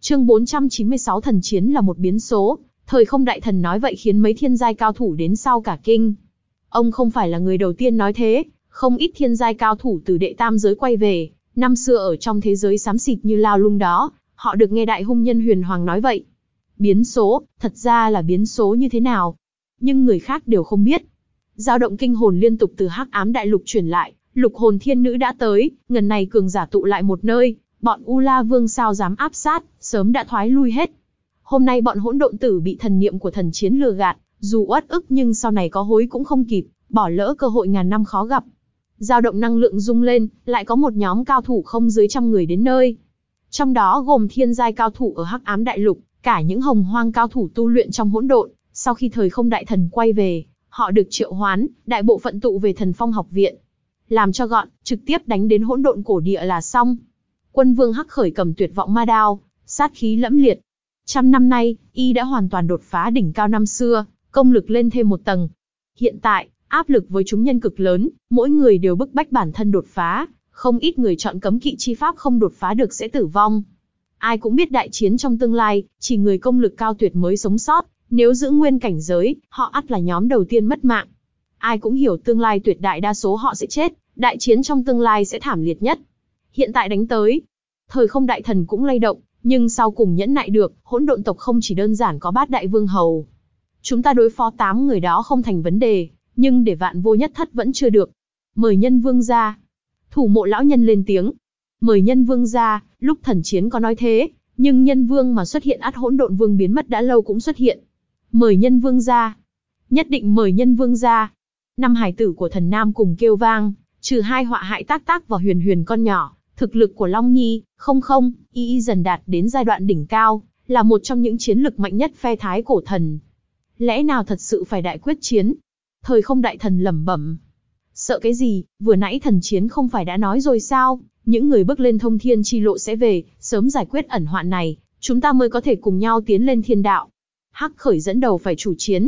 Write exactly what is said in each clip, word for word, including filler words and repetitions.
Chương bốn trăm chín mươi sáu Thần chiến là một biến số. Thời Không đại thần nói vậy khiến mấy thiên giai cao thủ đến sau cả kinh. Ông không phải là người đầu tiên nói thế, không ít thiên giai cao thủ từ đệ tam giới quay về, năm xưa ở trong thế giới xám xịt như lao lung đó, họ được nghe đại hung nhân Huyền Hoàng nói vậy. Biến số, thật ra là biến số như thế nào? Nhưng người khác đều không biết. Dao động kinh hồn liên tục từ Hắc Ám Đại Lục truyền lại, Lục Hồn Thiên Nữ đã tới, ngần này cường giả tụ lại một nơi, bọn U La Vương sao dám áp sát, sớm đã thoái lui hết. Hôm nay bọn hỗn độn tử bị thần niệm của thần chiến lừa gạt, dù uất ức nhưng sau này có hối cũng không kịp, bỏ lỡ cơ hội ngàn năm khó gặp. Dao động năng lượng rung lên, lại có một nhóm cao thủ không dưới trăm người đến nơi. Trong đó gồm thiên giai cao thủ ở Hắc Ám Đại Lục, cả những hồng hoang cao thủ tu luyện trong hỗn độn. Sau khi Thời Không đại thần quay về, họ được triệu hoán, đại bộ phận tụ về Thần Phong học viện. Làm cho gọn, trực tiếp đánh đến hỗn độn cổ địa là xong. Quân Vương Hắc khởi cầm tuyệt vọng ma đao, sát khí lẫm liệt. Trăm năm nay, y đã hoàn toàn đột phá đỉnh cao năm xưa, công lực lên thêm một tầng. Hiện tại, áp lực với chúng nhân cực lớn, mỗi người đều bức bách bản thân đột phá, không ít người chọn cấm kỵ chi pháp không đột phá được sẽ tử vong. Ai cũng biết đại chiến trong tương lai, chỉ người công lực cao tuyệt mới sống sót, nếu giữ nguyên cảnh giới, họ ắt là nhóm đầu tiên mất mạng. Ai cũng hiểu tương lai tuyệt đại đa số họ sẽ chết, đại chiến trong tương lai sẽ thảm liệt nhất. Hiện tại đánh tới, Thời Không đại thần cũng lay động, nhưng sau cùng nhẫn nại được, hỗn độn tộc không chỉ đơn giản có bát đại vương hầu. Chúng ta đối phó tám người đó không thành vấn đề, nhưng để vạn vô nhất thất vẫn chưa được. Mời Nhân Vương ra. Thủ mộ lão nhân lên tiếng. Mời Nhân Vương ra, lúc thần chiến có nói thế, nhưng Nhân Vương mà xuất hiện ắt hỗn độn vương biến mất đã lâu cũng xuất hiện. Mời Nhân Vương ra. Nhất định mời Nhân Vương ra. Năm hài tử của thần Nam cùng kêu vang, trừ hai họa hại tác tác và huyền huyền con nhỏ, thực lực của Long Nhi, không không, y y dần đạt đến giai đoạn đỉnh cao, là một trong những chiến lực mạnh nhất phe Thái Cổ Thần. Lẽ nào thật sự phải đại quyết chiến? Thời Không đại thần lẩm bẩm. Sợ cái gì, vừa nãy thần chiến không phải đã nói rồi sao, những người bước lên thông thiên chi lộ sẽ về, sớm giải quyết ẩn hoạn này, chúng ta mới có thể cùng nhau tiến lên thiên đạo. Hắc khởi dẫn đầu phải chủ chiến.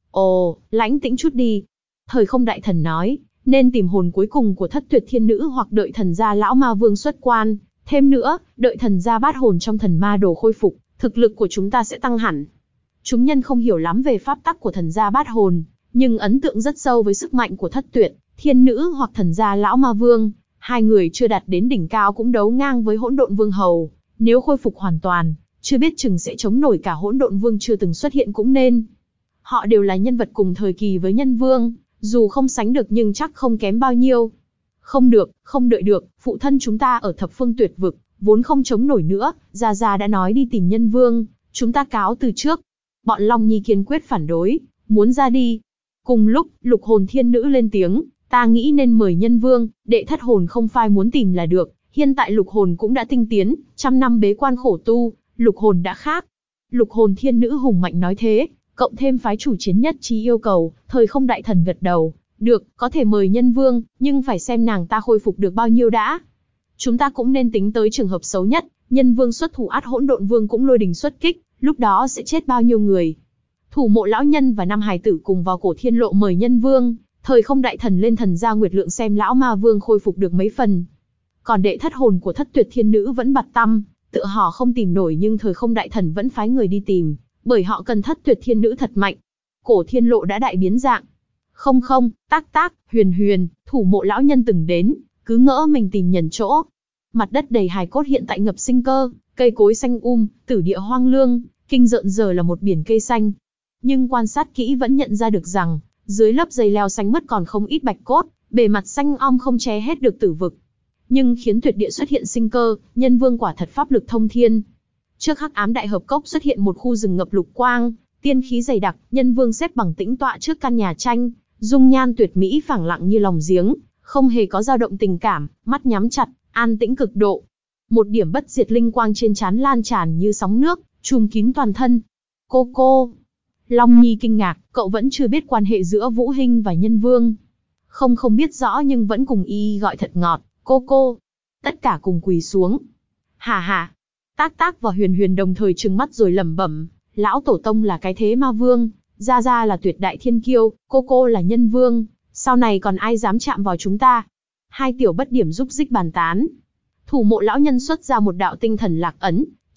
Ồ, lãnh tĩnh chút đi. Thời Không đại thần nói, nên tìm hồn cuối cùng của thất tuyệt thiên nữ hoặc đợi thần gia lão ma vương xuất quan. Thêm nữa, đợi thần gia bát hồn trong thần ma đồ khôi phục, thực lực của chúng ta sẽ tăng hẳn. Chúng nhân không hiểu lắm về pháp tắc của thần gia bát hồn, nhưng ấn tượng rất sâu với sức mạnh của thất tuyệt, thiên nữ hoặc thần gia lão ma vương. Hai người chưa đạt đến đỉnh cao cũng đấu ngang với hỗn độn vương hầu. Nếu khôi phục hoàn toàn, chưa biết chừng sẽ chống nổi cả hỗn độn vương chưa từng xuất hiện cũng nên. Họ đều là nhân vật cùng thời kỳ với nhân vương, dù không sánh được nhưng chắc không kém bao nhiêu. Không được, không đợi được, phụ thân chúng ta ở thập phương tuyệt vực, vốn không chống nổi nữa, Gia Gia đã nói đi tìm nhân vương, chúng ta cáo từ trước. Bọn Long Nhi kiên quyết phản đối, muốn ra đi. Cùng lúc, Lục Hồn Thiên Nữ lên tiếng, ta nghĩ nên mời nhân vương, đệ thất hồn không phai muốn tìm là được, hiện tại Lục Hồn cũng đã tinh tiến, trăm năm bế quan khổ tu, Lục Hồn đã khác. Lục Hồn Thiên Nữ hùng mạnh nói thế, cộng thêm phái chủ chiến nhất trí yêu cầu, Thời Không đại thần gật đầu, được, có thể mời nhân vương, nhưng phải xem nàng ta khôi phục được bao nhiêu đã. Chúng ta cũng nên tính tới trường hợp xấu nhất, nhân vương xuất thủ át hỗn độn vương cũng lôi đình xuất kích, lúc đó sẽ chết bao nhiêu người. Thủ mộ lão nhân và năm hài tử cùng vào cổ thiên lộ mời nhân vương, Thời Không đại thần lên thần gia nguyệt lượng xem lão ma vương khôi phục được mấy phần. Còn đệ thất hồn của thất tuyệt thiên nữ vẫn bặt tăm, tự họ không tìm nổi nhưng Thời Không đại thần vẫn phái người đi tìm, bởi họ cần thất tuyệt thiên nữ thật mạnh. Cổ thiên lộ đã đại biến dạng. Không không, tác tác, huyền huyền, thủ mộ lão nhân từng đến, cứ ngỡ mình tìm nhầm chỗ. Mặt đất đầy hài cốt hiện tại ngập sinh cơ, cây cối xanh um, tử địa hoang lương, kinh rợn giờ là một biển cây xanh. Nhưng quan sát kỹ vẫn nhận ra được rằng, dưới lớp dây leo xanh mướt còn không ít bạch cốt, bề mặt xanh om không che hết được tử vực. Nhưng khiến tuyệt địa xuất hiện sinh cơ, nhân vương quả thật pháp lực thông thiên. Trước Hắc Ám Đại Hợp Cốc xuất hiện một khu rừng ngập lục quang, tiên khí dày đặc, nhân vương xếp bằng tĩnh tọa trước căn nhà tranh, dung nhan tuyệt mỹ phẳng lặng như lòng giếng, không hề có dao động tình cảm, mắt nhắm chặt, an tĩnh cực độ. Một điểm bất diệt linh quang trên trán lan tràn như sóng nước, trùm kín toàn thân. Cô cô. Long Nhi kinh ngạc, cậu vẫn chưa biết quan hệ giữa Vũ Hinh và nhân vương. Không không biết rõ nhưng vẫn cùng y gọi thật ngọt, cô cô. Tất cả cùng quỳ xuống. Hà hà. Tác tác và huyền huyền đồng thời trừng mắt rồi lẩm bẩm, lão tổ tông là cái thế ma vương, Gia Gia là tuyệt đại thiên kiêu, cô cô là nhân vương, sau này còn ai dám chạm vào chúng ta. Hai tiểu bất điểm rúc rích bàn tán. Thủ mộ lão nhân xuất ra một đạo tinh thần lạc ấn,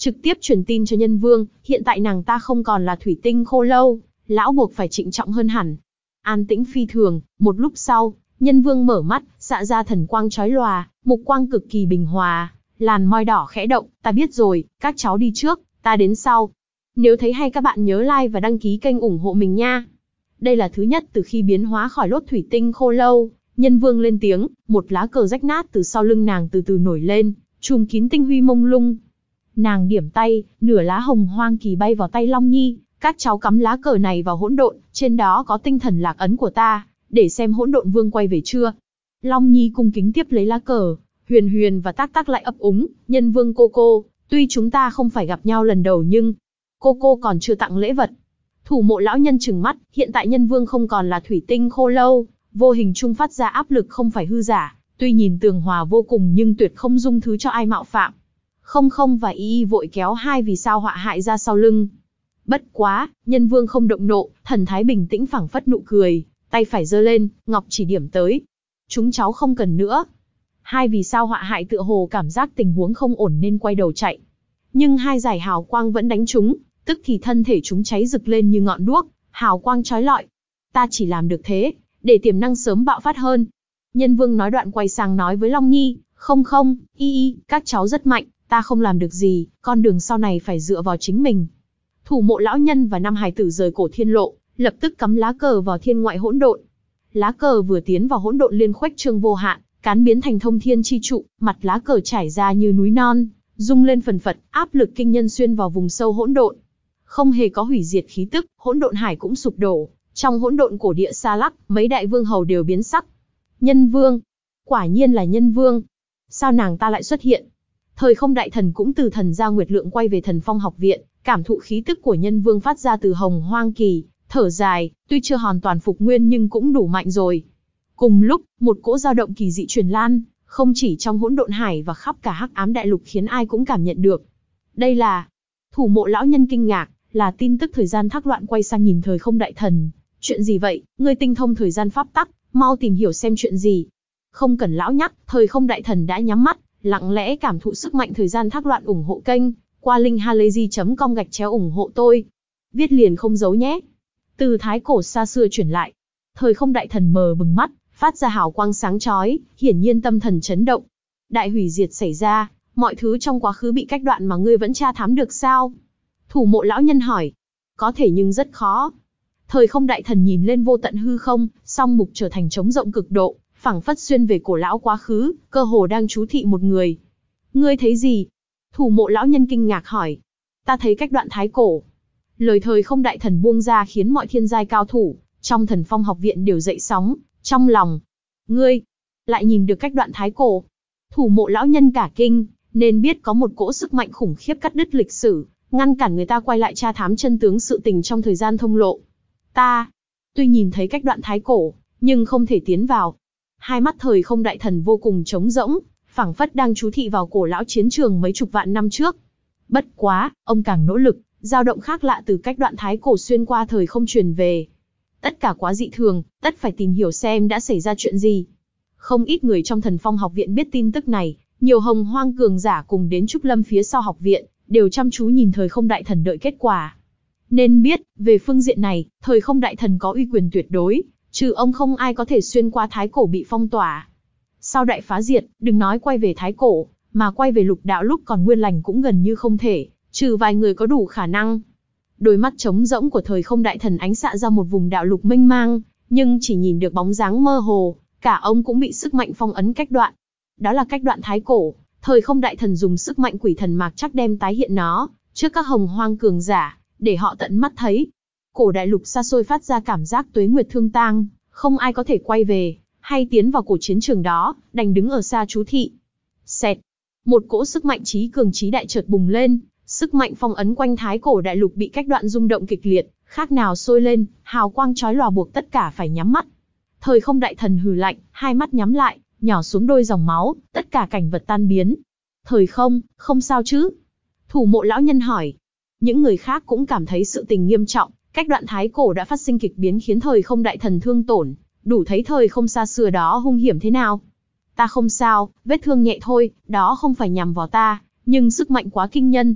trực tiếp truyền tin cho Nhân Vương, hiện tại nàng ta không còn là thủy tinh khô lâu, lão buộc phải trịnh trọng hơn hẳn. An tĩnh phi thường, một lúc sau, Nhân Vương mở mắt, xạ ra thần quang chói lòa, mục quang cực kỳ bình hòa, làn môi đỏ khẽ động, ta biết rồi, các cháu đi trước, ta đến sau. Nếu thấy hay các bạn nhớ like và đăng ký kênh ủng hộ mình nha. Đây là thứ nhất từ khi biến hóa khỏi lốt thủy tinh khô lâu. Nhân Vương lên tiếng, một lá cờ rách nát từ sau lưng nàng từ từ nổi lên, trùm kín tinh huy mông lung. Nàng điểm tay, nửa lá hồng hoang kỳ bay vào tay Long Nhi, các cháu cắm lá cờ này vào hỗn độn, trên đó có tinh thần lạc ấn của ta, để xem hỗn độn vương quay về chưa. Long Nhi cung kính tiếp lấy lá cờ, Huyền Huyền và Tác Tác lại ấp úng, Nhân Vương cô cô, tuy chúng ta không phải gặp nhau lần đầu nhưng cô cô còn chưa tặng lễ vật. Thủ mộ lão nhân trừng mắt, hiện tại Nhân Vương không còn là thủy tinh khô lâu, vô hình trung phát ra áp lực không phải hư giả, tuy nhìn tường hòa vô cùng nhưng tuyệt không dung thứ cho ai mạo phạm. Không không và y y vội kéo hai vì sao họa hại ra sau lưng. Bất quá, Nhân Vương không động nộ, thần thái bình tĩnh phảng phất nụ cười, tay phải giơ lên, ngọc chỉ điểm tới. Chúng cháu không cần nữa. Hai vì sao họa hại tựa hồ cảm giác tình huống không ổn nên quay đầu chạy. Nhưng hai giải hào quang vẫn đánh chúng, tức thì thân thể chúng cháy rực lên như ngọn đuốc, hào quang chói lọi. Ta chỉ làm được thế, để tiềm năng sớm bạo phát hơn. Nhân Vương nói đoạn quay sang nói với Long Nhi, không không, y y, các cháu rất mạnh, ta không làm được gì, con đường sau này phải dựa vào chính mình. Thủ mộ lão nhân và năm hài tử rời cổ thiên lộ, lập tức cắm lá cờ vào thiên ngoại hỗn độn. Lá cờ vừa tiến vào hỗn độn liên khuếch trương vô hạn, cán biến thành thông thiên chi trụ, mặt lá cờ trải ra như núi non, rung lên phần phật, áp lực kinh nhân xuyên vào vùng sâu hỗn độn. Không hề có hủy diệt khí tức, hỗn độn hải cũng sụp đổ. Trong hỗn độn cổ địa xa lắc, mấy đại vương hầu đều biến sắc. Nhân Vương, quả nhiên là Nhân Vương. Sao nàng ta lại xuất hiện? Thời không đại thần cũng từ thần gia Nguyệt Lượng quay về Thần Phong học viện, cảm thụ khí tức của Nhân Vương phát ra từ hồng hoang kỳ, thở dài, tuy chưa hoàn toàn phục nguyên nhưng cũng đủ mạnh rồi. Cùng lúc, một cỗ dao động kỳ dị truyền lan, không chỉ trong hỗn độn hải và khắp cả hắc ám đại lục khiến ai cũng cảm nhận được. Đây là... Thủ mộ lão nhân kinh ngạc, là tin tức thời gian thác loạn quay sang nhìn thời không đại thần. Chuyện gì vậy, ngươi tinh thông thời gian pháp tắc, mau tìm hiểu xem chuyện gì. Không cần lão nhắc, thời không đại thần đã nhắm mắt, lặng lẽ cảm thụ sức mạnh thời gian thác loạn. Ủng hộ kênh, qua link halayzi chấm com gạch chéo ủng hộ tôi. Viết liền không giấu nhé. Từ thái cổ xa xưa chuyển lại. Thời không đại thần mờ bừng mắt, phát ra hào quang sáng chói, hiển nhiên tâm thần chấn động. Đại hủy diệt xảy ra, mọi thứ trong quá khứ bị cách đoạn mà ngươi vẫn tra thám được sao? Thủ mộ lão nhân hỏi. Có thể nhưng rất khó. Thời không đại thần nhìn lên vô tận hư không, song mục trở thành trống rộng cực độ, phảng phất xuyên về cổ lão quá khứ, cơ hồ đang chú thị một người. Ngươi thấy gì? Thủ mộ lão nhân kinh ngạc hỏi. Ta thấy cách đoạn thái cổ. Lời thời không đại thần buông ra khiến mọi thiên giai cao thủ trong Thần Phong học viện đều dậy sóng, trong lòng. Ngươi lại nhìn được cách đoạn thái cổ? Thủ mộ lão nhân cả kinh, nên biết có một cỗ sức mạnh khủng khiếp cắt đứt lịch sử, ngăn cản người ta quay lại tra thám chân tướng sự tình trong thời gian thông lộ. Ta, tuy nhìn thấy cách đoạn thái cổ, nhưng không thể tiến vào. Hai mắt thời không đại thần vô cùng trống rỗng, phảng phất đang chú thị vào cổ lão chiến trường mấy chục vạn năm trước. Bất quá, ông càng nỗ lực, dao động khác lạ từ cách đoạn thái cổ xuyên qua thời không truyền về. Tất cả quá dị thường, tất phải tìm hiểu xem đã xảy ra chuyện gì. Không ít người trong Thần Phong học viện biết tin tức này, nhiều hồng hoang cường giả cùng đến trúc lâm phía sau học viện, đều chăm chú nhìn thời không đại thần đợi kết quả. Nên biết, về phương diện này, thời không đại thần có uy quyền tuyệt đối, trừ ông không ai có thể xuyên qua thái cổ bị phong tỏa. Sau đại phá diệt, đừng nói quay về thái cổ, mà quay về lục đạo lúc còn nguyên lành cũng gần như không thể, trừ vài người có đủ khả năng. Đôi mắt trống rỗng của thời không đại thần ánh xạ ra một vùng đạo lục mênh mang, nhưng chỉ nhìn được bóng dáng mơ hồ, cả ông cũng bị sức mạnh phong ấn cách đoạn. Đó là cách đoạn thái cổ, thời không đại thần dùng sức mạnh quỷ thần mạc chắc đem tái hiện nó, trước các hồng hoang cường giả, để họ tận mắt thấy. Cổ đại lục xa xôi phát ra cảm giác tuế nguyệt thương tang, không ai có thể quay về, hay tiến vào cổ chiến trường đó, đành đứng ở xa chú thị. Xẹt, một cỗ sức mạnh trí cường trí đại chợt bùng lên, sức mạnh phong ấn quanh thái cổ đại lục bị cách đoạn rung động kịch liệt, khác nào sôi lên, hào quang chói lòa buộc tất cả phải nhắm mắt. Thời không đại thần hừ lạnh, hai mắt nhắm lại, nhỏ xuống đôi dòng máu, tất cả cảnh vật tan biến. Thời không, không sao chứ? Thủ mộ lão nhân hỏi. Những người khác cũng cảm thấy sự tình nghiêm trọng, cách đoạn thái cổ đã phát sinh kịch biến khiến thời không đại thần thương tổn, đủ thấy thời không xa xưa đó hung hiểm thế nào. Ta không sao, vết thương nhẹ thôi, đó không phải nhằm vào ta, nhưng sức mạnh quá kinh nhân.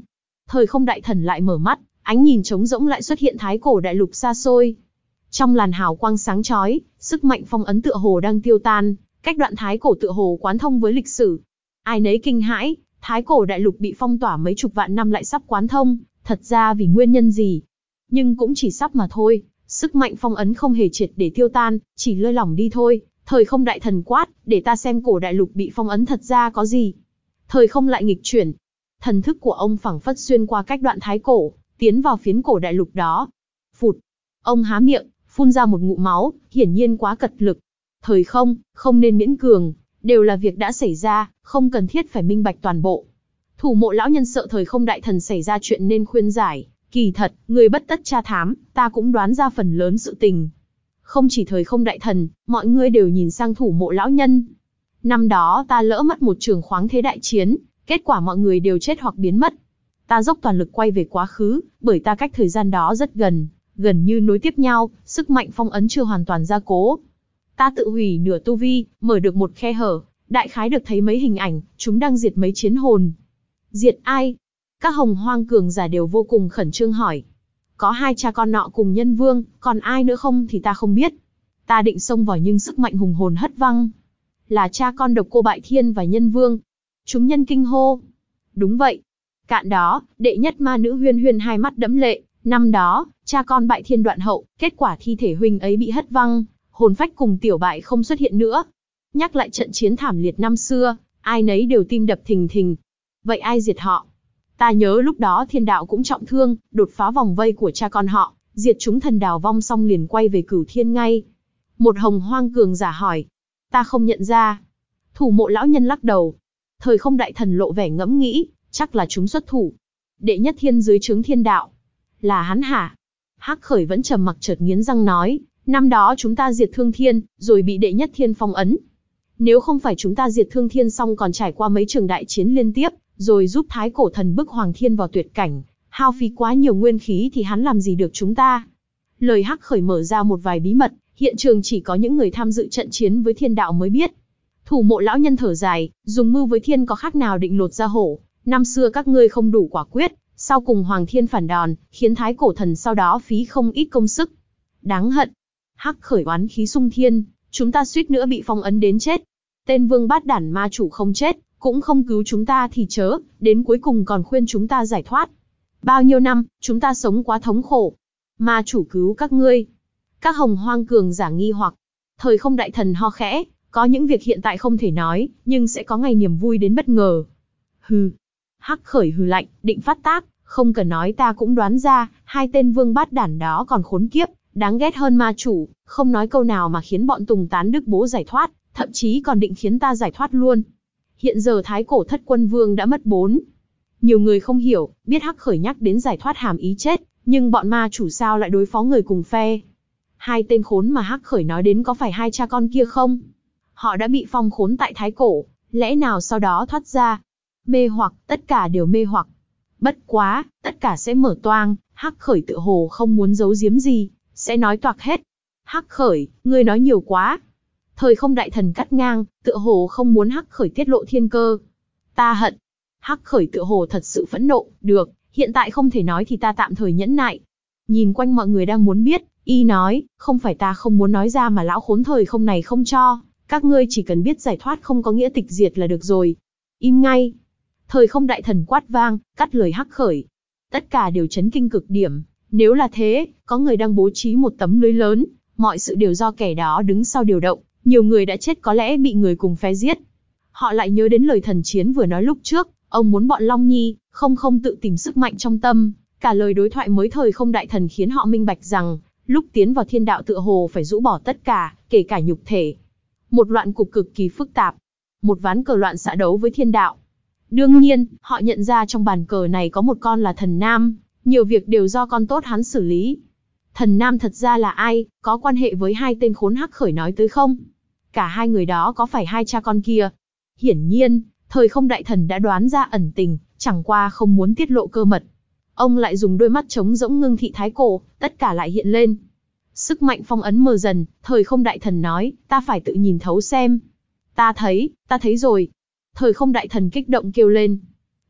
Thời không đại thần lại mở mắt, ánh nhìn trống rỗng lại xuất hiện thái cổ đại lục xa xôi. Trong làn hào quang sáng chói, sức mạnh phong ấn tựa hồ đang tiêu tan, cách đoạn thái cổ tựa hồ quán thông với lịch sử. Ai nấy kinh hãi, thái cổ đại lục bị phong tỏa mấy chục vạn năm lại sắp quán thông, thật ra vì nguyên nhân gì? Nhưng cũng chỉ sắp mà thôi, sức mạnh phong ấn không hề triệt để tiêu tan, chỉ lơi lỏng đi thôi. Thời không đại thần quát, để ta xem cổ đại lục bị phong ấn thật ra có gì. Thời không lại nghịch chuyển. Thần thức của ông phảng phất xuyên qua cách đoạn thái cổ, tiến vào phiến cổ đại lục đó. Phụt. Ông há miệng, phun ra một ngụm máu, hiển nhiên quá cật lực. Thời không, không nên miễn cường, đều là việc đã xảy ra, không cần thiết phải minh bạch toàn bộ. Thủ mộ lão nhân sợ thời không đại thần xảy ra chuyện nên khuyên giải, kỳ thật, người bất tất tra thám, ta cũng đoán ra phần lớn sự tình. Không chỉ thời không đại thần, mọi người đều nhìn sang thủ mộ lão nhân. Năm đó ta lỡ mất một trường khoáng thế đại chiến, kết quả mọi người đều chết hoặc biến mất. Ta dốc toàn lực quay về quá khứ, bởi ta cách thời gian đó rất gần, gần như nối tiếp nhau, sức mạnh phong ấn chưa hoàn toàn gia cố. Ta tự hủy nửa tu vi, mở được một khe hở, đại khái được thấy mấy hình ảnh, chúng đang diệt mấy chiến hồn. Diệt ai? Các hồng hoang cường giả đều vô cùng khẩn trương hỏi. Có hai cha con nọ cùng nhân vương, còn ai nữa không thì ta không biết. Ta định xông vào nhưng sức mạnh hùng hồn hất văng. Là cha con độc cô bại thiên và nhân vương. Chúng nhân kinh hô. Đúng vậy. Cạn đó, đệ nhất ma nữ Huyên Huyên hai mắt đẫm lệ. Năm đó, cha con bại thiên đoạn hậu, kết quả thi thể huynh ấy bị hất văng, hồn phách cùng tiểu bại không xuất hiện nữa. Nhắc lại trận chiến thảm liệt năm xưa, ai nấy đều tim đập thình thình. Vậy ai diệt họ? Ta nhớ lúc đó thiên đạo cũng trọng thương, đột phá vòng vây của cha con họ, diệt chúng thần đào vong xong liền quay về cửu thiên ngay. Một hồng hoang cường giả hỏi. Ta không nhận ra. Thủ mộ lão nhân lắc đầu. Thời không đại thần lộ vẻ ngẫm nghĩ, chắc là chúng xuất thủ. Đệ nhất thiên dưới trướng thiên đạo. Là hắn hả? Hắc Khởi vẫn trầm mặc chợt nghiến răng nói, năm đó chúng ta diệt thương thiên, rồi bị đệ nhất thiên phong ấn. Nếu không phải chúng ta diệt thương thiên xong còn trải qua mấy trường đại chiến liên tiếp, rồi giúp thái cổ thần bức Hoàng Thiên vào tuyệt cảnh, hao phí quá nhiều nguyên khí thì hắn làm gì được chúng ta. Lời Hắc Khởi mở ra một vài bí mật, hiện trường chỉ có những người tham dự trận chiến với thiên đạo mới biết. Thủ mộ lão nhân thở dài, dùng mưu với thiên có khác nào định lột ra hổ, năm xưa các ngươi không đủ quả quyết, sau cùng Hoàng Thiên phản đòn, khiến thái cổ thần sau đó phí không ít công sức. Đáng hận. Hắc Khởi oán khí sung thiên, chúng ta suýt nữa bị phong ấn đến chết. Tên vương bát đản ma chủ không chết, cũng không cứu chúng ta thì chớ, đến cuối cùng còn khuyên chúng ta giải thoát. Bao nhiêu năm, chúng ta sống quá thống khổ. Ma chủ cứu các ngươi. Các hồng hoang cường giả nghi hoặc. Thời không đại thần ho khẽ, có những việc hiện tại không thể nói, nhưng sẽ có ngày niềm vui đến bất ngờ. Hừ. Hắc Khởi hừ lạnh, định phát tác, không cần nói ta cũng đoán ra, hai tên vương bát đản đó còn khốn kiếp, đáng ghét hơn ma chủ, không nói câu nào mà khiến bọn Tùng Tán Đức Bố giải thoát, thậm chí còn định khiến ta giải thoát luôn. Hiện giờ thái cổ thất quân vương đã mất bốn. Nhiều người không hiểu, biết Hắc Khởi nhắc đến giải thoát hàm ý chết, nhưng bọn ma chủ sao lại đối phó người cùng phe. Hai tên khốn mà Hắc Khởi nói đến có phải hai cha con kia không? Họ đã bị phong khốn tại thái cổ, lẽ nào sau đó thoát ra? Mê hoặc, tất cả đều mê hoặc. Bất quá, tất cả sẽ mở toang, Hắc Khởi tự hồ không muốn giấu giếm gì, sẽ nói toạc hết. Hắc Khởi, ngươi nói nhiều quá. Thời không đại thần cắt ngang, tựa hồ không muốn Hắc Khởi tiết lộ thiên cơ. Ta hận. Hắc Khởi tựa hồ thật sự phẫn nộ, được, hiện tại không thể nói thì ta tạm thời nhẫn nại. Nhìn quanh mọi người đang muốn biết, y nói, không phải ta không muốn nói ra mà lão khốn thời không này không cho, các ngươi chỉ cần biết giải thoát không có nghĩa tịch diệt là được rồi. Im ngay. Thời không đại thần quát vang, cắt lời Hắc Khởi. Tất cả đều chấn kinh cực điểm, nếu là thế, có người đang bố trí một tấm lưới lớn, mọi sự đều do kẻ đó đứng sau điều động, nhiều người đã chết có lẽ bị người cùng phe giết. Họ lại nhớ đến lời thần chiến vừa nói lúc trước, ông muốn bọn Long Nhi, không không tự tìm sức mạnh trong tâm, cả lời đối thoại mới thời không đại thần khiến họ minh bạch rằng, lúc tiến vào thiên đạo tựa hồ phải rũ bỏ tất cả, kể cả nhục thể. Một loạn cục cực kỳ phức tạp, một ván cờ loạn xạ đấu với thiên đạo. Đương nhiên, họ nhận ra trong bàn cờ này có một con là thần Nam, nhiều việc đều do con tốt hắn xử lý. Thần Nam thật ra là ai, có quan hệ với hai tên khốn Hắc Khởi nói tới không? Cả hai người đó có phải hai cha con kia? Hiển nhiên, thời không đại thần đã đoán ra ẩn tình, chẳng qua không muốn tiết lộ cơ mật. Ông lại dùng đôi mắt trống rỗng ngưng thị thái cổ, tất cả lại hiện lên. Sức mạnh phong ấn mờ dần, thời không đại thần nói, ta phải tự nhìn thấu xem. Ta thấy, ta thấy rồi. Thời không đại thần kích động kêu lên.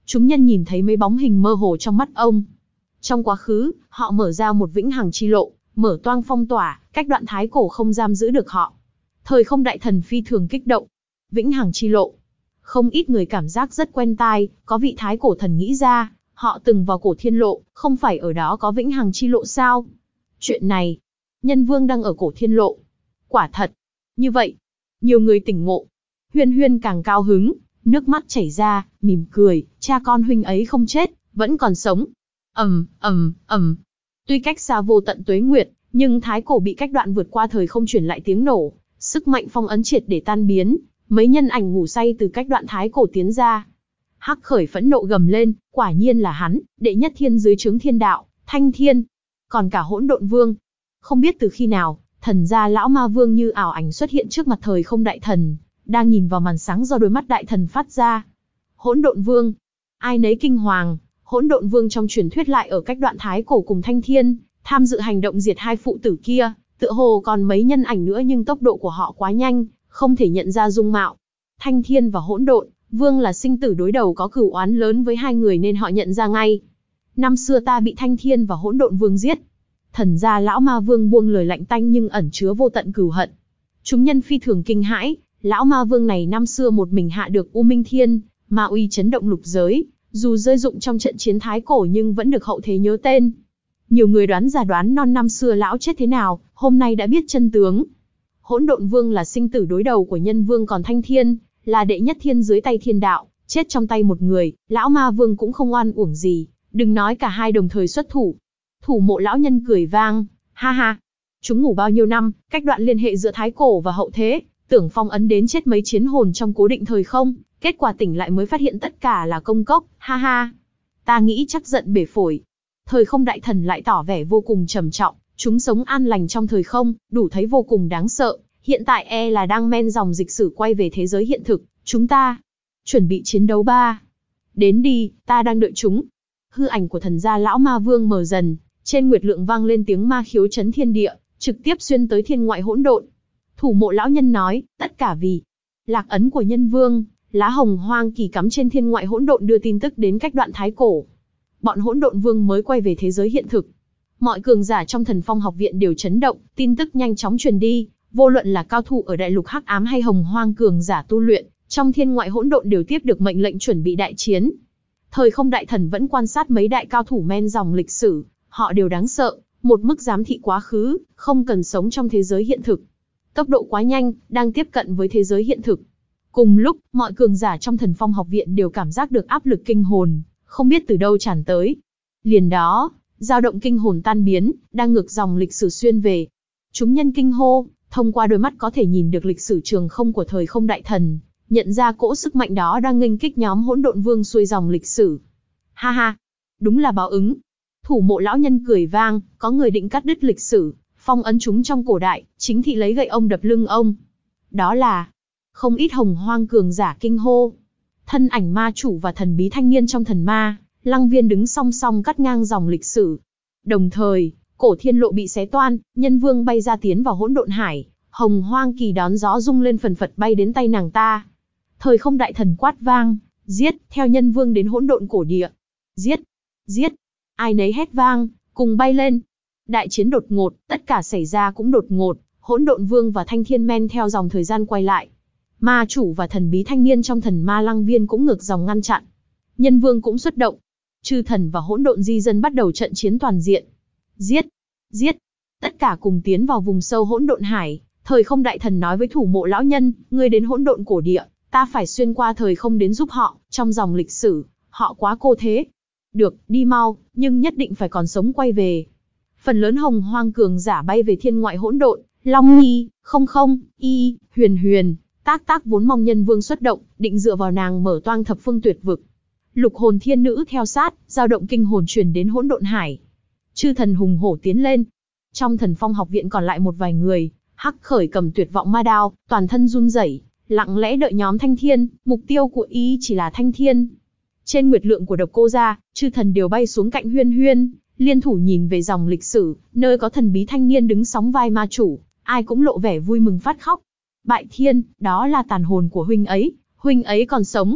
Chúng nhân nhìn thấy mấy bóng hình mơ hồ trong mắt ông. Trong quá khứ, họ mở ra một vĩnh hằng chi lộ, mở toang phong tỏa, cách đoạn thái cổ không giam giữ được họ. Thời không đại thần phi thường kích động. Vĩnh hằng chi lộ. Không ít người cảm giác rất quen tai, có vị thái cổ thần nghĩ ra, họ từng vào cổ thiên lộ, không phải ở đó có vĩnh hằng chi lộ sao? Chuyện này, Nhân Vương đang ở cổ thiên lộ. Quả thật. Như vậy, nhiều người tỉnh ngộ. Huyên Huyên càng cao hứng, nước mắt chảy ra, mỉm cười, cha con huynh ấy không chết, vẫn còn sống. Ầm, ầm, ầm. Tuy cách xa vô tận tuế nguyệt, nhưng thái cổ bị cách đoạn vượt qua thời không truyền lại tiếng nổ, sức mạnh phong ấn triệt để tan biến, mấy nhân ảnh ngủ say từ cách đoạn thái cổ tiến ra. Hắc Khởi phẫn nộ gầm lên, quả nhiên là hắn, đệ nhất thiên dưới trướng thiên đạo, Thanh Thiên, còn cả Hỗn Độn Vương. Không biết từ khi nào, thần gia lão ma vương như ảo ảnh xuất hiện trước mặt thời không đại thần, đang nhìn vào màn sáng do đôi mắt đại thần phát ra. Hỗn Độn Vương, ai nấy kinh hoàng. Hỗn Độn Vương trong truyền thuyết lại ở cách đoạn thái cổ cùng Thanh Thiên, tham dự hành động diệt hai phụ tử kia, tựa hồ còn mấy nhân ảnh nữa nhưng tốc độ của họ quá nhanh, không thể nhận ra dung mạo. Thanh Thiên và Hỗn Độn Vương là sinh tử đối đầu có cửu oán lớn với hai người nên họ nhận ra ngay. Năm xưa ta bị Thanh Thiên và Hỗn Độn Vương giết. Thần gia lão ma vương buông lời lạnh tanh nhưng ẩn chứa vô tận cừu hận. Chúng nhân phi thường kinh hãi, lão ma vương này năm xưa một mình hạ được U Minh Thiên, ma uy chấn động lục giới. Dù rơi dụng trong trận chiến thái cổ nhưng vẫn được hậu thế nhớ tên. Nhiều người đoán giả đoán non năm xưa lão chết thế nào, hôm nay đã biết chân tướng. Hỗn Độn Vương là sinh tử đối đầu của Nhân Vương, còn Thanh Thiên là đệ nhất thiên dưới tay thiên đạo, chết trong tay một người, lão ma vương cũng không oan uổng gì, đừng nói cả hai đồng thời xuất thủ. Thủ mộ lão nhân cười vang, ha ha. Chúng ngủ bao nhiêu năm, cách đoạn liên hệ giữa thái cổ và hậu thế, tưởng phong ấn đến chết mấy chiến hồn trong cố định thời không. Kết quả tỉnh lại mới phát hiện tất cả là công cốc, ha ha. Ta nghĩ chắc giận bể phổi. Thời không đại thần lại tỏ vẻ vô cùng trầm trọng, chúng sống an lành trong thời không, đủ thấy vô cùng đáng sợ. Hiện tại e là đang men dòng dịch sử quay về thế giới hiện thực, chúng ta chuẩn bị chiến đấu ba. Đến đi, ta đang đợi chúng. Hư ảnh của thần gia lão ma vương mờ dần, trên nguyệt lượng vang lên tiếng ma khiếu chấn thiên địa, trực tiếp xuyên tới thiên ngoại hỗn độn. Thủ mộ lão nhân nói, tất cả vì lạc ấn của Nhân Vương. Lá hồng hoang kỳ cắm trên thiên ngoại hỗn độn đưa tin tức đến cách đoạn thái cổ. Bọn Hỗn Độn Vương mới quay về thế giới hiện thực. Mọi cường giả trong Thần Phong học viện đều chấn động, tin tức nhanh chóng truyền đi, vô luận là cao thủ ở đại lục hắc ám hay hồng hoang cường giả tu luyện, trong thiên ngoại hỗn độn đều tiếp được mệnh lệnh chuẩn bị đại chiến. Thời không đại thần vẫn quan sát mấy đại cao thủ men dòng lịch sử, họ đều đáng sợ, một mức giám thị quá khứ, không cần sống trong thế giới hiện thực. Tốc độ quá nhanh, đang tiếp cận với thế giới hiện thực. Cùng lúc, mọi cường giả trong Thần Phong học viện đều cảm giác được áp lực kinh hồn, không biết từ đâu tràn tới. Liền đó, dao động kinh hồn tan biến, đang ngược dòng lịch sử xuyên về. Chúng nhân kinh hô, thông qua đôi mắt có thể nhìn được lịch sử trường không của thời không đại thần, nhận ra cỗ sức mạnh đó đang nghênh kích nhóm Hỗn Độn Vương xuôi dòng lịch sử. Ha ha, đúng là báo ứng. Thủ mộ lão nhân cười vang, có người định cắt đứt lịch sử, phong ấn chúng trong cổ đại, chính thị lấy gậy ông đập lưng ông. Đó là không ít hồng hoang cường giả kinh hô. Thân ảnh ma chủ và thần bí thanh niên trong thần ma, Lăng Viên đứng song song cắt ngang dòng lịch sử. Đồng thời, cổ thiên lộ bị xé toan, Nhân Vương bay ra tiến vào hỗn độn hải, hồng hoang kỳ đón gió rung lên phần phật bay đến tay nàng ta. Thời không đại thần quát vang, giết, theo Nhân Vương đến hỗn độn cổ địa. Giết, giết, ai nấy hét vang, cùng bay lên. Đại chiến đột ngột, tất cả xảy ra cũng đột ngột, Hỗn Độn Vương và Thanh Thiên men theo dòng thời gian quay lại. Ma chủ và thần bí thanh niên trong thần ma Lăng Viên cũng ngược dòng ngăn chặn. Nhân Vương cũng xuất động. Chư thần và hỗn độn di dân bắt đầu trận chiến toàn diện. Giết, giết, tất cả cùng tiến vào vùng sâu hỗn độn hải. Thời không đại thần nói với thủ mộ lão nhân, ngươi đến hỗn độn cổ địa, ta phải xuyên qua thời không đến giúp họ, trong dòng lịch sử, họ quá cô thế. Được, đi mau, nhưng nhất định phải còn sống quay về. Phần lớn hồng hoang cường giả bay về thiên ngoại hỗn độn, Long Nhi, không không, y, huyền huyền, tác tác vốn mong Nhân Vương xuất động, định dựa vào nàng mở toang thập phương tuyệt vực. Lục hồn thiên nữ theo sát, dao động kinh hồn truyền đến hỗn độn hải. Chư thần hùng hổ tiến lên. Trong Thần Phong học viện còn lại một vài người, Hắc Khởi cầm tuyệt vọng ma đao, toàn thân run rẩy, lặng lẽ đợi nhóm Thanh Thiên, mục tiêu của y chỉ là Thanh Thiên. Trên nguyệt lượng của Độc Cô gia, chư thần đều bay xuống cạnh Huyên Huyên, liên thủ nhìn về dòng lịch sử, nơi có thần bí thanh niên đứng sóng vai ma chủ, ai cũng lộ vẻ vui mừng phát khóc. Bại Thiên, đó là tàn hồn của huynh ấy, huynh ấy còn sống.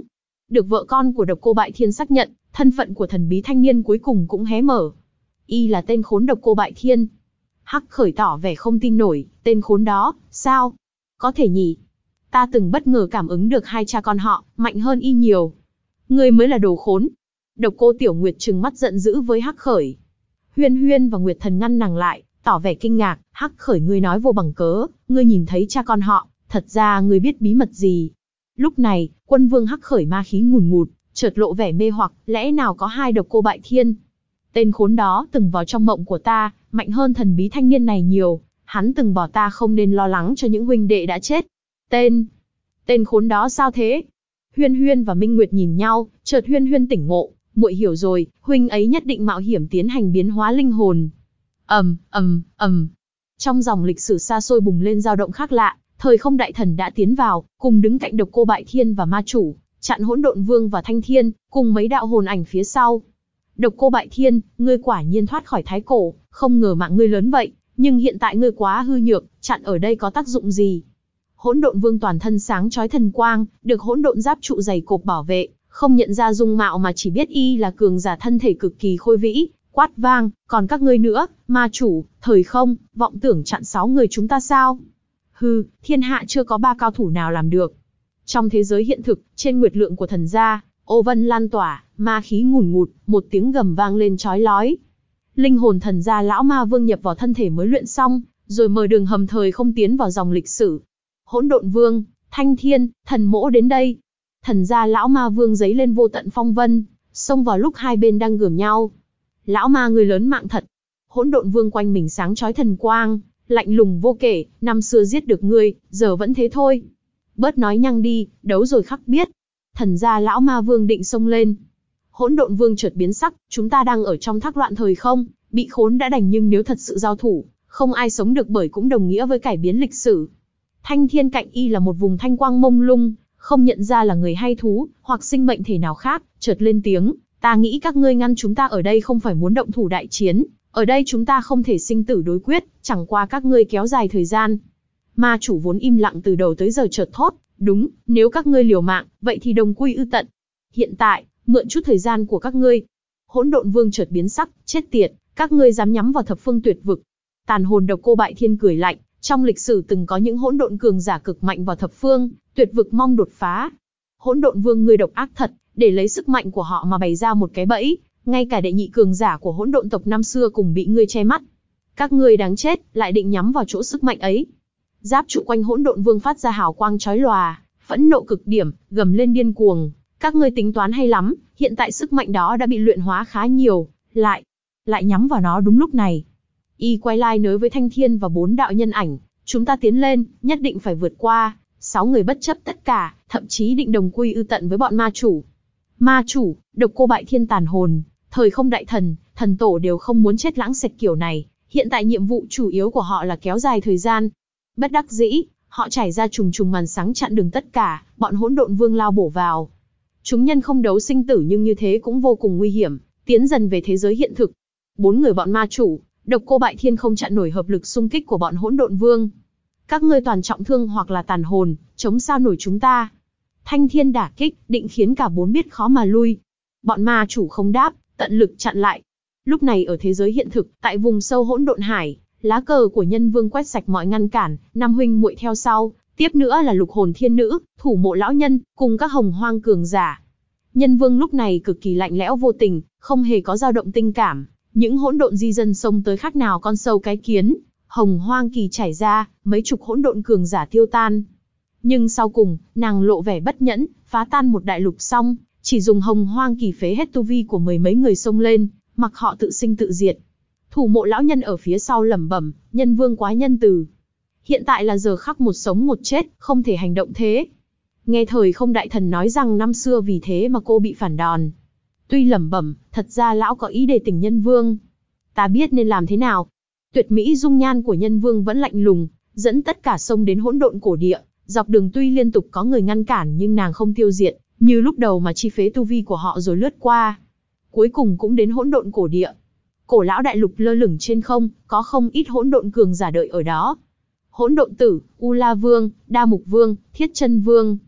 Được vợ con của Độc Cô Bại Thiên xác nhận, thân phận của thần bí thanh niên cuối cùng cũng hé mở. Y là tên khốn Độc Cô Bại Thiên. Hắc Khởi tỏ vẻ không tin nổi, tên khốn đó, sao? Có thể nhỉ? Ta từng bất ngờ cảm ứng được hai cha con họ, mạnh hơn y nhiều. Ngươi mới là đồ khốn. Độc Cô Tiểu Nguyệt trừng mắt giận dữ với Hắc Khởi. Huyên Huyên và Nguyệt Thần ngăn nàng lại, tỏ vẻ kinh ngạc. Hắc Khởi, ngươi nói vô bằng cớ, ngươi nhìn thấy cha con họ, thật ra ngươi biết bí mật gì? Lúc này, Quân Vương Hắc Khởi ma khí ngùn ngụt, chợt lộ vẻ mê hoặc, lẽ nào có hai Độc Cô Bại Thiên? Tên khốn đó từng vào trong mộng của ta, mạnh hơn thần bí thanh niên này nhiều, hắn từng bảo ta không nên lo lắng cho những huynh đệ đã chết. Tên, tên khốn đó sao thế? Huyên Huyên và Minh Nguyệt nhìn nhau, chợt Huyên Huyên tỉnh ngộ, muội hiểu rồi, huynh ấy nhất định mạo hiểm tiến hành biến hóa linh hồn. Ầm, ầm, ầm. Trong dòng lịch sử xa xôi bùng lên dao động khác lạ, Thời Không Đại Thần đã tiến vào, cùng đứng cạnh Độc Cô Bại Thiên và Ma Chủ, chặn Hỗn Độn Vương và Thanh Thiên, cùng mấy đạo hồn ảnh phía sau. Độc Cô Bại Thiên, ngươi quả nhiên thoát khỏi thái cổ, không ngờ mạng ngươi lớn vậy, nhưng hiện tại ngươi quá hư nhược, chặn ở đây có tác dụng gì? Hỗn Độn Vương toàn thân sáng chói thần quang, được hỗn độn giáp trụ dày cộp bảo vệ, không nhận ra dung mạo mà chỉ biết y là cường giả thân thể cực kỳ khôi vĩ, quát vang, còn các ngươi nữa, Ma Chủ, Thời Không, vọng tưởng chặn sáu người chúng ta sao? Hừ, thiên hạ chưa có ba cao thủ nào làm được. Trong thế giới hiện thực, trên nguyệt lượng của thần gia, ô vân lan tỏa, ma khí ngùn ngụt, một tiếng gầm vang lên chói lói. Linh hồn thần gia lão ma vương nhập vào thân thể mới luyện xong, rồi mở đường hầm thời không tiến vào dòng lịch sử. Hỗn Độn Vương, Thanh Thiên, Thần Mỗ đến đây. Thần gia lão ma vương giấy lên vô tận phong vân, xông vào lúc hai bên đang gườm nhau. Lão ma người lớn mạng thật. Hỗn Độn Vương quanh mình sáng chói thần quang, lạnh lùng vô kể, năm xưa giết được ngươi, giờ vẫn thế thôi. Bớt nói nhăng đi, đấu rồi khắc biết. Thần gia lão ma vương định xông lên. Hỗn Độn Vương chợt biến sắc, chúng ta đang ở trong thác loạn thời không, bị khốn đã đành nhưng nếu thật sự giao thủ, không ai sống được bởi cũng đồng nghĩa với cải biến lịch sử. Thanh Thiên cạnh y là một vùng thanh quang mông lung, không nhận ra là người hay thú, hoặc sinh mệnh thể nào khác, chợt lên tiếng, ta nghĩ các ngươi ngăn chúng ta ở đây không phải muốn động thủ đại chiến, ở đây chúng ta không thể sinh tử đối quyết, chẳng qua các ngươi kéo dài thời gian. Ma Chủ vốn im lặng từ đầu tới giờ chợt thốt, đúng, nếu các ngươi liều mạng, vậy thì đồng quy ư tận. Hiện tại, mượn chút thời gian của các ngươi. Hỗn Độn Vương chợt biến sắc, chết tiệt, các ngươi dám nhắm vào thập phương tuyệt vực. Tàn hồn Độc Cô Bại Thiên cười lạnh, trong lịch sử từng có những hỗn độn cường giả cực mạnh vào thập phương, tuyệt vực mong đột phá. Hỗn Độn Vương ngươi độc ác thật, để lấy sức mạnh của họ mà bày ra một cái bẫy, ngay cả đệ nhị cường giả của hỗn độn tộc năm xưa cùng bị ngươi che mắt. Các ngươi đáng chết, lại định nhắm vào chỗ sức mạnh ấy. Giáp trụ quanh Hỗn Độn Vương phát ra hào quang chói lòa, phẫn nộ cực điểm, gầm lên điên cuồng. Các ngươi tính toán hay lắm, hiện tại sức mạnh đó đã bị luyện hóa khá nhiều, lại, lại nhắm vào nó đúng lúc này. Y quay lại nói với Thanh Thiên và bốn đạo nhân ảnh, chúng ta tiến lên, nhất định phải vượt qua. Sáu người bất chấp tất cả, thậm chí định đồng quy ư tận với bọn Ma Chủ. Ma Chủ, Độc Cô Bại Thiên tàn hồn, Thời Không Đại Thần, Thần Tổ đều không muốn chết lãng xẹt kiểu này. Hiện tại nhiệm vụ chủ yếu của họ là kéo dài thời gian. Bất đắc dĩ, họ trải ra trùng trùng màn sáng chặn đường tất cả, bọn Hỗn Độn Vương lao bổ vào. Chúng nhân không đấu sinh tử nhưng như thế cũng vô cùng nguy hiểm, tiến dần về thế giới hiện thực. Bốn người bọn Ma Chủ, Độc Cô Bại Thiên không chặn nổi hợp lực xung kích của bọn Hỗn Độn Vương. Các ngươi toàn trọng thương hoặc là tàn hồn, chống sao nổi chúng ta. Thanh Thiên đả kích, định khiến cả bốn biết khó mà lui. Bọn Ma Chủ không đáp, tận lực chặn lại. Lúc này ở thế giới hiện thực, tại vùng sâu Hỗn Độn Hải, lá cờ của Nhân Vương quét sạch mọi ngăn cản, năm huynh muội theo sau, tiếp nữa là Lục Hồn Thiên Nữ, Thủ Mộ lão nhân, cùng các Hồng Hoang cường giả. Nhân Vương lúc này cực kỳ lạnh lẽo vô tình, không hề có dao động tình cảm, những hỗn độn di dân xông tới khác nào con sâu cái kiến, Hồng Hoang kỳ chảy ra, mấy chục hỗn độn cường giả tiêu tan. Nhưng sau cùng, nàng lộ vẻ bất nhẫn, phá tan một đại lục xong, chỉ dùng Hồng Hoang kỳ phế hết tu vi của mười mấy người xông lên, mặc họ tự sinh tự diệt. Thủ Mộ lão nhân ở phía sau lẩm bẩm, Nhân Vương quá nhân từ. Hiện tại là giờ khắc một sống một chết, không thể hành động thế. Nghe Thời Không Đại Thần nói rằng năm xưa vì thế mà cô bị phản đòn. Tuy lẩm bẩm, thật ra lão có ý đề tỉnh Nhân Vương. Ta biết nên làm thế nào. Tuyệt mỹ dung nhan của Nhân Vương vẫn lạnh lùng, dẫn tất cả sông đến hỗn độn cổ địa. Dọc đường tuy liên tục có người ngăn cản nhưng nàng không tiêu diệt, như lúc đầu mà chi phế tu vi của họ rồi lướt qua. Cuối cùng cũng đến hỗn độn cổ địa. Cổ lão đại lục lơ lửng trên không, có không ít hỗn độn cường giả đợi ở đó. Hỗn Độn Tử, U La Vương, Đa Mục Vương, Thiết Chân Vương.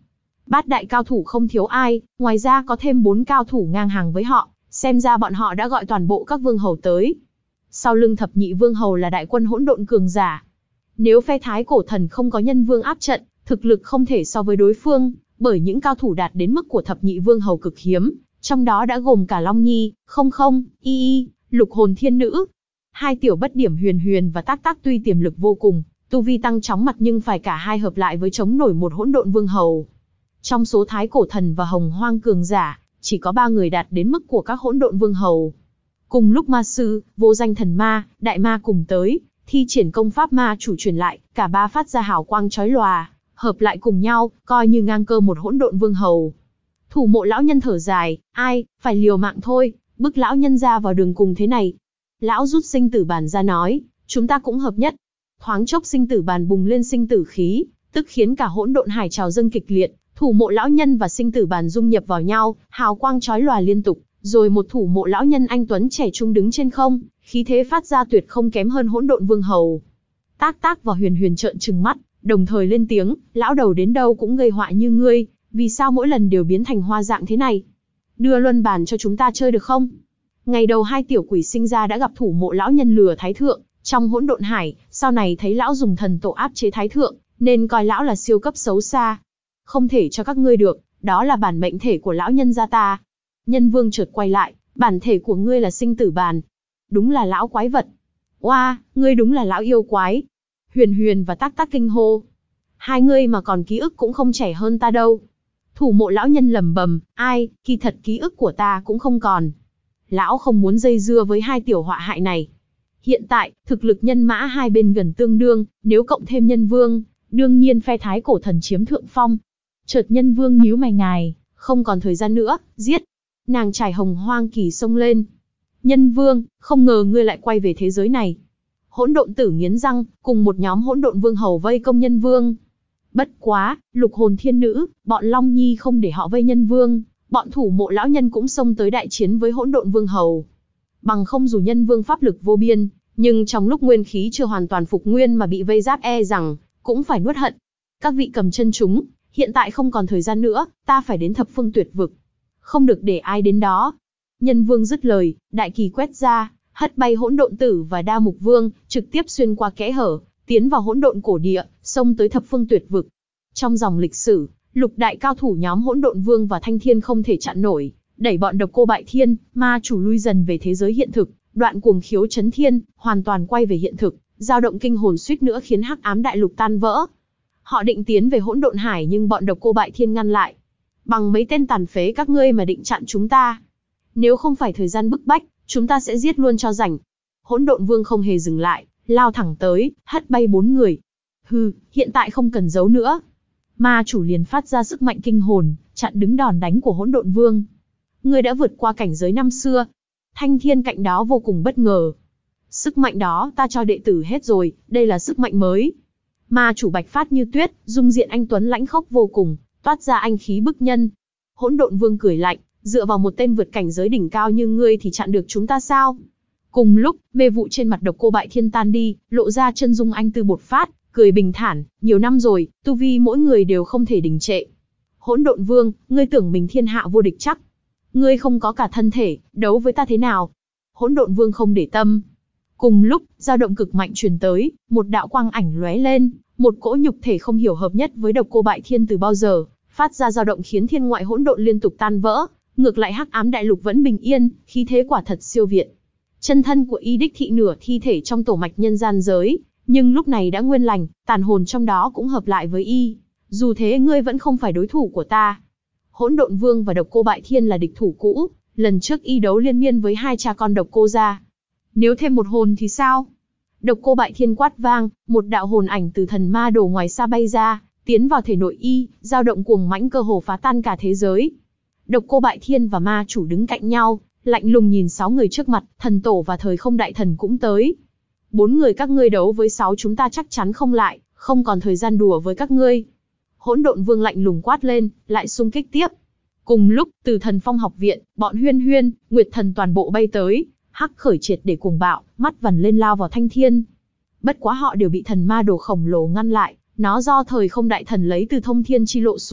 Bát đại cao thủ không thiếu ai, ngoài ra có thêm bốn cao thủ ngang hàng với họ, xem ra bọn họ đã gọi toàn bộ các vương hầu tới. Sau lưng thập nhị vương hầu là đại quân hỗn độn cường giả. Nếu phe Thái Cổ Thần không có nhân vương áp trận, thực lực không thể so với đối phương, bởi những cao thủ đạt đến mức của thập nhị vương hầu cực hiếm, trong đó đã gồm cả Long Nhi, Không Không, Y Y, Lục Hồn Thiên Nữ. Hai tiểu bất điểm Huyền Huyền và Tác Tác tuy tiềm lực vô cùng, tu vi tăng chóng mặt nhưng phải cả hai hợp lại với chống nổi một hỗn độn vương hầu. Trong số Thái Cổ Thần và Hồng Hoang cường giả, chỉ có ba người đạt đến mức của các hỗn độn vương hầu. Cùng lúc ma sư, vô danh thần ma, đại ma cùng tới, thi triển công pháp ma chủ truyền lại, cả ba phát ra hào quang chói lòa, hợp lại cùng nhau, coi như ngang cơ một hỗn độn vương hầu. Thủ Mộ lão nhân thở dài, ai, phải liều mạng thôi, bức lão nhân ra vào đường cùng thế này. Lão rút sinh tử bàn ra nói, chúng ta cũng hợp nhất. Thoáng chốc sinh tử bàn bùng lên sinh tử khí, tức khiến cả hỗn độn hải trào dâng kịch liệt. Thủ Mộ lão nhân và sinh tử bàn dung nhập vào nhau, hào quang chói lòa liên tục, rồi một thủ mộ lão nhân anh tuấn trẻ trung đứng trên không, khí thế phát ra tuyệt không kém hơn hỗn độn vương hầu. Tác Tác và Huyền Huyền trợn trừng mắt, đồng thời lên tiếng, lão đầu đến đâu cũng gây họa như ngươi, vì sao mỗi lần đều biến thành hoa dạng thế này? Đưa luân bàn cho chúng ta chơi được không? Ngày đầu hai tiểu quỷ sinh ra đã gặp thủ mộ lão nhân lừa thái thượng, trong hỗn độn hải, sau này thấy lão dùng thần tổ áp chế thái thượng, nên coi lão là siêu cấp xấu xa. Không thể cho các ngươi được, đó là bản mệnh thể của lão nhân gia ta. Nhân vương chợt quay lại, bản thể của ngươi là sinh tử bàn. Đúng là lão quái vật. Oa, wow, ngươi đúng là lão yêu quái. Huyền Huyền và Tác Tác kinh hô. Hai ngươi mà còn ký ức cũng không trẻ hơn ta đâu. Thủ mộ lão nhân lẩm bẩm, ai, kỳ thật ký ức của ta cũng không còn. Lão không muốn dây dưa với hai tiểu họa hại này. Hiện tại, thực lực nhân mã hai bên gần tương đương, nếu cộng thêm nhân vương, đương nhiên phe Thái Cổ Thần chiếm thượng phong. Chợt nhân vương nhíu mày ngài, không còn thời gian nữa, giết. Nàng trải hồng hoang kỳ xông lên. Nhân vương, không ngờ ngươi lại quay về thế giới này. Hỗn độn tử nghiến răng, cùng một nhóm hỗn độn vương hầu vây công nhân vương. Bất quá, Lục Hồn Thiên Nữ, bọn Long Nhi không để họ vây nhân vương, bọn thủ mộ lão nhân cũng xông tới đại chiến với hỗn độn vương hầu. Bằng không dù nhân vương pháp lực vô biên, nhưng trong lúc nguyên khí chưa hoàn toàn phục nguyên mà bị vây giáp e rằng, cũng phải nuốt hận. Các vị cầm chân chúng, hiện tại không còn thời gian nữa, ta phải đến thập phương tuyệt vực. Không được để ai đến đó. Nhân vương dứt lời, đại kỳ quét ra, hất bay hỗn độn tử và đa mục vương, trực tiếp xuyên qua kẽ hở, tiến vào hỗn độn cổ địa, xông tới thập phương tuyệt vực. Trong dòng lịch sử, lục đại cao thủ nhóm hỗn độn vương và thanh thiên không thể chặn nổi, đẩy bọn độc cô bại thiên, ma chủ lui dần về thế giới hiện thực, đoạn cuồng khiếu chấn thiên, hoàn toàn quay về hiện thực, dao động kinh hồn suýt nữa khiến hắc ám đại lục tan vỡ. Họ định tiến về hỗn độn hải nhưng bọn độc cô bại thiên ngăn lại. Bằng mấy tên tàn phế các ngươi mà định chặn chúng ta. Nếu không phải thời gian bức bách, chúng ta sẽ giết luôn cho rảnh. Hỗn độn vương không hề dừng lại, lao thẳng tới, hất bay bốn người. Hừ, hiện tại không cần giấu nữa. Ma chủ liền phát ra sức mạnh kinh hồn, chặn đứng đòn đánh của hỗn độn vương. Ngươi đã vượt qua cảnh giới năm xưa. Thanh thiên cạnh đó vô cùng bất ngờ. Sức mạnh đó ta cho đệ tử hết rồi, đây là sức mạnh mới. Ma chủ bạch phát như tuyết, dung diện anh tuấn lãnh khốc vô cùng, toát ra anh khí bức nhân. Hỗn độn vương cười lạnh, dựa vào một tên vượt cảnh giới đỉnh cao như ngươi thì chặn được chúng ta sao? Cùng lúc, mê vụ trên mặt độc cô bại thiên tan đi, lộ ra chân dung anh tư bột phát, cười bình thản, nhiều năm rồi, tu vi mỗi người đều không thể đình trệ. Hỗn độn vương, ngươi tưởng mình thiên hạ vô địch chắc? Ngươi không có cả thân thể, đấu với ta thế nào? Hỗn độn vương không để tâm. Cùng lúc, dao động cực mạnh truyền tới, một đạo quang ảnh lóe lên, một cỗ nhục thể không hiểu hợp nhất với độc cô bại thiên từ bao giờ, phát ra dao động khiến thiên ngoại hỗn độn liên tục tan vỡ, ngược lại hắc ám đại lục vẫn bình yên, khí thế quả thật siêu việt. Chân thân của y đích thị nửa thi thể trong tổ mạch nhân gian giới, nhưng lúc này đã nguyên lành, tàn hồn trong đó cũng hợp lại với y. Dù thế ngươi vẫn không phải đối thủ của ta. Hỗn độn vương và độc cô bại thiên là địch thủ cũ, lần trước y đấu liên miên với hai cha con độc cô gia. Nếu thêm một hồn thì sao? Độc cô bại thiên quát vang, một đạo hồn ảnh từ thần ma đồ ngoài xa bay ra, tiến vào thể nội y, dao động cuồng mãnh cơ hồ phá tan cả thế giới. Độc cô bại thiên và ma chủ đứng cạnh nhau, lạnh lùng nhìn sáu người trước mặt, thần tổ và thời không đại thần cũng tới. Bốn người các ngươi đấu với sáu chúng ta chắc chắn không lại, không còn thời gian đùa với các ngươi. Hỗn độn vương lạnh lùng quát lên, lại xung kích tiếp. Cùng lúc, từ thần phong học viện, bọn huyên huyên, nguyệt thần toàn bộ bay tới, hắc khởi triệt để cuồng bạo, mắt vằn lên lao vào thanh thiên. Bất quá họ đều bị thần ma đồ khổng lồ ngăn lại, nó do thời không đại thần lấy từ thông thiên chi lộ xuống,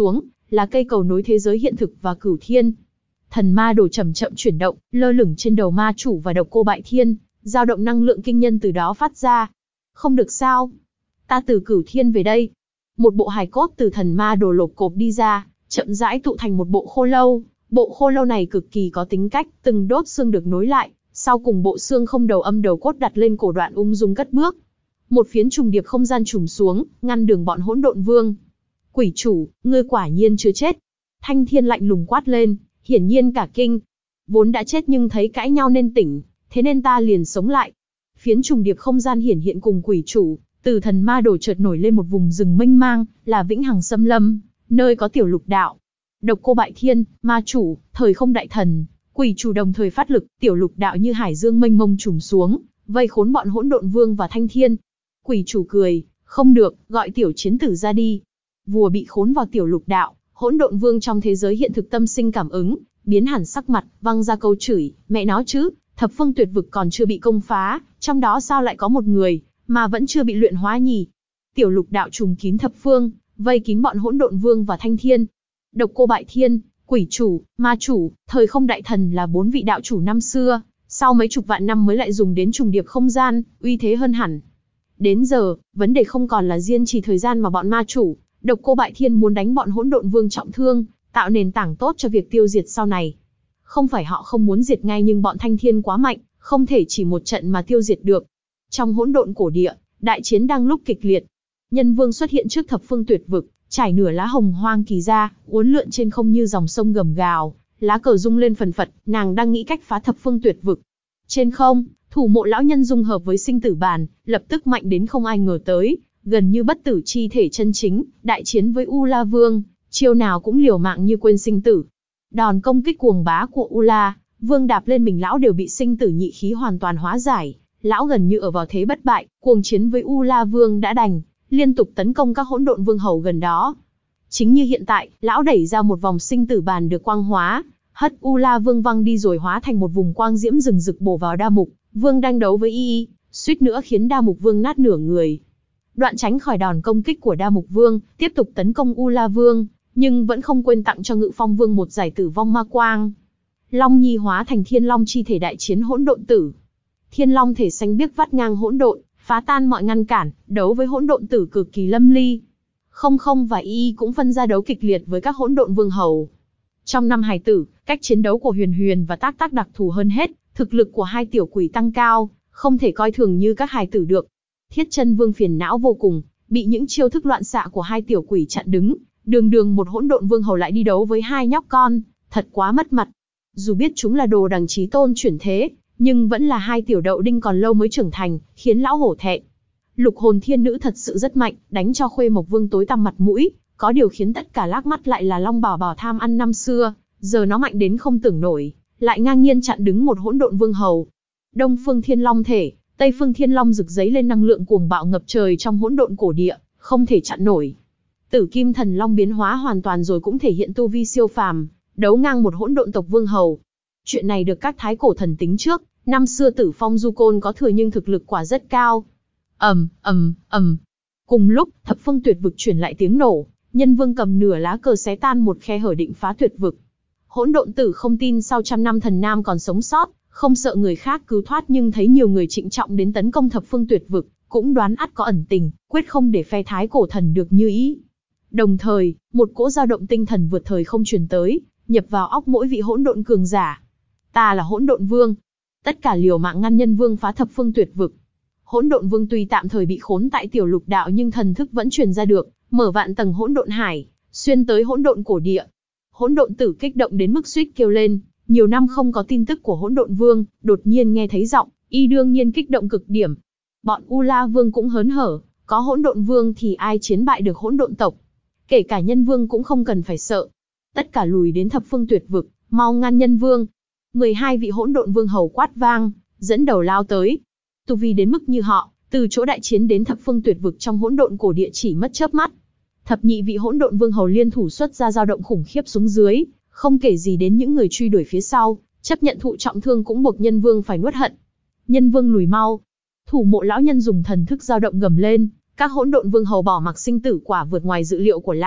là cây cầu nối thế giới hiện thực và cửu thiên. Thần ma đồ chậm chậm chuyển động, lơ lửng trên đầu ma chủ và độc cô Bại Thiên, dao động năng lượng kinh nhân từ đó phát ra. Không được sao? Ta từ cửu thiên về đây. Một bộ hài cốt từ thần ma đồ lột cộp đi ra, chậm rãi tụ thành một bộ khô lâu. Bộ khô lâu này cực kỳ có tính cách, từng đốt xương được nối lại, sau cùng bộ xương không đầu âm đầu cốt đặt lên cổ đoạn ung dung cất bước. Một phiến trùng điệp không gian trùm xuống, ngăn đường bọn hỗn độn vương. Quỷ chủ, ngươi quả nhiên chưa chết. Thanh Thiên lạnh lùng quát lên, hiển nhiên cả kinh. Vốn đã chết nhưng thấy cãi nhau nên tỉnh, thế nên ta liền sống lại. Phiến trùng điệp không gian hiển hiện cùng quỷ chủ, từ thần ma đồ chợt nổi lên một vùng rừng mênh mang, là Vĩnh Hằng Xâm Lâm, nơi có tiểu lục đạo. Độc cô Bại Thiên, ma chủ, thời không đại thần, quỷ chủ đồng thời phát lực, tiểu lục đạo như hải dương mênh mông trùm xuống, vây khốn bọn hỗn độn vương và Thanh Thiên. Quỷ chủ cười, không được, gọi tiểu chiến tử ra đi. Vua bị khốn vào tiểu lục đạo, hỗn độn vương trong thế giới hiện thực tâm sinh cảm ứng, biến hẳn sắc mặt, văng ra câu chửi, mẹ nó chứ, thập phương tuyệt vực còn chưa bị công phá, trong đó sao lại có một người, mà vẫn chưa bị luyện hóa nhỉ? Tiểu lục đạo trùm kín thập phương, vây kín bọn hỗn độn vương và Thanh Thiên. Độc cô Bại Thiên, quỷ chủ, ma chủ, thời không đại thần là bốn vị đạo chủ năm xưa, sau mấy chục vạn năm mới lại dùng đến trùng điệp không gian, uy thế hơn hẳn. Đến giờ, vấn đề không còn là riêng chỉ thời gian mà bọn ma chủ, độc cô Bại Thiên muốn đánh bọn hỗn độn vương trọng thương, tạo nền tảng tốt cho việc tiêu diệt sau này. Không phải họ không muốn diệt ngay nhưng bọn Thanh Thiên quá mạnh, không thể chỉ một trận mà tiêu diệt được. Trong hỗn độn cổ địa, đại chiến đang lúc kịch liệt. Nhân vương xuất hiện trước thập phương tuyệt vực, trải nửa lá hồng hoang kỳ ra, uốn lượn trên không như dòng sông gầm gào, lá cờ rung lên phần phật, nàng đang nghĩ cách phá thập phương tuyệt vực. Trên không, thủ mộ lão nhân dung hợp với sinh tử bàn, lập tức mạnh đến không ai ngờ tới, gần như bất tử chi thể chân chính, đại chiến với U La Vương, chiêu nào cũng liều mạng như quên sinh tử. Đòn công kích cuồng bá của U La Vương đạp lên mình lão đều bị sinh tử nhị khí hoàn toàn hóa giải, lão gần như ở vào thế bất bại, cuồng chiến với U La Vương đã đành, liên tục tấn công các hỗn độn vương hầu gần đó. Chính như hiện tại, lão đẩy ra một vòng sinh tử bàn được quang hóa, hất U La Vương văng đi rồi hóa thành một vùng quang diễm rừng rực bổ vào Đa Mục Vương đang đấu với y y, suýt nữa khiến Đa Mục Vương nát nửa người. Đoạn tránh khỏi đòn công kích của Đa Mục Vương, tiếp tục tấn công U La Vương, nhưng vẫn không quên tặng cho Ngự Phong Vương một giải tử vong ma quang. Long Nhi hóa thành Thiên Long chi thể đại chiến hỗn độn tử. Thiên Long thể xanh biếc vắt ngang hỗn độn, phá tan mọi ngăn cản, đấu với hỗn độn tử cực kỳ lâm ly. Không Không và Y Y cũng phân ra đấu kịch liệt với các hỗn độn vương hầu. Trong năm hài tử, cách chiến đấu của Huyền Huyền và Tác Tác đặc thù hơn hết, thực lực của hai tiểu quỷ tăng cao, không thể coi thường như các hài tử được. Thiết Chân Vương phiền não vô cùng, bị những chiêu thức loạn xạ của hai tiểu quỷ chặn đứng, đường đường một hỗn độn vương hầu lại đi đấu với hai nhóc con, thật quá mất mặt. Dù biết chúng là đồ đằng chí tôn chuyển thế, nhưng vẫn là hai tiểu đậu đinh còn lâu mới trưởng thành, khiến lão hổ thẹn. Lục hồn thiên nữ thật sự rất mạnh, đánh cho Khuê Mộc Vương tối tăm mặt mũi, có điều khiến tất cả lác mắt lại là Long Bảo Bảo tham ăn năm xưa, giờ nó mạnh đến không tưởng nổi, lại ngang nhiên chặn đứng một hỗn độn vương hầu. Đông Phương Thiên Long thể, Tây Phương Thiên Long rực giấy lên năng lượng cuồng bạo ngập trời trong hỗn độn cổ địa, không thể chặn nổi. Tử Kim Thần Long biến hóa hoàn toàn rồi cũng thể hiện tu vi siêu phàm, đấu ngang một hỗn độn tộc vương hầu. Chuyện này được các thái cổ thần tính trước, năm xưa Tử Phong Du Côn có thừa nhưng thực lực quả rất cao. Ầm, ầm, ầm. Cùng lúc, thập phương tuyệt vực truyền lại tiếng nổ, Nhân Vương cầm nửa lá cờ xé tan một khe hở định phá tuyệt vực. Hỗn độn tử không tin sau trăm năm thần nam còn sống sót, không sợ người khác cứu thoát nhưng thấy nhiều người trịnh trọng đến tấn công thập phương tuyệt vực, cũng đoán ắt có ẩn tình, quyết không để phe thái cổ thần được như ý. Đồng thời, một cỗ dao động tinh thần vượt thời không truyền tới, nhập vào óc mỗi vị hỗn độn cường giả. Ta là hỗn độn vương. Tất cả liều mạng ngăn Nhân Vương phá thập phương tuyệt vực. Hỗn độn vương tuy tạm thời bị khốn tại tiểu lục đạo nhưng thần thức vẫn truyền ra được, mở vạn tầng hỗn độn hải, xuyên tới hỗn độn cổ địa. Hỗn độn tử kích động đến mức suýt kêu lên, nhiều năm không có tin tức của hỗn độn vương, đột nhiên nghe thấy giọng, y đương nhiên kích động cực điểm. Bọn U La Vương cũng hớn hở, có hỗn độn vương thì ai chiến bại được hỗn độn tộc. Kể cả Nhân Vương cũng không cần phải sợ. Tất cả lùi đến thập phương tuyệt vực, mau ngăn Nhân Vương. mười hai vị hỗn độn vương hầu quát vang, dẫn đầu lao tới. Tu vi đến mức như họ, từ chỗ đại chiến đến thập phương tuyệt vực trong hỗn độn cổ địa chỉ mất chớp mắt. Thập nhị vị hỗn độn vương hầu liên thủ xuất ra dao động khủng khiếp xuống dưới, không kể gì đến những người truy đuổi phía sau, chấp nhận thụ trọng thương cũng buộc Nhân Vương phải nuốt hận. Nhân Vương lùi mau. Thủ mộ lão nhân dùng thần thức dao động gầm lên, các hỗn độn vương hầu bỏ mặc sinh tử quả vượt ngoài dự liệu của lão,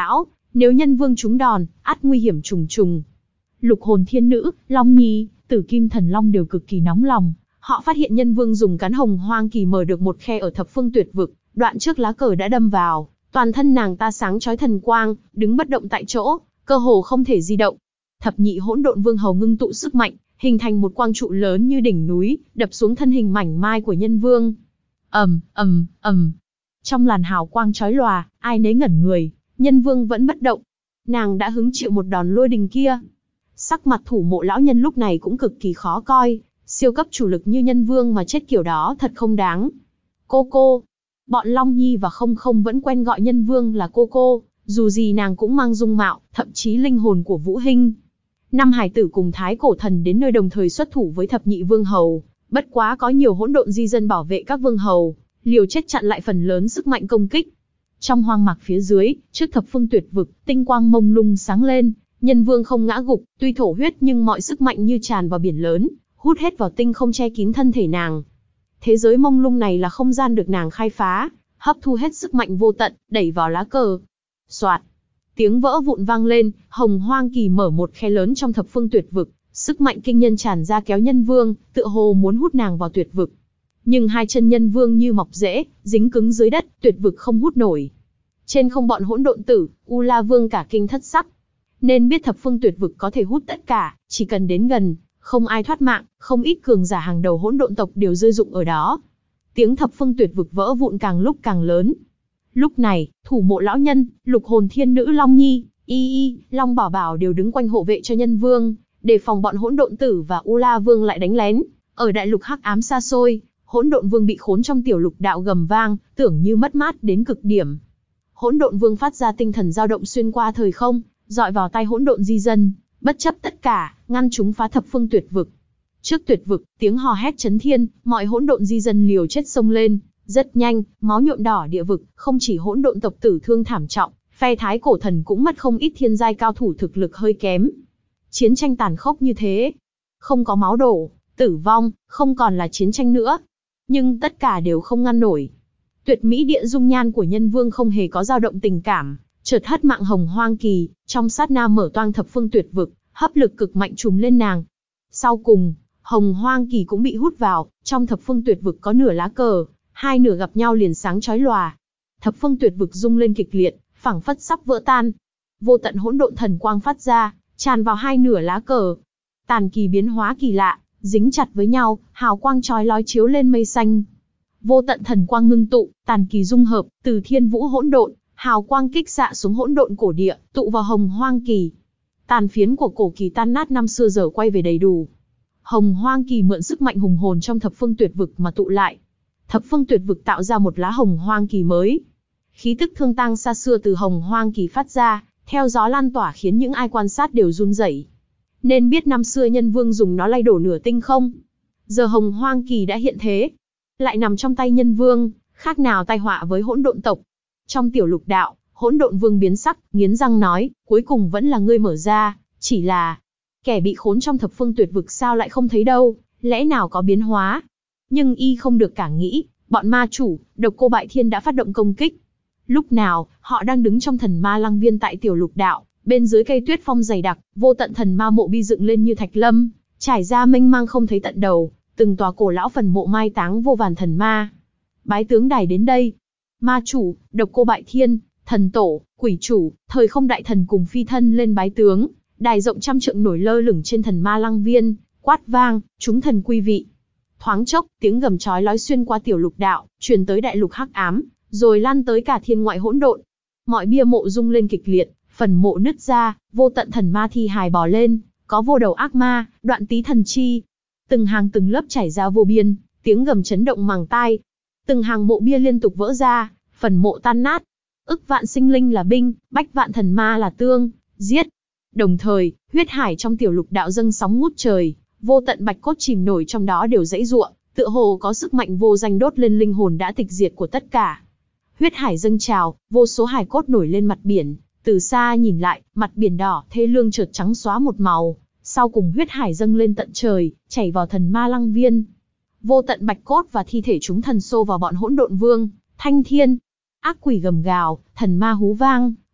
Nếu nhân vương trúng đòn, ắt nguy hiểm trùng trùng. Lục hồn thiên nữ, Long Nhi, Tử Kim Thần Long đều cực kỳ nóng lòng. Họ phát hiện nhân vương dùng cắn hồng hoang kỳ mở được một khe ở thập phương tuyệt vực, đoạn trước lá cờ đã đâm vào, toàn thân nàng ta sáng chói thần quang, đứng bất động tại chỗ, cơ hồ không thể di động. Thập nhị hỗn độn vương hầu ngưng tụ sức mạnh, hình thành một quang trụ lớn như đỉnh núi, đập xuống thân hình mảnh mai của nhân vương. ầm ầm ầm. Trong làn hào quang chói lòa, ai nấy ngẩn người, nhân vương vẫn bất động. Nàng đã hứng chịu một đòn lôi đình kia. Sắc mặt thủ mộ lão nhân lúc này cũng cực kỳ khó coi, siêu cấp chủ lực như nhân vương mà chết kiểu đó thật không đáng. Cô cô. Bọn Long Nhi và Không Không vẫn quen gọi nhân vương là cô cô, dù gì nàng cũng mang dung mạo, thậm chí linh hồn của Vũ Hinh. Năm hải tử cùng Thái Cổ Thần đến nơi đồng thời xuất thủ với thập nhị vương hầu, bất quá có nhiều hỗn độn di dân bảo vệ các vương hầu, liều chết chặn lại phần lớn sức mạnh công kích. Trong hoang mạc phía dưới, trước thập phương tuyệt vực, tinh quang mông lung sáng lên, nhân vương không ngã gục, tuy thổ huyết nhưng mọi sức mạnh như tràn vào biển lớn, hút hết vào tinh không che kín thân thể nàng. Thế giới mông lung này là không gian được nàng khai phá, hấp thu hết sức mạnh vô tận, đẩy vào lá cờ. Soạt, tiếng vỡ vụn vang lên, hồng hoang kỳ mở một khe lớn trong thập phương tuyệt vực, sức mạnh kinh nhân tràn ra kéo nhân vương, tựa hồ muốn hút nàng vào tuyệt vực. Nhưng hai chân nhân vương như mọc rễ, dính cứng dưới đất, tuyệt vực không hút nổi. Trên không bọn hỗn độn tử, U La Vương cả kinh thất sắc. Nên biết thập phương tuyệt vực có thể hút tất cả, chỉ cần đến gần, không ai thoát mạng, không ít cường giả hàng đầu hỗn độn tộc đều rơi rụng ở đó. Tiếng thập phương tuyệt vực vỡ vụn càng lúc càng lớn. Lúc này, thủ mộ lão nhân, lục hồn thiên nữ Long Nhi, Y Y, Long Bảo Bảo đều đứng quanh hộ vệ cho nhân vương, đề phòng bọn hỗn độn tử và U La Vương lại đánh lén. Ở đại lục hắc ám xa xôi, hỗn độn vương bị khốn trong tiểu lục đạo gầm vang, tưởng như mất mát đến cực điểm. Hỗn độn vương phát ra tinh thần dao động xuyên qua thời không, dọi vào tay hỗn độn di dân, bất chấp tất cả, ngăn chúng phá thập phương tuyệt vực. Trước tuyệt vực, tiếng hò hét chấn thiên, mọi hỗn độn di dân liều chết xông lên, rất nhanh, máu nhuộm đỏ địa vực, không chỉ hỗn độn tộc tử thương thảm trọng, phe Thái Cổ Thần cũng mất không ít thiên giai cao thủ thực lực hơi kém. Chiến tranh tàn khốc như thế, không có máu đổ, tử vong, không còn là chiến tranh nữa. Nhưng tất cả đều không ngăn nổi. Tuyệt mỹ địa dung nhan của nhân vương không hề có dao động tình cảm, chợt hất mạng hồng hoang kỳ, trong sát na mở toang thập phương tuyệt vực, hấp lực cực mạnh trùm lên nàng. Sau cùng, hồng hoang kỳ cũng bị hút vào, trong thập phương tuyệt vực có nửa lá cờ, hai nửa gặp nhau liền sáng chói lòa. Thập phương tuyệt vực rung lên kịch liệt, phảng phất sắp vỡ tan. Vô tận hỗn độn thần quang phát ra, tràn vào hai nửa lá cờ. Tàn kỳ biến hóa kỳ lạ, dính chặt với nhau, hào quang chói lói chiếu lên mây xanh. Vô tận thần quang ngưng tụ, tàn kỳ dung hợp, từ thiên vũ hỗn độn, hào quang kích xạ xuống hỗn độn cổ địa, tụ vào hồng hoang kỳ. Tàn phiến của cổ kỳ tan nát năm xưa giờ quay về đầy đủ. Hồng hoang kỳ mượn sức mạnh hùng hồn trong thập phương tuyệt vực mà tụ lại. Thập phương tuyệt vực tạo ra một lá hồng hoang kỳ mới. Khí tức thương tang xa xưa từ hồng hoang kỳ phát ra, theo gió lan tỏa khiến những ai quan sát đều run rẩy. Nên biết năm xưa nhân vương dùng nó lay đổ nửa tinh không. Giờ hồng hoang kỳ đã hiện thế, lại nằm trong tay nhân vương, khác nào tai họa với hỗn độn tộc. Trong tiểu lục đạo, hỗn độn vương biến sắc, nghiến răng nói, cuối cùng vẫn là ngươi mở ra, chỉ là kẻ bị khốn trong thập phương tuyệt vực sao lại không thấy đâu, lẽ nào có biến hóa. Nhưng y không được cả nghĩ, bọn ma chủ, Độc Cô Bại Thiên đã phát động công kích. Lúc nào, họ đang đứng trong thần ma lăng viên tại tiểu lục đạo, bên dưới cây tuyết phong dày đặc, vô tận thần ma mộ bi dựng lên như thạch lâm, trải ra mênh mang không thấy tận đầu, từng tòa cổ lão phần mộ mai táng vô vàn thần ma. Bái tướng đài đến đây. Ma chủ, Độc Cô Bại Thiên, thần tổ, quỷ chủ, thời không đại thần cùng phi thân lên bái tướng. Đài rộng trăm trượng nổi lơ lửng trên thần ma lăng viên, quát vang, chúng thần quy vị. Thoáng chốc, tiếng gầm chói lói xuyên qua tiểu lục đạo, truyền tới đại lục hắc ám, rồi lan tới cả thiên ngoại hỗn độn. Mọi bia mộ rung lên kịch liệt, phần mộ nứt ra, vô tận thần ma thi hài bò lên, có vô đầu ác ma, đoạn tý thần chi. Từng hàng từng lớp chảy ra vô biên, tiếng gầm chấn động màng tai. Từng hàng mộ bia liên tục vỡ ra, phần mộ tan nát. Ức vạn sinh linh là binh, bách vạn thần ma là tương, giết. Đồng thời, huyết hải trong tiểu lục đạo dâng sóng ngút trời, vô tận bạch cốt chìm nổi trong đó đều dãy giụa, tựa hồ có sức mạnh vô danh đốt lên linh hồn đã tịch diệt của tất cả. Huyết hải dâng trào, vô số hải cốt nổi lên mặt biển, từ xa nhìn lại, mặt biển đỏ thê lương chợt trắng xóa một màu, sau cùng huyết hải dâng lên tận trời, chảy vào thần ma lăng viên. Vô tận bạch cốt và thi thể chúng thần xô vào bọn hỗn độn vương, thanh thiên. Ác quỷ gầm gào, thần ma hú vang,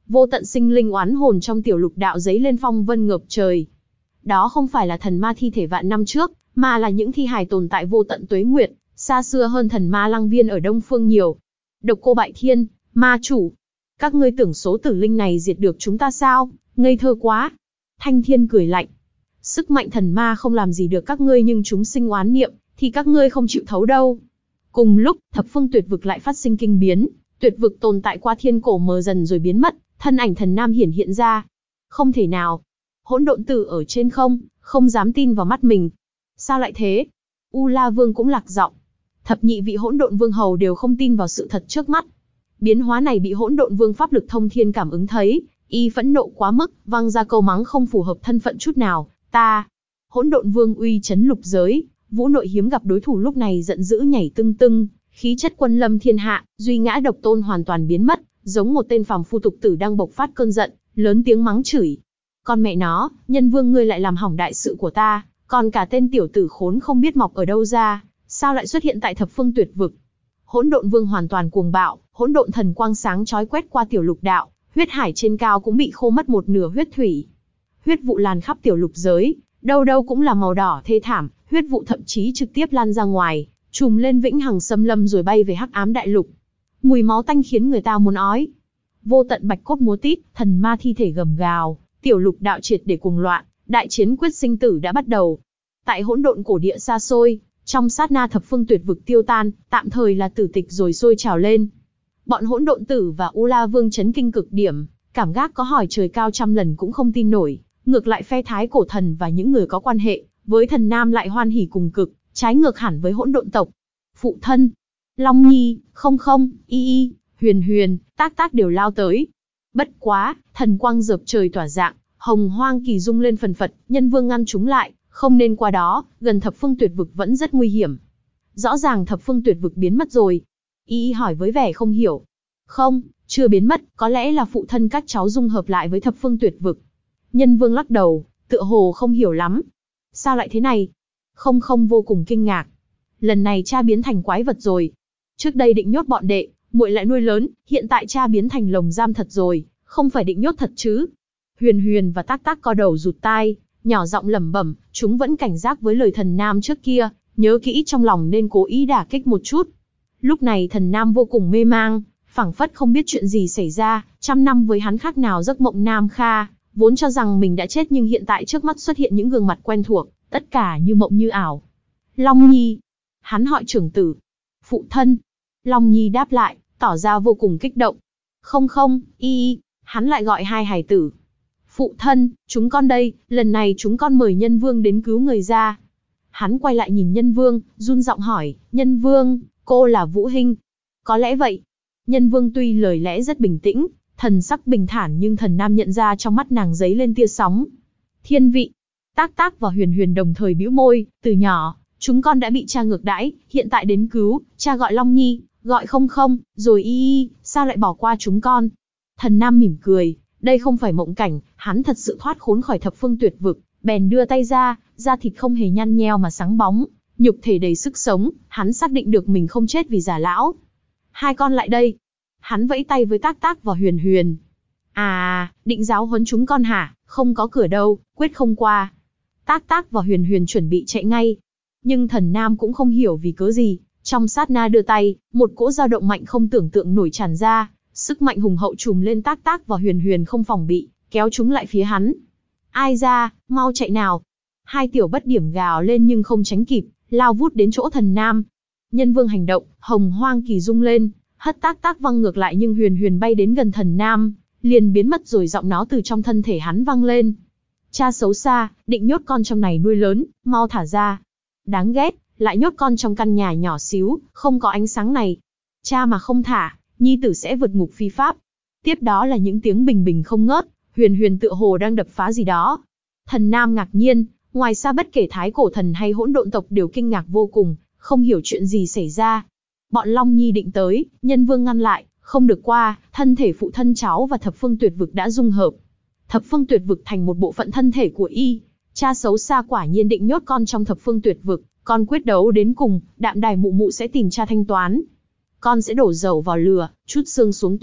Vô tận sinh linh oán hồn trong tiểu lục đạo giấy lên phong vân ngập trời. Đó không phải là thần ma thi thể vạn năm trước, mà là những thi hài tồn tại vô tận tuế nguyệt, xa xưa hơn thần ma lăng viên ở Đông Phương nhiều. Độc Cô Bại Thiên, ma chủ, các ngươi tưởng số tử linh này diệt được chúng ta sao? Ngây thơ quá. Thanh Thiên cười lạnh. Sức mạnh thần ma không làm gì được các ngươi, nhưng chúng sinh oán niệm, thì các ngươi không chịu thấu đâu. Cùng lúc, thập phương tuyệt vực lại phát sinh kinh biến, tuyệt vực tồn tại qua thiên cổ mờ dần rồi biến mất, thân ảnh thần nam hiển hiện ra. Không thể nào. Hỗn độn tử ở trên không, không dám tin vào mắt mình. Sao lại thế? U La Vương cũng lạc giọng. Thập nhị vị hỗn độn vương hầu đều không tin vào sự thật trước mắt. Biến hóa này bị hỗn độn vương pháp lực thông thiên cảm ứng thấy, y phẫn nộ quá mức, vang ra câu mắng không phù hợp thân phận chút nào. Ta, hỗn độn vương uy chấn lục giới, vũ nội hiếm gặp đối thủ lúc này giận dữ nhảy tưng tưng, khí chất quân lâm thiên hạ, duy ngã độc tôn hoàn toàn biến mất, giống một tên phàm phu tục tử đang bộc phát cơn giận, lớn tiếng mắng chửi. Con mẹ nó, nhân vương ngươi lại làm hỏng đại sự của ta, còn cả tên tiểu tử khốn không biết mọc ở đâu ra, sao lại xuất hiện tại thập phương tuyệt vực? Hỗn độn vương hoàn toàn cuồng bạo, hỗn độn thần quang sáng chói quét qua tiểu lục đạo, huyết hải trên cao cũng bị khô mất một nửa huyết thủy. Huyết vụ lan khắp tiểu lục giới, đâu đâu cũng là màu đỏ thê thảm, huyết vụ thậm chí trực tiếp lan ra ngoài, trùm lên vĩnh hằng xâm lâm rồi bay về hắc ám đại lục. Mùi máu tanh khiến người ta muốn ói. Vô tận bạch cốt múa tít, thần ma thi thể gầm gào, tiểu lục đạo triệt để cuồng loạn, đại chiến quyết sinh tử đã bắt đầu. Tại hỗn độn cổ địa xa xôi, trong sát na thập phương tuyệt vực tiêu tan, tạm thời là tử tịch rồi sôi trào lên. Bọn hỗn độn tử và U La Vương chấn kinh cực điểm, cảm giác có hỏi trời cao trăm lần cũng không tin nổi. Ngược lại phe Thái Cổ Thần và những người có quan hệ với thần nam lại hoan hỉ cùng cực, trái ngược hẳn với hỗn độn tộc. Phụ thân, Long Nhi, không không, y y, Huyền Huyền, Tác Tác đều lao tới. Bất quá, thần quang dợp trời tỏa dạng, hồng hoang kỳ rung lên phần phật, nhân vương ngăn chúng lại, không nên qua đó, gần thập phương tuyệt vực vẫn rất nguy hiểm. Rõ ràng thập phương tuyệt vực biến mất rồi. Y y hỏi với vẻ không hiểu. Không, chưa biến mất, có lẽ là phụ thân các cháu dung hợp lại với thập phương tuyệt vực. Nhân vương lắc đầu, tựa hồ không hiểu lắm. Sao lại thế này? Không không vô cùng kinh ngạc. Lần này cha biến thành quái vật rồi. Trước đây định nhốt bọn đệ, muội lại nuôi lớn, hiện tại cha biến thành lồng giam thật rồi, không phải định nhốt thật chứ? Huyền Huyền và Tác Tác co đầu rụt tai, nhỏ giọng lẩm bẩm, chúng vẫn cảnh giác với lời thần nam trước kia, nhớ kỹ trong lòng nên cố ý đả kích một chút. Lúc này thần nam vô cùng mê mang, phảng phất không biết chuyện gì xảy ra, trăm năm với hắn khác nào giấc mộng nam kha, vốn cho rằng mình đã chết nhưng hiện tại trước mắt xuất hiện những gương mặt quen thuộc, tất cả như mộng như ảo. Long Nhi. Hắn hỏi trưởng tử. Phụ thân. Long Nhi đáp lại, tỏ ra vô cùng kích động. Không không, y y, hắn lại gọi hai hài tử. Phụ thân, chúng con đây, lần này chúng con mời nhân vương đến cứu người ra. Hắn quay lại nhìn nhân vương, run giọng hỏi, nhân vương, cô là Vũ Hinh. Có lẽ vậy. Nhân vương tuy lời lẽ rất bình tĩnh, thần sắc bình thản nhưng thần nam nhận ra trong mắt nàng giấy lên tia sóng. Thiên vị. Tác Tác và Huyền Huyền đồng thời bĩu môi, từ nhỏ, chúng con đã bị cha ngược đãi, hiện tại đến cứu, cha gọi Long Nhi, gọi không không, rồi y y, sao lại bỏ qua chúng con? Thần nam mỉm cười, đây không phải mộng cảnh, hắn thật sự thoát khốn khỏi thập phương tuyệt vực, bèn đưa tay ra, da thịt không hề nhăn nheo mà sáng bóng, nhục thể đầy sức sống, hắn xác định được mình không chết vì già lão. Hai con lại đây. Hắn vẫy tay với Tác Tác và Huyền Huyền. À, định giáo huấn chúng con hả? Không có cửa đâu, quyết không qua. Tác Tác và Huyền Huyền chuẩn bị chạy ngay. Nhưng thần nam cũng không hiểu vì cớ gì, trong sát na đưa tay, một cỗ dao động mạnh không tưởng tượng nổi tràn ra, sức mạnh hùng hậu trùm lên Tác Tác và Huyền Huyền không phòng bị, kéo chúng lại phía hắn. Ai ra, mau chạy nào. Hai tiểu bất điểm gào lên nhưng không tránh kịp, lao vút đến chỗ thần nam. Nhân vương hành động, hồng hoang kỳ rung lên, hất Tác Tác văng ngược lại nhưng Huyền Huyền bay đến gần thần nam, liền biến mất rồi giọng nó từ trong thân thể hắn vang lên. Cha xấu xa, định nhốt con trong này nuôi lớn, mau thả ra. Đáng ghét, lại nhốt con trong căn nhà nhỏ xíu, không có ánh sáng này. Cha mà không thả, nhi tử sẽ vượt ngục phi pháp. Tiếp đó là những tiếng bình bình không ngớt, Huyền Huyền tựa hồ đang đập phá gì đó. Thần nam ngạc nhiên, ngoài xa bất kể Thái Cổ Thần hay hỗn độn tộc đều kinh ngạc vô cùng, không hiểu chuyện gì xảy ra. Bọn Long Nhi định tới, nhân vương ngăn lại, không được qua, thân thể phụ thân cháu và thập phương tuyệt vực đã dung hợp. Thập phương tuyệt vực thành một bộ phận thân thể của y. Cha xấu xa quả nhiên định nhốt con trong thập phương tuyệt vực, con quyết đấu đến cùng, đạm đài mụ mụ sẽ tìm cha thanh toán. Con sẽ đổ dầu vào lửa, chút xương xuống tuyết,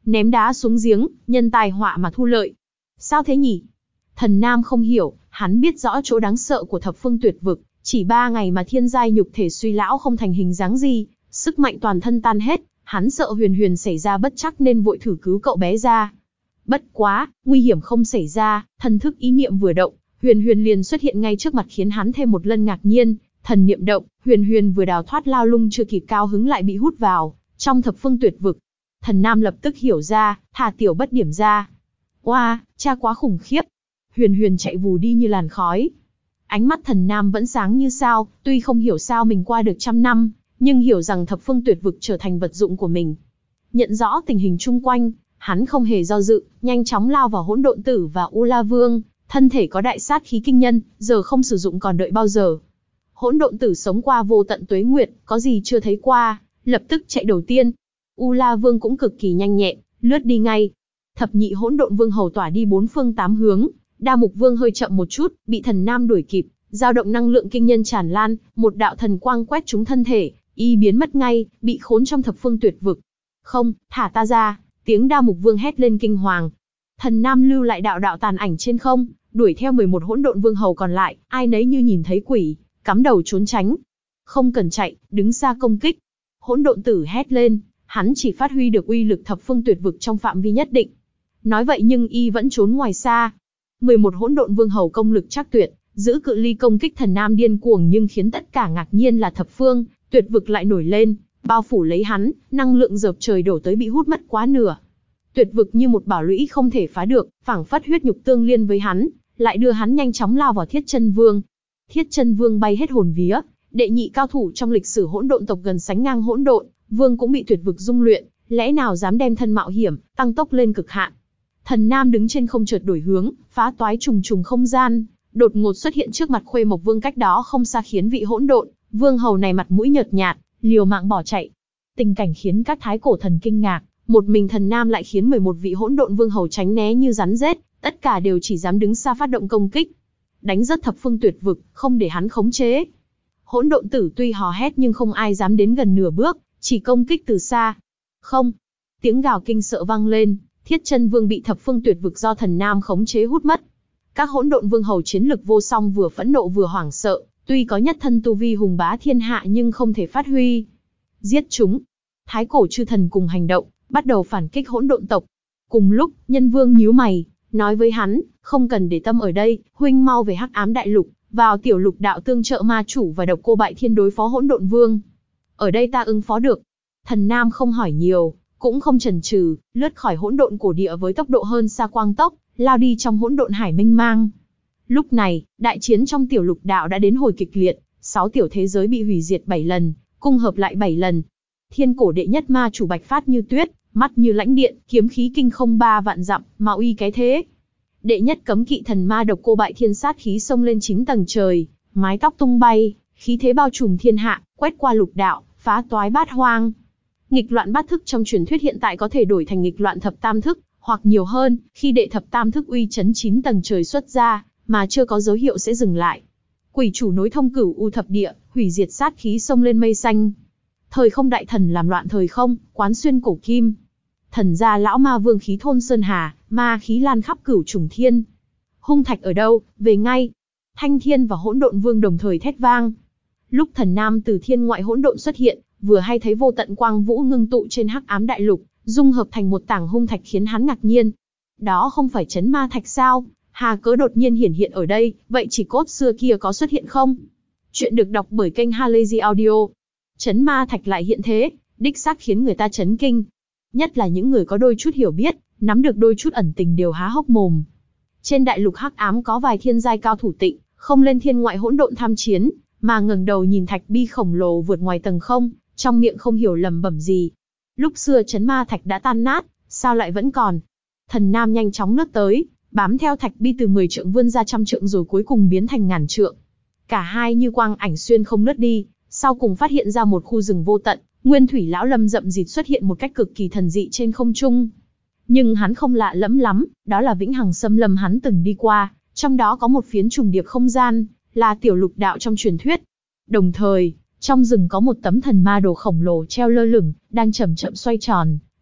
ném đá xuống giếng, nhân tai họa mà thu lợi. Sao thế nhỉ? Thần Nam không hiểu, hắn biết rõ chỗ đáng sợ của thập phương tuyệt vực, chỉ ba ngày mà thiên giai nhục thể suy lão không thành hình dáng gì, sức mạnh toàn thân tan hết, hắn sợ Huyền Huyền xảy ra bất trắc nên vội thử cứu cậu bé ra. Bất quá, nguy hiểm không xảy ra, thần thức ý niệm vừa động, Huyền Huyền liền xuất hiện ngay trước mặt khiến hắn thêm một lần ngạc nhiên, thần niệm động, Huyền Huyền vừa đào thoát lao lung chưa kịp cao hứng lại bị hút vào trong thập phương tuyệt vực. Thần Nam lập tức hiểu ra, thả tiểu bất điểm ra. Oa, cha quá khủng khiếp. Huyền Huyền chạy vù đi như làn khói. Ánh mắt Thần Nam vẫn sáng như sao, tuy không hiểu sao mình qua được trăm năm, nhưng hiểu rằng thập phương tuyệt vực trở thành vật dụng của mình. Nhận rõ tình hình chung quanh, hắn không hề do dự, nhanh chóng lao vào Hỗn Độn Tử và U La Vương, thân thể có đại sát khí kinh nhân, giờ không sử dụng còn đợi bao giờ. Hỗn Độn Tử sống qua vô tận tuế nguyệt, có gì chưa thấy qua, lập tức chạy đầu tiên. U La Vương cũng cực kỳ nhanh nhẹn, lướt đi ngay. Thập nhị Hỗn Độn Vương hầu tỏa đi bốn phương tám hướng, Đa Mục Vương hơi chậm một chút, bị Thần Nam đuổi kịp, dao động năng lượng kinh nhân tràn lan, một đạo thần quang quét trúng thân thể, y biến mất ngay, bị khốn trong thập phương tuyệt vực. Không, thả ta ra, tiếng Đa Mục Vương hét lên kinh hoàng. Thần Nam lưu lại đạo đạo tàn ảnh trên không, đuổi theo mười một Hỗn Độn Vương hầu còn lại, ai nấy như nhìn thấy quỷ, cắm đầu trốn tránh. Không cần chạy, đứng xa công kích. Hỗn Độn Tử hét lên, hắn chỉ phát huy được uy lực thập phương tuyệt vực trong phạm vi nhất định. Nói vậy nhưng y vẫn trốn ngoài xa. mười một Hỗn Độn Vương hầu công lực chắc tuyệt, giữ cự ly công kích Thần Nam điên cuồng, nhưng khiến tất cả ngạc nhiên là thập phương tuyệt vực lại nổi lên, bao phủ lấy hắn, năng lượng dợp trời đổ tới bị hút mất quá nửa. Tuyệt vực như một bảo lũy không thể phá được, phảng phất huyết nhục tương liên với hắn, lại đưa hắn nhanh chóng lao vào Thiết Chân Vương. Thiết Chân Vương bay hết hồn vía, đệ nhị cao thủ trong lịch sử hỗn độn tộc gần sánh ngang Hỗn Độn Vương cũng bị tuyệt vực dung luyện, lẽ nào dám đem thân mạo hiểm, tăng tốc lên cực hạn. Thần Nam đứng trên không chợt đổi hướng, phá toái trùng trùng không gian, đột ngột xuất hiện trước mặt Khuê Mộc Vương cách đó không xa, khiến vị Hỗn Độn Vương hầu này mặt mũi nhợt nhạt, liều mạng bỏ chạy. Tình cảnh khiến các thái cổ thần kinh ngạc, một mình Thần Nam lại khiến mười một vị Hỗn Độn Vương hầu tránh né như rắn rết, tất cả đều chỉ dám đứng xa phát động công kích, đánh rất thập phương tuyệt vực, không để hắn khống chế. Hỗn Độn Tử tuy hò hét nhưng không ai dám đến gần nửa bước, chỉ công kích từ xa. Không, tiếng gào kinh sợ vang lên, Thiết Chân Vương bị thập phương tuyệt vực do Thần Nam khống chế hút mất. Các Hỗn Độn Vương hầu chiến lực vô song, vừa phẫn nộ vừa hoảng sợ, tuy có nhất thân tu vi hùng bá thiên hạ nhưng không thể phát huy. Giết chúng! Thái cổ chư thần cùng hành động, bắt đầu phản kích Hỗn Độn tộc. Cùng lúc, Nhân Vương nhíu mày, nói với hắn, không cần để tâm ở đây, huynh mau về Hắc Ám Đại Lục, vào tiểu lục đạo tương trợ ma chủ và Độc Cô Bại Thiên đối phó Hỗn Độn Vương. Ở đây ta ứng phó được. Thần Nam không hỏi nhiều, cũng không chần chừ, lướt khỏi hỗn độn cổ địa với tốc độ hơn xa quang tốc, lao đi trong hỗn độn hải mênh mang. Lúc này, đại chiến trong tiểu lục đạo đã đến hồi kịch liệt, sáu tiểu thế giới bị hủy diệt bảy lần, cung hợp lại bảy lần. Thiên cổ đệ nhất ma chủ bạch phát như tuyết, mắt như lãnh điện, kiếm khí kinh không ba vạn dặm, mà uy cái thế. Đệ nhất cấm kỵ thần ma Độc Cô Bại Thiên sát khí xông lên chín tầng trời, mái tóc tung bay, khí thế bao trùm thiên hạ, quét qua lục đạo, phá toái bát hoang. Nghịch loạn bát thức trong truyền thuyết hiện tại có thể đổi thành nghịch loạn thập tam thức, hoặc nhiều hơn, khi đệ thập tam thức uy chấn chín tầng trời xuất ra, mà chưa có dấu hiệu sẽ dừng lại. Quỷ chủ nối thông cửu u thập địa, hủy diệt sát khí xông lên mây xanh. Thời không đại thần làm loạn thời không, quán xuyên cổ kim. Thần gia lão ma vương khí thôn sơn hà, ma khí lan khắp cửu trùng thiên. Hung thạch ở đâu, về ngay. Thanh Thiên và Hỗn Độn Vương đồng thời thét vang. Lúc Thần Nam từ thiên ngoại hỗn độn xuất hiện, vừa hay thấy vô tận quang vũ ngưng tụ trên Hắc Ám Đại Lục, dung hợp thành một tảng hung thạch khiến hắn ngạc nhiên. Đó không phải chấn ma thạch sao? Hà cớ đột nhiên hiển hiện ở đây, vậy chỉ cốt xưa kia có xuất hiện không? Chuyện được đọc bởi kênh Halazy Audio. Chấn ma thạch lại hiện thế, đích xác khiến người ta chấn kinh. Nhất là những người có đôi chút hiểu biết, nắm được đôi chút ẩn tình đều há hốc mồm. Trên đại lục hắc ám có vài thiên giai cao thủ tịnh, không lên thiên ngoại hỗn độn tham chiến, mà ngẩng đầu nhìn thạch bi khổng lồ vượt ngoài tầng không, trong miệng không hiểu lẩm bẩm gì. Lúc xưa chấn ma thạch đã tan nát, sao lại vẫn còn? Thần Nam nhanh chóng lướt tới, bám theo thạch bi từ mười trượng vươn ra trăm trượng rồi cuối cùng biến thành ngàn trượng. Cả hai như quang ảnh xuyên không lướt đi, sau cùng phát hiện ra một khu rừng vô tận, nguyên thủy lão lâm rậm rịt xuất hiện một cách cực kỳ thần dị trên không trung. Nhưng hắn không lạ lẫm lắm, đó là vĩnh hằng xâm lâm hắn từng đi qua, trong đó có một phiến trùng điệp không gian, là tiểu lục đạo trong truyền thuyết. Đồng thời, trong rừng có một tấm thần ma đồ khổng lồ treo lơ lửng, đang chậm chậm xoay tròn,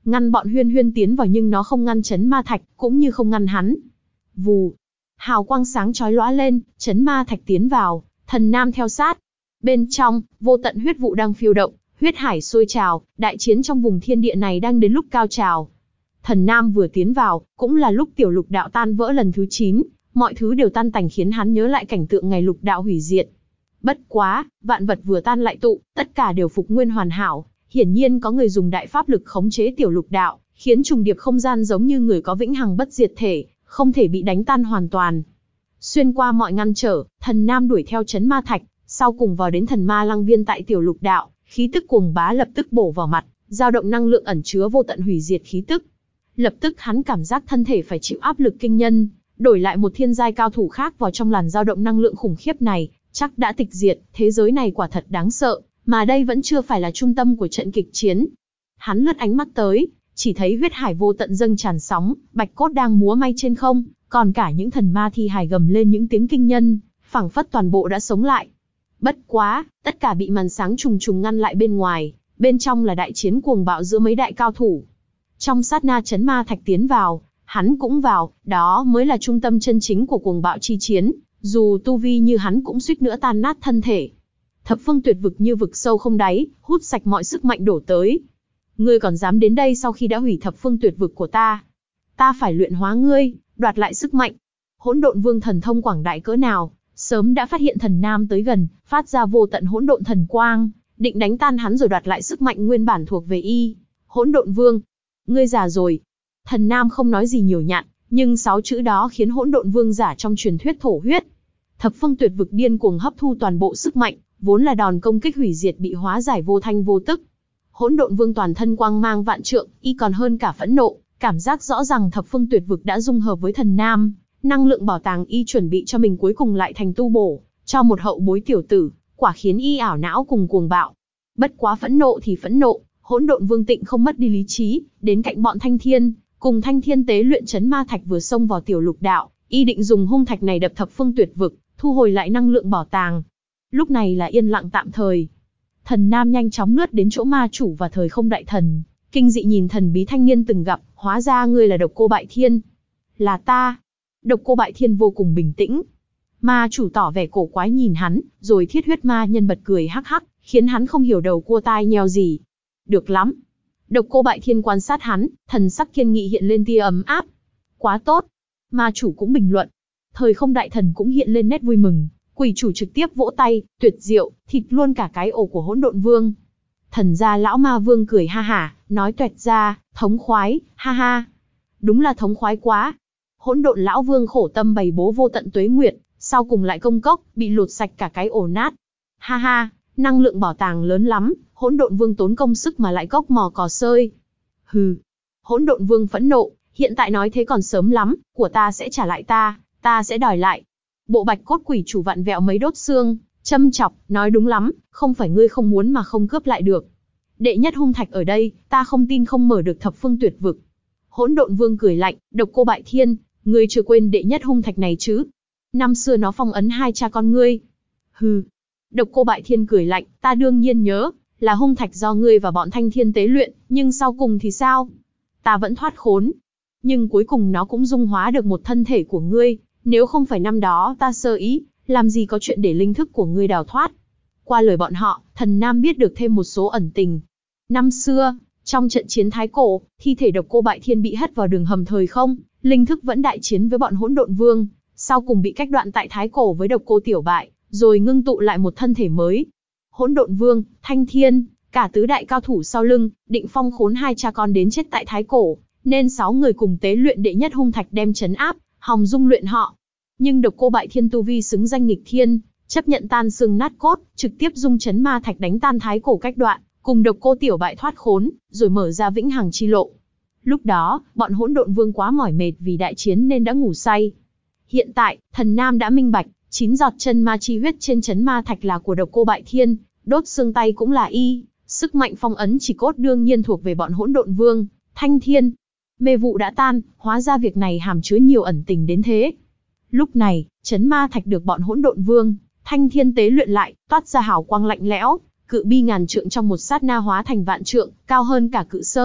ngăn bọn Huyên Huyên tiến vào, nhưng nó không ngăn chấn ma thạch, cũng như không ngăn hắn. Vù, hào quang sáng chói lóa lên, chấn ma thạch tiến vào, Thần Nam theo sát. Bên trong, vô tận huyết vụ đang phiêu động, huyết hải sôi trào, đại chiến trong vùng thiên địa này đang đến lúc cao trào. Thần Nam vừa tiến vào, cũng là lúc tiểu lục đạo tan vỡ lần thứ chín, mọi thứ đều tan tành, khiến hắn nhớ lại cảnh tượng ngày lục đạo hủy diệt. Bất quá, vạn vật vừa tan lại tụ, tất cả đều phục nguyên hoàn hảo. Hiển nhiên có người dùng đại pháp lực khống chế tiểu lục đạo, khiến trùng điệp không gian giống như người có vĩnh hằng bất diệt thể, không thể bị đánh tan hoàn toàn. Xuyên qua mọi ngăn trở, Thần Nam đuổi theo chấn ma thạch, sau cùng vào đến thần ma lăng viên tại tiểu lục đạo, khí tức cuồng bá lập tức bổ vào mặt, dao động năng lượng ẩn chứa vô tận hủy diệt khí tức. Lập tức hắn cảm giác thân thể phải chịu áp lực kinh nhân, đổi lại một thiên giai cao thủ khác vào trong làn dao động năng lượng khủng khiếp này, chắc đã tịch diệt. Thế giới này quả thật đáng sợ, mà đây vẫn chưa phải là trung tâm của trận kịch chiến. Hắn lướt ánh mắt tới, chỉ thấy huyết hải vô tận dâng tràn sóng, bạch cốt đang múa may trên không, còn cả những thần ma thi hài gầm lên những tiếng kinh nhân, phảng phất toàn bộ đã sống lại. Bất quá, tất cả bị màn sáng trùng trùng ngăn lại bên ngoài, bên trong là đại chiến cuồng bạo giữa mấy đại cao thủ. Trong sát na chấn ma thạch tiến vào, hắn cũng vào, đó mới là trung tâm chân chính của cuồng bạo chi chiến, dù tu vi như hắn cũng suýt nữa tan nát thân thể. Thập phương tuyệt vực như vực sâu không đáy, hút sạch mọi sức mạnh đổ tới. Ngươi còn dám đến đây sau khi đã hủy thập phương tuyệt vực của ta? Ta phải luyện hóa ngươi, đoạt lại sức mạnh. Hỗn độn vương thần thông quảng đại cỡ nào, sớm đã phát hiện Thần Nam tới gần, phát ra vô tận hỗn độn thần quang, định đánh tan hắn rồi đoạt lại sức mạnh nguyên bản thuộc về y. Hỗn độn vương, ngươi già rồi. Thần Nam không nói gì nhiều nhặn, nhưng sáu chữ đó khiến hỗn độn vương giả trong truyền thuyết thổ huyết. Thập phương tuyệt vực điên cuồng hấp thu toàn bộ sức mạnh, vốn là đòn công kích hủy diệt bị hóa giải vô thanh vô tức. Hỗn độn vương toàn thân quang mang vạn trượng, y còn hơn cả phẫn nộ, cảm giác rõ rằng thập phương tuyệt vực đã dung hợp với Thần Nam, năng lượng bảo tàng y chuẩn bị cho mình cuối cùng lại thành tu bổ cho một hậu bối tiểu tử, quả khiến y ảo não cùng cuồng bạo. Bất quá phẫn nộ thì phẫn nộ, hỗn độn vương tịnh không mất đi lý trí, đến cạnh bọn Thanh Thiên, cùng Thanh Thiên tế luyện chấn ma thạch vừa xông vào tiểu lục đạo, y định dùng hung thạch này đập thập phương tuyệt vực, thu hồi lại năng lượng bảo tàng. Lúc này là yên lặng tạm thời. Thần Nam nhanh chóng lướt đến chỗ ma chủ và thời không đại thần, kinh dị nhìn thần bí thanh niên từng gặp, hóa ra ngươi là Độc Cô Bại Thiên. Là ta. Độc Cô Bại Thiên vô cùng bình tĩnh. Ma chủ tỏ vẻ cổ quái nhìn hắn, rồi thiết huyết ma nhân bật cười hắc hắc, khiến hắn không hiểu đầu cua tai nheo gì. Được lắm. Độc Cô Bại Thiên quan sát hắn, thần sắc kiên nghị hiện lên tia ấm áp. Quá tốt. Ma chủ cũng bình luận. Thời không đại thần cũng hiện lên nét vui mừng. Quỷ chủ trực tiếp vỗ tay, tuyệt diệu, thịt luôn cả cái ổ của hỗn độn vương. Thần gia lão ma vương cười ha hả, nói toẹt ra, thống khoái, ha ha. Đúng là thống khoái quá. Hỗn độn lão vương khổ tâm bày bố vô tận tuế nguyệt, sau cùng lại công cốc, bị lột sạch cả cái ổ nát. Ha ha, năng lượng bảo tàng lớn lắm, hỗn độn vương tốn công sức mà lại cốc mò cò sơi. Hừ. Hỗn độn vương phẫn nộ, hiện tại nói thế còn sớm lắm, của ta sẽ trả lại ta, ta sẽ đòi lại. Bộ bạch cốt quỷ chủ vặn vẹo mấy đốt xương, châm chọc, nói đúng lắm, không phải ngươi không muốn mà không cướp lại được. Đệ nhất hung thạch ở đây, ta không tin không mở được thập phương tuyệt vực. Hỗn độn vương cười lạnh, Độc Cô Bại Thiên, ngươi chưa quên đệ nhất hung thạch này chứ? Năm xưa nó phong ấn hai cha con ngươi. Hừ. Độc Cô Bại Thiên cười lạnh, ta đương nhiên nhớ, là hung thạch do ngươi và bọn Thanh Thiên tế luyện, nhưng sau cùng thì sao? Ta vẫn thoát khốn. Nhưng cuối cùng nó cũng dung hóa được một thân thể của ngươi, nếu không phải năm đó ta sơ ý, làm gì có chuyện để linh thức của ngươi đào thoát. Qua lời bọn họ, Thần Nam biết được thêm một số ẩn tình. Năm xưa, trong trận chiến Thái Cổ, thi thể Độc Cô Bại Thiên bị hất vào đường hầm thời không, linh thức vẫn đại chiến với bọn Hỗn Độn Vương, sau cùng bị cách đoạn tại Thái Cổ với Độc Cô Tiểu Bại, rồi ngưng tụ lại một thân thể mới. Hỗn Độn Vương, Thanh Thiên, cả tứ đại cao thủ sau lưng, định phong khốn hai cha con đến chết tại Thái Cổ, nên sáu người cùng tế luyện đệ nhất hung thạch đem trấn áp, hòng dung luyện họ. Nhưng Độc Cô Bại Thiên tu vi xứng danh nghịch thiên, chấp nhận tan xương nát cốt, trực tiếp dung chấn ma thạch đánh tan Thái Cổ cách đoạn, cùng Độc Cô Tiểu Bại thoát khốn, rồi mở ra vĩnh hằng chi lộ. Lúc đó, bọn Hỗn Độn Vương quá mỏi mệt vì đại chiến nên đã ngủ say. Hiện tại, Thần Nam đã minh bạch, chín giọt chân ma chi huyết trên chấn ma thạch là của Độc Cô Bại Thiên, đốt xương tay cũng là y, sức mạnh phong ấn chỉ cốt đương nhiên thuộc về bọn Hỗn Độn Vương, Thanh Thiên. Mê vụ đã tan, hóa ra việc này hàm chứa nhiều ẩn tình đến thế. Lúc này, chấn ma thạch được bọn Hỗn Độn Vương, Thanh Thiên tế luyện lại, toát ra hào quang lạnh lẽo, cự bi ngàn trượng trong một sát na hóa thành vạn trượng, cao hơn cả cự sơn,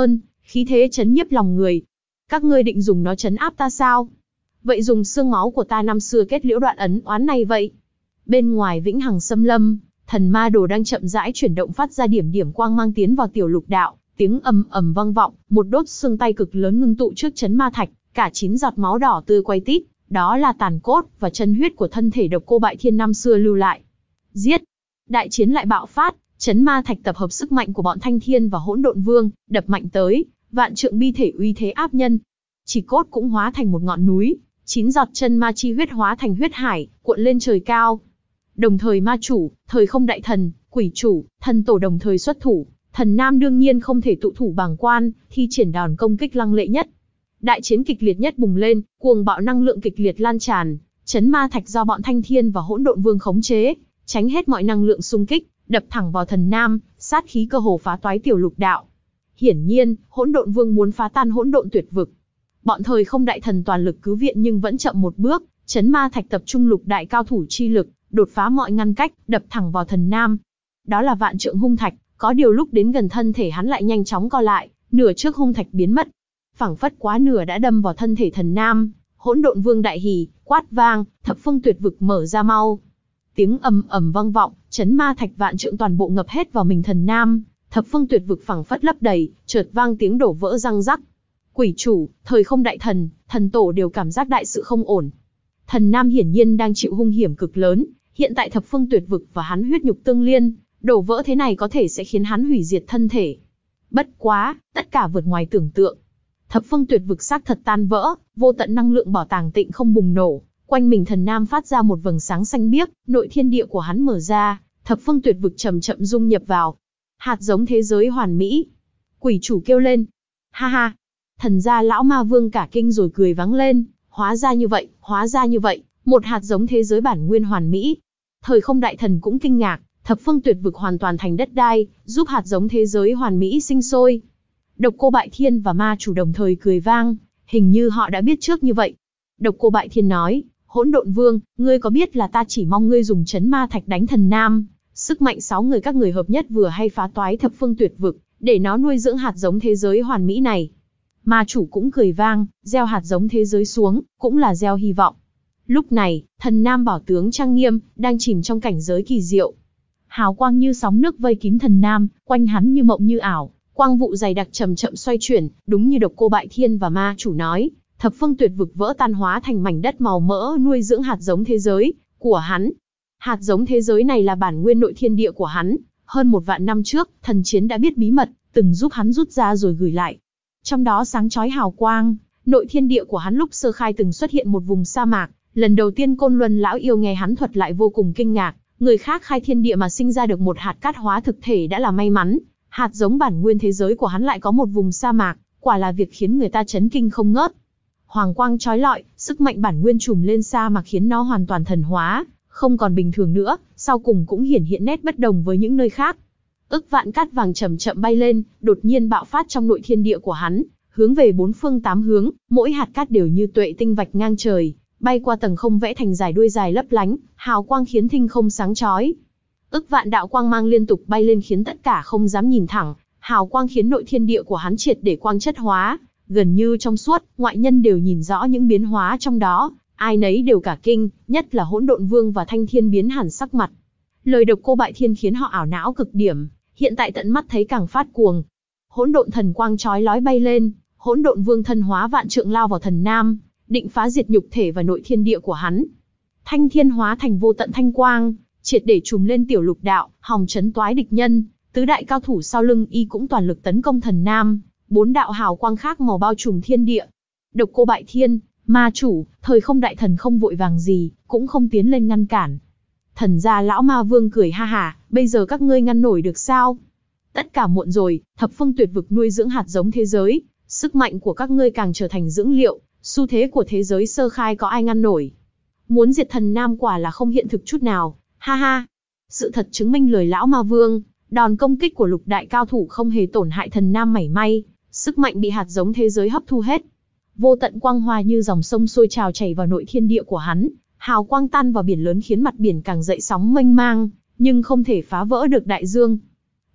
khí thế chấn nhiếp lòng người. Các ngươi định dùng nó trấn áp ta sao? Vậy dùng xương máu của ta năm xưa kết liễu đoạn ấn oán này vậy. Bên ngoài Vĩnh Hằng Xâm Lâm, thần ma đồ đang chậm rãi chuyển động phát ra điểm điểm quang mang tiến vào tiểu lục đạo, tiếng ầm ầm vang vọng, một đốt xương tay cực lớn ngưng tụ trước chấn ma thạch, cả chín giọt máu đỏ tươi quay tít, đó là tàn cốt và chân huyết của thân thể Độc Cô Bại Thiên năm xưa lưu lại. Giết! Đại chiến lại bạo phát, chấn ma thạch tập hợp sức mạnh của bọn Thanh Thiên và Hỗn Độn Vương, đập mạnh tới, vạn trượng bi thể uy thế áp nhân. Chỉ cốt cũng hóa thành một ngọn núi, chín giọt chân ma chi huyết hóa thành huyết hải, cuộn lên trời cao. Đồng thời ma chủ, thời không đại thần, quỷ chủ, thần tổ đồng thời xuất thủ, thần nam đương nhiên không thể tụ thủ bàng quan, thi triển đòn công kích lăng lệ nhất. Đại chiến kịch liệt nhất bùng lên, cuồng bạo năng lượng kịch liệt lan tràn, chấn ma thạch do bọn Thanh Thiên và Hỗn Độn Vương khống chế, tránh hết mọi năng lượng xung kích, đập thẳng vào thần nam, sát khí cơ hồ phá toái tiểu lục đạo. Hiển nhiên, Hỗn Độn Vương muốn phá tan hỗn độn tuyệt vực. Bọn thời không đại thần toàn lực cứu viện nhưng vẫn chậm một bước, chấn ma thạch tập trung lục đại cao thủ chi lực, đột phá mọi ngăn cách, đập thẳng vào thần nam. Đó là vạn trượng hung thạch, có điều lúc đến gần thân thể hắn lại nhanh chóng co lại, nửa trước hung thạch biến mất. Phảng phất quá nửa đã đâm vào thân thể thần nam, Hỗn Độn Vương đại hỉ, quát vang, thập phương tuyệt vực mở ra mau. Tiếng ầm ầm vang vọng, chấn ma thạch vạn trượng toàn bộ ngập hết vào mình thần nam, thập phương tuyệt vực phảng phất lấp đầy, chợt vang tiếng đổ vỡ răng rắc. Quỷ chủ, thời không đại thần, thần tổ đều cảm giác đại sự không ổn. Thần nam hiển nhiên đang chịu hung hiểm cực lớn, hiện tại thập phương tuyệt vực và hắn huyết nhục tương liên, đổ vỡ thế này có thể sẽ khiến hắn hủy diệt thân thể. Bất quá, tất cả vượt ngoài tưởng tượng. Thập phương tuyệt vực xác thật tan vỡ, vô tận năng lượng bảo tàng tịnh không bùng nổ, quanh mình thần nam phát ra một vầng sáng xanh biếc, nội thiên địa của hắn mở ra, thập phương tuyệt vực chậm chậm dung nhập vào. Hạt giống thế giới hoàn mỹ. Quỷ chủ kêu lên. Ha ha. Thần gia lão ma vương cả kinh rồi cười vắng lên, hóa ra như vậy, hóa ra như vậy, một hạt giống thế giới bản nguyên hoàn mỹ. Thời không đại thần cũng kinh ngạc, thập phương tuyệt vực hoàn toàn thành đất đai, giúp hạt giống thế giới hoàn mỹ sinh sôi. Độc Cô Bại Thiên và ma chủ đồng thời cười vang, hình như họ đã biết trước như vậy. Độc Cô Bại Thiên nói, Hỗn Độn Vương, ngươi có biết là ta chỉ mong ngươi dùng chấn ma thạch đánh thần nam, sức mạnh sáu người các người hợp nhất vừa hay phá toái thập phương tuyệt vực, để nó nuôi dưỡng hạt giống thế giới hoàn mỹ này. Ma chủ cũng cười vang, gieo hạt giống thế giới xuống, cũng là gieo hy vọng. Lúc này, thần nam bảo tướng trang nghiêm, đang chìm trong cảnh giới kỳ diệu. Hào quang như sóng nước vây kín thần nam, quanh hắn như mộng như ảo, quang vụ dày đặc chậm chậm xoay chuyển, đúng như Độc Cô Bại Thiên và ma chủ nói, thập phương tuyệt vực vỡ tan hóa thành mảnh đất màu mỡ nuôi dưỡng hạt giống thế giới của hắn. Hạt giống thế giới này là bản nguyên nội thiên địa của hắn, hơn một vạn năm trước, thần chiến đã biết bí mật, từng giúp hắn rút ra rồi gửi lại. Trong đó sáng chói hào quang, nội thiên địa của hắn lúc sơ khai từng xuất hiện một vùng sa mạc, lần đầu tiên Côn Luân lão yêu nghe hắn thuật lại vô cùng kinh ngạc, người khác khai thiên địa mà sinh ra được một hạt cát hóa thực thể đã là may mắn, hạt giống bản nguyên thế giới của hắn lại có một vùng sa mạc, quả là việc khiến người ta chấn kinh không ngớt. Hoàng quang chói lọi, sức mạnh bản nguyên trùm lên sa mạc khiến nó hoàn toàn thần hóa, không còn bình thường nữa, sau cùng cũng hiển hiện nét bất đồng với những nơi khác. Ức vạn cát vàng chậm chậm bay lên, đột nhiên bạo phát trong nội thiên địa của hắn, hướng về bốn phương tám hướng, mỗi hạt cát đều như tuệ tinh vạch ngang trời, bay qua tầng không vẽ thành dài đuôi dài lấp lánh, hào quang khiến thinh không sáng chói. Ức vạn đạo quang mang liên tục bay lên khiến tất cả không dám nhìn thẳng, hào quang khiến nội thiên địa của hắn triệt để quang chất hóa, gần như trong suốt, ngoại nhân đều nhìn rõ những biến hóa trong đó, ai nấy đều cả kinh, nhất là Hỗn Độn Vương và Thanh Thiên biến hẳn sắc mặt. Lời Độc Cô Bại Thiên khiến họ ảo não cực điểm, hiện tại tận mắt thấy càng phát cuồng. Hỗn độn thần quang chói lói bay lên, Hỗn Độn Vương thân hóa vạn trượng lao vào thần nam, định phá diệt nhục thể và nội thiên địa của hắn. Thanh Thiên hóa thành vô tận thanh quang, triệt để trùm lên tiểu lục đạo, hòng chấn toái địch nhân. Tứ đại cao thủ sau lưng y cũng toàn lực tấn công thần nam, bốn đạo hào quang khác màu bao trùm thiên địa. Độc Cô Bại Thiên, ma chủ, thời không đại thần không vội vàng gì, cũng không tiến lên ngăn cản. Thần gia lão ma vương cười ha hả, bây giờ các ngươi ngăn nổi được sao? Tất cả muộn rồi, thập phương tuyệt vực nuôi dưỡng hạt giống thế giới, sức mạnh của các ngươi càng trở thành dưỡng liệu, xu thế của thế giới sơ khai có ai ngăn nổi? Muốn diệt thần nam quả là không hiện thực chút nào, ha ha. Sự thật chứng minh lời lão ma vương, đòn công kích của lục đại cao thủ không hề tổn hại thần nam mảy may, sức mạnh bị hạt giống thế giới hấp thu hết. Vô tận quang hoa như dòng sông sôi trào chảy vào nội thiên địa của hắn, hào quang tan vào biển lớn khiến mặt biển càng dậy sóng mênh mang, nhưng không thể phá vỡ được đại dương.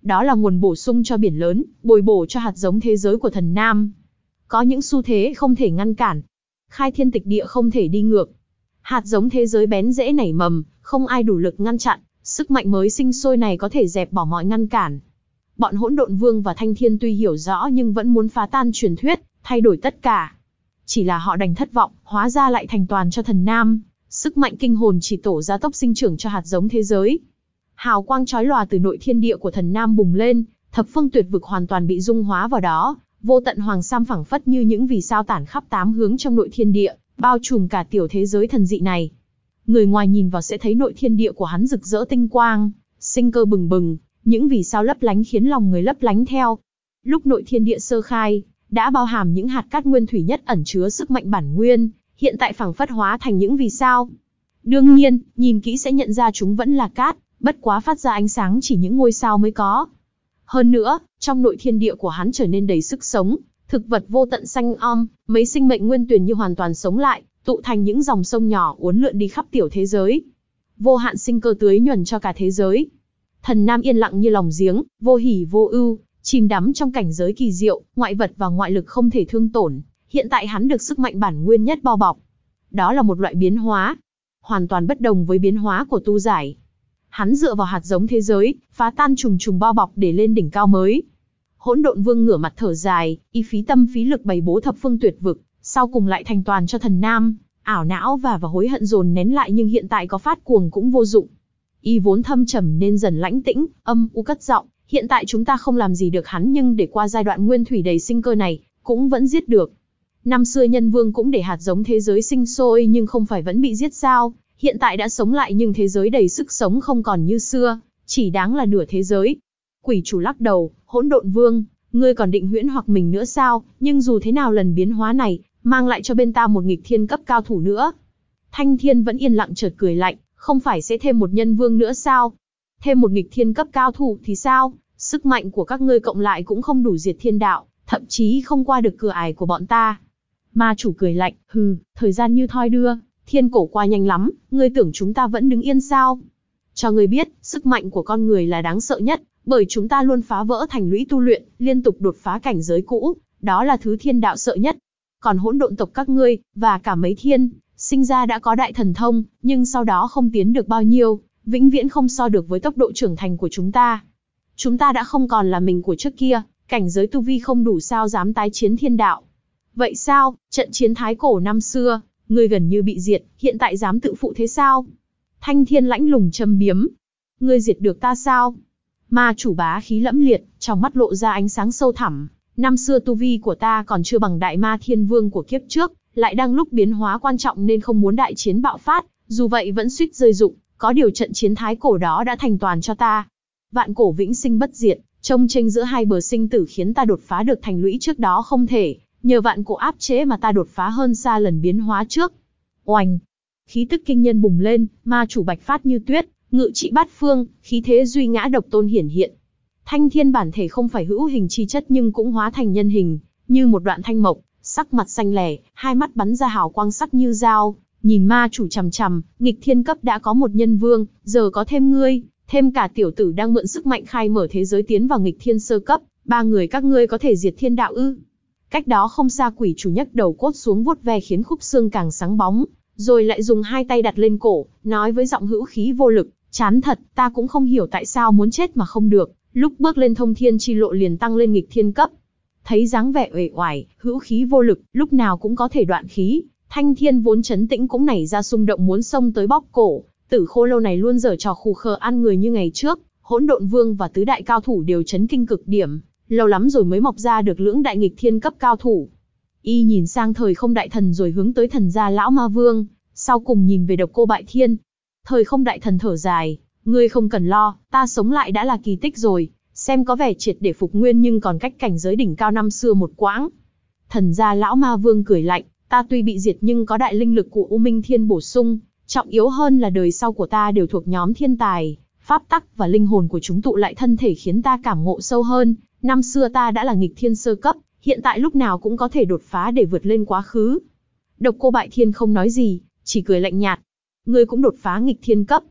Đó là nguồn bổ sung cho biển lớn, bồi bổ cho hạt giống thế giới của thần Nam. Có những xu thế không thể ngăn cản. Khai thiên tịch địa không thể đi ngược. Hạt giống thế giới bén rễ nảy mầm, không ai đủ lực ngăn chặn, sức mạnh mới sinh sôi này có thể dẹp bỏ mọi ngăn cản. Bọn Hỗn Độn Vương và Thanh Thiên tuy hiểu rõ nhưng vẫn muốn phá tan truyền thuyết, thay đổi tất cả. Chỉ là họ đành thất vọng, hóa ra lại thành toàn cho thần Nam. Sức mạnh kinh hồn chỉ tổ gia tốc sinh trưởng cho hạt giống thế giới. Hào quang chói lòa từ nội thiên địa của thần Nam bùng lên, thập phương tuyệt vực hoàn toàn bị dung hóa vào đó, vô tận hoàng sam phẳng phất như những vì sao tản khắp tám hướng trong nội thiên địa, bao trùm cả tiểu thế giới thần dị này. Người ngoài nhìn vào sẽ thấy nội thiên địa của hắn rực rỡ tinh quang, sinh cơ bừng bừng, những vì sao lấp lánh khiến lòng người lấp lánh theo. Lúc nội thiên địa sơ khai, đã bao hàm những hạt cát nguyên thủy nhất ẩn chứa sức mạnh bản nguyên, hiện tại phẳng phất hóa thành những vì sao. Đương nhiên, nhìn kỹ sẽ nhận ra chúng vẫn là cát, bất quá phát ra ánh sáng chỉ những ngôi sao mới có. Hơn nữa, trong nội thiên địa của hắn trở nên đầy sức sống, thực vật vô tận xanh om, mấy sinh mệnh nguyên tuyển như hoàn toàn sống lại, tụ thành những dòng sông nhỏ uốn lượn đi khắp tiểu thế giới. Vô hạn sinh cơ tưới nhuần cho cả thế giới. Thần Nam yên lặng như lòng giếng, vô hỉ vô ưu, chìm đắm trong cảnh giới kỳ diệu, ngoại vật và ngoại lực không thể thương tổn. Hiện tại hắn được sức mạnh bản nguyên nhất bao bọc. Đó là một loại biến hóa, hoàn toàn bất đồng với biến hóa của tu giải. Hắn dựa vào hạt giống thế giới, phá tan trùng trùng bao bọc để lên đỉnh cao mới. Hỗn Độn Vương ngửa mặt thở dài, y phí tâm phí lực bày bố thập phương tuyệt vực, sau cùng lại thành toàn cho thần Nam. Ảo não và và hối hận dồn nén lại nhưng hiện tại có phát cuồng cũng vô dụng. Y vốn thâm trầm nên dần lãnh tĩnh, âm u cất giọng, hiện tại chúng ta không làm gì được hắn nhưng để qua giai đoạn nguyên thủy đầy sinh cơ này, cũng vẫn giết được. Năm xưa Nhân Vương cũng để hạt giống thế giới sinh sôi nhưng không phải vẫn bị giết sao? Hiện tại đã sống lại nhưng thế giới đầy sức sống không còn như xưa, chỉ đáng là nửa thế giới. Quỷ chủ lắc đầu, Hỗn Độn Vương, ngươi còn định huyễn hoặc mình nữa sao? Nhưng dù thế nào lần biến hóa này, mang lại cho bên ta một nghịch thiên cấp cao thủ nữa. Thanh Thiên vẫn yên lặng chợt cười lạnh, không phải sẽ thêm một nhân vương nữa sao? Thêm một nghịch thiên cấp cao thủ thì sao? Sức mạnh của các ngươi cộng lại cũng không đủ diệt thiên đạo, thậm chí không qua được cửa ải của bọn ta. Ma chủ cười lạnh, hừ, thời gian như thoi đưa, thiên cổ qua nhanh lắm, ngươi tưởng chúng ta vẫn đứng yên sao? Cho ngươi biết, sức mạnh của con người là đáng sợ nhất, bởi chúng ta luôn phá vỡ thành lũy tu luyện, liên tục đột phá cảnh giới cũ, đó là thứ thiên đạo sợ nhất. Còn hỗn độn tộc các ngươi, và cả mấy thiên, sinh ra đã có đại thần thông, nhưng sau đó không tiến được bao nhiêu, vĩnh viễn không so được với tốc độ trưởng thành của chúng ta. Chúng ta đã không còn là mình của trước kia, cảnh giới tu vi không đủ sao dám tái chiến thiên đạo. Vậy sao, trận chiến thái cổ năm xưa, ngươi gần như bị diệt, hiện tại dám tự phụ thế sao? Thanh Thiên lãnh lùng châm biếm. Ngươi diệt được ta sao? Ma chủ bá khí lẫm liệt, trong mắt lộ ra ánh sáng sâu thẳm. Năm xưa tu vi của ta còn chưa bằng đại ma thiên vương của kiếp trước, lại đang lúc biến hóa quan trọng nên không muốn đại chiến bạo phát, dù vậy vẫn suýt rơi dụng, có điều trận chiến thái cổ đó đã thành toàn cho ta. Vạn cổ vĩnh sinh bất diệt, trông chênh giữa hai bờ sinh tử khiến ta đột phá được thành lũy trước đó không thể, nhờ vạn cổ áp chế mà ta đột phá hơn xa lần biến hóa trước. Oanh! Khí tức kinh nhân bùng lên, ma chủ bạch phát như tuyết, ngự trị bát phương, khí thế duy ngã độc tôn hiển hiện. Thanh Thiên bản thể không phải hữu hình chi chất nhưng cũng hóa thành nhân hình, như một đoạn thanh mộc, sắc mặt xanh lẻ, hai mắt bắn ra hào quang sắc như dao, nhìn ma chủ chằm chằm, nghịch thiên cấp đã có một nhân vương, giờ có thêm ngươi, thêm cả tiểu tử đang mượn sức mạnh khai mở thế giới tiến vào nghịch thiên sơ cấp, ba người các ngươi có thể diệt thiên đạo ư? Cách đó không xa quỷ chủ nhấc đầu cốt xuống vuốt ve khiến khúc xương càng sáng bóng, rồi lại dùng hai tay đặt lên cổ, nói với giọng hữu khí vô lực, chán thật, ta cũng không hiểu tại sao muốn chết mà không được. Lúc bước lên thông thiên chi lộ liền tăng lên nghịch thiên cấp. Thấy dáng vẻ uể oải, hữu khí vô lực, lúc nào cũng có thể đoạn khí, Thanh Thiên vốn trấn tĩnh cũng nảy ra xung động muốn xông tới bóp cổ. Tử Khô lâu này luôn giở trò khù khờ ăn người như ngày trước, Hỗn Độn Vương và tứ đại cao thủ đều chấn kinh cực điểm, lâu lắm rồi mới mọc ra được lưỡng đại nghịch thiên cấp cao thủ. Y nhìn sang Thời Không Đại Thần rồi hướng tới Thần gia lão ma vương, sau cùng nhìn về Độc Cô Bại Thiên. Thời Không Đại Thần thở dài, ngươi không cần lo, ta sống lại đã là kỳ tích rồi, xem có vẻ triệt để phục nguyên nhưng còn cách cảnh giới đỉnh cao năm xưa một quãng. Thần gia lão ma vương cười lạnh, ta tuy bị diệt nhưng có đại linh lực của U Minh Thiên bổ sung, trọng yếu hơn là đời sau của ta đều thuộc nhóm thiên tài, pháp tắc và linh hồn của chúng tụ lại thân thể khiến ta cảm ngộ sâu hơn. Năm xưa ta đã là nghịch thiên sơ cấp, hiện tại lúc nào cũng có thể đột phá để vượt lên quá khứ. Độc Cô Bại Thiên không nói gì, chỉ cười lạnh nhạt. Ngươi cũng đột phá nghịch thiên cấp.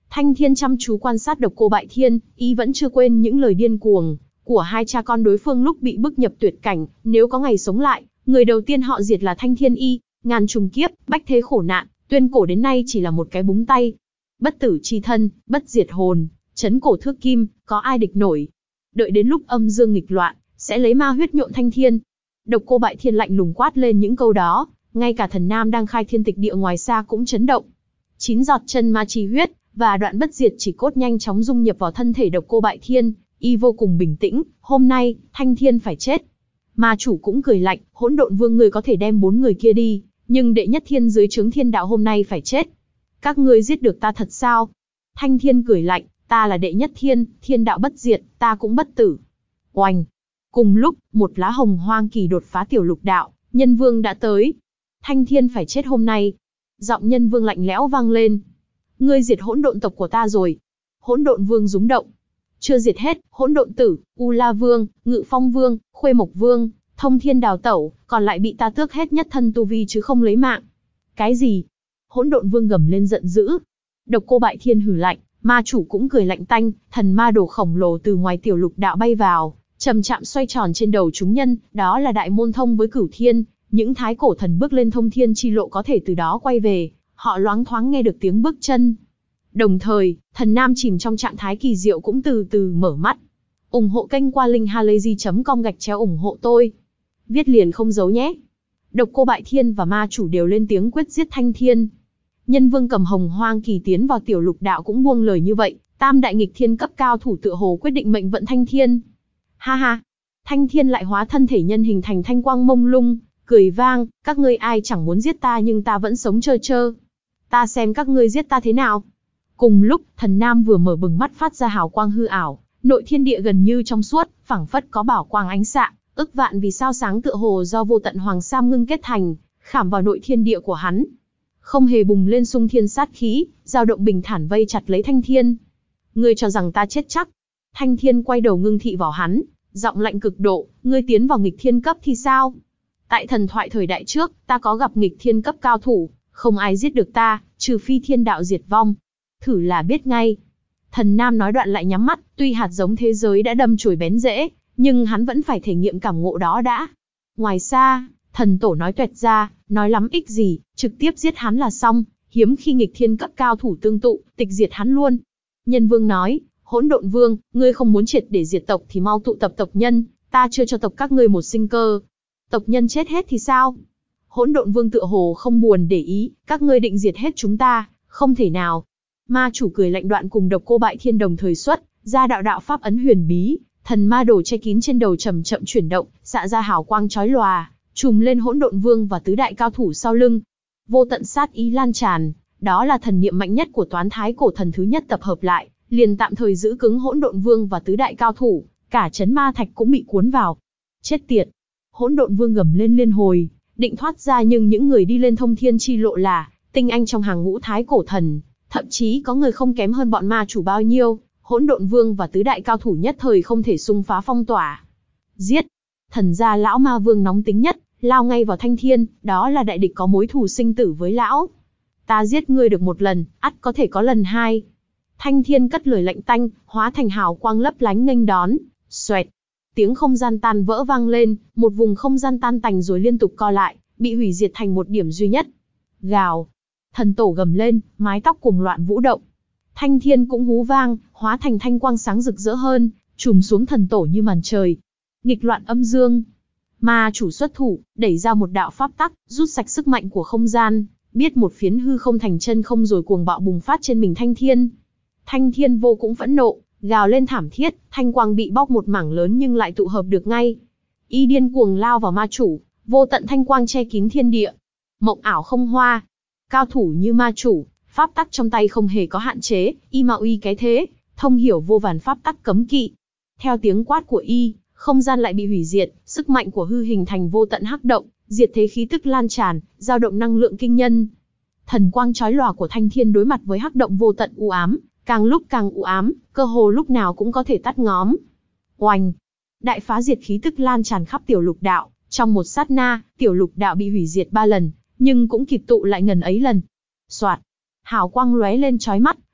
Thanh Thiên chăm chú quan sát Độc Cô Bại Thiên, y vẫn chưa quên những lời điên cuồng của hai cha con đối phương lúc bị bức nhập tuyệt cảnh, nếu có ngày sống lại, người đầu tiên họ diệt là Thanh Thiên y, ngàn trùng kiếp, bách thế khổ nạn, tuyên cổ đến nay chỉ là một cái búng tay. Bất tử chi thân, bất diệt hồn, chấn cổ thước kim, có ai địch nổi. Đợi đến lúc âm dương nghịch loạn, sẽ lấy ma huyết nhuộm Thanh Thiên. Độc Cô Bại Thiên lạnh lùng quát lên những câu đó, ngay cả Thần Nam đang khai thiên tịch địa ngoài xa cũng chấn động. Chín giọt chân ma chi huyết và đoạn bất diệt chỉ cốt nhanh chóng dung nhập vào thân thể Độc Cô Bại Thiên, y vô cùng bình tĩnh, hôm nay, Thanh Thiên phải chết. Ma chủ cũng cười lạnh, Hỗn Độn Vương người có thể đem bốn người kia đi, nhưng đệ nhất thiên dưới trướng thiên đạo hôm nay phải chết. Các ngươi giết được ta thật sao? Thanh Thiên cười lạnh, ta là đệ nhất thiên, thiên đạo bất diệt, ta cũng bất tử. Oanh! Cùng lúc, một lá hồng hoang kỳ đột phá tiểu lục đạo, Nhân Vương đã tới. Thanh Thiên phải chết hôm nay. Giọng Nhân Vương lạnh lẽo vang lên. Ngươi diệt hỗn độn tộc của ta rồi. Hỗn Độn Vương rúng động. Chưa diệt hết, Hỗn Độn Tử, U La Vương, Ngự Phong Vương, Khuê Mộc Vương, Thông Thiên Đào Tẩu, còn lại bị ta tước hết nhất thân tu vi chứ không lấy mạng. Cái gì? Hỗn Độn Vương gầm lên giận dữ. Độc Cô Bại Thiên hừ lạnh, ma chủ cũng cười lạnh tanh, thần ma đồ khổng lồ từ ngoài tiểu lục đạo bay vào, chậm chạm xoay tròn trên đầu chúng nhân, đó là đại môn thông với Cửu Thiên, những thái cổ thần bước lên thông thiên chi lộ có thể từ đó quay về, họ loáng thoáng nghe được tiếng bước chân. Đồng thời, Thần Nam chìm trong trạng thái kỳ diệu cũng từ từ mở mắt. Ủng hộ kênh qua linkhalazy chấm com gạch chéo ủng hộ tôi. Viết liền không giấu nhé. Độc Cô Bại Thiên và ma chủ đều lên tiếng quyết giết Thanh Thiên. Nhân Vương cầm hồng hoang kỳ tiến vào tiểu lục đạo cũng buông lời như vậy, tam đại nghịch thiên cấp cao thủ tựa hồ quyết định mệnh vận Thanh Thiên. Ha ha, Thanh Thiên lại hóa thân thể nhân hình thành thanh quang mông lung, cười vang, các ngươi ai chẳng muốn giết ta nhưng ta vẫn sống trơ trơ. Ta xem các ngươi giết ta thế nào. Cùng lúc, Thần Nam vừa mở bừng mắt phát ra hào quang hư ảo, nội thiên địa gần như trong suốt, phảng phất có bảo quang ánh xạ, ức vạn vì sao sáng tựa hồ do vô tận hoàng sam ngưng kết thành, khảm vào nội thiên địa của hắn. Không hề bùng lên xung thiên sát khí, dao động bình thản vây chặt lấy Thanh Thiên. Ngươi cho rằng ta chết chắc? Thanh Thiên quay đầu ngưng thị vào hắn, giọng lạnh cực độ, ngươi tiến vào nghịch thiên cấp thì sao? Tại thần thoại thời đại trước, ta có gặp nghịch thiên cấp cao thủ, không ai giết được ta, trừ phi thiên đạo diệt vong. Thử là biết ngay. Thần Nam nói đoạn lại nhắm mắt, tuy hạt giống thế giới đã đâm chồi bén rễ, nhưng hắn vẫn phải thể nghiệm cảm ngộ đó đã. Ngoài xa, thần tổ nói tuẹt ra, nói lắm ích gì, trực tiếp giết hắn là xong, hiếm khi nghịch thiên cấp cao thủ tương tụ, tịch diệt hắn luôn. Nhân Vương nói, Hỗn Độn Vương, ngươi không muốn triệt để diệt tộc thì mau tụ tập tộc nhân, ta chưa cho tộc các ngươi một sinh cơ. Tộc nhân chết hết thì sao? Hỗn Độn Vương tựa hồ không buồn để ý, các ngươi định diệt hết chúng ta, không thể nào. Ma chủ cười lạnh đoạn cùng Độc Cô Bại Thiên đồng thời xuất ra đạo đạo pháp ấn huyền bí, thần ma đồ che kín trên đầu chậm chậm chuyển động, xạ ra hào quang chói lòa, trùm lên Hỗn Độn Vương và tứ đại cao thủ sau lưng. Vô tận sát ý lan tràn, đó là thần niệm mạnh nhất của Toán Thái cổ thần thứ nhất tập hợp lại, liền tạm thời giữ cứng Hỗn Độn Vương và tứ đại cao thủ, cả chấn ma thạch cũng bị cuốn vào. Chết tiệt! Hỗn Độn Vương gầm lên liên hồi, định thoát ra nhưng những người đi lên thông thiên chi lộ là tinh anh trong hàng ngũ Thái cổ thần, thậm chí có người không kém hơn bọn ma chủ bao nhiêu. Hỗn Độn Vương và tứ đại cao thủ nhất thời không thể xung phá phong tỏa. Giết! Thần gia lão ma vương nóng tính nhất, lao ngay vào Thanh Thiên, đó là đại địch có mối thù sinh tử với lão. Ta giết ngươi được một lần, ắt có thể có lần hai. Thanh Thiên cất lời lạnh tanh, hóa thành hào quang lấp lánh nghênh đón. Xoẹt! Tiếng không gian tan vỡ vang lên, một vùng không gian tan tành rồi liên tục co lại, bị hủy diệt thành một điểm duy nhất. Gào! Thần tổ gầm lên, mái tóc cuồng loạn vũ động. Thanh Thiên cũng hú vang, hóa thành thanh quang sáng rực rỡ hơn, trùm xuống thần tổ như màn trời. Nghịch loạn âm dương. Ma chủ xuất thủ, đẩy ra một đạo pháp tắc, rút sạch sức mạnh của không gian, biết một phiến hư không thành chân không rồi cuồng bạo bùng phát trên mình Thanh Thiên. Thanh Thiên vô cũng phẫn nộ, gào lên thảm thiết, thanh quang bị bóc một mảng lớn nhưng lại tụ hợp được ngay. Y điên cuồng lao vào ma chủ, vô tận thanh quang che kín thiên địa. Mộng ảo không hoa. Cao thủ như ma chủ, pháp tắc trong tay không hề có hạn chế, y mà uy cái thế, thông hiểu vô vàn pháp tắc cấm kỵ. Theo tiếng quát của y, không gian lại bị hủy diệt, sức mạnh của hư hình thành vô tận hắc động, diệt thế khí tức lan tràn, dao động năng lượng kinh nhân. Thần quang chói lòa của Thanh Thiên đối mặt với hắc động vô tận u ám, càng lúc càng u ám, cơ hồ lúc nào cũng có thể tắt ngóm. Oanh! Đại phá diệt khí tức lan tràn khắp tiểu lục đạo, trong một sát na, tiểu lục đạo bị hủy diệt ba lần, nhưng cũng kịp tụ lại ngần ấy lần. Soạt! Hào quang lóe lên chói mắt,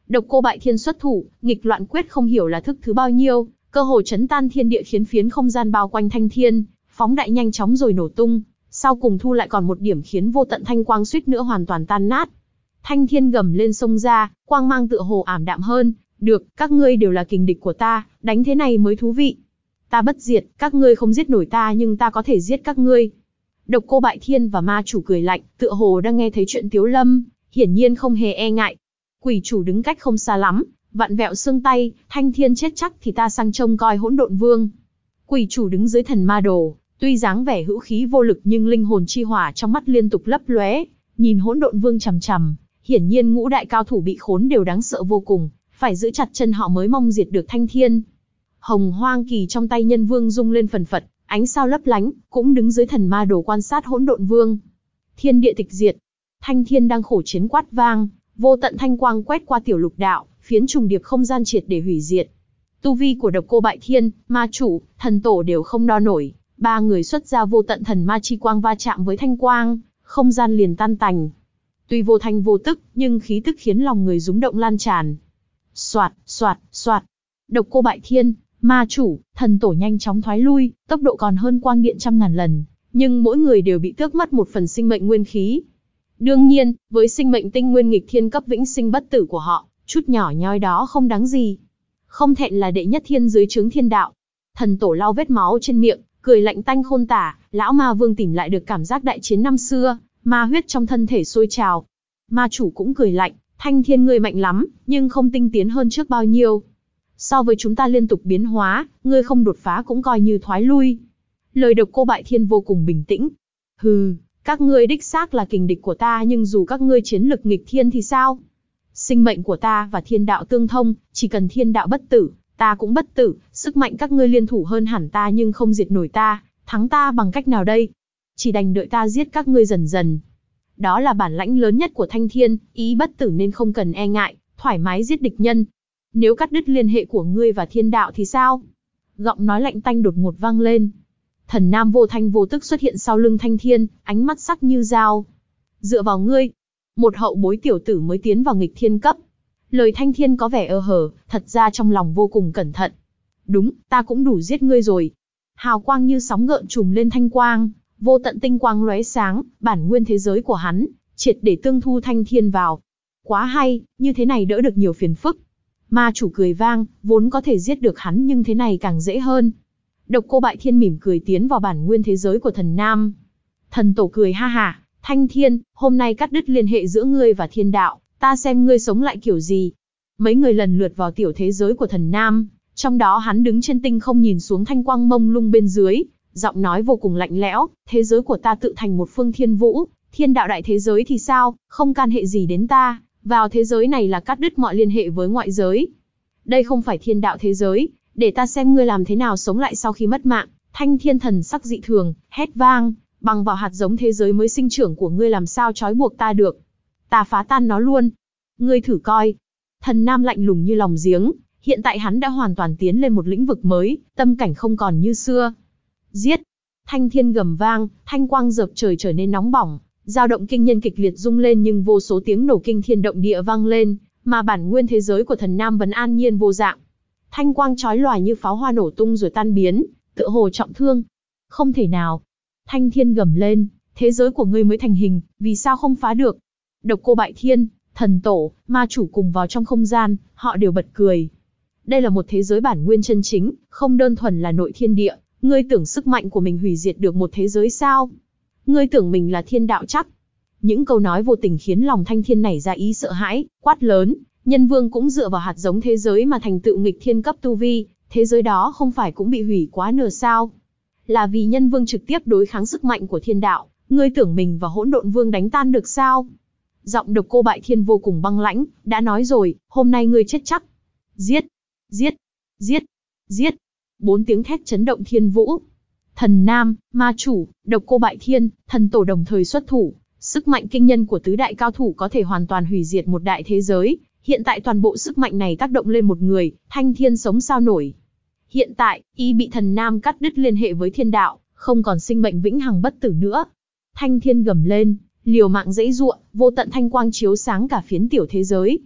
Độc Cô Bại Thiên xuất thủ, nghịch loạn quyết không hiểu là thức thứ bao nhiêu, cơ hồ chấn tan thiên địa khiến phiến không gian bao quanh Thanh Thiên phóng đại nhanh chóng rồi nổ tung, sau cùng thu lại còn một điểm khiến vô tận thanh quang suýt nữa hoàn toàn tan nát. Thanh Thiên gầm lên xông ra, quang mang tựa hồ ảm đạm hơn, được, các ngươi đều là kình địch của ta, đánh thế này mới thú vị. Ta bất diệt, các ngươi không giết nổi ta nhưng ta có thể giết các ngươi. Độc Cô Bại Thiên và ma chủ cười lạnh, tựa hồ đang nghe thấy chuyện Tiếu Lâm, hiển nhiên không hề e ngại. Quỷ chủ đứng cách không xa lắm, vặn vẹo xương tay, Thanh Thiên chết chắc thì ta sang trông coi Hỗn Độn Vương. Quỷ chủ đứng dưới thần ma đồ, tuy dáng vẻ hữu khí vô lực nhưng linh hồn chi hỏa trong mắt liên tục lấp lóe, nhìn Hỗn Độn Vương chằm chằm, hiển nhiên ngũ đại cao thủ bị khốn đều đáng sợ vô cùng, phải giữ chặt chân họ mới mong diệt được Thanh Thiên. Hồng Hoang Kỳ trong tay Nhân Vương rung lên phần phật, ánh sao lấp lánh, cũng đứng dưới thần ma đồ quan sát Hỗn Độn Vương. Thiên địa tịch diệt, Thanh Thiên đang khổ chiến quát vang, vô tận thanh quang quét qua tiểu lục đạo, phiến trùng điệp không gian triệt để hủy diệt. Tu vi của Độc Cô Bại Thiên, ma chủ, thần tổ đều không đo nổi, ba người xuất ra vô tận thần ma chi quang va chạm với thanh quang, không gian liền tan tành. Tuy vô thanh vô tức, nhưng khí tức khiến lòng người rúng động lan tràn. Soạt, soạt, soạt. Độc Cô Bại Thiên, ma chủ, thần tổ nhanh chóng thoái lui, tốc độ còn hơn quang điện trăm ngàn lần, nhưng mỗi người đều bị tước mất một phần sinh mệnh nguyên khí. Đương nhiên, với sinh mệnh tinh nguyên nghịch thiên cấp vĩnh sinh bất tử của họ, chút nhỏ nhoi đó không đáng gì. Không thẹn là đệ nhất thiên dưới trướng thiên đạo. Thần tổ lau vết máu trên miệng, cười lạnh tanh khôn tả, lão ma vương tìm lại được cảm giác đại chiến năm xưa, ma huyết trong thân thể sôi trào. Ma chủ cũng cười lạnh, Thanh Thiên ngươi mạnh lắm, nhưng không tinh tiến hơn trước bao nhiêu. So với chúng ta liên tục biến hóa, ngươi không đột phá cũng coi như thoái lui. Lời Độc Cô Bại Thiên vô cùng bình tĩnh. Hừ, các ngươi đích xác là kình địch của ta nhưng dù các ngươi chiến lực nghịch thiên thì sao? Sinh mệnh của ta và thiên đạo tương thông, chỉ cần thiên đạo bất tử, ta cũng bất tử, sức mạnh các ngươi liên thủ hơn hẳn ta nhưng không diệt nổi ta, thắng ta bằng cách nào đây? Chỉ đành đợi ta giết các ngươi dần dần. Đó là bản lãnh lớn nhất của Thanh Thiên, ý bất tử nên không cần e ngại, thoải mái giết địch nhân. Nếu cắt đứt liên hệ của ngươi và thiên đạo thì sao? Giọng nói lạnh tanh đột ngột vang lên. Thần Nam vô thanh vô tức xuất hiện sau lưng Thanh Thiên, ánh mắt sắc như dao. Dựa vào ngươi, một hậu bối tiểu tử mới tiến vào nghịch thiên cấp. Lời Thanh Thiên có vẻ ơ hở, thật ra trong lòng vô cùng cẩn thận. Đúng, ta cũng đủ giết ngươi rồi. Hào quang như sóng gợn trùm lên thanh quang, vô tận tinh quang lóe sáng, bản nguyên thế giới của hắn, triệt để tương thu Thanh Thiên vào. Quá hay, như thế này đỡ được nhiều phiền phức. Ma chủ cười vang, vốn có thể giết được hắn nhưng thế này càng dễ hơn. Độc Cô Bại Thiên mỉm cười tiến vào bản nguyên thế giới của thần Nam. Thần tổ cười ha ha, Thanh Thiên, hôm nay cắt đứt liên hệ giữa ngươi và thiên đạo, ta xem ngươi sống lại kiểu gì. Mấy người lần lượt vào tiểu thế giới của thần Nam, trong đó hắn đứng trên tinh không nhìn xuống thanh quang mông lung bên dưới, giọng nói vô cùng lạnh lẽo, thế giới của ta tự thành một phương thiên vũ, thiên đạo đại thế giới thì sao, không can hệ gì đến ta, vào thế giới này là cắt đứt mọi liên hệ với ngoại giới. Đây không phải thiên đạo thế giới, để ta xem ngươi làm thế nào sống lại sau khi mất mạng. Thanh Thiên thần sắc dị thường, hét vang, bằng vào hạt giống thế giới mới sinh trưởng của ngươi làm sao trói buộc ta được. Ta phá tan nó luôn. Ngươi thử coi. Thần Nam lạnh lùng như lòng giếng, hiện tại hắn đã hoàn toàn tiến lên một lĩnh vực mới, tâm cảnh không còn như xưa. Giết! Thanh Thiên gầm vang, thanh quang dợp trời trở nên nóng bỏng, dao động kinh nhân kịch liệt rung lên nhưng vô số tiếng nổ kinh thiên động địa vang lên, mà bản nguyên thế giới của thần Nam vẫn an nhiên vô dạng. Thanh quang chói lòa như pháo hoa nổ tung rồi tan biến, tựa hồ trọng thương. Không thể nào. Thanh Thiên gầm lên, thế giới của ngươi mới thành hình, vì sao không phá được? Độc Cô Bại Thiên, thần tổ, ma chủ cùng vào trong không gian, họ đều bật cười. Đây là một thế giới bản nguyên chân chính, không đơn thuần là nội thiên địa. Ngươi tưởng sức mạnh của mình hủy diệt được một thế giới sao? Ngươi tưởng mình là thiên đạo chắc? Những câu nói vô tình khiến lòng Thanh Thiên nảy ra ý sợ hãi, quát lớn. Nhân Vương cũng dựa vào hạt giống thế giới mà thành tựu nghịch thiên cấp tu vi, thế giới đó không phải cũng bị hủy quá nửa sao? Là vì Nhân Vương trực tiếp đối kháng sức mạnh của thiên đạo, ngươi tưởng mình và Hỗn Độn Vương đánh tan được sao? Giọng Độc Cô Bại Thiên vô cùng băng lãnh, đã nói rồi, hôm nay ngươi chết chắc. Giết, giết, giết, giết. Bốn tiếng thét chấn động thiên vũ. Thần Nam, ma chủ, Độc Cô Bại Thiên, thần tổ đồng thời xuất thủ, sức mạnh kinh nhân của tứ đại cao thủ có thể hoàn toàn hủy diệt một đại thế giới. Hiện tại toàn bộ sức mạnh này tác động lên một người, Thanh Thiên sống sao nổi. Hiện tại, y bị thần Nam cắt đứt liên hệ với thiên đạo, không còn sinh mệnh vĩnh hằng bất tử nữa. Thanh Thiên gầm lên, liều mạng giãy giụa, vô tận thanh quang chiếu sáng cả phiến tiểu thế giới.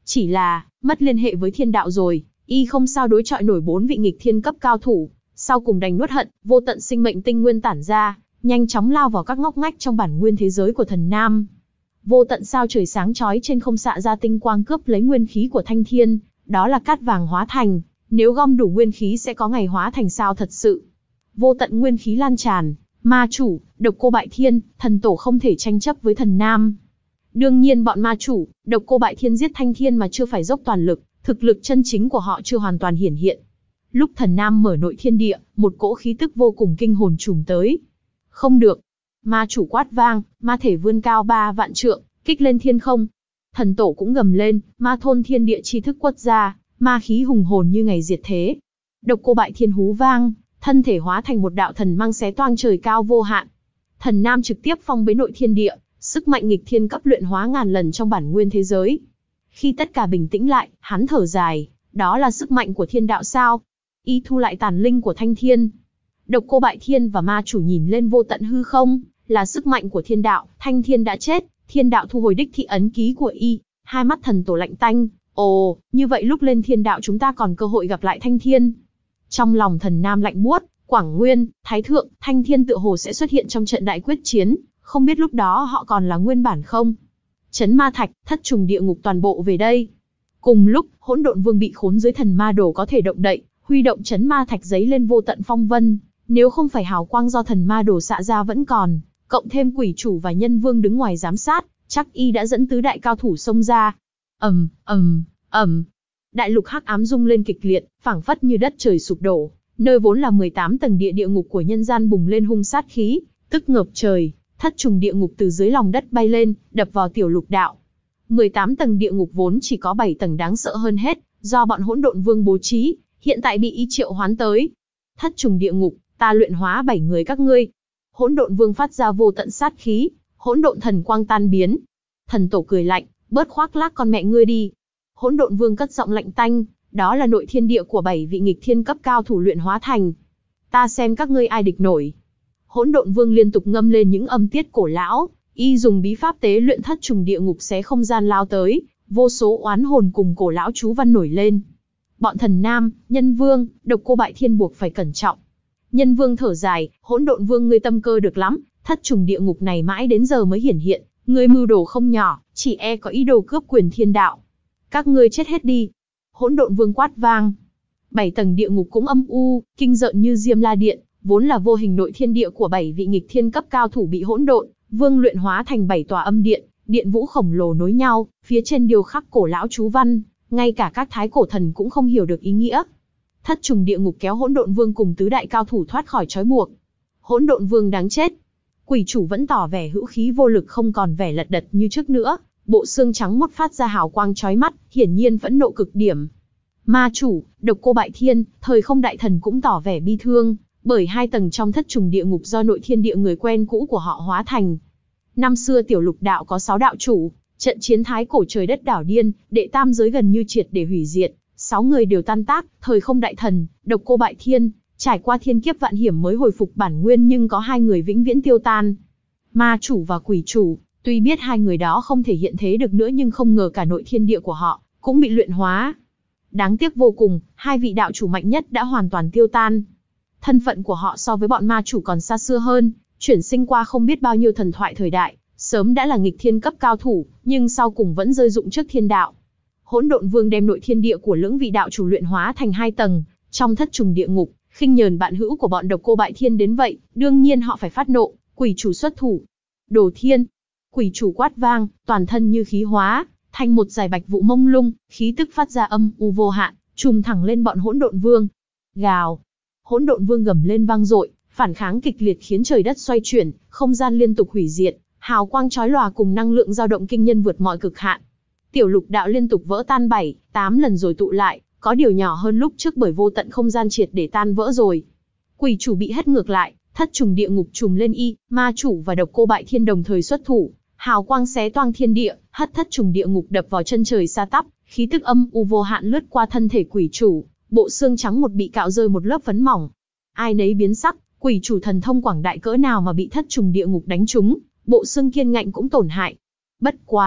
Chỉ là, mất liên hệ với thiên đạo rồi, y không sao đối chọi nổi bốn vị nghịch thiên cấp cao thủ, sau cùng đành nuốt hận, vô tận sinh mệnh tinh nguyên tản ra, nhanh chóng lao vào các ngóc ngách trong bản nguyên thế giới của thần Nam. Vô tận sao trời sáng chói trên không xạ ra tinh quang cướp lấy nguyên khí của Thanh Thiên, đó là cát vàng hóa thành, nếu gom đủ nguyên khí sẽ có ngày hóa thành sao thật sự. Vô tận nguyên khí lan tràn, ma chủ, độc cô bại thiên, thần tổ không thể tranh chấp với thần Nam. Đương nhiên bọn ma chủ, độc cô bại thiên giết Thanh Thiên mà chưa phải dốc toàn lực, thực lực chân chính của họ chưa hoàn toàn hiển hiện. Lúc thần Nam mở nội thiên địa, một cỗ khí tức vô cùng kinh hồn trùm tới. Không được. Ma chủ quát vang, ma thể vươn cao ba vạn trượng, kích lên thiên không. Thần tổ cũng gầm lên, ma thôn thiên địa chi thức quất ra, ma khí hùng hồn như ngày diệt thế. Độc cô bại thiên hú vang, thân thể hóa thành một đạo thần mang xé toang trời cao vô hạn. Thần Nam trực tiếp phong bế nội thiên địa, sức mạnh nghịch thiên cấp luyện hóa ngàn lần trong bản nguyên thế giới. Khi tất cả bình tĩnh lại, hắn thở dài, đó là sức mạnh của thiên đạo sao? Y thu lại tàn linh của Thanh Thiên. Độc cô bại thiên và ma chủ nhìn lên vô tận hư không, là sức mạnh của thiên đạo, Thanh Thiên đã chết, thiên đạo thu hồi đích thị ấn ký của y, hai mắt thần tổ lạnh tanh, ồ, như vậy lúc lên thiên đạo chúng ta còn cơ hội gặp lại Thanh Thiên. Trong lòng thần Nam lạnh buốt, Quảng Nguyên, Thái Thượng, Thanh Thiên tựa hồ sẽ xuất hiện trong trận đại quyết chiến, không biết lúc đó họ còn là nguyên bản không? Chấn ma thạch, thất trùng địa ngục toàn bộ về đây. Cùng lúc, Hỗn Độn Vương bị khốn dưới thần ma đồ có thể động đậy, huy động chấn ma thạch giấy lên vô tận phong vân, nếu không phải hào quang do thần ma đồ xạ ra vẫn còn, cộng thêm quỷ chủ và nhân vương đứng ngoài giám sát, chắc y đã dẫn tứ đại cao thủ xông ra. Ầm, ầm, ầm. Đại lục hắc ám rung lên kịch liệt, phảng phất như đất trời sụp đổ, nơi vốn là mười tám tầng địa địa ngục của nhân gian bùng lên hung sát khí, tức ngập trời, thất trùng địa ngục từ dưới lòng đất bay lên, đập vào tiểu lục đạo. mười tám tầng địa ngục vốn chỉ có bảy tầng đáng sợ hơn hết, do bọn Hỗn Độn Vương bố trí, hiện tại bị y triệu hoán tới. Thất trùng địa ngục, ta luyện hóa bảy người các ngươi. Hỗn Độn Vương phát ra vô tận sát khí, hỗn độn thần quang tan biến. Thần tổ cười lạnh, bớt khoác lác con mẹ ngươi đi. Hỗn Độn Vương cất giọng lạnh tanh, đó là nội thiên địa của bảy vị nghịch thiên cấp cao thủ luyện hóa thành. Ta xem các ngươi ai địch nổi. Hỗn Độn Vương liên tục ngâm lên những âm tiết cổ lão, y dùng bí pháp tế luyện thất trùng địa ngục xé không gian lao tới, vô số oán hồn cùng cổ lão chú văn nổi lên. Bọn thần Nam, Nhân Vương, Độc Cô Bại Thiên buộc phải cẩn trọng. Nhân Vương thở dài, Hỗn Độn Vương ngươi tâm cơ được lắm, thất trùng địa ngục này mãi đến giờ mới hiển hiện, ngươi mưu đồ không nhỏ, chỉ e có ý đồ cướp quyền thiên đạo. Các ngươi chết hết đi. Hỗn Độn Vương quát vang. Bảy tầng địa ngục cũng âm u, kinh rợn như Diêm La Điện, vốn là vô hình nội thiên địa của bảy vị nghịch thiên cấp cao thủ bị Hỗn Độn Vương luyện hóa thành bảy tòa âm điện, điện vũ khổng lồ nối nhau, phía trên điêu khắc cổ lão chú văn, ngay cả các thái cổ thần cũng không hiểu được ý nghĩa. Thất trùng địa ngục kéo Hỗn Độn Vương cùng tứ đại cao thủ thoát khỏi trói buộc. Hỗn Độn Vương đáng chết. Quỷ chủ vẫn tỏ vẻ hữu khí vô lực, không còn vẻ lật đật như trước nữa, bộ xương trắng mốt phát ra hào quang chói mắt, hiển nhiên phẫn nộ cực điểm. Ma chủ, Độc Cô Bại Thiên, Thời Không Đại Thần cũng tỏ vẻ bi thương, bởi hai tầng trong thất trùng địa ngục do nội thiên địa người quen cũ của họ hóa thành. Năm xưa tiểu lục đạo có sáu đạo chủ, trận chiến thái cổ trời đất đảo điên, đệ tam giới gần như triệt để hủy diệt, sáu người đều tan tác, Thời Không Đại Thần, Độc Cô Bại Thiên, trải qua thiên kiếp vạn hiểm mới hồi phục bản nguyên, nhưng có hai người vĩnh viễn tiêu tan. Ma chủ và quỷ chủ, tuy biết hai người đó không thể hiện thế được nữa, nhưng không ngờ cả nội thiên địa của họ cũng bị luyện hóa. Đáng tiếc vô cùng, hai vị đạo chủ mạnh nhất đã hoàn toàn tiêu tan. Thân phận của họ so với bọn ma chủ còn xa xưa hơn, chuyển sinh qua không biết bao nhiêu thần thoại thời đại, sớm đã là nghịch thiên cấp cao thủ, nhưng sau cùng vẫn rơi dụng trước thiên đạo. Hỗn Độn Vương đem nội thiên địa của lưỡng vị đạo chủ luyện hóa thành hai tầng, trong thất trùng địa ngục, khinh nhờn bạn hữu của bọn Độc Cô Bại Thiên đến vậy, đương nhiên họ phải phát nộ, quỷ chủ xuất thủ. Đồ Thiên, quỷ chủ quát vang, toàn thân như khí hóa, thành một dải bạch vụ mông lung, khí tức phát ra âm u vô hạn, trùm thẳng lên bọn Hỗn Độn Vương. Gào, Hỗn Độn Vương gầm lên vang dội, phản kháng kịch liệt khiến trời đất xoay chuyển, không gian liên tục hủy diệt, hào quang chói lòa cùng năng lượng dao động kinh nhân vượt mọi cực hạn. Tiểu lục đạo liên tục vỡ tan bảy, tám lần rồi tụ lại, có điều nhỏ hơn lúc trước bởi vô tận không gian triệt để tan vỡ rồi. Quỷ chủ bị hất ngược lại, thất trùng địa ngục trùm lên y, ma chủ và Độc Cô Bại Thiên đồng thời xuất thủ, hào quang xé toang thiên địa, hất thất trùng địa ngục đập vào chân trời xa tắp, khí tức âm u vô hạn lướt qua thân thể quỷ chủ, bộ xương trắng một bị cạo rơi một lớp phấn mỏng. Ai nấy biến sắc, quỷ chủ thần thông quảng đại cỡ nào mà bị thất trùng địa ngục đánh trúng, bộ xương kiên ngạnh cũng tổn hại. Bất quá,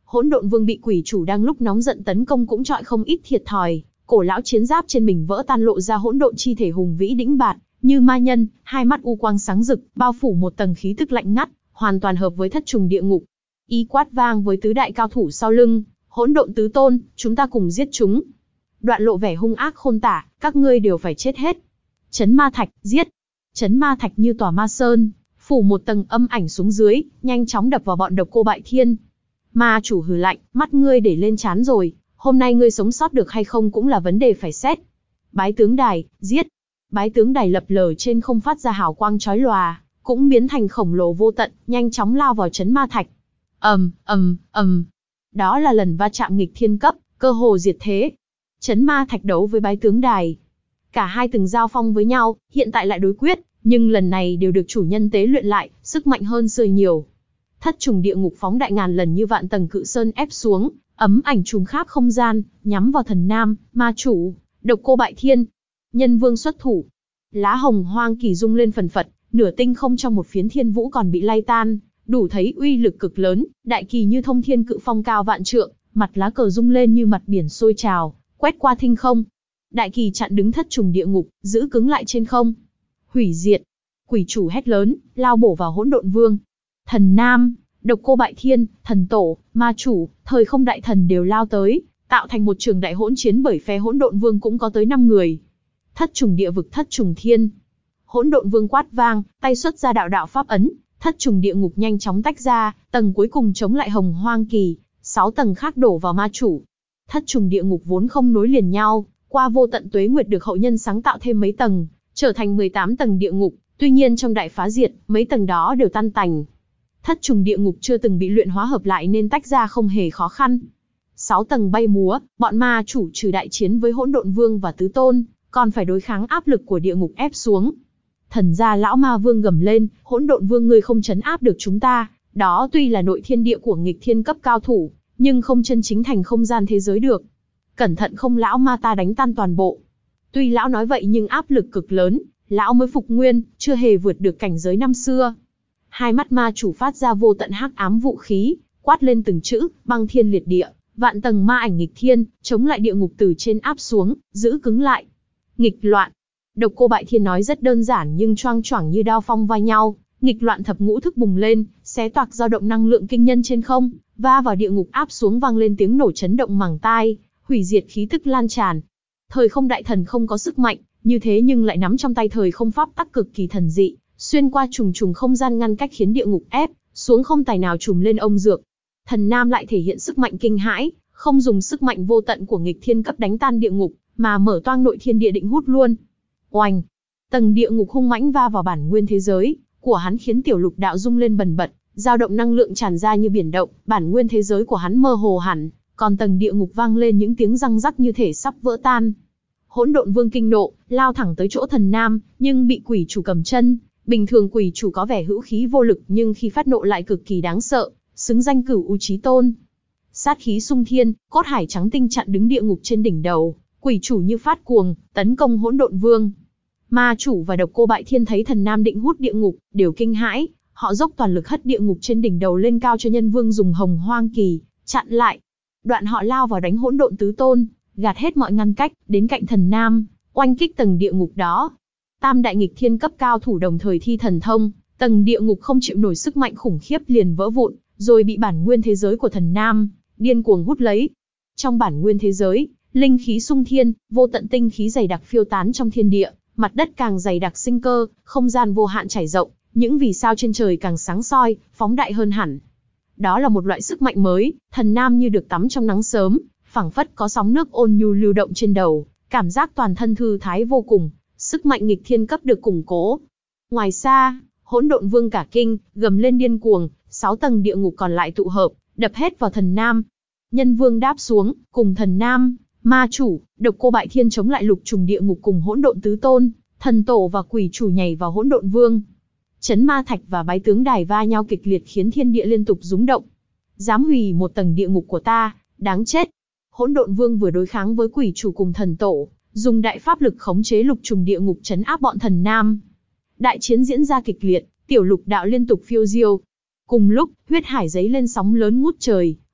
Hỗn Độn Vương bị quỷ chủ đang lúc nóng giận tấn công cũng chọi không ít thiệt thòi, cổ lão chiến giáp trên mình vỡ tan lộ ra hỗn độn chi thể hùng vĩ đĩnh bạt, như ma nhân, hai mắt u quang sáng rực, bao phủ một tầng khí tức lạnh ngắt, hoàn toàn hợp với thất trùng địa ngục. Ý quát vang với tứ đại cao thủ sau lưng, hỗn độn tứ tôn, chúng ta cùng giết chúng. Đoạn lộ vẻ hung ác khôn tả, các ngươi đều phải chết hết. Chấn ma thạch, giết. Chấn ma thạch như tòa ma sơn, phủ một tầng âm ảnh xuống dưới, nhanh chóng đập vào bọn Độc Cô Bại Thiên. Ma chủ hừ lạnh, mắt ngươi để lên trán rồi, hôm nay ngươi sống sót được hay không cũng là vấn đề phải xét. Bái tướng đài, giết. Bái tướng đài lập lờ trên không phát ra hào quang chói lòa, cũng biến thành khổng lồ vô tận, nhanh chóng lao vào chấn ma thạch. Ầm, ầm, ầm. Đó là lần va chạm nghịch thiên cấp, cơ hồ diệt thế. Chấn ma thạch đấu với bái tướng đài. Cả hai từng giao phong với nhau, hiện tại lại đối quyết, nhưng lần này đều được chủ nhân tế luyện lại, sức mạnh hơn xưa nhiều. Thất trùng địa ngục phóng đại ngàn lần như vạn tầng cự sơn ép xuống, ấm ảnh trùng khắp không gian, nhắm vào thần nam, ma chủ, Độc Cô Bại Thiên. Nhân vương xuất thủ. Lá hồng hoang kỳ rung lên phần phật, nửa tinh không trong một phiến thiên vũ còn bị lay tan, đủ thấy uy lực cực lớn, đại kỳ như thông thiên cự phong cao vạn trượng, mặt lá cờ rung lên như mặt biển sôi trào, quét qua thinh không. Đại kỳ chặn đứng thất trùng địa ngục, giữ cứng lại trên không. Hủy diệt. Quỷ chủ hét lớn, lao bổ vào hỗn độn vương. Thần nam, Độc Cô Bại Thiên, thần tổ, ma chủ, thời không đại thần đều lao tới, tạo thành một trường đại hỗn chiến, bởi phe hỗn độn vương cũng có tới năm người. Thất trùng địa vực, thất trùng thiên. Hỗn độn vương quát vang, tay xuất ra đạo đạo pháp ấn, thất trùng địa ngục nhanh chóng tách ra, tầng cuối cùng chống lại hồng hoang kỳ, sáu tầng khác đổ vào ma chủ. Thất trùng địa ngục vốn không nối liền nhau, qua vô tận tuế nguyệt được hậu nhân sáng tạo thêm mấy tầng, trở thành mười tám tầng địa ngục, tuy nhiên trong đại phá diệt, mấy tầng đó đều tan tành. Thất trùng địa ngục chưa từng bị luyện hóa hợp lại nên tách ra không hề khó khăn. Sáu tầng bay múa, bọn ma chủ trừ đại chiến với hỗn độn vương và tứ tôn, còn phải đối kháng áp lực của địa ngục ép xuống. Thần gia lão ma vương gầm lên, hỗn độn vương ngươi không trấn áp được chúng ta, đó tuy là nội thiên địa của nghịch thiên cấp cao thủ, nhưng không chân chính thành không gian thế giới được. Cẩn thận không lão ma ta đánh tan toàn bộ. Tuy lão nói vậy nhưng áp lực cực lớn, lão mới phục nguyên, chưa hề vượt được cảnh giới năm xưa. Hai mắt ma chủ phát ra vô tận hắc ám vũ khí, quát lên từng chữ, băng thiên liệt địa, vạn tầng ma ảnh nghịch thiên, chống lại địa ngục từ trên áp xuống, giữ cứng lại. Nghịch loạn. Độc Cô Bại Thiên nói rất đơn giản nhưng choang choảng như đao phong va nhau, nghịch loạn thập ngũ thức bùng lên, xé toạc dao động năng lượng kinh nhân trên không, va vào địa ngục áp xuống vang lên tiếng nổ chấn động màng tai, hủy diệt khí tức lan tràn. Thời không đại thần không có sức mạnh, như thế nhưng lại nắm trong tay thời không pháp tắc cực kỳ thần dị, xuyên qua trùng trùng không gian ngăn cách khiến địa ngục ép xuống không tài nào trùm lên ông dược. Thần nam lại thể hiện sức mạnh kinh hãi, không dùng sức mạnh vô tận của nghịch thiên cấp đánh tan địa ngục, mà mở toang nội thiên địa định hút luôn. Oanh! Tầng địa ngục hung mãnh va vào bản nguyên thế giới của hắn khiến tiểu lục đạo rung lên bần bật, dao động năng lượng tràn ra như biển động, bản nguyên thế giới của hắn mơ hồ hẳn, còn tầng địa ngục vang lên những tiếng răng rắc như thể sắp vỡ tan. Hỗn độn vương kinh nộ, lao thẳng tới chỗ thần nam, nhưng bị quỷ chủ cầm chân. Bình thường quỷ chủ có vẻ hữu khí vô lực nhưng khi phát nộ lại cực kỳ đáng sợ, xứng danh Cửu U Chí Tôn. Sát khí xung thiên, cốt hải trắng tinh chặn đứng địa ngục trên đỉnh đầu, quỷ chủ như phát cuồng, tấn công hỗn độn vương. Ma chủ và Độc Cô Bại Thiên thấy thần nam định hút địa ngục, đều kinh hãi, họ dốc toàn lực hất địa ngục trên đỉnh đầu lên cao cho nhân vương dùng hồng hoang kỳ chặn lại. Đoạn họ lao vào đánh hỗn độn tứ tôn, gạt hết mọi ngăn cách, đến cạnh thần nam, oanh kích tầng địa ngục đó. Tam đại nghịch thiên cấp cao thủ đồng thời thi thần thông, tầng địa ngục không chịu nổi sức mạnh khủng khiếp liền vỡ vụn, rồi bị bản nguyên thế giới của thần nam điên cuồng hút lấy. Trong bản nguyên thế giới, linh khí sung thiên, vô tận tinh khí dày đặc phiêu tán trong thiên địa, mặt đất càng dày đặc sinh cơ, không gian vô hạn trải rộng, những vì sao trên trời càng sáng soi, phóng đại hơn hẳn. Đó là một loại sức mạnh mới, thần nam như được tắm trong nắng sớm, phảng phất có sóng nước ôn nhu lưu động trên đầu, cảm giác toàn thân thư thái vô cùng, sức mạnh nghịch thiên cấp được củng cố. Ngoài xa, hỗn độn vương cả kinh, gầm lên điên cuồng, sáu tầng địa ngục còn lại tụ hợp, đập hết vào thần nam. Nhân vương đáp xuống, cùng thần nam, ma chủ, Độc Cô Bại Thiên chống lại lục trùng địa ngục cùng hỗn độn tứ tôn, thần tổ và quỷ chủ nhảy vào hỗn độn vương. Chấn ma thạch và bái tướng đài va nhau kịch liệt khiến thiên địa liên tục rúng động. Dám hủy một tầng địa ngục của ta, đáng chết. Hỗn độn vương vừa đối kháng với quỷ chủ cùng thần tổ, dùng đại pháp lực khống chế lục trùng địa ngục trấn áp bọn thần nam. Đại chiến diễn ra kịch liệt, tiểu lục đạo liên tục phiêu diêu. Cùng lúc, huyết hải giấy lên sóng lớn ngút trời,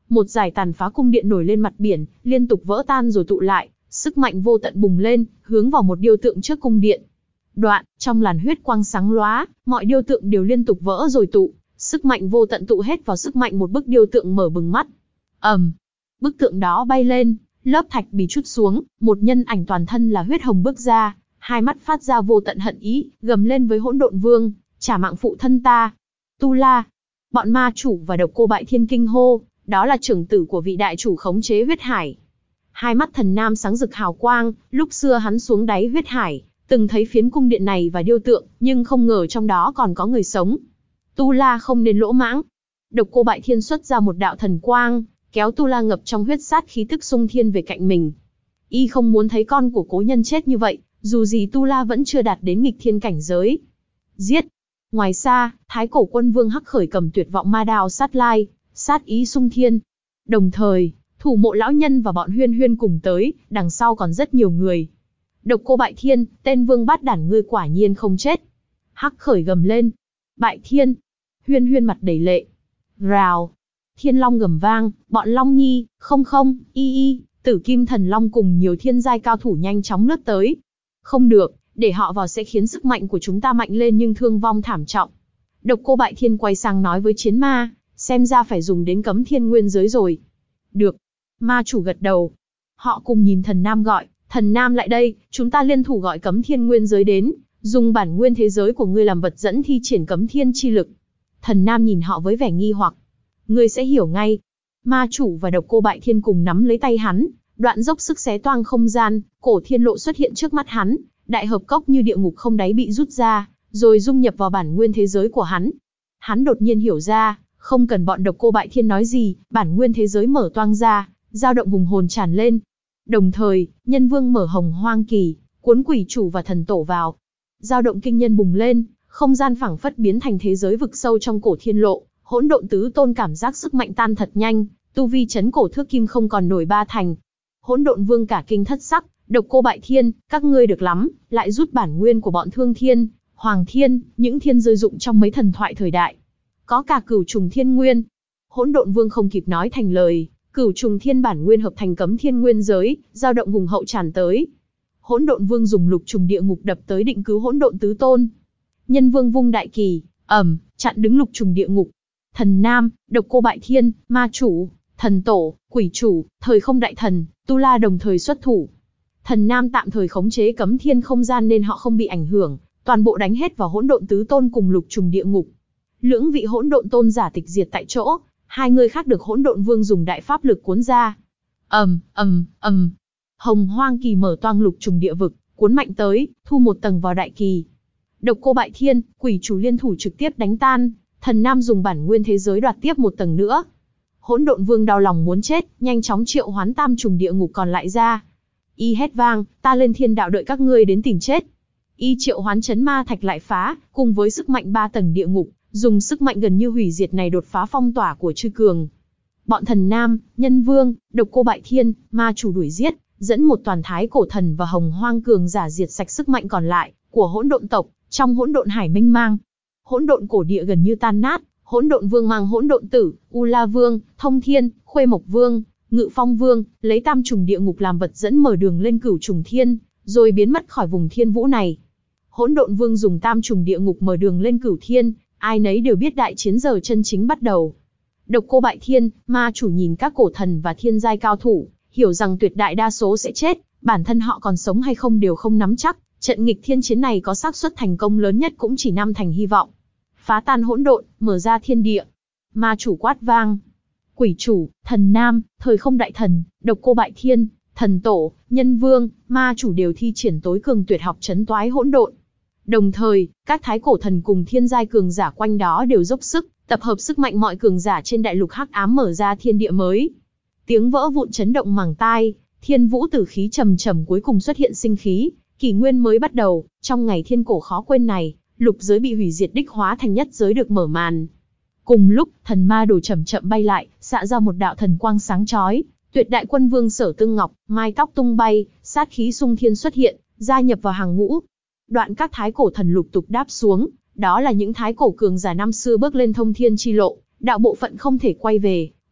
một dải tàn phá cung điện nổi lên mặt biển, liên tục vỡ tan rồi tụ lại, sức mạnh vô tận bùng lên, hướng vào một điêu tượng trước cung điện. Đoạn, trong làn huyết quang sáng lóa, mọi điêu tượng đều liên tục vỡ rồi tụ, sức mạnh vô tận tụ hết vào sức mạnh một bức điêu tượng mở bừng mắt. ầm, um, bức tượng đó bay lên, lớp thạch bì trút xuống, một nhân ảnh toàn thân là huyết hồng bước ra, hai mắt phát ra vô tận hận ý, gầm lên với Hỗn Độn Vương, trả mạng phụ thân ta. Tu La, bọn ma chủ và Độc Cô Bại Thiên kinh hô, đó là trưởng tử của vị đại chủ khống chế huyết hải. Hai mắt Thần Nam sáng rực hào quang, lúc xưa hắn xuống đáy huyết hải, từng thấy phiến cung điện này và điêu tượng, nhưng không ngờ trong đó còn có người sống. Tu La không nên lỗ mãng. Độc Cô Bại Thiên xuất ra một đạo thần quang, kéo Tu La ngập trong huyết sát khí tức xung thiên về cạnh mình. Y không muốn thấy con của cố nhân chết như vậy, dù gì Tu La vẫn chưa đạt đến nghịch thiên cảnh giới. Giết! Ngoài xa, Thái Cổ Quân Vương Hắc Khởi cầm tuyệt vọng ma đao sát lai, sát ý xung thiên. Đồng thời, Thủ Mộ lão nhân và bọn Huyên Huyên cùng tới, đằng sau còn rất nhiều người. Độc Cô Bại Thiên, tên vương bát đản ngươi quả nhiên không chết. Hắc Khởi gầm lên. Bại Thiên! Huyên Huyên mặt đầy lệ. Rào! Thiên Long gầm vang, bọn Long Nhi, không không, y y, Tử Kim Thần Long cùng nhiều thiên giai cao thủ nhanh chóng lướt tới. Không được, để họ vào sẽ khiến sức mạnh của chúng ta mạnh lên nhưng thương vong thảm trọng. Độc Cô Bại Thiên quay sang nói với Chiến Ma, xem ra phải dùng đến cấm thiên nguyên giới rồi. Được. Ma chủ gật đầu. Họ cùng nhìn Thần Nam gọi, Thần Nam lại đây, chúng ta liên thủ gọi cấm thiên nguyên giới đến, dùng bản nguyên thế giới của ngươi làm vật dẫn thi triển cấm thiên chi lực. Thần Nam nhìn họ với vẻ nghi hoặc. Ngươi sẽ hiểu ngay. Ma chủ và Độc Cô Bại Thiên cùng nắm lấy tay hắn, đoạn dốc sức xé toang không gian, cổ thiên lộ xuất hiện trước mắt hắn, đại hợp cốc như địa ngục không đáy bị rút ra, rồi dung nhập vào bản nguyên thế giới của hắn. Hắn đột nhiên hiểu ra, không cần bọn Độc Cô Bại Thiên nói gì, bản nguyên thế giới mở toang ra, dao động hùng hồn tràn lên. Đồng thời, Nhân Vương mở Hồng Hoang Kỳ, cuốn quỷ chủ và thần tổ vào. Dao động kinh nhân bùng lên, không gian phảng phất biến thành thế giới vực sâu trong cổ thiên lộ, Hỗn Độn Tứ Tôn cảm giác sức mạnh tan thật nhanh, tu vi chấn cổ thước kim không còn nổi ba thành. Hỗn Độn Vương cả kinh thất sắc, Độc Cô Bại Thiên, các ngươi được lắm, lại rút bản nguyên của bọn Thương Thiên, Hoàng Thiên, những thiên rơi dụng trong mấy thần thoại thời đại. Có cả Cửu Trùng Thiên Nguyên. Hỗn Độn Vương không kịp nói thành lời, Cửu Trùng Thiên bản nguyên hợp thành cấm thiên nguyên giới, dao động hùng hậu tràn tới. Hỗn Độn Vương dùng lục trùng địa ngục đập tới định cứu Hỗn Độn Tứ Tôn. Nhân Vương vung đại kỳ, ầm, chặn đứng lục trùng địa ngục. Thần Nam, Độc Cô Bại Thiên, Ma Chủ, Thần Tổ, Quỷ Chủ, Thời Không Đại Thần, Tu La đồng thời xuất thủ. Thần Nam tạm thời khống chế cấm thiên không gian nên họ không bị ảnh hưởng, toàn bộ đánh hết vào Hỗn Độn Tứ Tôn cùng lục trùng địa ngục. Lưỡng vị Hỗn Độn Tôn giả tịch diệt tại chỗ, hai người khác được Hỗn Độn Vương dùng đại pháp lực cuốn ra. Ầm, ầm, ầm. Hồng Hoang Kỳ mở toang lục trùng địa vực, cuốn mạnh tới, thu một tầng vào đại kỳ. Độc Cô Bại Thiên, Quỷ Chủ liên thủ trực tiếp đánh tan, Thần Nam dùng bản nguyên thế giới đoạt tiếp một tầng nữa. Hỗn Độn Vương đau lòng muốn chết, nhanh chóng triệu hoán tam trùng địa ngục còn lại ra. Y hét vang, ta lên thiên đạo đợi các ngươi đến tìm chết. Y triệu hoán chấn ma thạch lại phá, cùng với sức mạnh ba tầng địa ngục, dùng sức mạnh gần như hủy diệt này đột phá phong tỏa của chư cường. Bọn Thần Nam, Nhân Vương, Độc Cô Bại Thiên, Ma Chủ đuổi giết, dẫn một toàn thái cổ thần và hồng hoang cường giả diệt sạch sức mạnh còn lại của hỗn độn tộc, trong hỗn độn hải mênh mang. Hỗn độn cổ địa gần như tan nát, Hỗn Độn Vương mang Hỗn Độn Tử, U La Vương, Thông Thiên, Khuê Mộc Vương, Ngự Phong Vương, lấy tam trùng địa ngục làm vật dẫn mở đường lên Cửu Trùng Thiên, rồi biến mất khỏi vùng thiên vũ này. Hỗn Độn Vương dùng tam trùng địa ngục mở đường lên Cửu Thiên, ai nấy đều biết đại chiến giờ chân chính bắt đầu. Độc Cô Bại Thiên, Ma Chủ nhìn các cổ thần và thiên giai cao thủ, hiểu rằng tuyệt đại đa số sẽ chết, bản thân họ còn sống hay không đều không nắm chắc, trận nghịch thiên chiến này có xác suất thành công lớn nhất cũng chỉ năm thành hy vọng. Phá tan hỗn độn, mở ra thiên địa. Ma Chủ quát vang. Quỷ Chủ, Thần Nam, Thời Không Đại Thần, Độc Cô Bại Thiên, Thần Tổ, Nhân Vương, Ma Chủ đều thi triển tối cường tuyệt học trấn toái hỗn độn. Đồng thời, các thái cổ thần cùng thiên giai cường giả quanh đó đều dốc sức, tập hợp sức mạnh mọi cường giả trên đại lục hắc ám mở ra thiên địa mới. Tiếng vỡ vụn chấn động màng tai, thiên vũ tử khí trầm trầm cuối cùng xuất hiện sinh khí, kỷ nguyên mới bắt đầu. Trong ngày thiên cổ khó quên này, lục giới bị hủy diệt đích hóa thành nhất giới được mở màn. Cùng lúc, thần ma đồ chậm chậm bay lại, xạ ra một đạo thần quang sáng chói. Tuyệt đại quân vương Sở Tương Ngọc, mai tóc tung bay, sát khí xung thiên xuất hiện, gia nhập vào hàng ngũ. Đoạn các thái cổ thần lục tục đáp xuống, đó là những thái cổ cường giả năm xưa bước lên thông thiên chi lộ, đạo bộ phận không thể quay về,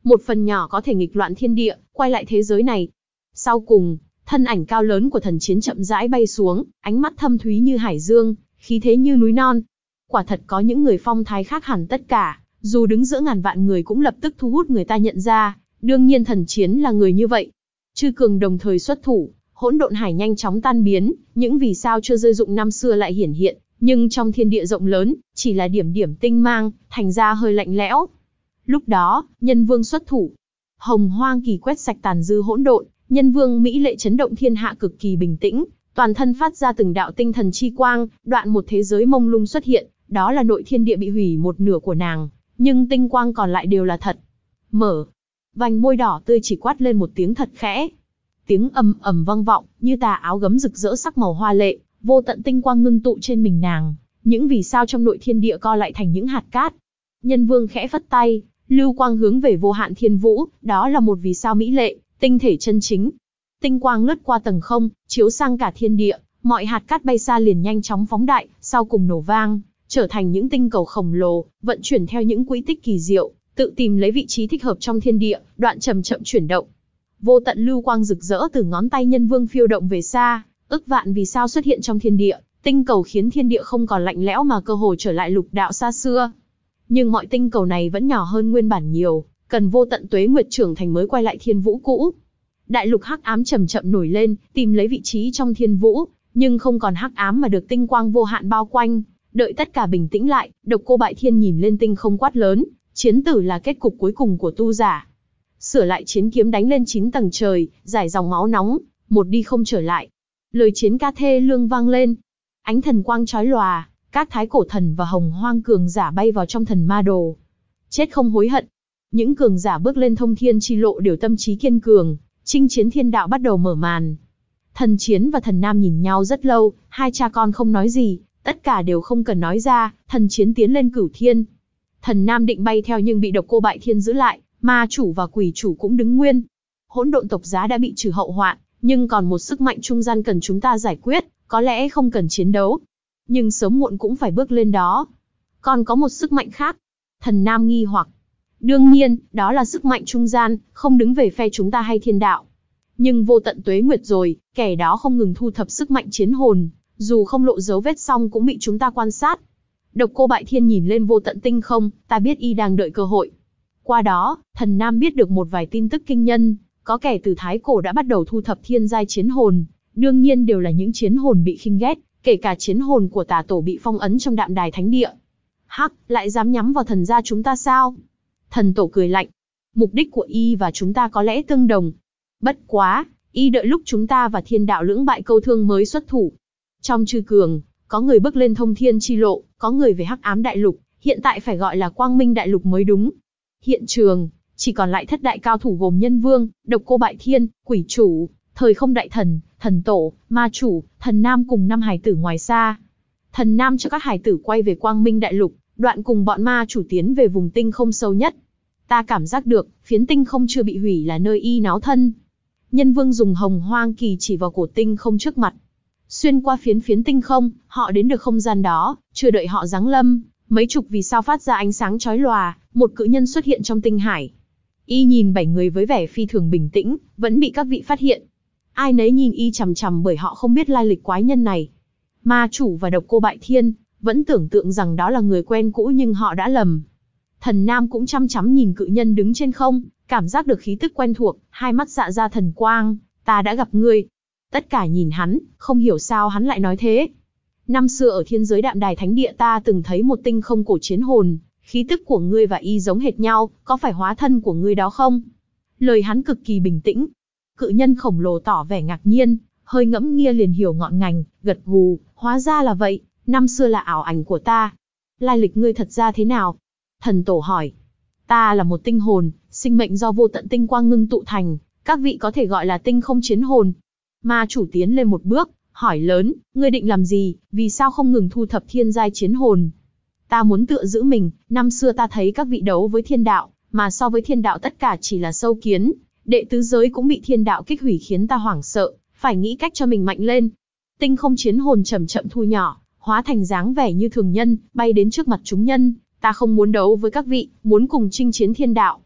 một phần nhỏ có thể nghịch loạn thiên địa, quay lại thế giới này. Sau cùng, thân ảnh cao lớn của Thần Chiến chậm rãi bay xuống, ánh mắt thâm thúy như hải dương, khí thế như núi non. Quả thật có những người phong thái khác hẳn tất cả, dù đứng giữa ngàn vạn người cũng lập tức thu hút người ta nhận ra, đương nhiên Thần Chiến là người như vậy. Chư cường đồng thời xuất thủ, hỗn độn hải nhanh chóng tan biến, những vì sao chưa rơi dụng năm xưa lại hiển hiện, nhưng trong thiên địa rộng lớn, chỉ là điểm điểm tinh mang, thành ra hơi lạnh lẽo. Lúc đó, Nhân Vương xuất thủ. Hồng hoang kỳ quét sạch tàn dư hỗn độn, Nhân Vương mỹ lệ chấn động thiên hạ cực kỳ bình tĩnh, toàn thân phát ra từng đạo tinh thần chi quang, đoạn một thế giới mông lung xuất hiện, đó là nội thiên địa bị hủy một nửa của nàng, nhưng tinh quang còn lại đều là thật. Mở. Vành môi đỏ tươi chỉ quát lên một tiếng thật khẽ. Tiếng ầm ầm vang vọng, như tà áo gấm rực rỡ sắc màu hoa lệ, vô tận tinh quang ngưng tụ trên mình nàng, những vì sao trong nội thiên địa co lại thành những hạt cát. Nhân Vương khẽ phất tay, lưu quang hướng về vô hạn thiên vũ, đó là một vì sao mỹ lệ, tinh thể chân chính. Tinh quang lướt qua tầng không, chiếu sang cả thiên địa, mọi hạt cát bay xa liền nhanh chóng phóng đại, sau cùng nổ vang, trở thành những tinh cầu khổng lồ, vận chuyển theo những quỹ tích kỳ diệu, tự tìm lấy vị trí thích hợp trong thiên địa, đoạn chậm chậm chuyển động. Vô tận lưu quang rực rỡ từ ngón tay Nhân Vương phiêu động về xa, ức vạn vì sao xuất hiện trong thiên địa, tinh cầu khiến thiên địa không còn lạnh lẽo mà cơ hồ trở lại lục đạo xa xưa. Nhưng mọi tinh cầu này vẫn nhỏ hơn nguyên bản nhiều, cần vô tận tuế nguyệt trưởng thành mới quay lại thiên vũ cũ. Đại lục hắc ám chậm chậm nổi lên, tìm lấy vị trí trong thiên vũ, nhưng không còn hắc ám mà được tinh quang vô hạn bao quanh. Đợi tất cả bình tĩnh lại, Độc Cô Bại Thiên nhìn lên tinh không quát lớn, chiến tử là kết cục cuối cùng của tu giả. Sửa lại chiến kiếm đánh lên chín tầng trời, giải dòng máu nóng, một đi không trở lại. Lời chiến ca thê lương vang lên, ánh thần quang chói lòa, các thái cổ thần và hồng hoang cường giả bay vào trong thần ma đồ. Chết không hối hận. Những cường giả bước lên thông thiên chi lộ đều tâm trí kiên cường, chinh chiến thiên đạo bắt đầu mở màn. Thần Chiến và Thần Nam nhìn nhau rất lâu, hai cha con không nói gì, tất cả đều không cần nói ra. Thần Chiến tiến lên cửu thiên. Thần Nam định bay theo nhưng bị Độc Cô Bại Thiên giữ lại, ma chủ và quỷ chủ cũng đứng nguyên. Hỗn độn tộc giá đã bị trừ hậu hoạn, nhưng còn một sức mạnh trung gian cần chúng ta giải quyết, có lẽ không cần chiến đấu, nhưng sớm muộn cũng phải bước lên đó. Còn có một sức mạnh khác. Thần Nam nghi hoặc. Đương nhiên, đó là sức mạnh trung gian, không đứng về phe chúng ta hay thiên đạo. Nhưng vô tận tuế nguyệt rồi, kẻ đó không ngừng thu thập sức mạnh chiến hồn, dù không lộ dấu vết xong cũng bị chúng ta quan sát. Độc Cô Bại Thiên nhìn lên vô tận tinh không, ta biết y đang đợi cơ hội. Qua đó, Thần Nam biết được một vài tin tức kinh nhân, có kẻ từ thái cổ đã bắt đầu thu thập thiên giai chiến hồn, đương nhiên đều là những chiến hồn bị khinh ghét, kể cả chiến hồn của tà tổ bị phong ấn trong đạm đài thánh địa. Hắc, lại dám nhắm vào thần gia chúng ta sao? Thần tổ cười lạnh. Mục đích của y và chúng ta có lẽ tương đồng. Bất quá, y đợi lúc chúng ta và thiên đạo lưỡng bại câu thương mới xuất thủ. Trong chư cường, có người bước lên thông thiên chi lộ, có người về hắc ám đại lục, hiện tại phải gọi là quang minh đại lục mới đúng. Hiện trường, chỉ còn lại thất đại cao thủ gồm Nhân Vương, Độc Cô Bại Thiên, Quỷ Chủ, Thời Không Đại Thần, Thần Tổ, Ma Chủ, Thần Nam cùng năm hải tử ngoài xa. Thần Nam cho các hải tử quay về quang minh đại lục, đoạn cùng bọn ma chủ tiến về vùng tinh không sâu nhất. Ta cảm giác được, phiến tinh không chưa bị hủy là nơi y náo thân. Nhân Vương dùng hồng hoang kỳ chỉ vào cổ tinh không trước mặt. Xuyên qua phiến phiến tinh không, họ đến được không gian đó, chưa đợi họ giáng lâm, mấy chục vì sao phát ra ánh sáng chói lòa, một cự nhân xuất hiện trong tinh hải. Y nhìn bảy người với vẻ phi thường bình tĩnh, vẫn bị các vị phát hiện. Ai nấy nhìn y chằm chằm bởi họ không biết lai lịch quái nhân này. Ma chủ và Độc Cô Bại Thiên vẫn tưởng tượng rằng đó là người quen cũ nhưng họ đã lầm. Thần Nam cũng chăm chăm nhìn cự nhân đứng trên không, cảm giác được khí tức quen thuộc, hai mắt xạ ra thần quang. Ta đã gặp ngươi. Tất cả nhìn hắn, không hiểu sao hắn lại nói thế. Năm xưa ở thiên giới đạm đài thánh địa ta từng thấy một tinh không cổ chiến hồn, khí tức của ngươi và y giống hệt nhau, có phải hóa thân của ngươi đó không? Lời hắn cực kỳ bình tĩnh. Cự nhân khổng lồ tỏ vẻ ngạc nhiên, hơi ngẫm nghia liền hiểu ngọn ngành, gật gù, hóa ra là vậy, năm xưa là ảo ảnh của ta. Lai lịch ngươi thật ra thế nào? Thần Tổ hỏi. Ta là một tinh hồn, sinh mệnh do vô tận tinh quang ngưng tụ thành, các vị có thể gọi là tinh không chiến hồn. Ma chủ tiến lên một bước, hỏi lớn, ngươi định làm gì, vì sao không ngừng thu thập thiên giai chiến hồn? Ta muốn tựa giữ mình, năm xưa ta thấy các vị đấu với thiên đạo, mà so với thiên đạo tất cả chỉ là sâu kiến, đệ tứ giới cũng bị thiên đạo kích hủy khiến ta hoảng sợ, phải nghĩ cách cho mình mạnh lên. Tinh không chiến hồn chậm chậm thu nhỏ, hóa thành dáng vẻ như thường nhân, bay đến trước mặt chúng nhân, ta không muốn đấu với các vị, muốn cùng chinh chiến thiên đạo.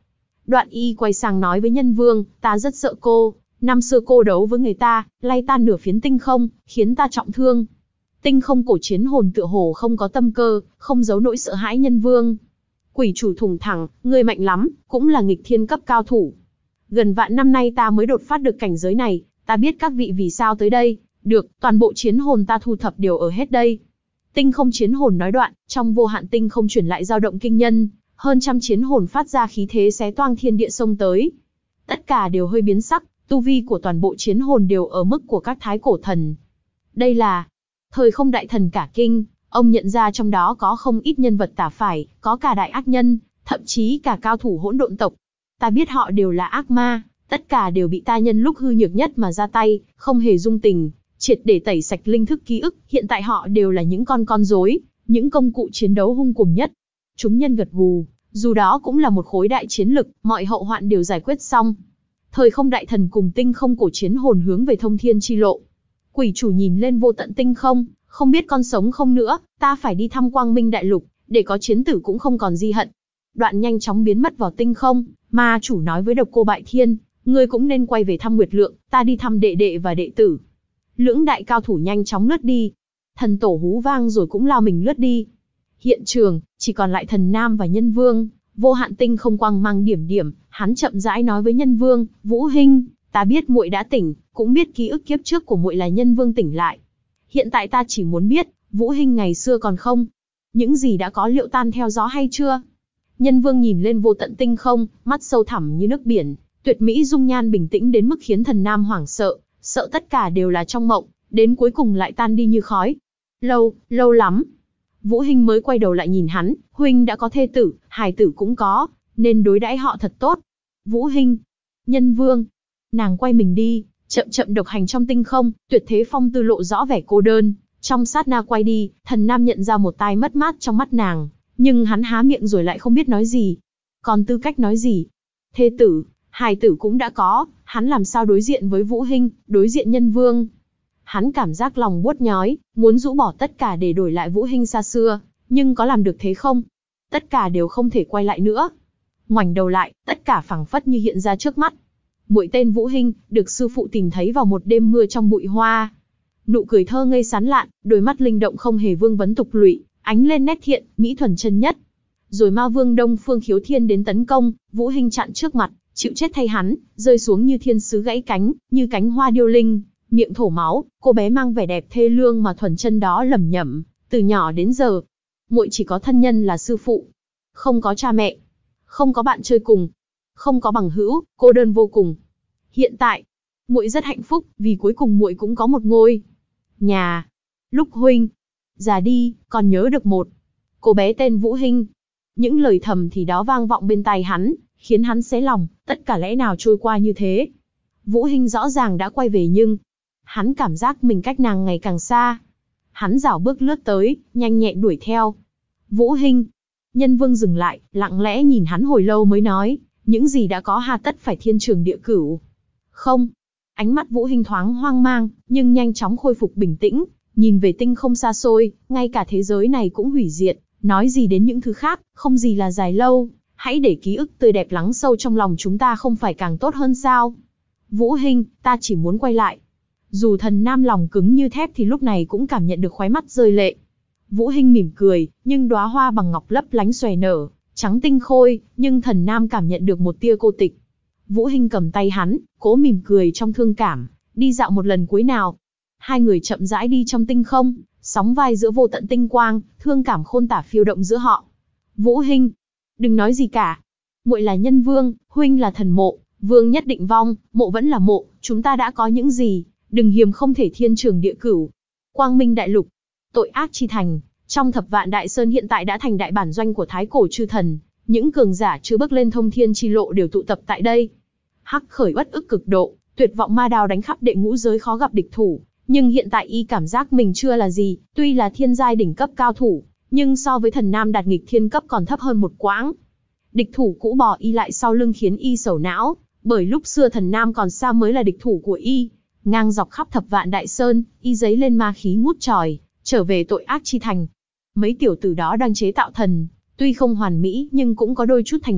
Đoạn y quay sang nói với Nhân Vương, ta rất sợ cô, năm xưa cô đấu với người ta, lay tan nửa phiến tinh không, khiến ta trọng thương. Tinh không cổ chiến hồn tựa hồ không có tâm cơ, không giấu nỗi sợ hãi Nhân Vương. Quỷ chủ thủng thẳng, ngươi mạnh lắm, cũng là nghịch thiên cấp cao thủ. Gần vạn năm nay ta mới đột phát được cảnh giới này, ta biết các vị vì sao tới đây, được, toàn bộ chiến hồn ta thu thập đều ở hết đây. Tinh không chiến hồn nói đoạn, trong vô hạn tinh không chuyển lại dao động kinh nhân, hơn trăm chiến hồn phát ra khí thế xé toang thiên địa xông tới. Tất cả đều hơi biến sắc, tu vi của toàn bộ chiến hồn đều ở mức của các thái cổ thần. Đây là Thời Không đại thần cả kinh, ông nhận ra trong đó có không ít nhân vật tả phải, có cả đại ác nhân, thậm chí cả cao thủ hỗn độn tộc. Ta biết họ đều là ác ma, tất cả đều bị ta nhân lúc hư nhược nhất mà ra tay, không hề dung tình, triệt để tẩy sạch linh thức ký ức, hiện tại họ đều là những con con rối, những công cụ chiến đấu hung cuồng nhất. Chúng nhân gật gù, dù đó cũng là một khối đại chiến lực, mọi hậu hoạn đều giải quyết xong. Thời Không đại thần cùng tinh không cổ chiến hồn hướng về thông thiên chi lộ. Quỷ chủ nhìn lên vô tận tinh không, không biết con sống không nữa, ta phải đi thăm Quang Minh đại lục, để có chiến tử cũng không còn di hận. Đoạn nhanh chóng biến mất vào tinh không, ma chủ nói với Độc Cô Bại Thiên, ngươi cũng nên quay về thăm Nguyệt Lượng, ta đi thăm đệ đệ và đệ tử. Lưỡng đại cao thủ nhanh chóng lướt đi. Thần tổ hú vang rồi cũng lao mình lướt đi. Hiện trường, chỉ còn lại Thần Nam và Nhân Vương. Vô hạn tinh không quang mang điểm điểm, hắn chậm rãi nói với Nhân Vương, Vũ Hinh, ta biết muội đã tỉnh, cũng biết ký ức kiếp trước của muội là Nhân Vương tỉnh lại. Hiện tại ta chỉ muốn biết, Vũ Hinh ngày xưa còn không? Những gì đã có liệu tan theo gió hay chưa? Nhân Vương nhìn lên vô tận tinh không, mắt sâu thẳm như nước biển, tuyệt mỹ dung nhan bình tĩnh đến mức khiến Thần Nam hoảng sợ, sợ tất cả đều là trong mộng, đến cuối cùng lại tan đi như khói. Lâu, lâu lắm. Vũ Hinh mới quay đầu lại nhìn hắn, huynh đã có thê tử, hài tử cũng có, nên đối đãi họ thật tốt. Vũ Hinh, Nhân Vương, nàng quay mình đi, chậm chậm độc hành trong tinh không, tuyệt thế phong tư lộ rõ vẻ cô đơn. Trong sát na quay đi, Thần Nam nhận ra một tai mất mát trong mắt nàng, nhưng hắn há miệng rồi lại không biết nói gì. Còn tư cách nói gì? Thê tử, hài tử cũng đã có, hắn làm sao đối diện với Vũ Hinh, đối diện Nhân Vương? Hắn cảm giác lòng buốt nhói, muốn rũ bỏ tất cả để đổi lại Vũ Hinh xa xưa, nhưng có làm được thế không? Tất cả đều không thể quay lại nữa. Ngoảnh đầu lại, tất cả phảng phất như hiện ra trước mắt. Muội tên Vũ Hinh, được sư phụ tìm thấy vào một đêm mưa trong bụi hoa. Nụ cười thơ ngây sán lạn, đôi mắt linh động không hề vương vấn tục lụy, ánh lên nét thiện, mỹ thuần chân nhất. Rồi ma vương Đông Phương Khiếu Thiên đến tấn công, Vũ Hinh chặn trước mặt, chịu chết thay hắn, rơi xuống như thiên sứ gãy cánh, như cánh hoa điêu linh, miệng thổ máu. Cô bé mang vẻ đẹp thê lương mà thuần chân đó lẩm nhẩm, từ nhỏ đến giờ, muội chỉ có thân nhân là sư phụ, không có cha mẹ, không có bạn chơi cùng, không có bằng hữu, cô đơn vô cùng. Hiện tại, muội rất hạnh phúc, vì cuối cùng muội cũng có một ngôi nhà. Lúc huynh già đi, còn nhớ được một cô bé tên Vũ Hinh. Những lời thầm thì đó vang vọng bên tai hắn, khiến hắn xé lòng, tất cả lẽ nào trôi qua như thế. Vũ Hinh rõ ràng đã quay về nhưng hắn cảm giác mình cách nàng ngày càng xa. Hắn rảo bước lướt tới, nhanh nhẹn đuổi theo. Vũ Hinh. Nhân Vương dừng lại, lặng lẽ nhìn hắn hồi lâu mới nói, những gì đã có hà tất phải thiên trường địa cửu. Không. Ánh mắt Vũ Hinh thoáng hoang mang, nhưng nhanh chóng khôi phục bình tĩnh, nhìn về tinh không xa xôi, ngay cả thế giới này cũng hủy diệt, nói gì đến những thứ khác, không gì là dài lâu, hãy để ký ức tươi đẹp lắng sâu trong lòng chúng ta không phải càng tốt hơn sao? Vũ Hinh, ta chỉ muốn quay lại. Dù Thần Nam lòng cứng như thép thì lúc này cũng cảm nhận được khóe mắt rơi lệ. Vũ Hinh mỉm cười, nhưng đóa hoa bằng ngọc lấp lánh xòe nở, trắng tinh khôi, nhưng Thần Nam cảm nhận được một tia cô tịch. Vũ Hinh cầm tay hắn, cố mỉm cười trong thương cảm, đi dạo một lần cuối nào. Hai người chậm rãi đi trong tinh không, sóng vai giữa vô tận tinh quang, thương cảm khôn tả phiêu động giữa họ. Vũ Hinh, đừng nói gì cả. Muội là Nhân Vương, huynh là thần mộ, vương nhất định vong, mộ vẫn là mộ, chúng ta đã có những gì, đừng hiềm không thể thiên trường địa cửu. Quang Minh đại lục, tội ác chi thành, trong Thập Vạn Đại Sơn hiện tại đã thành đại bản doanh của thái cổ chư thần, những cường giả chưa bước lên thông thiên chi lộ đều tụ tập tại đây. Hắc Khởi uất ức cực độ, tuyệt vọng ma đao đánh khắp đệ ngũ giới khó gặp địch thủ, nhưng hiện tại y cảm giác mình chưa là gì, tuy là thiên giai đỉnh cấp cao thủ, nhưng so với Thần Nam đạt nghịch thiên cấp còn thấp hơn một quãng. Địch thủ cũ bỏ y lại sau lưng khiến y sầu não, bởi lúc xưa Thần Nam còn xa mới là địch thủ của y. Ngang dọc khắp Thập Vạn Đại Sơn, y giấy lên ma khí ngút trời, trở về tội ác chi thành. Mấy tiểu tử đó đang chế tạo thần, tuy không hoàn mỹ nhưng cũng có đôi chút thành tựu,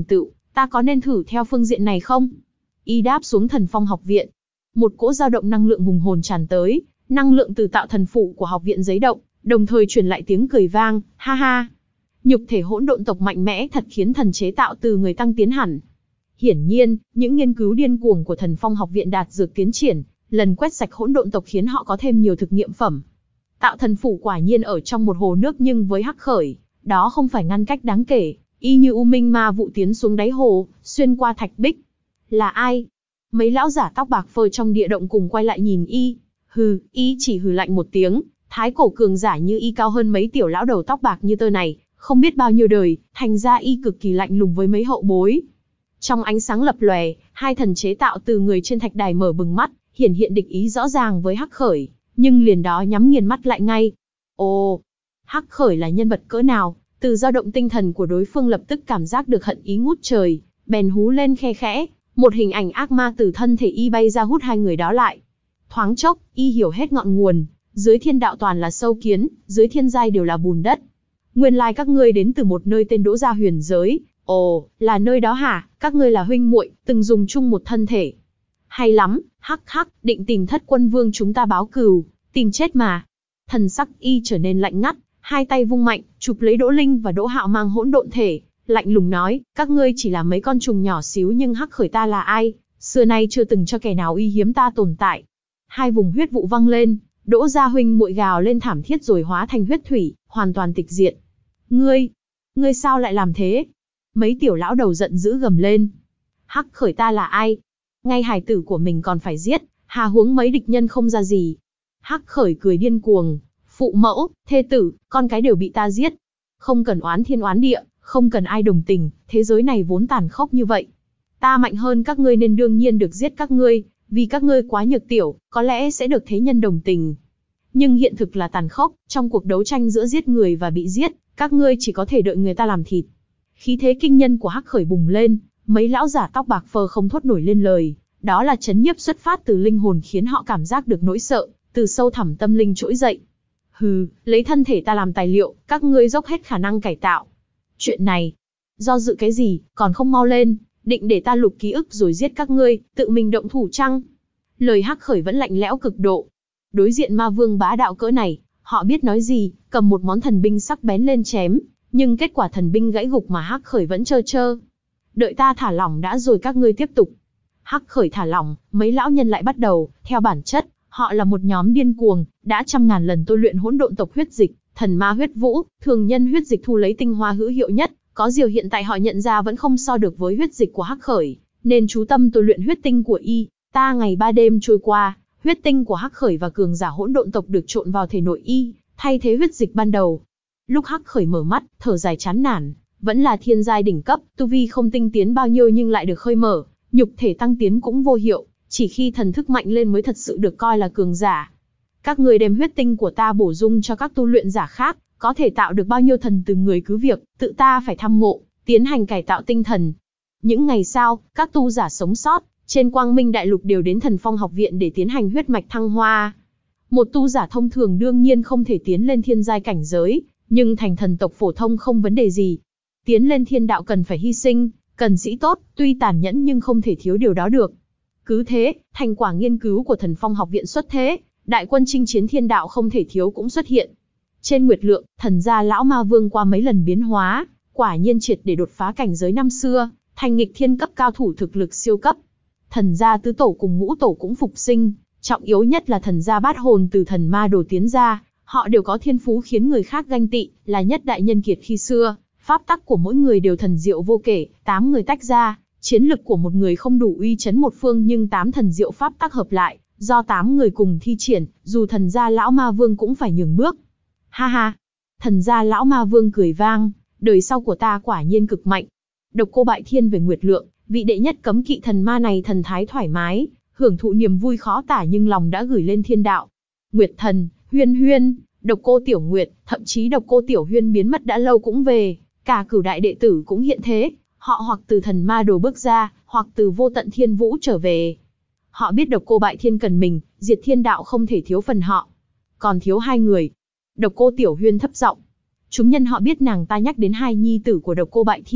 Ta có nên thử theo phương diện này không? Y đáp xuống Thần Phong học viện. Một cỗ dao động năng lượng hùng hồn tràn tới, năng lượng từ tạo thần phụ của học viện giấy động, đồng thời truyền lại tiếng cười vang, ha ha. Nhục thể hỗn độn tộc mạnh mẽ thật khiến thần chế tạo từ người tăng tiến hẳn. Hiển nhiên, những nghiên cứu điên cuồng của Thần Phong học viện đạt dược tiến triển, lần quét sạch hỗn độn tộc khiến họ có thêm nhiều thực nghiệm phẩm. Tạo thần phủ quả nhiên ở trong một hồ nước, nhưng với Hắc Khởi, đó không phải ngăn cách đáng kể, y như u minh ma vụ tiến xuống đáy hồ, xuyên qua thạch bích. Là ai? Mấy lão giả tóc bạc phơ trong địa động cùng quay lại nhìn y. Hừ, y chỉ hừ lạnh một tiếng, thái cổ cường giả như y cao hơn mấy tiểu lão đầu tóc bạc như tơ này, không biết bao nhiêu đời, thành ra y cực kỳ lạnh lùng với mấy hậu bối. Trong ánh sáng lập lòe, hai thần chế tạo từ người trên thạch đài mở bừng mắt, hiển hiện địch ý rõ ràng với Hắc Khởi, nhưng liền đó nhắm nghiền mắt lại ngay. Ồ, Hắc Khởi là nhân vật cỡ nào? Từ dao động tinh thần của đối phương lập tức cảm giác được hận ý ngút trời, bèn hú lên khe khẽ, một hình ảnh ác ma từ thân thể y bay ra hút hai người đó lại. Thoáng chốc, y hiểu hết ngọn nguồn, dưới thiên đạo toàn là sâu kiến, dưới thiên giai đều là bùn đất. Nguyên lai các ngươi đến từ một nơi tên Đỗ Gia Huyền Giới. Ồ, là nơi đó hả? Các ngươi là huynh muội, từng dùng chung một thân thể. Hay lắm, hắc hắc, định tìm Thất Quân Vương chúng ta báo cừu, tìm chết mà. Thần sắc y trở nên lạnh ngắt, hai tay vung mạnh, chụp lấy Đỗ Linh và Đỗ Hạo mang hỗn độn thể, lạnh lùng nói, các ngươi chỉ là mấy con trùng nhỏ xíu, nhưng Hắc Khởi ta là ai? Xưa nay chưa từng cho kẻ nào uy hiếm ta tồn tại. Hai vùng huyết vụ văng lên, Đỗ gia huynh muội gào lên thảm thiết rồi hóa thành huyết thủy, hoàn toàn tịch diệt. Ngươi, ngươi sao lại làm thế? Mấy tiểu lão đầu giận dữ gầm lên. Hắc Khởi ta là ai? Ngay hài tử của mình còn phải giết, hà huống mấy địch nhân không ra gì. Hắc Khởi cười điên cuồng, phụ mẫu, thê tử, con cái đều bị ta giết. Không cần oán thiên oán địa, không cần ai đồng tình, thế giới này vốn tàn khốc như vậy. Ta mạnh hơn các ngươi nên đương nhiên được giết các ngươi, vì các ngươi quá nhược tiểu, có lẽ sẽ được thế nhân đồng tình. Nhưng hiện thực là tàn khốc, trong cuộc đấu tranh giữa giết người và bị giết, các ngươi chỉ có thể đợi người ta làm thịt. Khí thế kinh nhân của Hắc Khởi bùng lên, mấy lão giả tóc bạc phơ không thốt nổi lên lời, đó là chấn nhiếp xuất phát từ linh hồn khiến họ cảm giác được nỗi sợ, từ sâu thẳm tâm linh trỗi dậy. Hừ, lấy thân thể ta làm tài liệu, các ngươi dốc hết khả năng cải tạo. Chuyện này, do dự cái gì, còn không mau lên, định để ta lục ký ức rồi giết các ngươi, tự mình động thủ chăng? Lời Hắc Khởi vẫn lạnh lẽo cực độ. Đối diện ma vương bá đạo cỡ này, họ biết nói gì, cầm một món thần binh sắc bén lên chém, nhưng kết quả thần binh gãy gục mà Hắc Khởi vẫn trơ trơ. Đợi ta thả lỏng đã rồi các ngươi tiếp tục. Hắc Khởi thả lỏng, mấy lão nhân lại bắt đầu, theo bản chất, họ là một nhóm điên cuồng, đã trăm ngàn lần tôi luyện hỗn độn tộc huyết dịch, thần ma huyết vũ, thường nhân huyết dịch thu lấy tinh hoa hữu hiệu nhất, có điều hiện tại họ nhận ra vẫn không so được với huyết dịch của Hắc Khởi, nên chú tâm tôi luyện huyết tinh của y. Ta ngày ba đêm trôi qua, huyết tinh của Hắc Khởi và cường giả hỗn độn tộc được trộn vào thể nội y, thay thế huyết dịch ban đầu. Lúc Hắc Khởi mở mắt, thở dài chán nản, vẫn là thiên giai đỉnh cấp, tu vi không tinh tiến bao nhiêu nhưng lại được khơi mở, nhục thể tăng tiến cũng vô hiệu, chỉ khi thần thức mạnh lên mới thật sự được coi là cường giả. Các người đem huyết tinh của ta bổ sung cho các tu luyện giả khác, có thể tạo được bao nhiêu thần từ người cứ việc, tự ta phải thăm ngộ, tiến hành cải tạo tinh thần. Những ngày sau, các tu giả sống sót, trên Quang Minh Đại Lục đều đến Thần Phong học viện để tiến hành huyết mạch thăng hoa. Một tu giả thông thường đương nhiên không thể tiến lên thiên giai cảnh giới, nhưng thành thần tộc phổ thông không vấn đề gì. Tiến lên thiên đạo cần phải hy sinh, cần sĩ tốt, tuy tàn nhẫn nhưng không thể thiếu điều đó được. Cứ thế, thành quả nghiên cứu của Thần Phong học viện xuất thế, đại quân chinh chiến thiên đạo không thể thiếu cũng xuất hiện. Trên Nguyệt Lượng, thần gia lão ma vương qua mấy lần biến hóa, quả nhiên triệt để đột phá cảnh giới năm xưa, thành nghịch thiên cấp cao thủ thực lực siêu cấp. Thần gia tứ tổ cùng ngũ tổ cũng phục sinh, trọng yếu nhất là thần gia bát hồn từ thần ma đồ tiến ra, họ đều có thiên phú khiến người khác ganh tị, là nhất đại nhân kiệt khi xưa, pháp tắc của mỗi người đều thần diệu vô kể, tám người tách ra, chiến lực của một người không đủ uy chấn một phương nhưng tám thần diệu pháp tắc hợp lại, do tám người cùng thi triển, dù thần gia lão ma vương cũng phải nhường bước. Ha ha, thần gia lão ma vương cười vang, đời sau của ta quả nhiên cực mạnh. Độc Cô Bại Thiên về Nguyệt Lượng, vị đệ nhất cấm kỵ thần ma này thần thái thoải mái, hưởng thụ niềm vui khó tả nhưng lòng đã gửi lên thiên đạo. Nguyệt Thần, Huyên Huyên, Độc Cô Tiểu Nguyệt, thậm chí Độc Cô Tiểu Huyên biến mất đã lâu cũng về, cả cửu đại đệ tử cũng hiện thế, họ hoặc từ thần ma đồ bước ra, hoặc từ vô tận thiên vũ trở về. Họ biết Độc Cô Bại Thiên cần mình, diệt thiên đạo không thể thiếu phần họ. Còn thiếu hai người. Độc Cô Tiểu Huyên thấp giọng. Chúng nhân họ biết nàng ta nhắc đến hai nhi tử của Độc Cô Bại Thiên,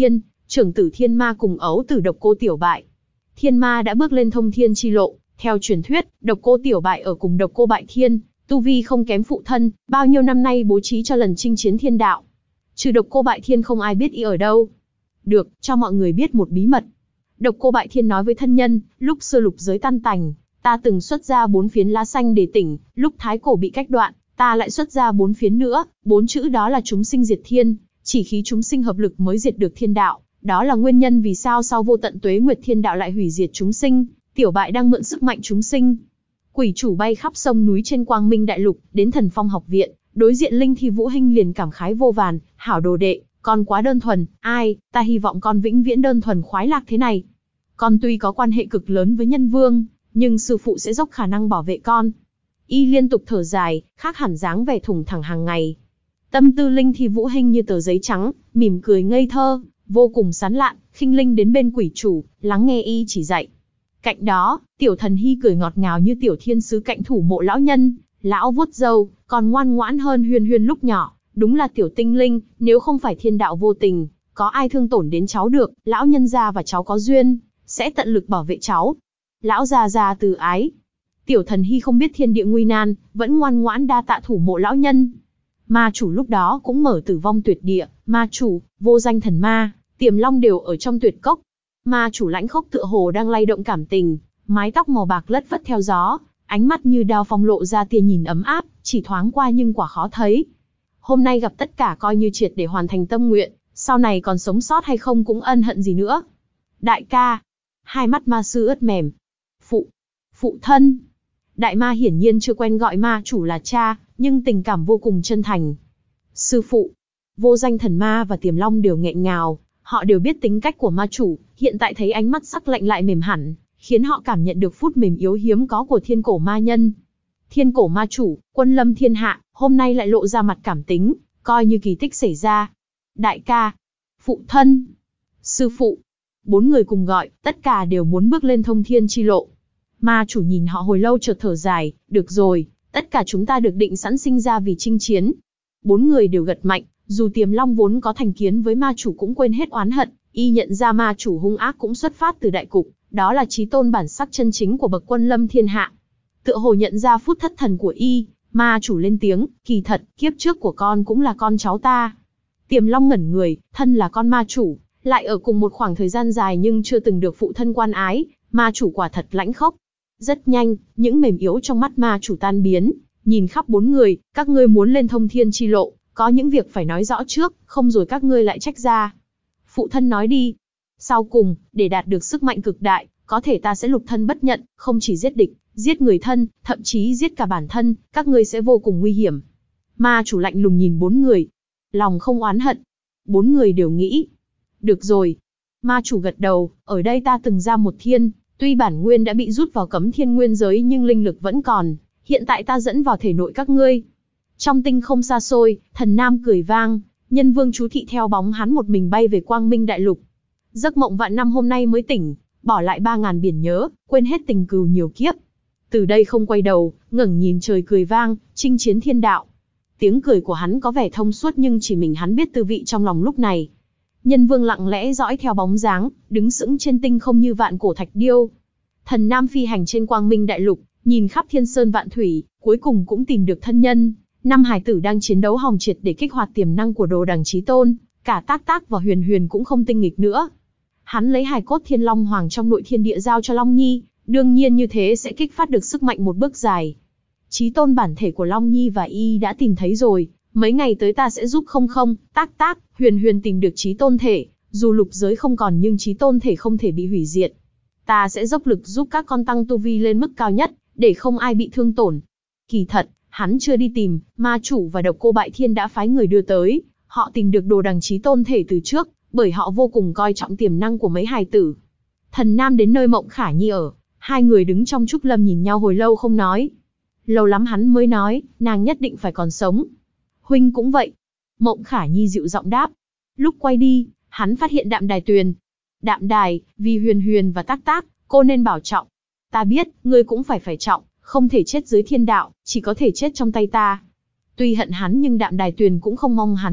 trưởng tử Thiên Ma cùng ấu tử Độc Cô Tiểu Bại. Thiên Ma đã bước lên thông thiên chi lộ, theo truyền thuyết, Độc Cô Tiểu Bại ở cùng Độc Cô Bại Thiên, tu vi không kém phụ thân, bao nhiêu năm nay bố trí cho lần chinh chiến thiên đạo. Trừ Độc Cô Bại Thiên không ai biết y ở đâu. Được, cho mọi người biết một bí mật. Độc Cô Bại Thiên nói với thân nhân, lúc xưa lục giới tan tành, ta từng xuất ra bốn phiến lá xanh để tỉnh, lúc thái cổ bị cách đoạn, ta lại xuất ra bốn phiến nữa, bốn chữ đó là chúng sinh diệt thiên, chỉ khí chúng sinh hợp lực mới diệt được thiên đạo, đó là nguyên nhân vì sao sau vô tận tuế nguyệt thiên đạo lại hủy diệt chúng sinh, Tiểu Bại đang mượn sức mạnh chúng sinh. Quỷ chủ bay khắp sông núi trên Quang Minh Đại Lục, đến Thần Phong học viện, đối diện Linh Thi Vũ Hinh liền cảm khái vô vàn, hảo đồ đệ, con quá đơn thuần, ai, ta hy vọng con vĩnh viễn đơn thuần khoái lạc thế này. Con tuy có quan hệ cực lớn với Nhân Vương, nhưng sư phụ sẽ dốc khả năng bảo vệ con. Y liên tục thở dài, khác hẳn dáng vẻ thủng thẳng hàng ngày. Tâm tư Linh Thi Vũ Hinh như tờ giấy trắng, mỉm cười ngây thơ, vô cùng sán lạn, khinh linh đến bên quỷ chủ, lắng nghe y chỉ dạy. Cạnh đó, Tiểu Thần Hy cười ngọt ngào như tiểu thiên sứ cạnh thủ mộ lão nhân, lão vuốt râu, còn ngoan ngoãn hơn Huyên Huyên lúc nhỏ, đúng là tiểu tinh linh, nếu không phải thiên đạo vô tình, có ai thương tổn đến cháu được, lão nhân gia và cháu có duyên, sẽ tận lực bảo vệ cháu. Lão già già từ ái. Tiểu Thần Hy không biết thiên địa nguy nan, vẫn ngoan ngoãn đa tạ thủ mộ lão nhân. Ma chủ lúc đó cũng mở Tử Vong Tuyệt Địa, ma chủ, Vô Danh Thần Ma, Tiềm Long đều ở trong tuyệt cốc. Ma chủ lãnh khốc tựa hồ đang lay động cảm tình, mái tóc màu bạc lất phất theo gió, ánh mắt như đao phong lộ ra tia nhìn ấm áp, chỉ thoáng qua nhưng quả khó thấy. Hôm nay gặp tất cả coi như triệt để hoàn thành tâm nguyện, sau này còn sống sót hay không cũng ân hận gì nữa. Đại ca, hai mắt ma sư ướt mềm. Phụ, phụ thân. Đại ma hiển nhiên chưa quen gọi ma chủ là cha, nhưng tình cảm vô cùng chân thành. Sư phụ, Vô Danh Thần Ma và Tiềm Long đều nghẹn ngào, họ đều biết tính cách của ma chủ, hiện tại thấy ánh mắt sắc lạnh lại mềm hẳn, khiến họ cảm nhận được phút mềm yếu hiếm có của thiên cổ ma nhân. Thiên cổ ma chủ, quân lâm thiên hạ, hôm nay lại lộ ra mặt cảm tính, coi như kỳ tích xảy ra. Đại ca, phụ thân, sư phụ, bốn người cùng gọi, tất cả đều muốn bước lên thông thiên chi lộ. Ma chủ nhìn họ hồi lâu chợt thở dài, được rồi, tất cả chúng ta được định sẵn sinh ra vì chinh chiến. Bốn người đều gật mạnh, dù Tiềm Long vốn có thành kiến với ma chủ cũng quên hết oán hận, y nhận ra ma chủ hung ác cũng xuất phát từ đại cục, đó là chí tôn bản sắc chân chính của bậc quân lâm thiên hạ. Tựa hồ nhận ra phút thất thần của y, ma chủ lên tiếng, kỳ thật, kiếp trước của con cũng là con cháu ta. Tiềm Long ngẩn người, thân là con ma chủ, lại ở cùng một khoảng thời gian dài nhưng chưa từng được phụ thân quan ái, ma chủ quả thật lãnh khốc. Rất nhanh, những mềm yếu trong mắt ma chủ tan biến, nhìn khắp bốn người, các ngươi muốn lên thông thiên chi lộ, có những việc phải nói rõ trước, không rồi các ngươi lại trách ra. Phụ thân nói đi. Sau cùng, để đạt được sức mạnh cực đại, có thể ta sẽ lục thân bất nhận, không chỉ giết địch, giết người thân, thậm chí giết cả bản thân, các ngươi sẽ vô cùng nguy hiểm. Ma chủ lạnh lùng nhìn bốn người, lòng không oán hận. Bốn người đều nghĩ, được rồi. Ma chủ gật đầu, ở đây ta từng ra một thiên, tuy bản nguyên đã bị rút vào cấm thiên nguyên giới nhưng linh lực vẫn còn, hiện tại ta dẫn vào thể nội các ngươi. Trong tinh không xa xôi, Thần Nam cười vang, Nhân Vương chú thị theo bóng hắn một mình bay về Quang Minh Đại Lục. Giấc mộng vạn năm hôm nay mới tỉnh, bỏ lại ba ngàn biển nhớ, quên hết tình cừu nhiều kiếp. Từ đây không quay đầu, ngẩng nhìn trời cười vang, chinh chiến thiên đạo. Tiếng cười của hắn có vẻ thông suốt nhưng chỉ mình hắn biết tư vị trong lòng lúc này. Nhân Vương lặng lẽ dõi theo bóng dáng, đứng sững trên tinh không như vạn cổ thạch điêu. Thần Nam phi hành trên Quang Minh Đại Lục, nhìn khắp thiên sơn vạn thủy, cuối cùng cũng tìm được thân nhân. Năm hải tử đang chiến đấu hòng triệt để kích hoạt tiềm năng của Đồ Đằng Chí Tôn, cả Tác Tác và Huyền Huyền cũng không tinh nghịch nữa. Hắn lấy hài cốt Thiên Long Hoàng trong nội thiên địa giao cho Long Nhi, đương nhiên như thế sẽ kích phát được sức mạnh một bước dài. Chí Tôn bản thể của Long Nhi và y đã tìm thấy rồi, mấy ngày tới ta sẽ giúp Không Không, Tác Tác, Huyền Huyền tìm được Chí Tôn thể, dù lục giới không còn nhưng Chí Tôn thể không thể bị hủy diệt. Ta sẽ dốc lực giúp các con tăng tu vi lên mức cao nhất, để không ai bị thương tổn. Kỳ thật, hắn chưa đi tìm, ma chủ và Độc Cô Bại Thiên đã phái người đưa tới, họ tìm được Đồ Đằng Chí Tôn thể từ trước, bởi họ vô cùng coi trọng tiềm năng của mấy hài tử. Thần Nam đến nơi Mộng Khả Nhi ở, hai người đứng trong trúc lâm nhìn nhau hồi lâu không nói. Lâu lắm hắn mới nói, nàng nhất định phải còn sống. Huynh cũng vậy. Mộng Khả Nhi dịu giọng đáp. Lúc quay đi, hắn phát hiện Đạm Đài Tuyền. Đạm Đài, vì Huyền Huyền và Tác Tác, cô nên bảo trọng. Ta biết, ngươi cũng phải phải trọng, không thể chết dưới thiên đạo, chỉ có thể chết trong tay ta. Tuy hận hắn nhưng Đạm Đài Tuyền cũng không mong hắn chết,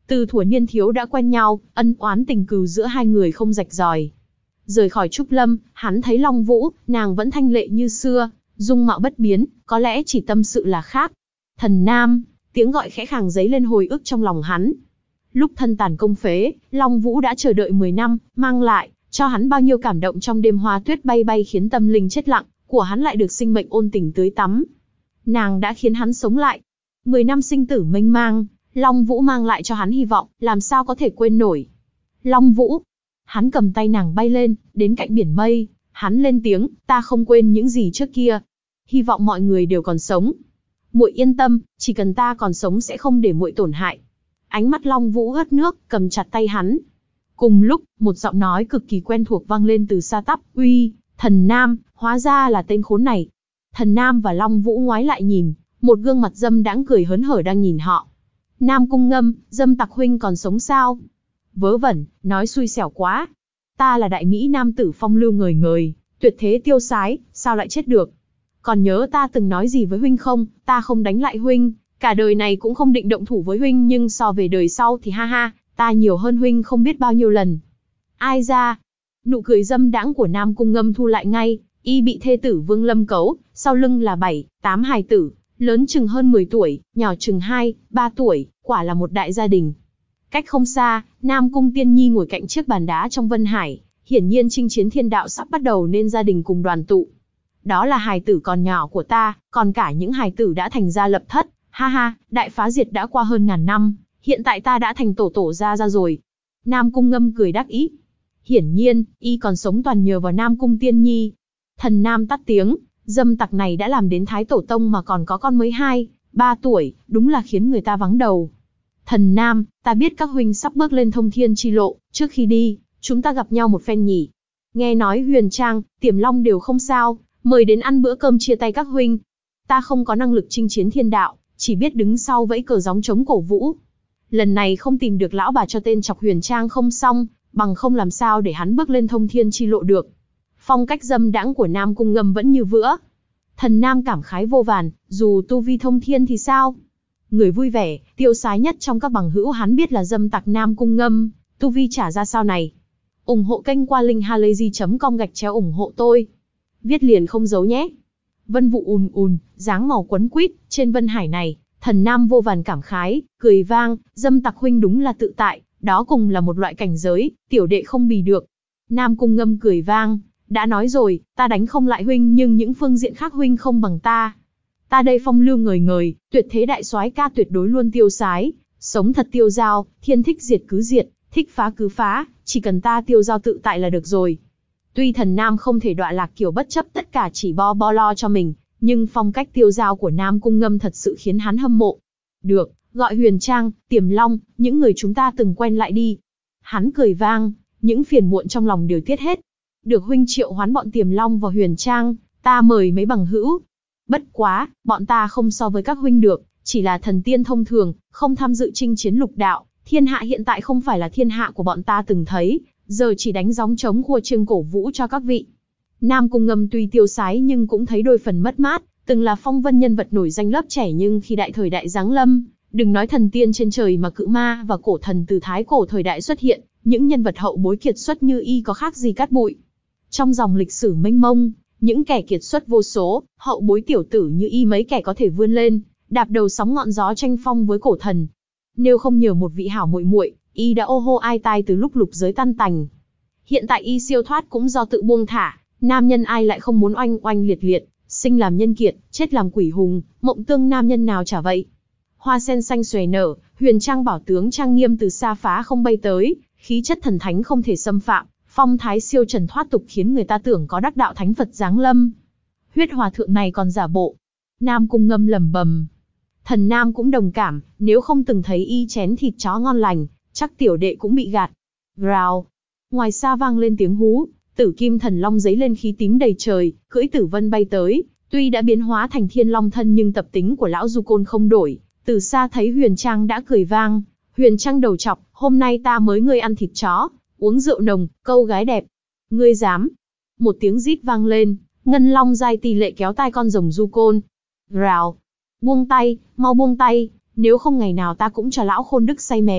Từ thuở niên thiếu đã quen nhau, ân oán tình cừu giữa hai người không rạch ròi. Rời khỏi Trúc Lâm, hắn thấy Long Vũ, nàng vẫn thanh lệ như xưa, dung mạo bất biến, có lẽ chỉ tâm sự là khác. Thần Nam, tiếng gọi khẽ khàng dấy lên hồi ức trong lòng hắn. Lúc thân tàn công phế, Long Vũ đã chờ đợi mười năm, mang lại cho hắn bao nhiêu cảm động trong đêm hoa tuyết bay bay khiến tâm linh chết lặng của hắn lại được sinh mệnh ôn tình tưới tắm. Nàng đã khiến hắn sống lại. Mười năm sinh tử mênh mang, Long Vũ mang lại cho hắn hy vọng, làm sao có thể quên nổi. Long Vũ, hắn cầm tay nàng bay lên, đến cạnh biển mây, hắn lên tiếng, ta không quên những gì trước kia. Hy vọng mọi người đều còn sống. Muội yên tâm, chỉ cần ta còn sống sẽ không để muội tổn hại. Ánh mắt Long Vũ ướt nước, cầm chặt tay hắn. Cùng lúc, một giọng nói cực kỳ quen thuộc vang lên từ xa tắp, uy, Thần Nam, hóa ra là tên khốn này. Thần Nam và Long Vũ ngoái lại nhìn, một gương mặt dâm đãng cười hớn hở đang nhìn họ. Nam Cung Ngâm, dâm tặc huynh còn sống sao? Vớ vẩn, nói xui xẻo quá. Ta là đại mỹ nam tử phong lưu ngời ngời, tuyệt thế tiêu sái, sao lại chết được? Còn nhớ ta từng nói gì với huynh không? Ta không đánh lại huynh, cả đời này cũng không định động thủ với huynh, nhưng so về đời sau thì ha ha, ta nhiều hơn huynh không biết bao nhiêu lần. Ai ra? Nụ cười dâm đãng của Nam Cung Ngâm thu lại ngay, y bị thê tử Vương Lâm cấu, sau lưng là bảy, tám hài tử, lớn chừng hơn mười tuổi, nhỏ chừng hai, ba tuổi, quả là một đại gia đình. Cách không xa, Nam Cung Tiên Nhi ngồi cạnh chiếc bàn đá trong Vân Hải, hiển nhiên chinh chiến thiên đạo sắp bắt đầu nên gia đình cùng đoàn tụ. Đó là hài tử còn nhỏ của ta, còn cả những hài tử đã thành gia lập thất, ha ha, đại phá diệt đã qua hơn ngàn năm, hiện tại ta đã thành tổ tổ gia gia rồi. Nam Cung Ngâm cười đắc ý. Hiển nhiên, y còn sống toàn nhờ vào Nam Cung Tiên Nhi. Thần Nam tắt tiếng, dâm tặc này đã làm đến Thái Tổ Tông mà còn có con mới hai, ba tuổi, đúng là khiến người ta vắng đầu. Thần Nam, ta biết các huynh sắp bước lên thông thiên chi lộ, trước khi đi, chúng ta gặp nhau một phen nhỉ. Nghe nói Huyền Trang, Tiềm Long đều không sao, mời đến ăn bữa cơm chia tay các huynh. Ta không có năng lực chinh chiến thiên đạo, chỉ biết đứng sau vẫy cờ gióng chống cổ vũ. Lần này không tìm được lão bà cho tên chọc Huyền Trang không xong, bằng không làm sao để hắn bước lên thông thiên chi lộ được. Phong cách dâm đãng của Nam Cung Ngâm vẫn như vữa. Thần Nam cảm khái vô vàn, dù tu vi thông thiên thì sao? Người vui vẻ, tiêu sái nhất trong các bằng hữu hắn biết là dâm tặc Nam Cung Ngâm, tu vi trả ra sao này. Ủng hộ kênh qua linkhalazy chấm com gạch chéo ủng hộ tôi. Viết liền không giấu nhé. Vân vụ ùn ùn, dáng màu quấn quýt, trên Vân Hải này, Thần Nam vô vàn cảm khái, cười vang, dâm tặc huynh đúng là tự tại, đó cùng là một loại cảnh giới, tiểu đệ không bì được. Nam Cung Ngâm cười vang, đã nói rồi, ta đánh không lại huynh nhưng những phương diện khác huynh không bằng ta. Ta đây phong lưu ngời ngời, tuyệt thế đại soái ca tuyệt đối luôn tiêu sái, sống thật tiêu dao, thiên thích diệt cứ diệt, thích phá cứ phá, chỉ cần ta tiêu dao tự tại là được rồi. Tuy Thần Nam không thể đọa lạc kiểu bất chấp tất cả chỉ bo bo lo cho mình, nhưng phong cách tiêu dao của Nam Cung Ngâm thật sự khiến hắn hâm mộ. Được, gọi Huyền Trang, Tiềm Long, những người chúng ta từng quen lại đi. Hắn cười vang, những phiền muộn trong lòng đều tiết hết. Được huynh triệu hoán bọn Tiềm Long và Huyền Trang, ta mời mấy bằng hữu. Bất quá, bọn ta không so với các huynh được, chỉ là thần tiên thông thường, không tham dự chinh chiến lục đạo. Thiên hạ hiện tại không phải là thiên hạ của bọn ta từng thấy, giờ chỉ đánh gióng trống khua chiêng cổ vũ cho các vị. Nam Cung Ngâm tuy tiêu sái nhưng cũng thấy đôi phần mất mát, từng là phong vân nhân vật nổi danh lớp trẻ nhưng khi đại thời đại giáng lâm, đừng nói thần tiên trên trời mà cự ma và cổ thần từ thái cổ thời đại xuất hiện, những nhân vật hậu bối kiệt xuất như y có khác gì cát bụi. Trong dòng lịch sử mênh mông, những kẻ kiệt xuất vô số, hậu bối tiểu tử như y mấy kẻ có thể vươn lên, đạp đầu sóng ngọn gió tranh phong với cổ thần. Nếu không nhờ một vị hảo muội muội, y đã ô hô ai tai từ lúc lục giới tan tành. Hiện tại y siêu thoát cũng do tự buông thả, nam nhân ai lại không muốn oanh oanh liệt liệt, sinh làm nhân kiệt, chết làm quỷ hùng, mộng tương nam nhân nào chả vậy. Hoa sen xanh xòe nở, Huyền Trang bảo tướng trang nghiêm từ xa phá không bay tới, khí chất thần thánh không thể xâm phạm, phong thái siêu trần thoát tục khiến người ta tưởng có đắc đạo thánh Phật giáng lâm. Huyết hòa thượng này còn giả bộ. Nam Cung Ngâm lẩm bẩm. Thần Nam cũng đồng cảm, nếu không từng thấy y chén thịt chó ngon lành, chắc tiểu đệ cũng bị gạt. Rào. Ngoài xa vang lên tiếng hú, Tử Kim Thần Long giấy lên khí tím đầy trời, cưỡi Tử Vân bay tới, tuy đã biến hóa thành Thiên Long thân nhưng tập tính của lão Du Côn không đổi. Từ xa thấy Huyền Trang đã cười vang, Huyền Trang đầu chọc, hôm nay ta mới ngươi ăn thịt chó, uống rượu nồng, câu gái đẹp. Ngươi dám? Một tiếng rít vang lên, Ngân Long giai tỳ lệ kéo tai con rồng Du Côn. Rào. Buông tay, mau buông tay, nếu không ngày nào ta cũng cho lão khôn đức say mềm,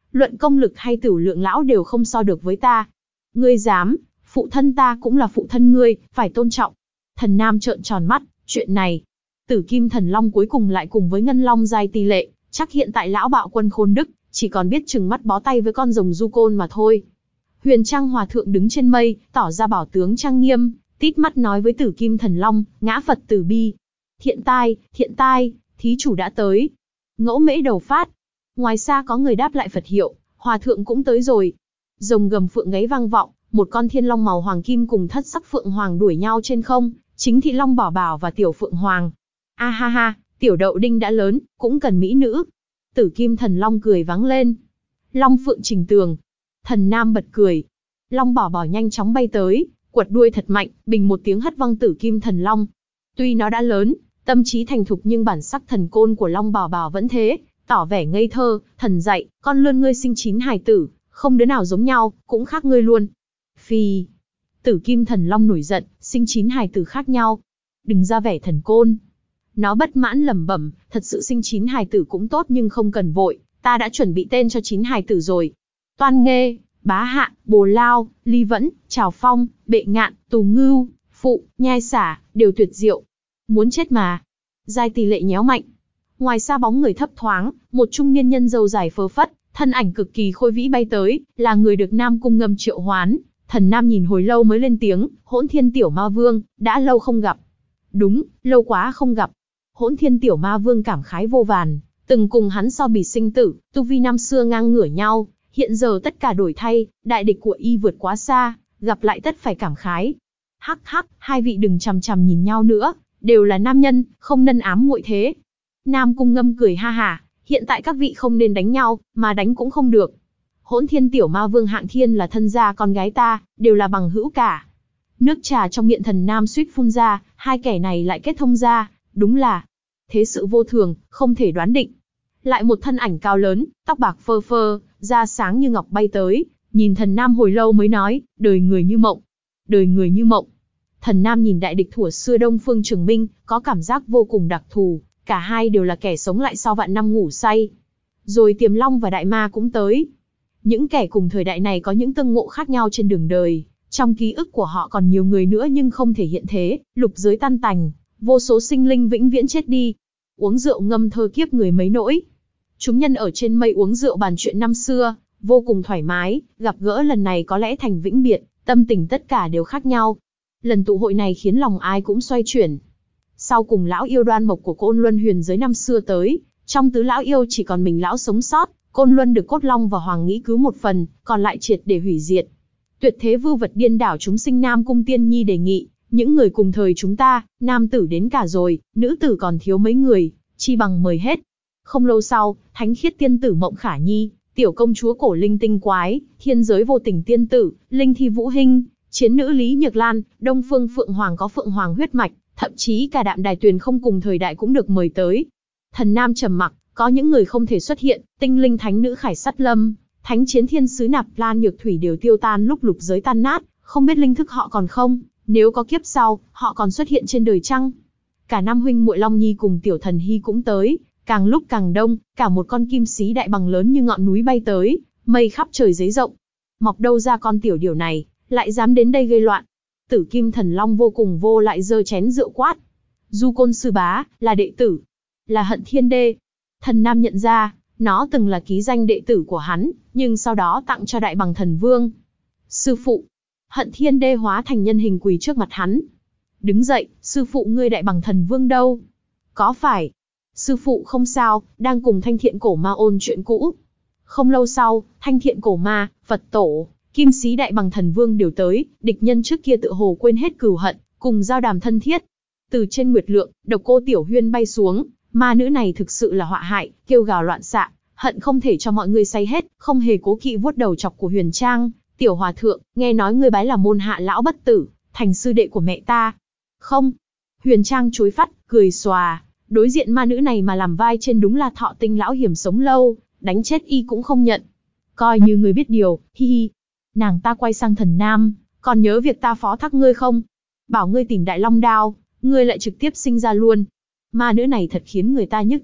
luận công lực hay tửu lượng lão đều không so được với ta. Ngươi dám, phụ thân ta cũng là phụ thân ngươi, phải tôn trọng. Thần Nam trợn tròn mắt, chuyện này, Tử Kim Thần Long cuối cùng lại cùng với Ngân Long giai tỷ lệ, chắc hiện tại lão bạo quân Khôn Đức, chỉ còn biết trừng mắt bó tay với con rồng du côn mà thôi. Huyền Trang Hòa Thượng đứng trên mây, tỏ ra bảo tướng trang nghiêm, tít mắt nói với Tử Kim Thần Long, ngã Phật từ bi. Thiện tai, thiện tai, thí chủ đã tới. Ngẫu mễ đầu phát. Ngoài xa có người đáp lại Phật hiệu, Hòa Thượng cũng tới rồi. Rồng gầm phượng gáy vang vọng, một con thiên long màu hoàng kim cùng thất sắc phượng hoàng đuổi nhau trên không, chính thị long Bảo Bảo và tiểu phượng hoàng. A ha ha, tiểu đậu đinh đã lớn, cũng cần mỹ nữ. Tử Kim Thần Long cười vắng lên. Long phượng trình tường. Thần Nam bật cười. Long Bảo Bảo nhanh chóng bay tới, quật đuôi thật mạnh, bình một tiếng hất văng Tử Kim Thần Long. Tuy nó đã lớn, tâm trí thành thục nhưng bản sắc thần côn của Long Bảo Bảo vẫn thế, tỏ vẻ ngây thơ. Thần dạy, con lươn ngươi sinh chín hài tử, không đứa nào giống nhau, cũng khác ngươi luôn. Phi. Tử Kim Thần Long nổi giận, sinh chín hài tử khác nhau. Đừng ra vẻ thần côn. Nó bất mãn lẩm bẩm, thật sự sinh chín hài tử cũng tốt nhưng không cần vội, ta đã chuẩn bị tên cho chín hài tử rồi. Toan Nghê, Bá Hạ, Bồ Lao, Ly Vẫn, Trào Phong, Bệ Ngạn, Tù Ngưu, Phụ, Nhai Xả, đều tuyệt diệu. Muốn chết mà. Giai tỷ lệ nhéo mạnh. Ngoài xa bóng người thấp thoáng, một trung niên nhân râu dài phơ phất, thân ảnh cực kỳ khôi vĩ bay tới, là người được Nam Cung Ngâm triệu hoán. Thần Nam nhìn hồi lâu mới lên tiếng, Hỗn Thiên Tiểu Ma Vương, đã lâu không gặp. Đúng, lâu quá không gặp. Hỗn Thiên Tiểu Ma Vương cảm khái vô vàn, từng cùng hắn so bì sinh tử, tu vi năm xưa ngang ngửa nhau, hiện giờ tất cả đổi thay, đại địch của y vượt quá xa, gặp lại tất phải cảm khái. Hắc hắc, hai vị đừng chằm chằm nhìn nhau nữa, đều là nam nhân, không nân ám muội thế. Nam Cung Ngâm cười ha hả, hiện tại các vị không nên đánh nhau, mà đánh cũng không được. Hỗn Thiên Tiểu Ma Vương Hạng Thiên là thân gia con gái ta, đều là bằng hữu cả. Nước trà trong miệng Thần Nam suýt phun ra, hai kẻ này lại kết thông ra, đúng là thế sự vô thường, không thể đoán định. Lại một thân ảnh cao lớn, tóc bạc phơ phơ, da sáng như ngọc bay tới, nhìn Thần Nam hồi lâu mới nói, đời người như mộng. Đời người như mộng. Thần Nam nhìn đại địch thuở xưa Đông Phương Trường Minh, có cảm giác vô cùng đặc thù, cả hai đều là kẻ sống lại sau vạn năm ngủ say. Rồi Tiềm Long và Đại Ma cũng tới. Những kẻ cùng thời đại này có những tương ngộ khác nhau trên đường đời, trong ký ức của họ còn nhiều người nữa nhưng không thể hiện thế, lục giới tan tành, vô số sinh linh vĩnh viễn chết đi. Uống rượu ngâm thơ kiếp người mấy nỗi. Chúng nhân ở trên mây uống rượu bàn chuyện năm xưa, vô cùng thoải mái, gặp gỡ lần này có lẽ thành vĩnh biệt, tâm tình tất cả đều khác nhau. Lần tụ hội này khiến lòng ai cũng xoay chuyển. Sau cùng lão yêu Đoan Mộc của Côn Luân huyền giới năm xưa tới, trong tứ lão yêu chỉ còn mình lão sống sót, Côn Luân được Cốt Long và Hoàng Nghĩ cứu một phần, còn lại triệt để hủy diệt. Tuyệt thế vưu vật điên đảo chúng sinh Nam Cung Tiên Nhi đề nghị, những người cùng thời chúng ta, nam tử đến cả rồi, nữ tử còn thiếu mấy người, chi bằng mời hết. Không lâu sau, thánh khiết tiên tử Mộng Khả Nhi, tiểu công chúa cổ linh tinh quái, thiên giới vô tình tiên tử, linh thi Vũ Hinh, chiến nữ Lý Nhược Lan, Đông Phương Phượng Hoàng có Phượng Hoàng huyết mạch, thậm chí cả Đạm Đài Tuyền không cùng thời đại cũng được mời tới. Thần Nam trầm mặc, có những người không thể xuất hiện, tinh linh thánh nữ Khải Sắt Lâm, thánh chiến thiên sứ Nạp Lan Nhược Thủy đều tiêu tan lúc lục giới tan nát, không biết linh thức họ còn không, nếu có kiếp sau, họ còn xuất hiện trên đời chăng? Cả năm huynh muội Long Nhi cùng Tiểu Thần Hy cũng tới, càng lúc càng đông, cả một con kim xí đại bằng lớn như ngọn núi bay tới, mây khắp trời giấy rộng. Mọc đâu ra con tiểu điều này, lại dám đến đây gây loạn. Tử Kim Thần Long vô cùng vô lại giơ chén rượu quát. Du Côn sư bá, là đệ tử, là Hận Thiên Đê. Thần Nam nhận ra, nó từng là ký danh đệ tử của hắn, nhưng sau đó tặng cho Đại Bằng Thần Vương. Sư phụ. Hận Thiên Đê hóa thành nhân hình quỳ trước mặt hắn. Đứng dậy, sư phụ ngươi Đại Bằng Thần Vương đâu? Có phải? Sư phụ không sao, đang cùng Thanh Thiện Cổ Ma ôn chuyện cũ. Không lâu sau, Thanh Thiện Cổ Ma, Phật Tổ, Kim Sĩ Đại Bằng Thần Vương đều tới, địch nhân trước kia tự hồ quên hết cừu hận, cùng giao đàm thân thiết. Từ trên Nguyệt Lượng, Độc Cô Tiểu Huyên bay xuống, ma nữ này thực sự là họa hại, kêu gào loạn xạ, hận không thể cho mọi người say hết, không hề cố kỵ vuốt đầu chọc của Huyền Trang. Tiểu hòa thượng, nghe nói ngươi bái là môn hạ lão bất tử, thành sư đệ của mẹ ta. Không. Huyền Trang chối phát, cười xòa, đối diện ma nữ này mà làm vai trên đúng là thọ tinh lão hiểm sống lâu, đánh chết y cũng không nhận. Coi như ngươi biết điều, hi hi. Nàng ta quay sang Thần Nam, còn nhớ việc ta phó thác ngươi không? Bảo ngươi tìm Đại Long Đao, ngươi lại trực tiếp sinh ra luôn. Ma nữ này thật khiến người ta nhức óc,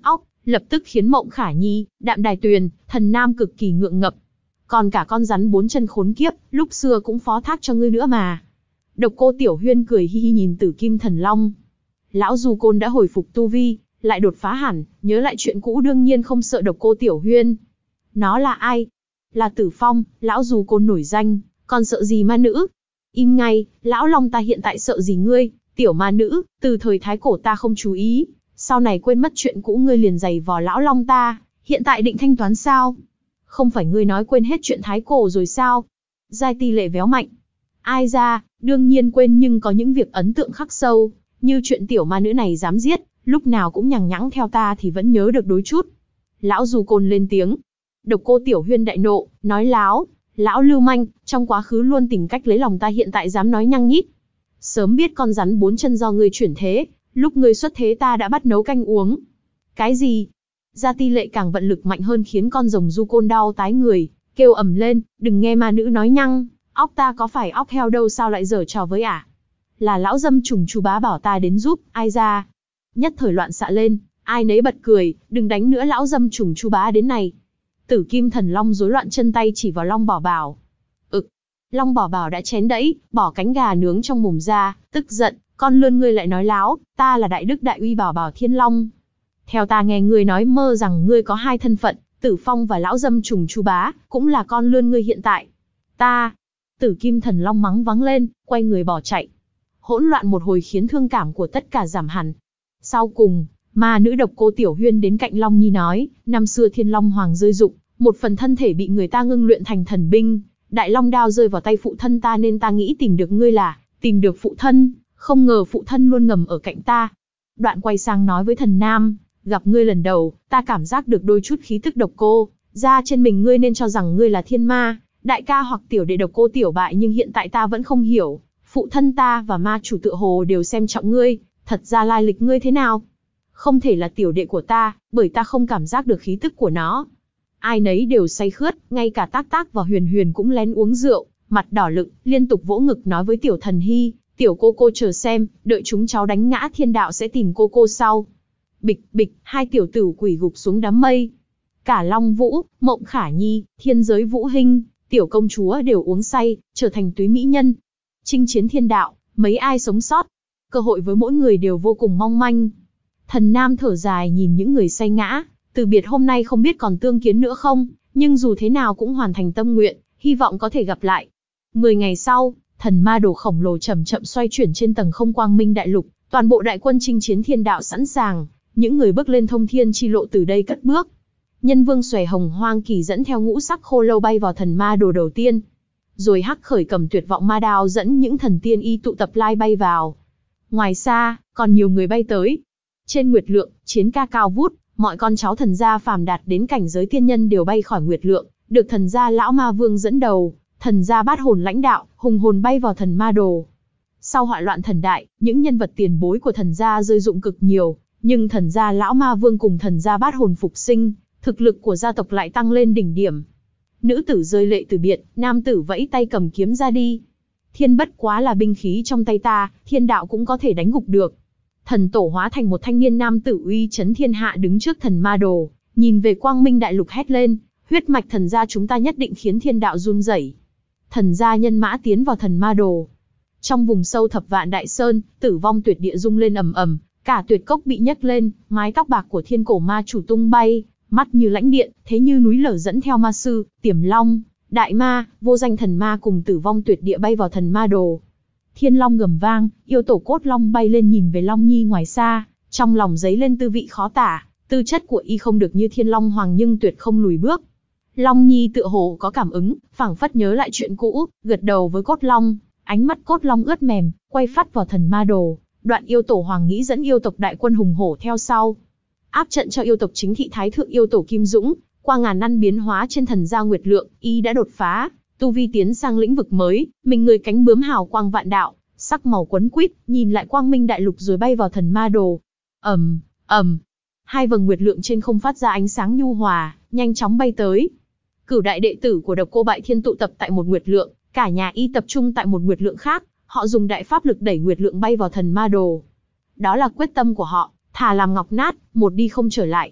lập tức khiến Mộng Khả Nhi, Đạm Đài Tuyền, Thần Nam cực kỳ ngượng ngập. Còn cả con rắn bốn chân khốn kiếp, lúc xưa cũng phó thác cho ngươi nữa mà. Độc Cô Tiểu Huyên cười hi hi nhìn Tử Kim Thần Long. Lão Du Côn đã hồi phục tu vi, lại đột phá hẳn, nhớ lại chuyện cũ đương nhiên không sợ Độc Cô Tiểu Huyên. Nó là ai? Là Tử Phong, lão Du Côn nổi danh, còn sợ gì ma nữ? Im ngay, lão Long ta hiện tại sợ gì ngươi, tiểu ma nữ, từ thời thái cổ ta không chú ý, sau này quên mất chuyện cũ ngươi liền giày vò lão Long ta, hiện tại định thanh toán sao? Không phải ngươi nói quên hết chuyện thái cổ rồi sao? Giai Ti Lệ véo mạnh. Ai ra, đương nhiên quên nhưng có những việc ấn tượng khắc sâu, như chuyện tiểu ma nữ này dám giết, lúc nào cũng nhằng nhẵng theo ta thì vẫn nhớ được đôi chút. Lão Du Côn lên tiếng. Độc Cô Tiểu Huyên đại nộ, nói láo, lão lưu manh, trong quá khứ luôn tìm cách lấy lòng ta hiện tại dám nói nhăng nhít. Sớm biết con rắn bốn chân do ngươi chuyển thế, lúc ngươi xuất thế ta đã bắt nấu canh uống. Cái gì? Gia Ti Lệ càng vận lực mạnh hơn khiến con rồng Du Côn đau tái người, kêu ầm lên, đừng nghe ma nữ nói nhăng, óc ta có phải óc heo đâu sao lại giở trò với ả? À? Là lão dâm trùng chú bá bảo ta đến giúp, ai ra? Nhất thời loạn xạ lên, ai nấy bật cười, đừng đánh nữa lão dâm trùng chú bá đến này. Tử Kim Thần Long rối loạn chân tay chỉ vào Long Bảo Bảo. Ực, Long Bảo Bảo đã chén đẫy, bỏ cánh gà nướng trong mồm ra, tức giận, con lươn ngươi lại nói láo, ta là Đại Đức Đại Uy Bảo Bảo Thiên Long. Theo ta nghe ngươi nói mơ rằng ngươi có hai thân phận, Tử Phong và lão dâm trùng chú bá, cũng là con lươn ngươi hiện tại. Ta, Tử Kim Thần Long mắng vắng lên, quay người bỏ chạy. Hỗn loạn một hồi khiến thương cảm của tất cả giảm hẳn. Sau cùng, ma nữ Độc Cô Tiểu Huyên đến cạnh Long Nhi nói, năm xưa Thiên Long Hoàng rơi dụng, một phần thân thể bị người ta ngưng luyện thành thần binh, Đại Long đao rơi vào tay phụ thân ta nên ta nghĩ tìm được ngươi là, tìm được phụ thân, không ngờ phụ thân luôn ngầm ở cạnh ta. Đoạn quay sang nói với Thần Nam, gặp ngươi lần đầu, ta cảm giác được đôi chút khí tức độc cô, ra trên mình ngươi nên cho rằng ngươi là thiên ma, đại ca hoặc tiểu đệ Độc Cô tiểu bại nhưng hiện tại ta vẫn không hiểu, phụ thân ta và ma chủ tựa hồ đều xem trọng ngươi, thật ra lai lịch ngươi thế nào? Không thể là tiểu đệ của ta, bởi ta không cảm giác được khí tức của nó. Ai nấy đều say khướt, ngay cả Tác Tác và Huyền Huyền cũng lén uống rượu, mặt đỏ lựng, liên tục vỗ ngực nói với Tiểu Thần Hy, tiểu cô cô chờ xem, đợi chúng cháu đánh ngã thiên đạo sẽ tìm cô cô sau. Bịch, bịch, hai tiểu tử quỷ gục xuống đám mây. Cả Long Vũ, Mộng Khả Nhi, Thiên Giới Vũ Hinh, tiểu công chúa đều uống say, trở thành túy mỹ nhân. Chinh chiến thiên đạo, mấy ai sống sót? Cơ hội với mỗi người đều vô cùng mong manh. Thần Nam thở dài nhìn những người say ngã, từ biệt hôm nay không biết còn tương kiến nữa không, nhưng dù thế nào cũng hoàn thành tâm nguyện, hy vọng có thể gặp lại. Mười ngày sau, thần ma đồ khổng lồ chậm chậm xoay chuyển trên tầng không quang minh đại lục, toàn bộ đại quân chinh chiến thiên đạo sẵn sàng, những người bước lên thông thiên chi lộ từ đây cất bước. Nhân Vương Xòe Hồng Hoang Kỳ dẫn theo ngũ sắc khô lâu bay vào thần ma đồ đầu tiên, rồi Hắc Khởi cầm tuyệt vọng ma đao dẫn những thần tiên y tụ tập lai bay vào. Ngoài xa, còn nhiều người bay tới. Trên Nguyệt Lượng, chiến ca cao vút, mọi con cháu thần gia phàm đạt đến cảnh giới tiên nhân đều bay khỏi Nguyệt Lượng, được thần gia lão ma vương dẫn đầu, thần gia bát hồn lãnh đạo, hùng hồn bay vào thần ma đồ. Sau họa loạn thần đại, những nhân vật tiền bối của thần gia rơi dụng cực nhiều, nhưng thần gia lão ma vương cùng thần gia bát hồn phục sinh, thực lực của gia tộc lại tăng lên đỉnh điểm. Nữ tử rơi lệ từ biệt, nam tử vẫy tay cầm kiếm ra đi. Thiên bất quá là binh khí trong tay ta, thiên đạo cũng có thể đánh gục được. Thần tổ hóa thành một thanh niên nam tử uy chấn thiên hạ đứng trước thần ma đồ, nhìn về quang minh đại lục hét lên, huyết mạch thần gia chúng ta nhất định khiến thiên đạo run rẩy. Thần gia nhân mã tiến vào thần ma đồ. Trong vùng sâu thập vạn đại sơn, tử vong tuyệt địa rung lên ầm ầm, cả tuyệt cốc bị nhấc lên, mái tóc bạc của thiên cổ ma chủ tung bay, mắt như lãnh điện, thế như núi lở dẫn theo ma sư, Tiềm Long, Đại Ma, vô danh thần ma cùng tử vong tuyệt địa bay vào thần ma đồ. Thiên Long gầm vang, yêu tổ cốt long bay lên nhìn về Long Nhi ngoài xa, trong lòng dấy lên tư vị khó tả, tư chất của y không được như Thiên Long Hoàng nhưng tuyệt không lùi bước. Long Nhi tựa hồ có cảm ứng, phảng phất nhớ lại chuyện cũ, gật đầu với cốt long, ánh mắt cốt long ướt mềm, quay phắt vào thần ma đồ. Đoạn yêu tổ Hoàng nghĩ dẫn yêu tộc đại quân hùng hổ theo sau, áp trận cho yêu tộc chính thị thái thượng yêu tổ Kim Dũng. Qua ngàn năm biến hóa trên thần gia Nguyệt Lượng, y đã đột phá, tu vi tiến sang lĩnh vực mới, mình người cánh bướm hào quang vạn đạo, sắc màu quấn quýt, nhìn lại quang minh đại lục rồi bay vào thần ma đồ. ầm ầm, hai vầng Nguyệt Lượng trên không phát ra ánh sáng nhu hòa, nhanh chóng bay tới. Cửu đại đệ tử của Độc Cô Bại Thiên tụ tập tại một Nguyệt Lượng, cả nhà y tập trung tại một Nguyệt Lượng khác, họ dùng đại pháp lực đẩy Nguyệt Lượng bay vào thần ma đồ. Đó là quyết tâm của họ, thà làm ngọc nát, một đi không trở lại.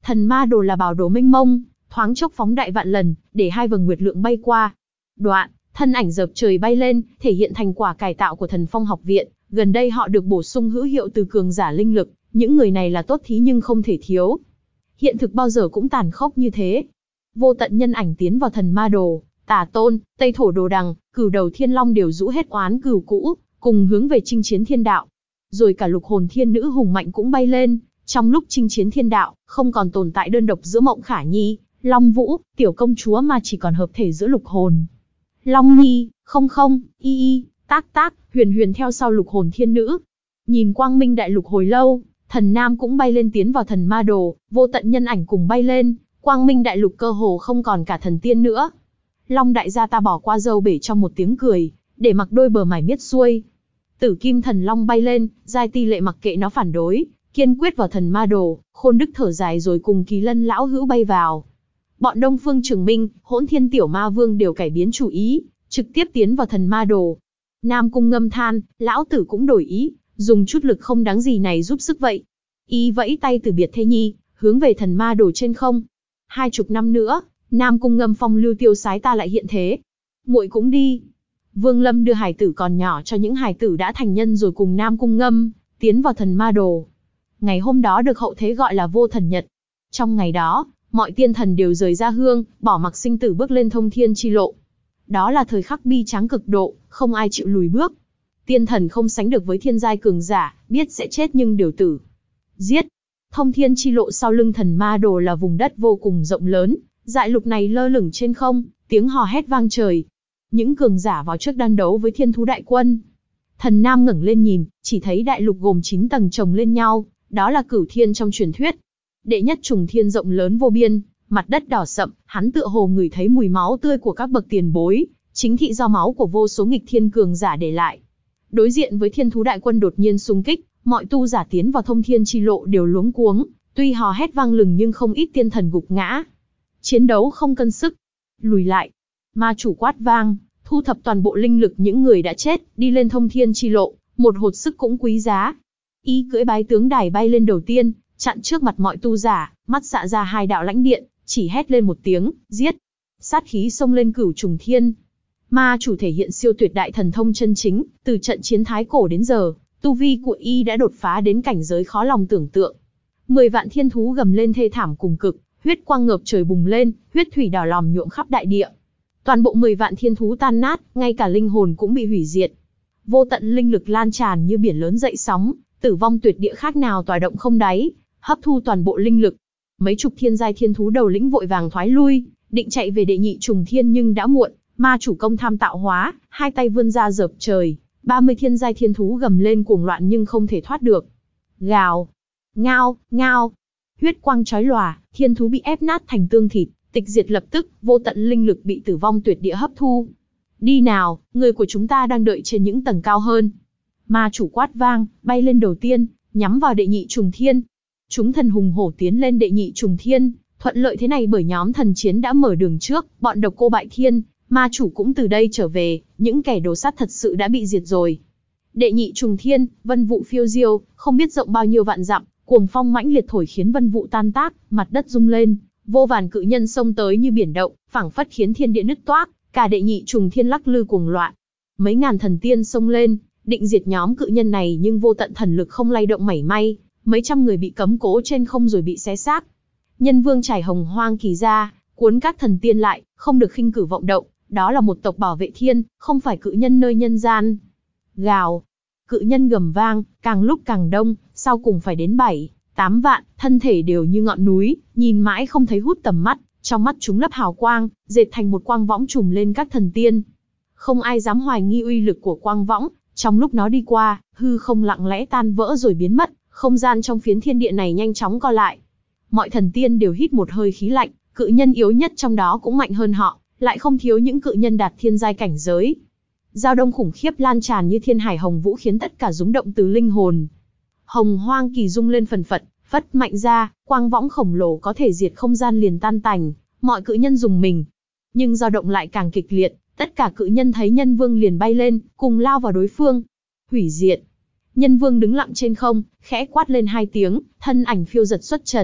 Thần ma đồ là bảo đồ mênh mông, thoáng chốc phóng đại vạn lần, để hai vầng nguyệt lượng bay qua. Đoạn, thân ảnh dợp trời bay lên, thể hiện thành quả cải tạo của Thần Phong học viện. Gần đây họ được bổ sung hữu hiệu từ cường giả linh lực, những người này là tốt thí nhưng không thể thiếu. Hiện thực bao giờ cũng tàn khốc như thế. Vô tận nhân ảnh tiến vào thần ma đồ, Tà Tôn, Tây Thổ Đồ Đằng, Cửu Đầu Thiên Long đều rũ hết oán cừu cũ, cùng hướng về chinh chiến thiên đạo. Rồi cả lục hồn thiên nữ hùng mạnh cũng bay lên, trong lúc chinh chiến thiên đạo, không còn tồn tại đơn độc giữa Mộng Khả Nhi, Long Vũ, tiểu công chúa mà chỉ còn hợp thể giữa lục hồn. Long Nhi, không không, y y, tác tác, huyền huyền theo sau lục hồn thiên nữ. Nhìn quang minh đại lục hồi lâu, thần nam cũng bay lên tiến vào thần ma đồ, vô tận nhân ảnh cùng bay lên, quang minh đại lục cơ hồ không còn cả thần tiên nữa. Long đại gia ta bỏ qua dâu bể trong một tiếng cười, để mặc đôi bờ mải miết xuôi. Tử kim thần long bay lên, giai ti lệ mặc kệ nó phản đối, kiên quyết vào thần ma đồ, khôn đức thở dài rồi cùng Kỳ Lân lão hữu bay vào. Bọn Đông Phương Trường Minh, Hỗn Thiên Tiểu Ma Vương đều cải biến chủ ý, trực tiếp tiến vào thần ma đồ. Nam Cung ngâm than, lão tử cũng đổi ý, dùng chút lực không đáng gì này giúp sức vậy. Y vẫy tay từ biệt thê nhi, hướng về thần ma đồ trên không. Hai chục năm nữa, Nam Cung ngâm phong lưu tiêu sái ta lại hiện thế. Muội cũng đi. Vương Lâm đưa hài tử còn nhỏ cho những hài tử đã thành nhân rồi cùng Nam Cung ngâm, tiến vào thần ma đồ. Ngày hôm đó được hậu thế gọi là vô thần nhật. Trong ngày đó, mọi tiên thần đều rời ra hương, bỏ mặc sinh tử bước lên thông thiên chi lộ. Đó là thời khắc bi tráng cực độ, không ai chịu lùi bước. Tiên thần không sánh được với thiên giai cường giả, biết sẽ chết nhưng đều tử. Giết! Thông thiên chi lộ sau lưng thần ma đồ là vùng đất vô cùng rộng lớn, dại lục này lơ lửng trên không, tiếng hò hét vang trời. Những cường giả vào trước đang đấu với thiên thú đại quân. Thần Nam ngẩng lên nhìn, chỉ thấy đại lục gồm chín tầng chồng lên nhau, đó là cửu thiên trong truyền thuyết. Đệ nhất trùng thiên rộng lớn vô biên, mặt đất đỏ sậm, hắn tựa hồ ngửi thấy mùi máu tươi của các bậc tiền bối, chính thị do máu của vô số nghịch thiên cường giả để lại. Đối diện với thiên thú đại quân đột nhiên xung kích, mọi tu giả tiến vào thông thiên chi lộ đều luống cuống, tuy hò hét vang lừng nhưng không ít tiên thần gục ngã. Chiến đấu không cân sức, lùi lại. Ma chủ quát vang, thu thập toàn bộ linh lực những người đã chết, đi lên thông thiên chi lộ, một hột sức cũng quý giá. Y cưỡi bái tướng đài bay lên đầu tiên, chặn trước mặt mọi tu giả, mắt xạ ra hai đạo lãnh điện, chỉ hét lên một tiếng, giết. Sát khí xông lên cửu trùng thiên. Ma chủ thể hiện siêu tuyệt đại thần thông chân chính, từ trận chiến thái cổ đến giờ, tu vi của Y đã đột phá đến cảnh giới khó lòng tưởng tượng. Mười vạn thiên thú gầm lên thê thảm cùng cực, huyết quang ngập trời bùng lên, huyết thủy đỏ lòm nhuộm khắp đại địa. Toàn bộ mười vạn thiên thú tan nát, ngay cả linh hồn cũng bị hủy diệt. Vô tận linh lực lan tràn như biển lớn dậy sóng, tử vong tuyệt địa khác nào tòa động không đáy, hấp thu toàn bộ linh lực. Mấy chục thiên giai thiên thú đầu lĩnh vội vàng thoái lui, định chạy về đệ nhị trùng thiên nhưng đã muộn. Ma chủ công tham tạo hóa, hai tay vươn ra dợp trời, ba mươi thiên giai thiên thú gầm lên cuồng loạn nhưng không thể thoát được. Gào, ngao, ngao, huyết quang chói lòa, thiên thú bị ép nát thành tương thịt, tịch diệt lập tức, vô tận linh lực bị tử vong tuyệt địa hấp thu. Đi nào, người của chúng ta đang đợi trên những tầng cao hơn. Ma chủ quát vang, bay lên đầu tiên, nhắm vào đệ nhị trùng thiên. Chúng thần hùng hổ tiến lên đệ nhị trùng thiên, thuận lợi thế này bởi nhóm thần chiến đã mở đường trước, bọn độc cô bại thiên, ma chủ cũng từ đây trở về, những kẻ đồ sát thật sự đã bị diệt rồi. Đệ nhị trùng thiên, vân vụ phiêu diêu, không biết rộng bao nhiêu vạn dặm, cuồng phong mãnh liệt thổi khiến vân vụ tan tác, mặt đất rung lên, vô vàn cự nhân xông tới như biển động, phảng phất khiến thiên địa nứt toác, cả đệ nhị trùng thiên lắc lư cuồng loạn. Mấy ngàn thần tiên xông lên, định diệt nhóm cự nhân này nhưng vô tận thần lực không lay động mảy may, mấy trăm người bị cấm cố trên không rồi bị xé xác. Nhân vương trải hồng hoang kỳ ra, cuốn các thần tiên lại, không được khinh cử vọng động, đó là một tộc bảo vệ thiên, không phải cự nhân nơi nhân gian. Gào, cự nhân gầm vang, càng lúc càng đông, sau cùng phải đến bảy, tám vạn, thân thể đều như ngọn núi, nhìn mãi không thấy hút tầm mắt, trong mắt chúng lấp hào quang, dệt thành một quang võng trùm lên các thần tiên. Không ai dám hoài nghi uy lực của quang võng, trong lúc nó đi qua, hư không lặng lẽ tan vỡ rồi biến mất, không gian trong phiến thiên địa này nhanh chóng co lại. Mọi thần tiên đều hít một hơi khí lạnh, cự nhân yếu nhất trong đó cũng mạnh hơn họ, lại không thiếu những cự nhân đạt thiên giai cảnh giới. Giao đông khủng khiếp lan tràn như thiên hải hồng vũ khiến tất cả rúng động từ linh hồn. Hồng hoang kỳ rung lên phần phật, phất mạnh ra, quang võng khổng lồ có thể diệt không gian liền tan tành, mọi cự nhân dùng mình. Nhưng dao động lại càng kịch liệt, tất cả cự nhân thấy nhân vương liền bay lên, cùng lao vào đối phương. Hủy diệt. Nhân vương đứng lặng trên không, khẽ quát lên hai tiếng, thân ảnh phiêu giật xuất trần.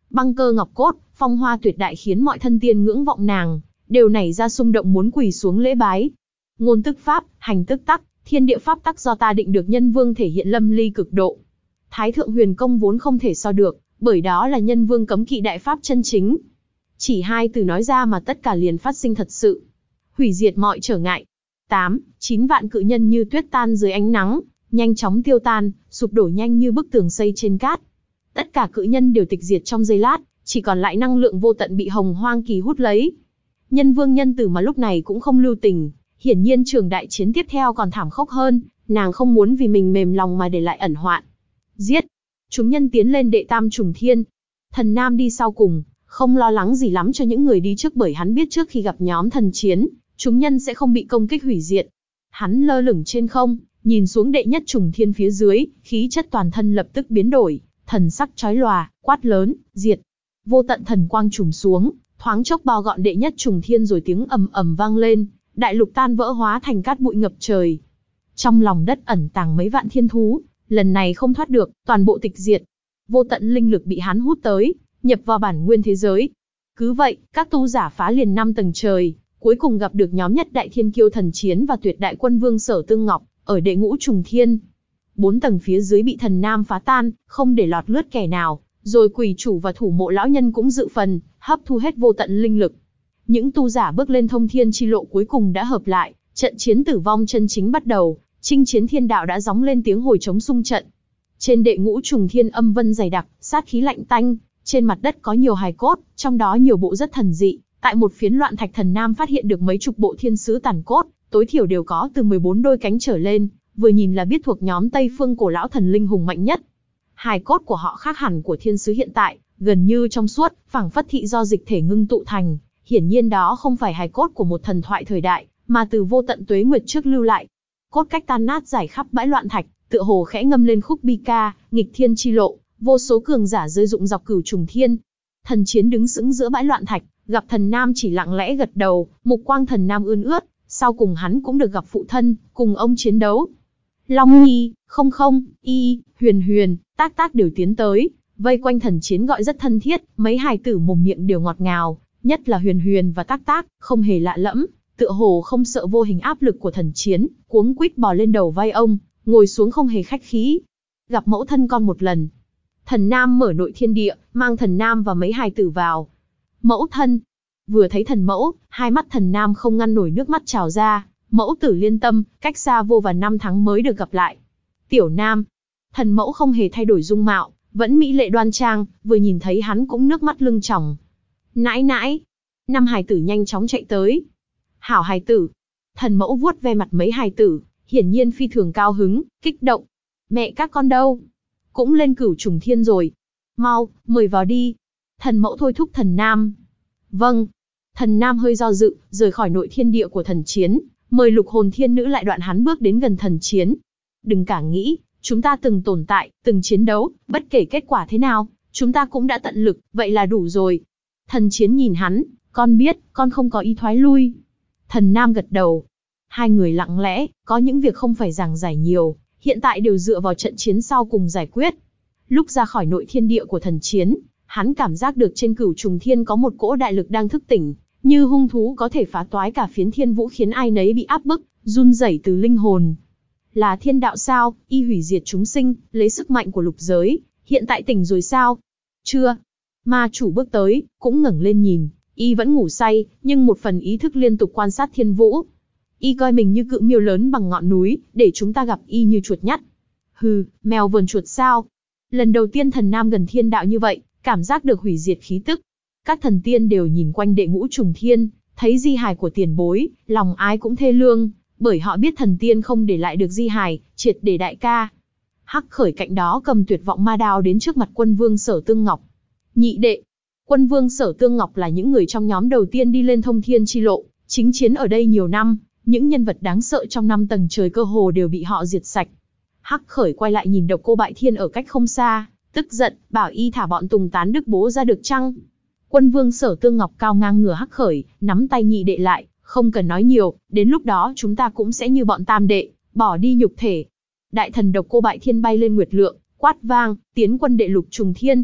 Băng cơ ngọc cốt, phong hoa tuyệt đại khiến mọi thân tiên ngưỡng vọng nàng, đều nảy ra xung động muốn quỳ xuống lễ bái. Ngôn tức pháp, hành tức tắc, thiên địa pháp tắc do ta định được nhân vương thể hiện lâm ly cực độ. Thái thượng huyền công vốn không thể so được, bởi đó là nhân vương cấm kỵ đại pháp chân chính. Chỉ hai từ nói ra mà tất cả liền phát sinh thật sự. Hủy diệt mọi trở ngại. tám, chín vạn cự nhân như tuyết tan dưới ánh nắng, nhanh chóng tiêu tan, sụp đổ nhanh như bức tường xây trên cát. Tất cả cự nhân đều tịch diệt trong giây lát, chỉ còn lại năng lượng vô tận bị hồng hoang kỳ hút lấy. Nhân vương nhân tử mà lúc này cũng không lưu tình, hiển nhiên trường đại chiến tiếp theo còn thảm khốc hơn, nàng không muốn vì mình mềm lòng mà để lại ẩn hoạn. Giết! Chúng nhân tiến lên đệ tam trùng thiên. Thần Nam đi sau cùng, không lo lắng gì lắm cho những người đi trước bởi hắn biết trước khi gặp nhóm thần chiến, chúng nhân sẽ không bị công kích hủy diệt. Hắn lơ lửng trên không, nhìn xuống đệ nhất trùng thiên phía dưới, khí chất toàn thân lập tức biến đổi, thần sắc chói lòa, quát lớn, diệt. Vô tận thần quang trùm xuống, thoáng chốc bao gọn đệ nhất trùng thiên rồi tiếng ầm ầm vang lên, đại lục tan vỡ hóa thành cát bụi ngập trời. Trong lòng đất ẩn tàng mấy vạn thiên thú, lần này không thoát được, toàn bộ tịch diệt. Vô tận linh lực bị hắn hút tới, nhập vào bản nguyên thế giới. Cứ vậy, các tu giả phá liền năm tầng trời, cuối cùng gặp được nhóm nhất đại thiên kiêu thần chiến và tuyệt đại quân vương Sở Tương Ngọc, ở đệ ngũ trùng thiên. Bốn tầng phía dưới bị thần Nam phá tan, không để lọt lướt kẻ nào, rồi quỷ chủ và thủ mộ lão nhân cũng dự phần, hấp thu hết vô tận linh lực. Những tu giả bước lên thông thiên chi lộ cuối cùng đã hợp lại, trận chiến tử vong chân chính bắt đầu, chinh chiến thiên đạo đã gióng lên tiếng hồi trống xung trận. Trên đệ ngũ trùng thiên âm vân dày đặc, sát khí lạnh tanh, trên mặt đất có nhiều hài cốt, trong đó nhiều bộ rất thần dị. Tại một phiến loạn thạch thần Nam phát hiện được mấy chục bộ thiên sứ tàn cốt, tối thiểu đều có từ mười bốn đôi cánh trở lên, vừa nhìn là biết thuộc nhóm Tây Phương cổ lão thần linh hùng mạnh nhất. Hài cốt của họ khác hẳn của thiên sứ hiện tại, gần như trong suốt, phảng phất thị do dịch thể ngưng tụ thành. Hiển nhiên đó không phải hài cốt của một thần thoại thời đại, mà từ vô tận tuế nguyệt trước lưu lại. Cốt cách tan nát rải khắp bãi loạn thạch, tựa hồ khẽ ngâm lên khúc bi ca, nghịch thiên chi lộ, vô số cường giả rơi dụng dọc cửu trùng thiên. Thần chiến đứng sững giữa bãi loạn thạch, gặp thần Nam chỉ lặng lẽ gật đầu, mục quang thần Nam ươn ướt, sau cùng hắn cũng được gặp phụ thân, cùng ông chiến đấu. Long Nhi, không không, y, huyền huyền, tác tác đều tiến tới, vây quanh thần chiến gọi rất thân thiết, mấy hài tử mồm miệng đều ngọt ngào, nhất là huyền huyền và tác tác, không hề lạ lẫm, tựa hồ không sợ vô hình áp lực của thần chiến, cuống quýt bò lên đầu vai ông, ngồi xuống không hề khách khí. Gặp mẫu thân con một lần. Thần Nam mở nội thiên địa, mang thần Nam và mấy hài tử vào. Mẫu thân. Vừa thấy thần mẫu, hai mắt thần Nam không ngăn nổi nước mắt trào ra. Mẫu tử liên tâm, cách xa vô vàn năm tháng mới được gặp lại. Tiểu Nam. Thần mẫu không hề thay đổi dung mạo, vẫn mỹ lệ đoan trang, vừa nhìn thấy hắn cũng nước mắt lưng tròng. Nãi nãi. Năm hài tử nhanh chóng chạy tới. Hảo hài tử. Thần mẫu vuốt ve mặt mấy hài tử, hiển nhiên phi thường cao hứng, kích động. Mẹ các con đâu? Cũng lên cửu trùng thiên rồi. Mau, mời vào đi. Thần mẫu thôi thúc thần Nam. Vâng. Thần Nam hơi do dự, rời khỏi nội thiên địa của thần chiến, mời lục hồn thiên nữ lại đoạn hắn bước đến gần thần chiến. Đừng cả nghĩ, chúng ta từng tồn tại, từng chiến đấu, bất kể kết quả thế nào, chúng ta cũng đã tận lực, vậy là đủ rồi. Thần chiến nhìn hắn, con biết, con không có ý thoái lui. Thần Nam gật đầu. Hai người lặng lẽ, có những việc không phải giảng giải nhiều, hiện tại đều dựa vào trận chiến sau cùng giải quyết. Lúc ra khỏi nội thiên địa của thần chiến, hắn cảm giác được trên cửu trùng thiên có một cỗ đại lực đang thức tỉnh, như hung thú có thể phá toái cả phiến thiên vũ khiến ai nấy bị áp bức, run rẩy từ linh hồn. Là thiên đạo sao, y hủy diệt chúng sinh, lấy sức mạnh của lục giới, hiện tại tỉnh rồi sao? Chưa. Ma chủ bước tới, cũng ngẩng lên nhìn, y vẫn ngủ say, nhưng một phần ý thức liên tục quan sát thiên vũ. Y coi mình như cự miêu lớn bằng ngọn núi, để chúng ta gặp y như chuột nhắt. Hừ, mèo vờn chuột sao? Lần đầu tiên thần Nam gần thiên đạo như vậy, cảm giác được hủy diệt khí tức. Các thần tiên đều nhìn quanh đệ ngũ trùng thiên, thấy di hài của tiền bối, lòng ai cũng thê lương, bởi họ biết thần tiên không để lại được di hài, triệt để đại ca. Hắc Khởi cạnh đó cầm tuyệt vọng ma đao đến trước mặt quân vương Sở Tương Ngọc. Nhị đệ, quân vương Sở Tương Ngọc là những người trong nhóm đầu tiên đi lên thông thiên chi lộ, chính chiến ở đây nhiều năm, những nhân vật đáng sợ trong năm tầng trời cơ hồ đều bị họ diệt sạch. Hắc Khởi quay lại nhìn Độc Cô Bại Thiên ở cách không xa, tức giận, bảo y thả bọn Tùng Tán Đức Bố ra được chăng? Quân vương Sở Tương Ngọc cao ngang ngửa Hắc Khởi, nắm tay nhị đệ lại, không cần nói nhiều, đến lúc đó chúng ta cũng sẽ như bọn tam đệ, bỏ đi nhục thể. Đại thần Độc Cô Bại Thiên bay lên nguyệt lượng, quát vang, tiến quân đệ lục trùng thiên.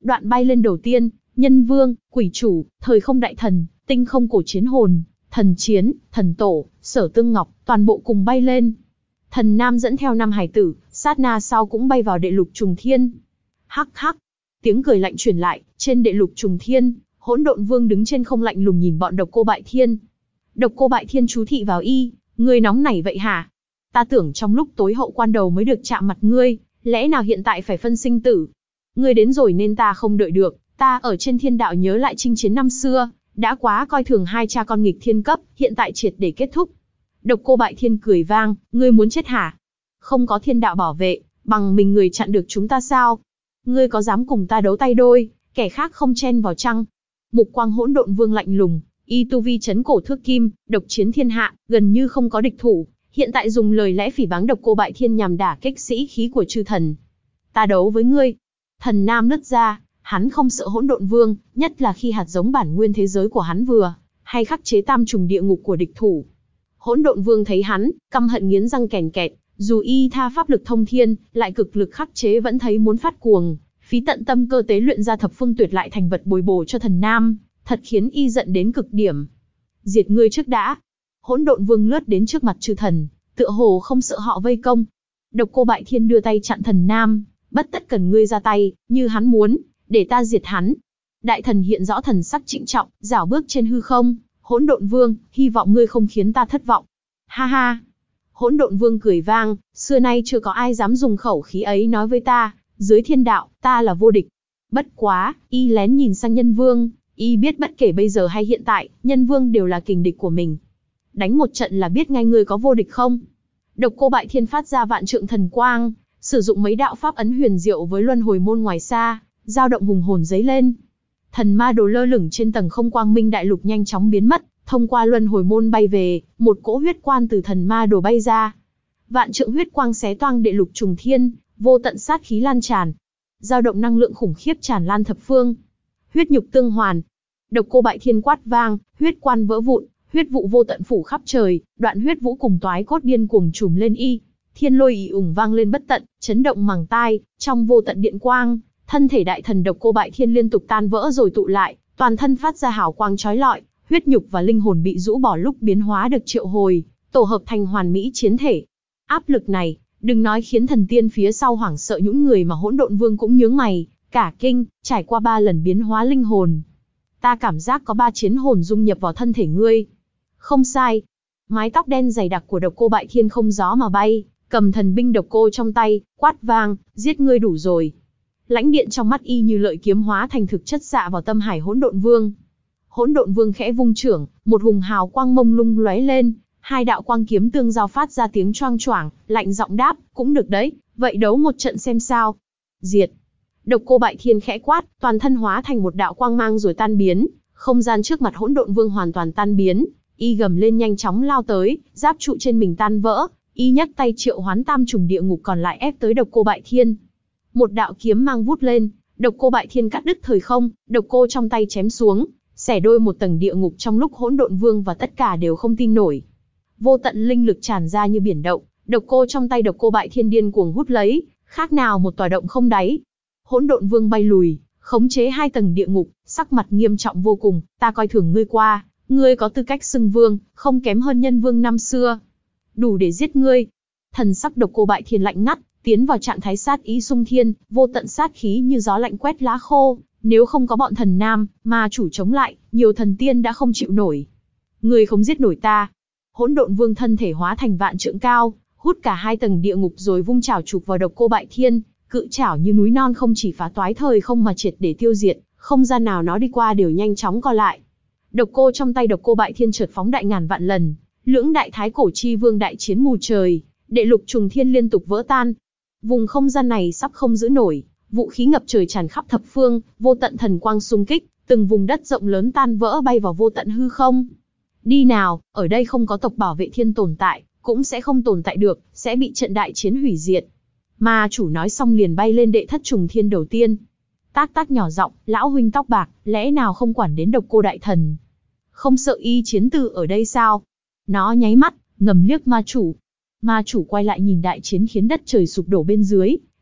Đoạn bay lên đầu tiên, nhân vương, quỷ chủ, thời không đại thần, tinh không cổ chiến hồn, thần chiến, thần tổ, sở tương ngọc, toàn bộ cùng bay lên. Thần nam dẫn theo năm hải tử, sát na sau cũng bay vào đệ lục trùng thiên. Hắc hắc, tiếng cười lạnh truyền lại, trên đệ lục trùng thiên, Hỗn Độn Vương đứng trên không lạnh lùng nhìn bọn Độc Cô Bại Thiên. Độc Cô Bại Thiên chú thị vào y, ngươi nóng nảy vậy hả? Ta tưởng trong lúc tối hậu quan đầu mới được chạm mặt ngươi, lẽ nào hiện tại phải phân sinh tử? Ngươi đến rồi nên ta không đợi được, ta ở trên thiên đạo nhớ lại chinh chiến năm xưa, đã quá coi thường hai cha con nghịch thiên cấp, hiện tại triệt để kết thúc. Độc Cô Bại Thiên cười vang, ngươi muốn chết hả? Không có thiên đạo bảo vệ, bằng mình người chặn được chúng ta sao? Ngươi có dám cùng ta đấu tay đôi, kẻ khác không chen vào chăng? Mục quang Hỗn Độn Vương lạnh lùng, y tu vi chấn cổ thước kim, độc chiến thiên hạ, gần như không có địch thủ, hiện tại dùng lời lẽ phỉ báng Độc Cô Bại Thiên nhằm đả kích sĩ khí của chư thần. Ta đấu với ngươi. Thần nam nứt ra, hắn không sợ Hỗn Độn Vương, nhất là khi hạt giống bản nguyên thế giới của hắn vừa hay khắc chế tam trùng địa ngục của địch thủ. Hỗn Độn Vương thấy hắn, căm hận nghiến răng kèn kẹt, dù y tha pháp lực thông thiên, lại cực lực khắc chế vẫn thấy muốn phát cuồng, phí tận tâm cơ tế luyện ra thập phương tuyệt lại thành vật bồi bổ cho thần nam, thật khiến y giận đến cực điểm. Diệt ngươi trước đã. Hỗn Độn Vương lướt đến trước mặt chư thần, tựa hồ không sợ họ vây công. Độc Cô Bại Thiên đưa tay chặn thần nam, bất tất cần ngươi ra tay, như hắn muốn, để ta diệt hắn. Đại thần hiện rõ thần sắc trịnh trọng, rảo bước trên hư không. Hỗn Độn Vương, hy vọng ngươi không khiến ta thất vọng. Ha ha. Hỗn Độn Vương cười vang, xưa nay chưa có ai dám dùng khẩu khí ấy nói với ta, dưới thiên đạo, ta là vô địch. Bất quá, y lén nhìn sang Nhân Vương, y biết bất kể bây giờ hay hiện tại, Nhân Vương đều là kình địch của mình. Đánh một trận là biết ngay ngươi có vô địch không? Độc Cô Bại Thiên phát ra vạn trượng thần quang, sử dụng mấy đạo pháp ấn huyền diệu với luân hồi môn ngoài xa, dao động hùng hồn giấy lên. Thần ma đồ lơ lửng trên tầng không quang minh đại lục nhanh chóng biến mất, thông qua luân hồi môn bay về, một cỗ huyết quan từ thần ma đồ bay ra. Vạn trượng huyết quang xé toang đệ lục trùng thiên, vô tận sát khí lan tràn. Dao động năng lượng khủng khiếp tràn lan thập phương. Huyết nhục tương hoàn. Độc Cô Bại Thiên quát vang, huyết quan vỡ vụn, huyết vụ vô tận phủ khắp trời, đoạn huyết vũ cùng toái cốt điên cuồng trùm lên y. Thiên lôi ì ủng vang lên bất tận, chấn động màng tai, trong vô tận điện quang, thân thể đại thần Độc Cô Bại Thiên liên tục tan vỡ rồi tụ lại, toàn thân phát ra hào quang chói lọi, huyết nhục và linh hồn bị rũ bỏ lúc biến hóa được triệu hồi, tổ hợp thành hoàn mỹ chiến thể. Áp lực này, đừng nói khiến thần tiên phía sau hoảng sợ nhũn người mà Hỗn Độn Vương cũng nhướng mày, cả kinh, trải qua ba lần biến hóa linh hồn. Ta cảm giác có ba chiến hồn dung nhập vào thân thể ngươi. Không sai. Mái tóc đen dày đặc của Độc Cô Bại Thiên không gió mà bay, cầm thần binh độc cô trong tay, quát vang, giết ngươi đủ rồi. Lãnh điện trong mắt y như lợi kiếm hóa thành thực chất xạ vào tâm hải Hỗn Độn Vương. Hỗn Độn Vương khẽ vung trưởng, một hùng hào quang mông lung lóe lên, hai đạo quang kiếm tương giao phát ra tiếng choang choảng, lạnh giọng đáp, cũng được đấy, vậy đấu một trận xem sao. Diệt. Độc Cô Bại Thiên khẽ quát, toàn thân hóa thành một đạo quang mang rồi tan biến, không gian trước mặt Hỗn Độn Vương hoàn toàn tan biến, y gầm lên nhanh chóng lao tới, giáp trụ trên mình tan vỡ, y nhấc tay triệu hoán tam trùng địa ngục còn lại ép tới Độc Cô Bại Thiên. Một đạo kiếm mang vút lên, Độc Cô Bại Thiên cắt đứt thời không, độc cô trong tay chém xuống, xẻ đôi một tầng địa ngục trong lúc Hỗn Độn Vương và tất cả đều không tin nổi. Vô tận linh lực tràn ra như biển động, độc cô trong tay Độc Cô Bại Thiên điên cuồng hút lấy, khác nào một tòa động không đáy. Hỗn Độn Vương bay lùi, khống chế hai tầng địa ngục, sắc mặt nghiêm trọng vô cùng, ta coi thường ngươi qua, ngươi có tư cách xưng vương, không kém hơn Nhân Vương năm xưa. Đủ để giết ngươi. Thần sắc Độc Cô Bại Thiên lạnh ngắt, tiến vào trạng thái sát ý xung thiên, vô tận sát khí như gió lạnh quét lá khô, nếu không có bọn thần nam, ma chủ chống lại, nhiều thần tiên đã không chịu nổi. Ngươi không giết nổi ta. Hỗn Độn Vương thân thể hóa thành vạn trượng cao, hút cả hai tầng địa ngục rồi vung chảo chụp vào Độc Cô Bại Thiên, cự chảo như núi non không chỉ phá toái thời không mà triệt để tiêu diệt, không gian nào nó đi qua đều nhanh chóng co lại. Độc cô trong tay Độc Cô Bại Thiên chợt phóng đại ngàn vạn lần, lưỡng đại thái cổ chi vương đại chiến mù trời, đệ lục trùng thiên liên tục vỡ tan. Vùng không gian này sắp không giữ nổi, vũ khí ngập trời tràn khắp thập phương, vô tận thần quang xung kích, từng vùng đất rộng lớn tan vỡ bay vào vô tận hư không. Đi nào, ở đây không có tộc bảo vệ thiên tồn tại, cũng sẽ không tồn tại được, sẽ bị trận đại chiến hủy diệt. Ma chủ nói xong liền bay lên đệ thất trùng thiên đầu tiên. Tác tác nhỏ giọng, lão huynh tóc bạc, lẽ nào không quản đến Độc Cô đại thần? Không sợ y chiến từ ở đây sao? Nó nháy mắt, ngầm liếc ma chủ. Ma chủ quay lại nhìn đại chiến khiến đất trời sụp đổ bên dưới,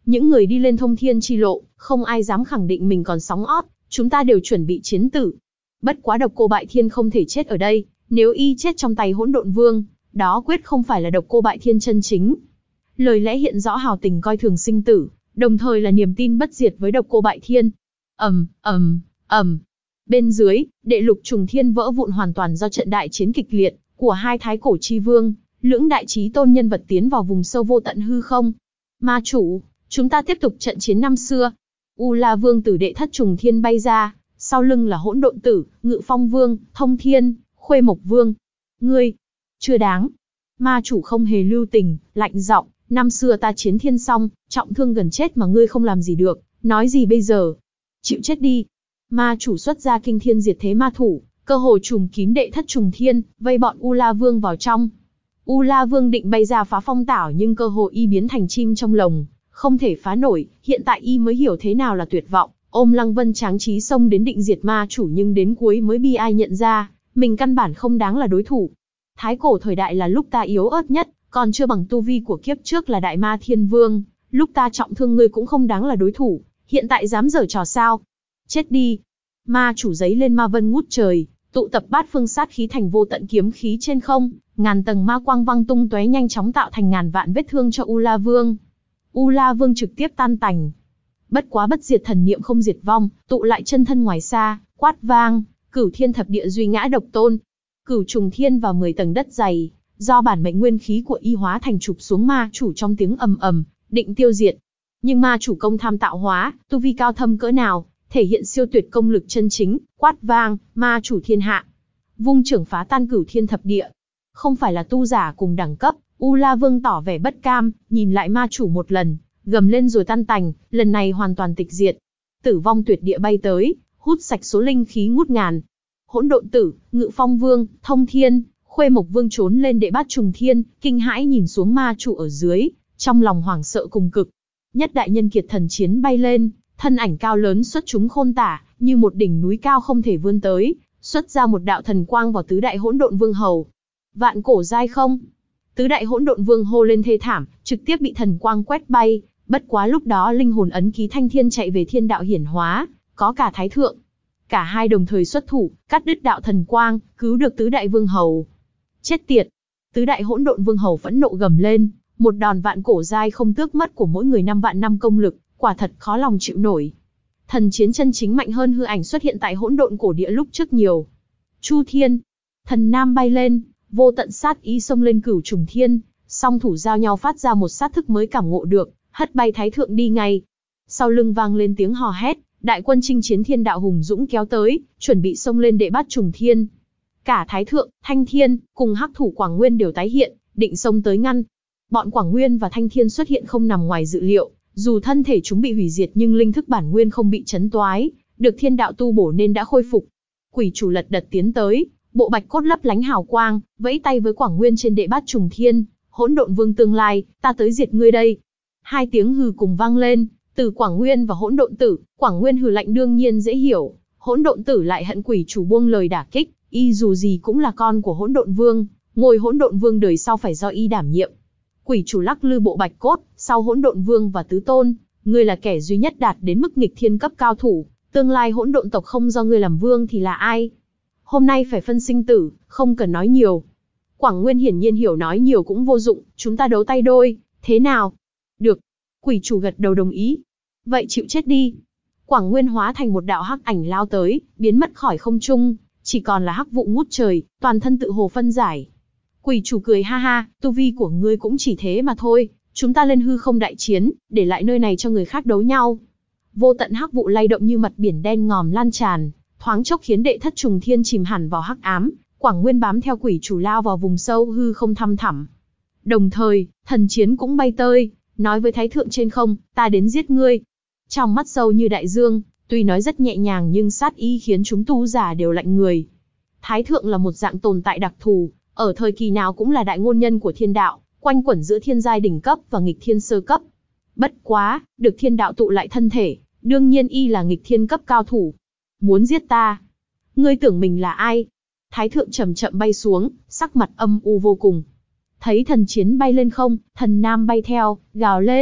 Những người đi lên thông thiên chi lộ, không ai dám khẳng định mình còn sống ót, chúng ta đều chuẩn bị chiến tử. Bất quá Độc Cô Bại Thiên không thể chết ở đây, nếu y chết trong tay Hỗn Độn Vương, đó quyết không phải là Độc Cô Bại Thiên chân chính. Lời lẽ hiện rõ hào tình coi thường sinh tử, đồng thời là niềm tin bất diệt với Độc Cô Bại Thiên. Ầm, ầm, ầm. Bên dưới, đệ lục trùng thiên vỡ vụn hoàn toàn do trận đại chiến kịch liệt của hai thái cổ chi vương, lưỡng đại chí tôn nhân vật tiến vào vùng sâu vô tận hư không. Ma chủ, chúng ta tiếp tục trận chiến năm xưa. U La Vương từ đệ thất trùng thiên bay ra, sau lưng là Hỗn Độn Tử, Ngự Phong Vương, Thông Thiên, Khuê Mộc Vương. Ngươi, chưa đáng. Ma chủ không hề lưu tình, lạnh giọng, năm xưa ta chiến thiên xong, trọng thương gần chết mà ngươi không làm gì được, nói gì bây giờ? Chịu chết đi. Ma chủ xuất ra kinh thiên diệt thế ma thủ, cơ hồ trùm kín đệ thất trùng thiên, vây bọn U La Vương vào trong. U La Vương định bay ra phá phong tảo nhưng cơ hồ y biến thành chim trong lồng, không thể phá nổi, hiện tại y mới hiểu thế nào là tuyệt vọng, ôm Lăng Vân tráng trí xông đến định diệt ma chủ nhưng đến cuối mới bi ai nhận ra, mình căn bản không đáng là đối thủ. Thái cổ thời đại là lúc ta yếu ớt nhất, còn chưa bằng tu vi của kiếp trước là Đại Ma Thiên Vương, lúc ta trọng thương ngươi cũng không đáng là đối thủ, hiện tại dám giở trò sao? Chết đi. Ma chủ giấy lên ma vân ngút trời, tụ tập bát phương sát khí thành vô tận kiếm khí trên không, ngàn tầng ma quang văng tung tóe nhanh chóng tạo thành ngàn vạn vết thương cho U La Vương. U La Vương trực tiếp tan tành. Bất quá bất diệt thần niệm không diệt vong, tụ lại chân thân ngoài xa, quát vang, cửu thiên thập địa duy ngã độc tôn. Cửu trùng thiên và mười tầng đất dày, do bản mệnh nguyên khí của y hóa thành chụp xuống ma chủ trong tiếng ầm ầm, định tiêu diệt. Nhưng ma chủ công tham tạo hóa, tu vi cao thâm cỡ nào, thể hiện siêu tuyệt công lực chân chính, quát vang, ma chủ thiên hạ. Vung trưởng phá tan cửu thiên thập địa. Không phải là tu giả cùng đẳng cấp, U La Vương tỏ vẻ bất cam, nhìn lại ma chủ một lần, gầm lên rồi tan tành, lần này hoàn toàn tịch diệt. Tử vong tuyệt địa bay tới, hút sạch số linh khí ngút ngàn. Hỗn Độn Tử, Ngự Phong Vương, Thông Thiên, Khuê Mộc Vương trốn lên đệ bát trùng thiên, kinh hãi nhìn xuống ma chủ ở dưới, trong lòng hoảng sợ cùng cực. Nhất đại nhân kiệt thần chiến bay lên, thân ảnh cao lớn xuất chúng khôn tả, như một đỉnh núi cao không thể vươn tới, xuất ra một đạo thần quang vào tứ đại hỗn độn vương hầu. Vạn cổ giai không. Tứ đại hỗn độn vương hô lên thê thảm, trực tiếp bị thần quang quét bay, bất quá lúc đó linh hồn ấn ký thanh thiên chạy về thiên đạo hiển hóa, có cả thái thượng. Cả hai đồng thời xuất thủ, cắt đứt đạo thần quang, cứu được tứ đại vương hầu. Chết tiệt. Tứ đại hỗn độn vương hầu phẫn nộ gầm lên, một đòn vạn cổ giai không tước mất của mỗi người năm vạn năm công lực, quả thật khó lòng chịu nổi. Thần chiến chân chính mạnh hơn hư ảnh xuất hiện tại hỗn độn cổ địa lúc trước nhiều. Chu Thiên, thần nam bay lên, vô tận sát ý xông lên cửu trùng thiên, song thủ giao nhau phát ra một sát thức mới cảm ngộ được, hất bay thái thượng đi ngay. Sau lưng vang lên tiếng hò hét, đại quân chinh chiến thiên đạo hùng dũng kéo tới, chuẩn bị xông lên đệ bát trùng thiên. Cả thái thượng, thanh thiên, cùng hắc thủ Quảng Nguyên đều tái hiện, định xông tới ngăn. Bọn Quảng Nguyên và thanh thiên xuất hiện không nằm ngoài dự liệu, dù thân thể chúng bị hủy diệt nhưng linh thức bản nguyên không bị chấn toái, được thiên đạo tu bổ nên đã khôi phục. Quỷ chủ lật đật tiến tới, bộ bạch cốt lấp lánh hào quang, vẫy tay với Quảng Nguyên trên đệ bát trùng thiên, hỗn độn vương tương lai, ta tới diệt ngươi đây. Hai tiếng hừ cùng vang lên, từ Quảng Nguyên và hỗn độn tử. Quảng Nguyên hừ lạnh đương nhiên dễ hiểu, hỗn độn tử lại hận quỷ chủ buông lời đả kích, y dù gì cũng là con của hỗn độn vương, ngôi hỗn độn vương đời sau phải do y đảm nhiệm. Quỷ chủ lắc lư bộ bạch cốt, sau hỗn độn vương và tứ tôn, ngươi là kẻ duy nhất đạt đến mức nghịch thiên cấp cao thủ, tương lai hỗn độn tộc không do ngươi làm vương thì là ai? Hôm nay phải phân sinh tử, không cần nói nhiều. Quảng Nguyên hiển nhiên hiểu nói nhiều cũng vô dụng, chúng ta đấu tay đôi, thế nào? Được. Quỷ chủ gật đầu đồng ý. Vậy chịu chết đi. Quảng Nguyên hóa thành một đạo hắc ảnh lao tới, biến mất khỏi không trung, chỉ còn là hắc vụ ngút trời, toàn thân tự hồ phân giải. Quỷ chủ cười ha ha, tu vi của ngươi cũng chỉ thế mà thôi, chúng ta lên hư không đại chiến, để lại nơi này cho người khác đấu nhau. Vô tận hắc vụ lay động như mặt biển đen ngòm lan tràn, thoáng chốc khiến đệ thất trùng thiên chìm hẳn vào hắc ám. Quảng Nguyên bám theo quỷ chủ lao vào vùng sâu hư không thăm thẳm. Đồng thời, thần chiến cũng bay tới, nói với thái thượng trên không, ta đến giết ngươi. Trong mắt sâu như đại dương, tuy nói rất nhẹ nhàng nhưng sát ý khiến chúng tu giả đều lạnh người. Thái thượng là một dạng tồn tại đặc thù, ở thời kỳ nào cũng là đại ngôn nhân của thiên đạo, quanh quẩn giữa thiên giai đỉnh cấp và nghịch thiên sơ cấp. Bất quá, được thiên đạo tụ lại thân thể, đương nhiên y là nghịch thiên cấp cao thủ. Muốn giết ta? Ngươi tưởng mình là ai? Thái thượng chậm chậm bay xuống, sắc mặt âm u vô cùng. Thấy thần chiến bay lên không, thần nam bay theo, gào lên,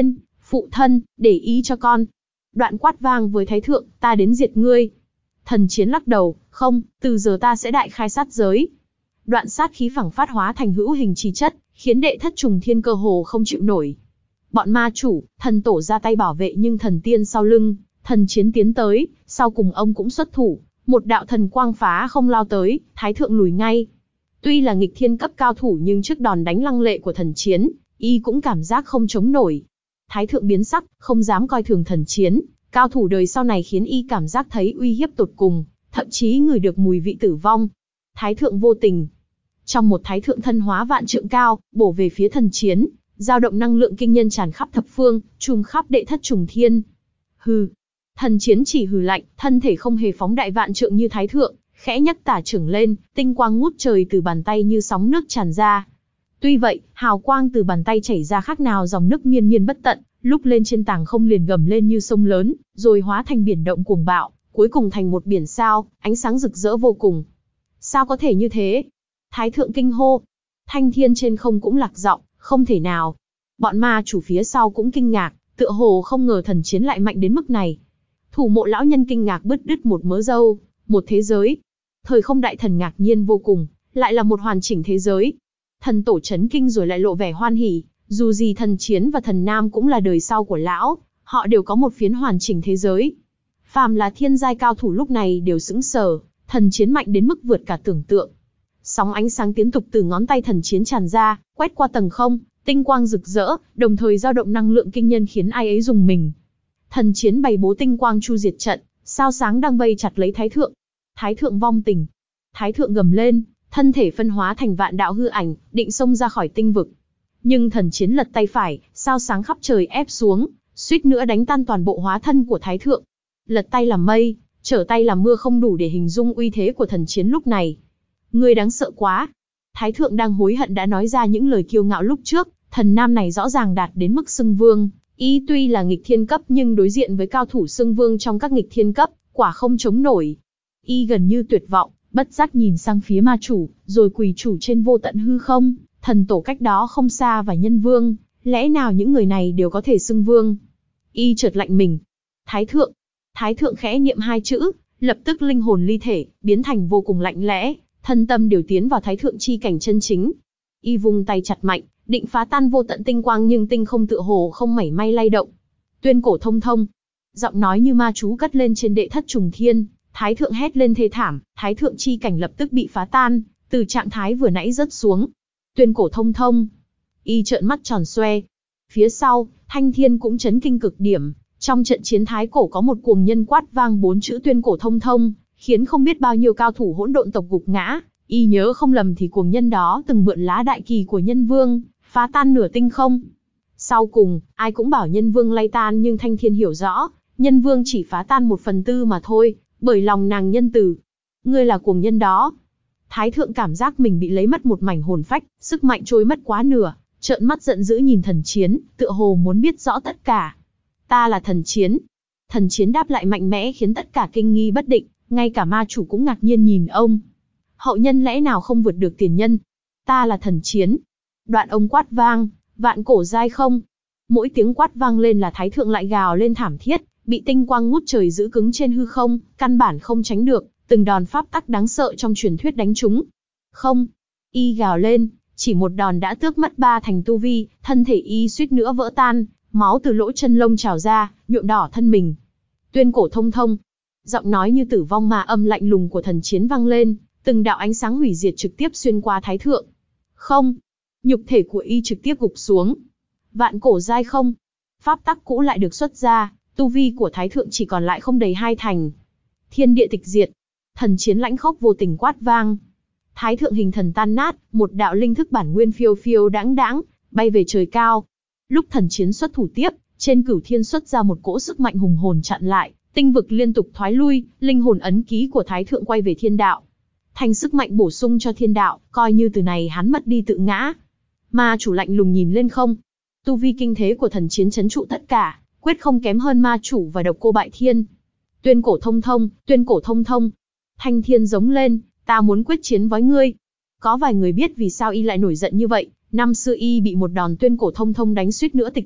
Phụ thân, để ý cho con. Đoạn quát vang với Thái Thượng, ta đến diệt ngươi. Thần Chiến lắc đầu, không, từ giờ ta sẽ đại khai sát giới. Đoạn sát khí phảng phát hóa thành hữu hình chi chất, khiến đệ thất trùng thiên cơ hồ không chịu nổi. Bọn ma chủ, thần tổ ra tay bảo vệ nhưng thần tiên sau lưng, Thần Chiến tiến tới, sau cùng ông cũng xuất thủ, một đạo thần quang phá không lao tới, Thái Thượng lùi ngay. Tuy là nghịch thiên cấp cao thủ nhưng trước đòn đánh lăng lệ của Thần Chiến, y cũng cảm giác không chống nổi. Thái Thượng biến sắc, không dám coi thường Thần Chiến, cao thủ đời sau này khiến y cảm giác thấy uy hiếp tột cùng, thậm chí ngửi được mùi vị tử vong. Thái Thượng vô tình. Trong một Thái Thượng thân hóa vạn trượng cao, bổ về phía Thần Chiến, dao động năng lượng kinh nhân tràn khắp thập phương, trùm khắp đệ thất trùng thiên. Hừ. Thần Chiến chỉ hừ lạnh, thân thể không hề phóng đại vạn trượng như Thái Thượng, khẽ nhấc tả trưởng lên, tinh quang ngút trời từ bàn tay như sóng nước tràn ra. Tuy vậy, hào quang từ bàn tay chảy ra khác nào dòng nước miên miên bất tận, lúc lên trên tảng không liền gầm lên như sông lớn, rồi hóa thành biển động cuồng bạo, cuối cùng thành một biển sao, ánh sáng rực rỡ vô cùng. Sao có thể như thế? Thái Thượng kinh hô. Thanh thiên trên không cũng lạc giọng, không thể nào. Bọn ma chủ phía sau cũng kinh ngạc, tựa hồ không ngờ Thần Chiến lại mạnh đến mức này. Thủ mộ lão nhân kinh ngạc bứt đứt một mớ râu, một thế giới. Thời không đại thần ngạc nhiên vô cùng, lại là một hoàn chỉnh thế giới. Thần tổ chấn kinh rồi lại lộ vẻ hoan hỉ, dù gì Thần Chiến và Thần Nam cũng là đời sau của lão, họ đều có một phiến hoàn chỉnh thế giới. Phàm là thiên giai cao thủ lúc này đều sững sờ, Thần Chiến mạnh đến mức vượt cả tưởng tượng. Sóng ánh sáng tiến tục từ ngón tay Thần Chiến tràn ra, quét qua tầng không, tinh quang rực rỡ, đồng thời dao động năng lượng kinh nhân khiến ai ấy rùng mình. Thần Chiến bày bố tinh quang chu diệt trận, sao sáng đang vây chặt lấy Thái Thượng. Thái Thượng vong tình. Thái Thượng gầm lên, thân thể phân hóa thành vạn đạo hư ảnh, định xông ra khỏi tinh vực. Nhưng Thần Chiến lật tay phải, sao sáng khắp trời ép xuống, suýt nữa đánh tan toàn bộ hóa thân của Thái Thượng. Lật tay làm mây, trở tay làm mưa không đủ để hình dung uy thế của Thần Chiến lúc này. Ngươi đáng sợ quá. Thái Thượng đang hối hận đã nói ra những lời kiêu ngạo lúc trước, thần nam này rõ ràng đạt đến mức xưng vương. Y tuy là nghịch thiên cấp nhưng đối diện với cao thủ xưng vương trong các nghịch thiên cấp, quả không chống nổi. Y gần như tuyệt vọng, bất giác nhìn sang phía ma chủ, rồi quỳ chủ trên vô tận hư không, thần tổ cách đó không xa và nhân vương, lẽ nào những người này đều có thể xưng vương? Y chợt lạnh mình. Thái Thượng. Thái Thượng khẽ niệm hai chữ, lập tức linh hồn ly thể, biến thành vô cùng lạnh lẽ, thân tâm đều tiến vào Thái Thượng chi cảnh chân chính. Y vung tay chặt mạnh, định phá tan vô tận tinh quang nhưng tinh không tựa hồ không mảy may lay động. Tuyên cổ thông thông. Giọng nói như ma chú cất lên trên đệ thất trùng thiên, Thái Thượng hét lên thê thảm, Thái Thượng chi cảnh lập tức bị phá tan, từ trạng thái vừa nãy rớt xuống. Tuyên cổ thông thông. Y trợn mắt tròn xoe. Phía sau, Thanh Thiên cũng chấn kinh cực điểm, trong trận chiến thái cổ có một cuồng nhân quát vang bốn chữ tuyên cổ thông thông, khiến không biết bao nhiêu cao thủ hỗn độn tộc gục ngã. Y nhớ không lầm thì cuồng nhân đó từng mượn lá đại kỳ của nhân vương, phá tan nửa tinh không. Sau cùng, ai cũng bảo nhân vương lay tan nhưng Thanh Thiên hiểu rõ, nhân vương chỉ phá tan một phần tư mà thôi, bởi lòng nàng nhân từ. Ngươi là cuồng nhân đó. Thái Thượng cảm giác mình bị lấy mất một mảnh hồn phách, sức mạnh trôi mất quá nửa, trợn mắt giận dữ nhìn Thần Chiến, tựa hồ muốn biết rõ tất cả. Ta là Thần Chiến. Thần Chiến đáp lại mạnh mẽ khiến tất cả kinh nghi bất định, ngay cả ma chủ cũng ngạc nhiên nhìn ông. Hậu nhân lẽ nào không vượt được tiền nhân? Ta là Thần Chiến. Đoạn ông quát vang, vạn cổ giai không. Mỗi tiếng quát vang lên là Thái Thượng lại gào lên thảm thiết, bị tinh quang ngút trời giữ cứng trên hư không, căn bản không tránh được, từng đòn pháp tắc đáng sợ trong truyền thuyết đánh trúng. Không, y gào lên, chỉ một đòn đã tước mất ba thành tu vi, thân thể y suýt nữa vỡ tan, máu từ lỗ chân lông trào ra, nhuộm đỏ thân mình. Tuyên cổ thông thông. Giọng nói như tử vong mà âm lạnh lùng của Thần Chiến vang lên, từng đạo ánh sáng hủy diệt trực tiếp xuyên qua Thái Thượng. Không, nhục thể của y trực tiếp gục xuống. Vạn cổ giai không. Pháp tắc cũ lại được xuất ra, tu vi của Thái Thượng chỉ còn lại không đầy hai thành. Thiên địa tịch diệt. Thần Chiến lãnh khốc vô tình quát vang. Thái Thượng hình thần tan nát, một đạo linh thức bản nguyên phiêu phiêu đãng đãng, bay về trời cao. Lúc Thần Chiến xuất thủ tiếp, trên cửu thiên xuất ra một cỗ sức mạnh hùng hồn chặn lại, tinh vực liên tục thoái lui, linh hồn ấn ký của Thái Thượng quay về thiên đạo. Thành sức mạnh bổ sung cho thiên đạo, coi như từ này hắn mất đi tự ngã. Ma chủ lạnh lùng nhìn lên không. Tu vi kinh thế của Thần Chiến trấn trụ tất cả, quyết không kém hơn ma chủ và độc cô bại thiên. Tuyên cổ thông thông, tuyên cổ thông thông. Thanh Thiên giống lên, ta muốn quyết chiến với ngươi. Có vài người biết vì sao y lại nổi giận như vậy. Năm xưa y bị một đòn tuyên cổ thông thông đánh suýt nữa tịch diệt,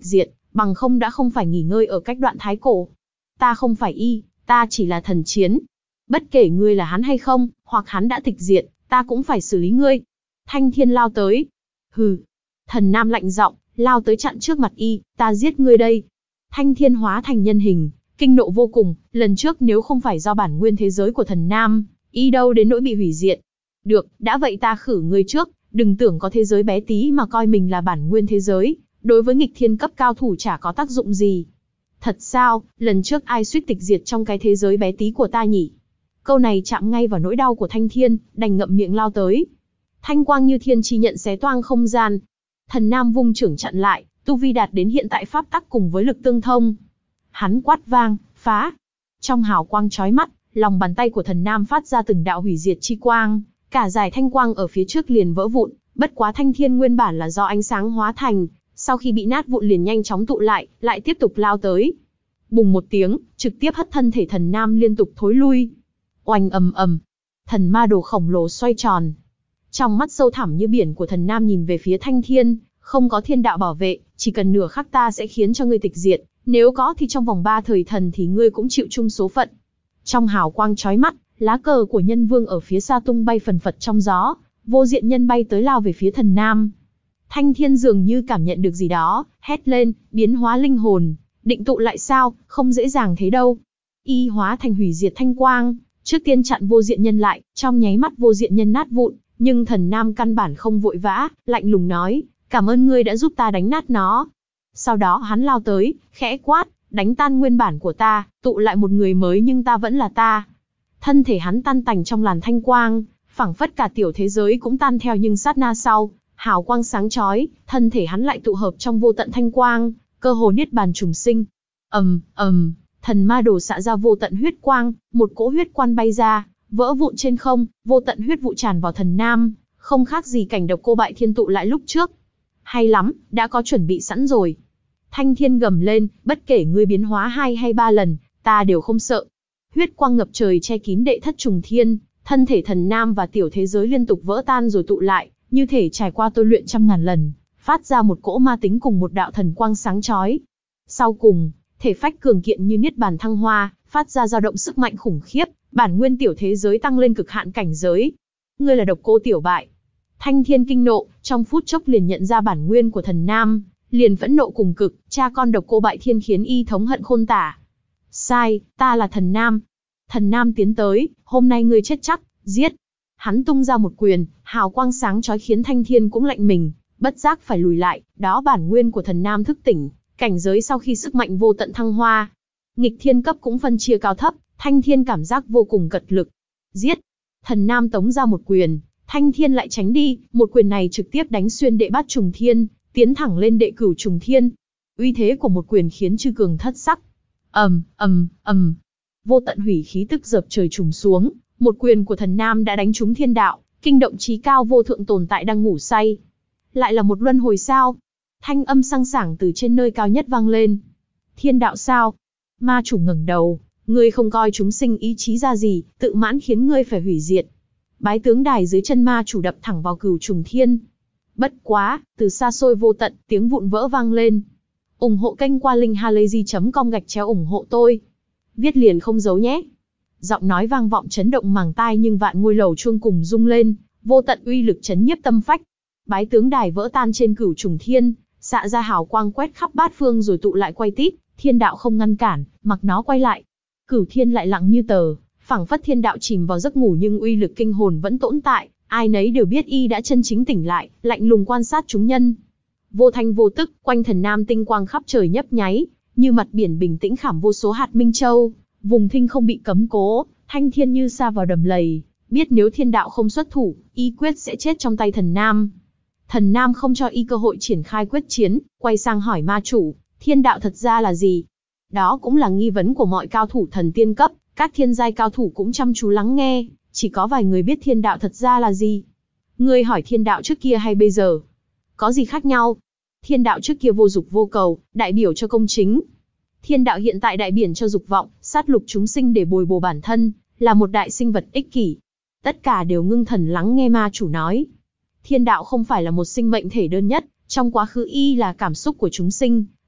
bằng không đã không phải nghỉ ngơi ở cách đoạn thái cổ. Ta không phải y, ta chỉ là thần chiến. Bất kể ngươi là hắn hay không, hoặc hắn đã tịch diệt, ta cũng phải xử lý ngươi. Thanh thiên lao tới. Hừ. Thần nam lạnh giọng, lao tới chặn trước mặt y, ta giết ngươi đây. Thanh thiên hóa thành nhân hình, kinh nộ vô cùng, lần trước nếu không phải do bản nguyên thế giới của thần nam, y đâu đến nỗi bị hủy diệt. Được, đã vậy ta khử ngươi trước, đừng tưởng có thế giới bé tí mà coi mình là bản nguyên thế giới, đối với nghịch thiên cấp cao thủ chả có tác dụng gì. Thật sao, lần trước ai suýt tịch diệt trong cái thế giới bé tí của ta nhỉ? Câu này chạm ngay vào nỗi đau của Thanh Thiên, đành ngậm miệng lao tới. Thanh quang như thiên chi nhận xé toang không gian. Thần nam vung trưởng chặn lại, tu vi đạt đến hiện tại pháp tắc cùng với lực tương thông. Hắn quát vang, phá. Trong hào quang chói mắt, lòng bàn tay của thần nam phát ra từng đạo hủy diệt chi quang, cả dải thanh quang ở phía trước liền vỡ vụn, bất quá Thanh Thiên nguyên bản là do ánh sáng hóa thành, sau khi bị nát vụn liền nhanh chóng tụ lại, lại tiếp tục lao tới. Bùng một tiếng, trực tiếp hất thân thể thần nam liên tục thối lui. Oanh ầm ầm, thần ma đồ khổng lồ xoay tròn. Trong mắt sâu thẳm như biển của thần nam nhìn về phía Thanh Thiên, không có thiên đạo bảo vệ, chỉ cần nửa khắc ta sẽ khiến cho ngươi tịch diệt, nếu có thì trong vòng ba thời thần thì ngươi cũng chịu chung số phận. Trong hào quang chói mắt, lá cờ của nhân vương ở phía xa tung bay phần phật trong gió, vô diện nhân bay tới lao về phía thần nam. Thanh Thiên dường như cảm nhận được gì đó, hét lên, biến hóa linh hồn, định tụ lại sao, không dễ dàng thế đâu. Y hóa thành hủy diệt thanh quang, trước tiên chặn vô diện nhân lại, trong nháy mắt vô diện nhân nát vụn, nhưng thần nam căn bản không vội vã, lạnh lùng nói, cảm ơn ngươi đã giúp ta đánh nát nó. Sau đó hắn lao tới, khẽ quát, đánh tan nguyên bản của ta, tụ lại một người mới nhưng ta vẫn là ta. Thân thể hắn tan tành trong làn thanh quang, phảng phất cả tiểu thế giới cũng tan theo, nhưng sát na sau, hào quang sáng chói, thân thể hắn lại tụ hợp trong vô tận thanh quang, cơ hồ niết bàn trùng sinh. Ầm, ầm, thần ma đồ xạ ra vô tận huyết quang, một cỗ huyết quan bay ra, vỡ vụn trên không, vô tận huyết vụ tràn vào thần nam, không khác gì cảnh độc cô bại thiên tụ lại lúc trước. Hay lắm, đã có chuẩn bị sẵn rồi. Thanh Thiên gầm lên, bất kể ngươi biến hóa hai hay ba lần, ta đều không sợ. Huyết quang ngập trời che kín đệ thất trùng thiên, thân thể thần nam và tiểu thế giới liên tục vỡ tan rồi tụ lại, như thể trải qua tôi luyện trăm ngàn lần, phát ra một cỗ ma tính cùng một đạo thần quang sáng chói. Sau cùng, thể phách cường kiện như niết bàn thăng hoa, phát ra dao động sức mạnh khủng khiếp, bản nguyên tiểu thế giới tăng lên cực hạn cảnh giới. Ngươi là độc cô tiểu bại. Thanh Thiên kinh nộ, trong phút chốc liền nhận ra bản nguyên của thần nam, liền phẫn nộ cùng cực, cha con độc cô bại thiên khiến y thống hận khôn tả. Sai, ta là thần nam. Thần nam tiến tới, hôm nay ngươi chết chắc, giết. Hắn tung ra một quyền, hào quang sáng chói khiến Thanh Thiên cũng lạnh mình, bất giác phải lùi lại, đó bản nguyên của thần nam thức tỉnh, cảnh giới sau khi sức mạnh vô tận thăng hoa. Nghịch thiên cấp cũng phân chia cao thấp, Thanh Thiên cảm giác vô cùng cật lực. Giết! Thần nam tống ra một quyền, Thanh Thiên lại tránh đi, một quyền này trực tiếp đánh xuyên đệ bát trùng thiên, tiến thẳng lên đệ cửu trùng thiên. Uy thế của một quyền khiến chư cường thất sắc. Ầm, ầm, ầm. Vô tận hủy khí tức dập trời trùng xuống, một quyền của thần nam đã đánh trúng thiên đạo, kinh động chí cao vô thượng tồn tại đang ngủ say. Lại là một luân hồi sao? Thanh âm sang sảng từ trên nơi cao nhất vang lên. Thiên đạo sao? Ma chủ ngẩng đầu, ngươi không coi chúng sinh ý chí ra gì, tự mãn khiến ngươi phải hủy diệt. Bái tướng đài dưới chân ma chủ đập thẳng vào cửu trùng thiên. Bất quá, từ xa xôi vô tận, tiếng vụn vỡ vang lên. ủng hộ kênh qua linkhalazy chấm com gạch chéo ủng hộ tôi. Viết liền không giấu nhé. Giọng nói vang vọng chấn động màng tai, nhưng vạn ngôi lầu chuông cùng rung lên, vô tận uy lực chấn nhiếp tâm phách. Bái tướng đài vỡ tan trên cửu trùng thiên, xạ ra hào quang quét khắp bát phương rồi tụ lại quay tít, thiên đạo không ngăn cản, mặc nó quay lại. Cửu thiên lại lặng như tờ, phảng phất thiên đạo chìm vào giấc ngủ nhưng uy lực kinh hồn vẫn tồn tại, ai nấy đều biết y đã chân chính tỉnh lại, lạnh lùng quan sát chúng nhân. Vô thanh vô tức, quanh thần nam tinh quang khắp trời nhấp nháy, như mặt biển bình tĩnh khảm vô số hạt minh châu, vùng thinh không bị cấm cố, Thanh Thiên như sa vào đầm lầy, biết nếu thiên đạo không xuất thủ, y quyết sẽ chết trong tay thần nam. Thần nam không cho y cơ hội triển khai quyết chiến, quay sang hỏi ma chủ, thiên đạo thật ra là gì? Đó cũng là nghi vấn của mọi cao thủ thần tiên cấp, các thiên giai cao thủ cũng chăm chú lắng nghe, chỉ có vài người biết thiên đạo thật ra là gì. Ngươi hỏi thiên đạo trước kia hay bây giờ? Có gì khác nhau? Thiên đạo trước kia vô dục vô cầu, đại biểu cho công chính. Thiên đạo hiện tại đại biểu cho dục vọng, sát lục chúng sinh để bồi bổ bản thân, là một đại sinh vật ích kỷ. Tất cả đều ngưng thần lắng nghe ma chủ nói. Thiên đạo không phải là một sinh mệnh thể đơn nhất, trong quá khứ y là cảm xúc của chúng sinh,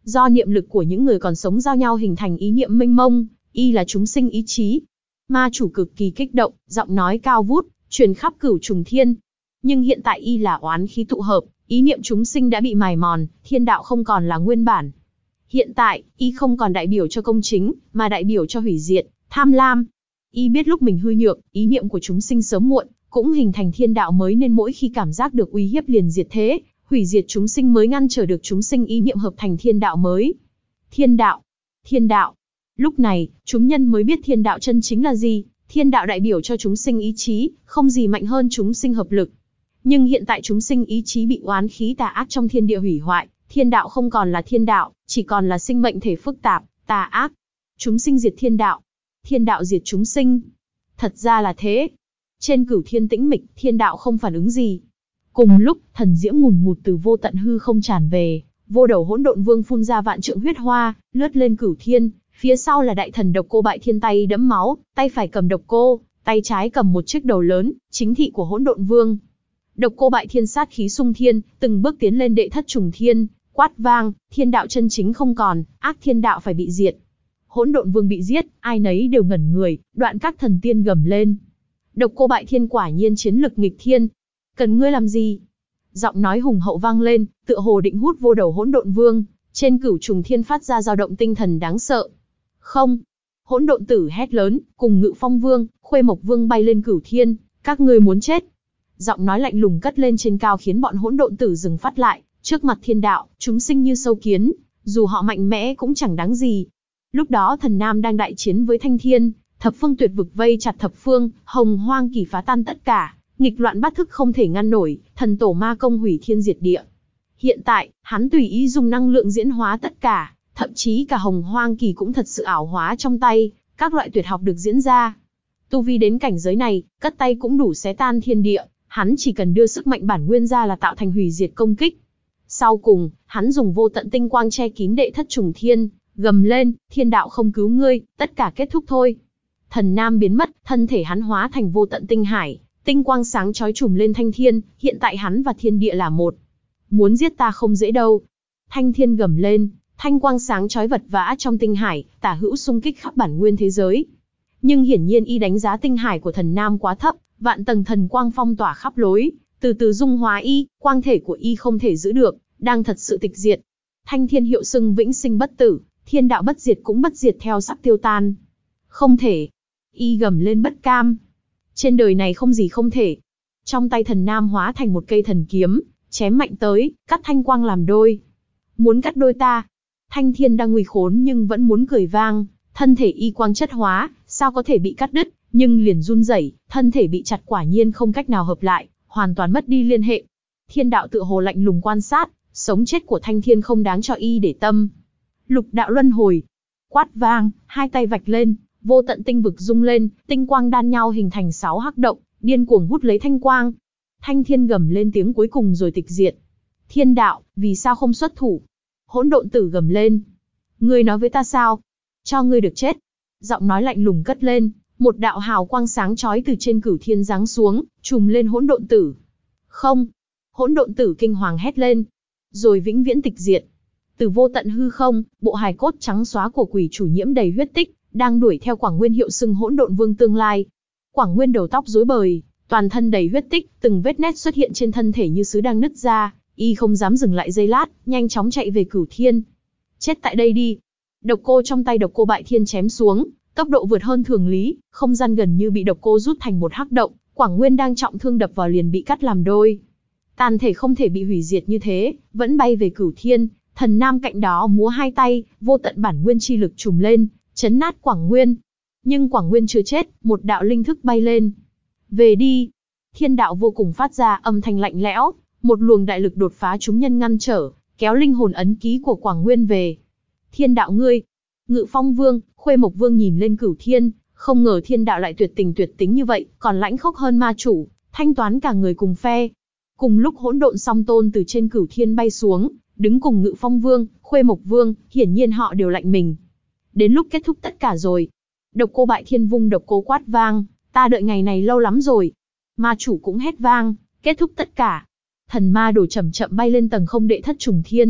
do niệm lực của những người còn sống giao nhau hình thành ý niệm mênh mông, y là chúng sinh ý chí. Ma chủ cực kỳ kích động, giọng nói cao vút, truyền khắp cửu trùng thiên. Nhưng hiện tại y là oán khí tụ hợp, ý niệm chúng sinh đã bị mài mòn, thiên đạo không còn là nguyên bản. Hiện tại, y không còn đại biểu cho công chính, mà đại biểu cho hủy diệt, tham lam. Y biết lúc mình hư nhược, ý niệm của chúng sinh sớm muộn cũng hình thành thiên đạo mới, nên mỗi khi cảm giác được uy hiếp liền diệt thế, hủy diệt chúng sinh mới ngăn trở được chúng sinh ý niệm hợp thành thiên đạo mới. Thiên đạo, thiên đạo. Lúc này, chúng nhân mới biết thiên đạo chân chính là gì. Thiên đạo đại biểu cho chúng sinh ý chí, không gì mạnh hơn chúng sinh hợp lực. Nhưng hiện tại chúng sinh ý chí bị oán khí tà ác trong thiên địa hủy hoại, thiên đạo không còn là thiên đạo, chỉ còn là sinh mệnh thể phức tạp, tà ác. Chúng sinh diệt thiên đạo, thiên đạo diệt chúng sinh. Thật ra là thế. Trên cửu thiên tĩnh mịch, thiên đạo không phản ứng gì. Cùng lúc, thần diễm ngùn ngụt từ vô tận hư không tràn về, vô đầu hỗn độn vương phun ra vạn trượng huyết hoa, lướt lên cửu thiên. Phía sau là đại thần Độc Cô Bại Thiên, tay đẫm máu, tay phải cầm độc cô, tay trái cầm một chiếc đầu lớn, chính thị của hỗn độn vương. Độc Cô Bại Thiên sát khí xung thiên, từng bước tiến lên đệ thất trùng thiên, quát vang, thiên đạo chân chính không còn, ác thiên đạo phải bị diệt. Hỗn độn vương bị giết, ai nấy đều ngẩn người, đoạn các thần tiên gầm lên. Độc Cô Bại Thiên quả nhiên chiến lực nghịch thiên. Cần ngươi làm gì? Giọng nói hùng hậu vang lên, tựa hồ định hút vô đầu hỗn độn vương. Trên cửu trùng thiên phát ra dao động tinh thần đáng sợ. Không! Hỗn độn tử hét lớn, cùng Ngự Phong Vương, Khuê Mộc Vương bay lên cửu thiên. Các ngươi muốn chết! Giọng nói lạnh lùng cất lên trên cao khiến bọn hỗn độn tử dừng phát lại. Trước mặt thiên đạo, chúng sinh như sâu kiến, dù họ mạnh mẽ cũng chẳng đáng gì. Lúc đó Thần Nam đang đại chiến với Thanh Thiên, thập phương tuyệt vực vây chặt thập phương, hồng hoang kỳ phá tan tất cả, nghịch loạn bát thức không thể ngăn nổi, thần tổ ma công hủy thiên diệt địa. Hiện tại, hắn tùy ý dùng năng lượng diễn hóa tất cả, thậm chí cả hồng hoang kỳ cũng thật sự ảo hóa trong tay, các loại tuyệt học được diễn ra. Tu vi đến cảnh giới này, cất tay cũng đủ xé tan thiên địa, hắn chỉ cần đưa sức mạnh bản nguyên ra là tạo thành hủy diệt công kích. Sau cùng, hắn dùng vô tận tinh quang che kín đệ thất trùng thiên, gầm lên, thiên đạo không cứu ngươi, tất cả kết thúc thôi. Thần Nam biến mất, thân thể hắn hóa thành vô tận tinh hải, tinh quang sáng chói trùm lên Thanh Thiên, hiện tại hắn và thiên địa là một. Muốn giết ta không dễ đâu. Thanh Thiên gầm lên, thanh quang sáng chói vật vã trong tinh hải, tả hữu xung kích khắp bản nguyên thế giới. Nhưng hiển nhiên y đánh giá tinh hải của Thần Nam quá thấp, vạn tầng thần quang phong tỏa khắp lối, từ từ dung hóa y, quang thể của y không thể giữ được, đang thật sự tịch diệt. Thanh Thiên hiệu xưng vĩnh sinh bất tử, thiên đạo bất diệt cũng bất diệt theo sắp tiêu tan. Không thể. Y gầm lên bất cam. Trên đời này không gì không thể. Trong tay Thần Nam hóa thành một cây thần kiếm, chém mạnh tới, cắt thanh quang làm đôi. Muốn cắt đôi ta. Thanh Thiên đang nguy khốn nhưng vẫn muốn cười vang, thân thể y quang chất hóa, sao có thể bị cắt đứt, nhưng liền run rẩy, thân thể bị chặt quả nhiên không cách nào hợp lại, hoàn toàn mất đi liên hệ. Thiên đạo tựa hồ lạnh lùng quan sát, sống chết của Thanh Thiên không đáng cho y để tâm. Lục đạo luân hồi. Quát vang, hai tay vạch lên, vô tận tinh vực rung lên, tinh quang đan nhau hình thành sáu hắc động, điên cuồng hút lấy thanh quang. Thanh Thiên gầm lên tiếng cuối cùng rồi tịch diệt. Thiên đạo, vì sao không xuất thủ? Hỗn độn tử gầm lên. Ngươi nói với ta sao? Cho ngươi được chết. Giọng nói lạnh lùng cất lên, một đạo hào quang sáng chói từ trên cửu thiên giáng xuống, trùm lên hỗn độn tử. Không. Hỗn độn tử kinh hoàng hét lên. Rồi vĩnh viễn tịch diệt. Từ vô tận hư không, bộ hài cốt trắng xóa của quỷ chủ nhiễm đầy huyết tích, đang đuổi theo Quảng Nguyên hiệu xưng hỗn độn vương tương lai. Quảng Nguyên đầu tóc rối bời, toàn thân đầy huyết tích, từng vết nét xuất hiện trên thân thể như sứ đang nứt ra, y không dám dừng lại giây lát, nhanh chóng chạy về cửu thiên. Chết tại đây đi. Độc cô trong tay Độc Cô Bại Thiên chém xuống, tốc độ vượt hơn thường lý, không gian gần như bị độc cô rút thành một hắc động, Quảng Nguyên đang trọng thương đập vào liền bị cắt làm đôi. Tàn thể không thể bị hủy diệt như thế, vẫn bay về cửu thiên. Thần Nam cạnh đó múa hai tay, vô tận bản nguyên chi lực trùm lên, chấn nát Quảng Nguyên. Nhưng Quảng Nguyên chưa chết, một đạo linh thức bay lên. Về đi. Thiên đạo vô cùng phát ra âm thanh lạnh lẽo, một luồng đại lực đột phá chúng nhân ngăn trở, kéo linh hồn ấn ký của Quảng Nguyên về. Thiên đạo ngươi. Ngự Phong Vương, Khuê Mộc Vương nhìn lên cửu thiên, không ngờ thiên đạo lại tuyệt tình tuyệt tính như vậy, còn lãnh khốc hơn ma chủ, thanh toán cả người cùng phe. Cùng lúc hỗn độn song tôn từ trên cửu thiên bay xuống, đứng cùng Ngự Phong Vương, Khuê Mộc Vương, hiển nhiên họ đều lạnh mình. Đến lúc kết thúc tất cả rồi. Độc Cô Bại Thiên vung độc cô quát vang, ta đợi ngày này lâu lắm rồi. Ma chủ cũng hét vang, kết thúc tất cả. Thần ma đổ chậm chậm bay lên tầng không đệ thất trùng thiên, thoáng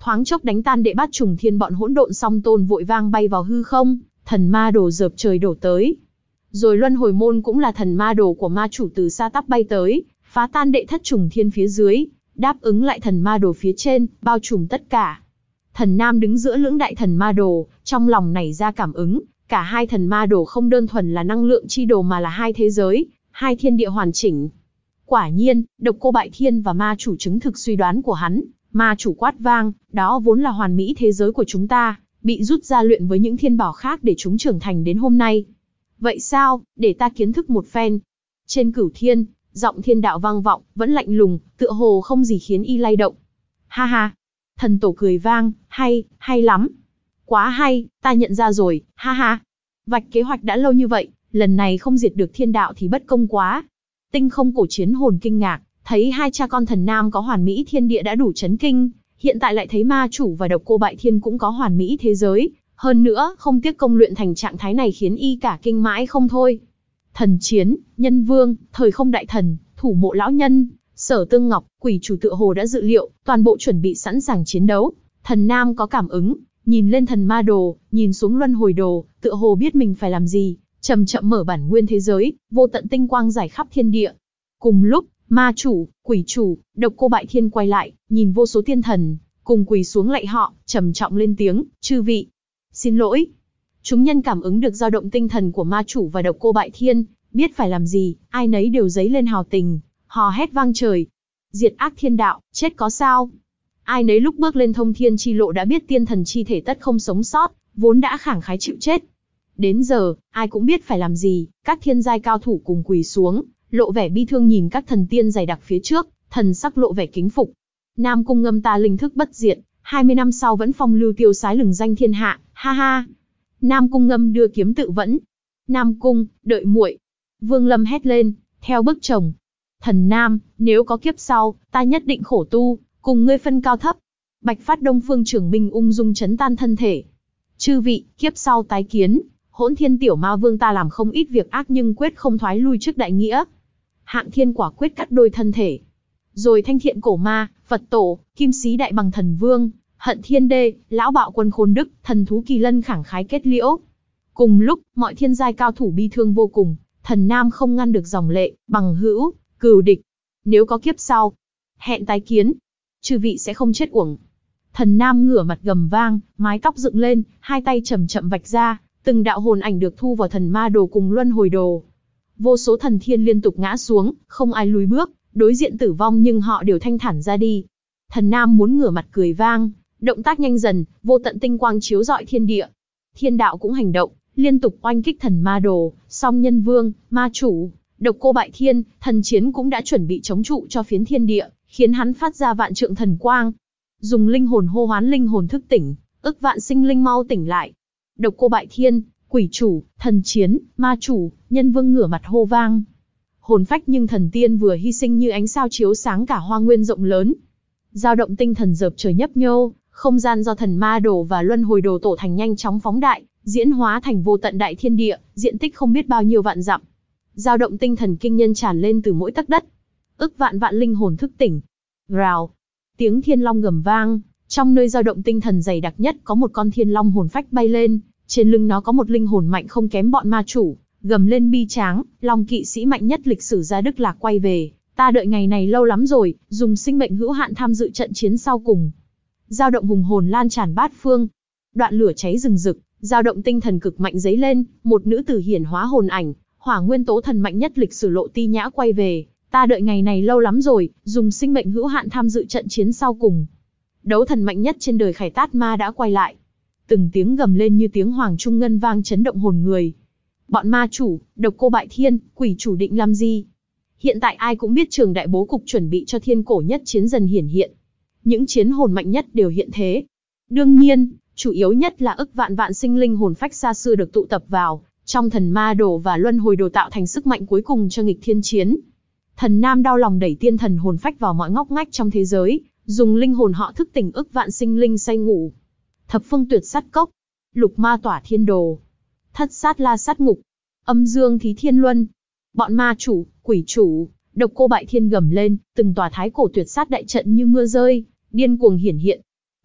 thoáng chốc đánh tan đệ bát trùng thiên bọn hỗn độn song tôn vội vang bay vào hư không, thần ma đồ dợp trời đổ tới. Rồi luân hồi môn cũng là thần ma đồ của ma chủ từ xa tắp bay tới, phá tan đệ thất trùng thiên phía dưới, đáp ứng lại thần ma đồ phía trên, bao trùm tất cả. Thần Nam đứng giữa lưỡng đại thần ma đồ, trong lòng nảy ra cảm ứng, cả hai thần ma đồ không đơn thuần là năng lượng chi đồ mà là hai thế giới, hai thiên địa hoàn chỉnh. Quả nhiên, Độc Cô Bại Thiên và ma chủ chứng thực suy đoán của hắn, ma chủ quát vang, đó vốn là hoàn mỹ thế giới của chúng ta, bị rút ra luyện với những thiên bảo khác để chúng trưởng thành đến hôm nay. Vậy sao, để ta kiến thức một phen. Trên cửu thiên, giọng thiên đạo vang vọng, vẫn lạnh lùng, tựa hồ không gì khiến y lay động. Ha ha, thần tổ cười vang, hay, hay lắm. Quá hay, ta nhận ra rồi, ha ha. Vạch kế hoạch đã lâu như vậy, lần này không diệt được thiên đạo thì bất công quá. Tinh không cổ chiến hồn kinh ngạc, thấy hai cha con thần nam có hoàn mỹ thiên địa đã đủ chấn kinh, hiện tại lại thấy ma chủ và Độc Cô Bại Thiên cũng có hoàn mỹ thế giới, hơn nữa không tiếc công luyện thành trạng thái này khiến y cả kinh mãi không thôi. Thần chiến, nhân vương, thời không đại thần, thủ mộ lão nhân, Sở Tương Ngọc, quỷ chủ tựa hồ đã dự liệu, toàn bộ chuẩn bị sẵn sàng chiến đấu. Thần nam có cảm ứng, nhìn lên thần ma đồ, nhìn xuống luân hồi đồ, tựa hồ biết mình phải làm gì, chậm chậm mở bản nguyên thế giới, vô tận tinh quang rải khắp thiên địa. Cùng lúc, ma chủ, quỷ chủ, Độc Cô Bại Thiên quay lại, nhìn vô số tiên thần, cùng quỳ xuống lạy họ, trầm trọng lên tiếng, chư vị, xin lỗi. Chúng nhân cảm ứng được dao động tinh thần của ma chủ và Độc Cô Bại Thiên, biết phải làm gì, ai nấy đều dấy lên hào tình, hò hét vang trời. Diệt ác thiên đạo, chết có sao? Ai nấy lúc bước lên thông thiên chi lộ đã biết tiên thần chi thể tất không sống sót, vốn đã khẳng khái chịu chết. Đến giờ, ai cũng biết phải làm gì, các thiên giai cao thủ cùng quỳ xuống, lộ vẻ bi thương nhìn các thần tiên dày đặc phía trước, thần sắc lộ vẻ kính phục. Nam Cung Ngâm ta linh thức bất diệt, hai mươi năm sau vẫn phong lưu tiêu sái lừng danh thiên hạ, ha ha. Nam Cung Ngâm đưa kiếm tự vẫn. Nam Cung, đợi muội. Vương Lâm hét lên, theo bước chồng. Thần Nam, nếu có kiếp sau, ta nhất định khổ tu, cùng ngươi phân cao thấp. Bạch Phát Đông Phương Trưởng Minh ung dung chấn tan thân thể. Chư vị, kiếp sau tái kiến. Hỗn Thiên Tiểu Ma Vương ta làm không ít việc ác nhưng quyết không thoái lui trước đại nghĩa. Hạng Thiên quả quyết cắt đôi thân thể. Rồi Thanh Thiện Cổ Ma, Phật Tổ, Kim Sĩ Đại Bằng Thần Vương, Hận Thiên Đê, Lão Bạo Quân Khôn Đức, Thần Thú Kỳ Lân khẳng khái kết liễu. Cùng lúc, mọi thiên giai cao thủ bi thương vô cùng, Thần Nam không ngăn được dòng lệ, bằng hữu, cừu địch. Nếu có kiếp sau, hẹn tái kiến. Chư vị sẽ không chết uổng. Thần Nam ngửa mặt gầm vang, mái tóc dựng lên, hai tay chậm chậm vạch ra, từng đạo hồn ảnh được thu vào thần ma đồ cùng luân hồi đồ. Vô số thần thiên liên tục ngã xuống, không ai lùi bước, đối diện tử vong nhưng họ đều thanh thản ra đi. Thần Nam muốn ngửa mặt cười vang, động tác nhanh dần, vô tận tinh quang chiếu rọi thiên địa. Thiên đạo cũng hành động, liên tục oanh kích thần ma đồ, song nhân vương, ma chủ, Độc Cô Bại Thiên, thần chiến cũng đã chuẩn bị chống trụ cho phiến thiên địa, khiến hắn phát ra vạn trượng thần quang. Dùng linh hồn hô hoán linh hồn thức tỉnh, ức vạn sinh linh mau tỉnh lại. Độc Cô Bại Thiên, quỷ chủ, thần chiến, ma chủ, nhân vương ngửa mặt hô vang. Hồn phách nhưng thần tiên vừa hy sinh như ánh sao chiếu sáng cả hoa nguyên rộng lớn. Dao động tinh thần dợp trời nhấp nhô, không gian do thần ma đồ và luân hồi đồ tổ thành nhanh chóng phóng đại, diễn hóa thành vô tận đại thiên địa, diện tích không biết bao nhiêu vạn dặm. Dao động tinh thần kinh nhân tràn lên từ mỗi tấc đất. Ức vạn vạn linh hồn thức tỉnh. Rào. Tiếng thiên long gầm vang, trong nơi dao động tinh thần dày đặc nhất có một con thiên long hồn phách bay lên, trên lưng nó có một linh hồn mạnh không kém bọn ma chủ, gầm lên bi tráng, long kỵ sĩ mạnh nhất lịch sử ra Đức Lạc quay về, ta đợi ngày này lâu lắm rồi, dùng sinh mệnh hữu hạn tham dự trận chiến sau cùng. Dao động hùng hồn lan tràn bát phương. Đoạn lửa cháy rừng rực, dao động tinh thần cực mạnh dấy lên, một nữ tử hiển hóa hồn ảnh, hỏa nguyên tố thần mạnh nhất lịch sử Lộ Ti Nhã quay về, ta đợi ngày này lâu lắm rồi, dùng sinh mệnh hữu hạn tham dự trận chiến sau cùng. Đấu thần mạnh nhất trên đời Khải Tát Ma đã quay lại. Từng tiếng gầm lên như tiếng hoàng trung ngân vang chấn động hồn người. Bọn ma chủ, Độc Cô Bại Thiên, quỷ chủ định làm gì? Hiện tại ai cũng biết trường đại bố cục chuẩn bị cho thiên cổ nhất chiến dần hiển hiện. Những chiến hồn mạnh nhất đều hiện thế. Đương nhiên, chủ yếu nhất là ức vạn vạn sinh linh hồn phách xa xưa được tụ tập vào, trong thần ma đồ và luân hồi đồ tạo thành sức mạnh cuối cùng cho nghịch thiên chiến. Thần Nam đau lòng đẩy tiên thần hồn phách vào mọi ngóc ngách trong thế giới, dùng linh hồn họ thức tỉnh ức vạn sinh linh say ngủ. Thập phương tuyệt sát cốc, lục ma tỏa thiên đồ, thất sát la sát ngục, âm dương thí thiên luân. Bọn ma chủ, quỷ chủ, Độc Cô Bại Thiên gầm lên, từng tòa thái cổ tuyệt sát đại trận như mưa rơi, điên cuồng hiển hiện.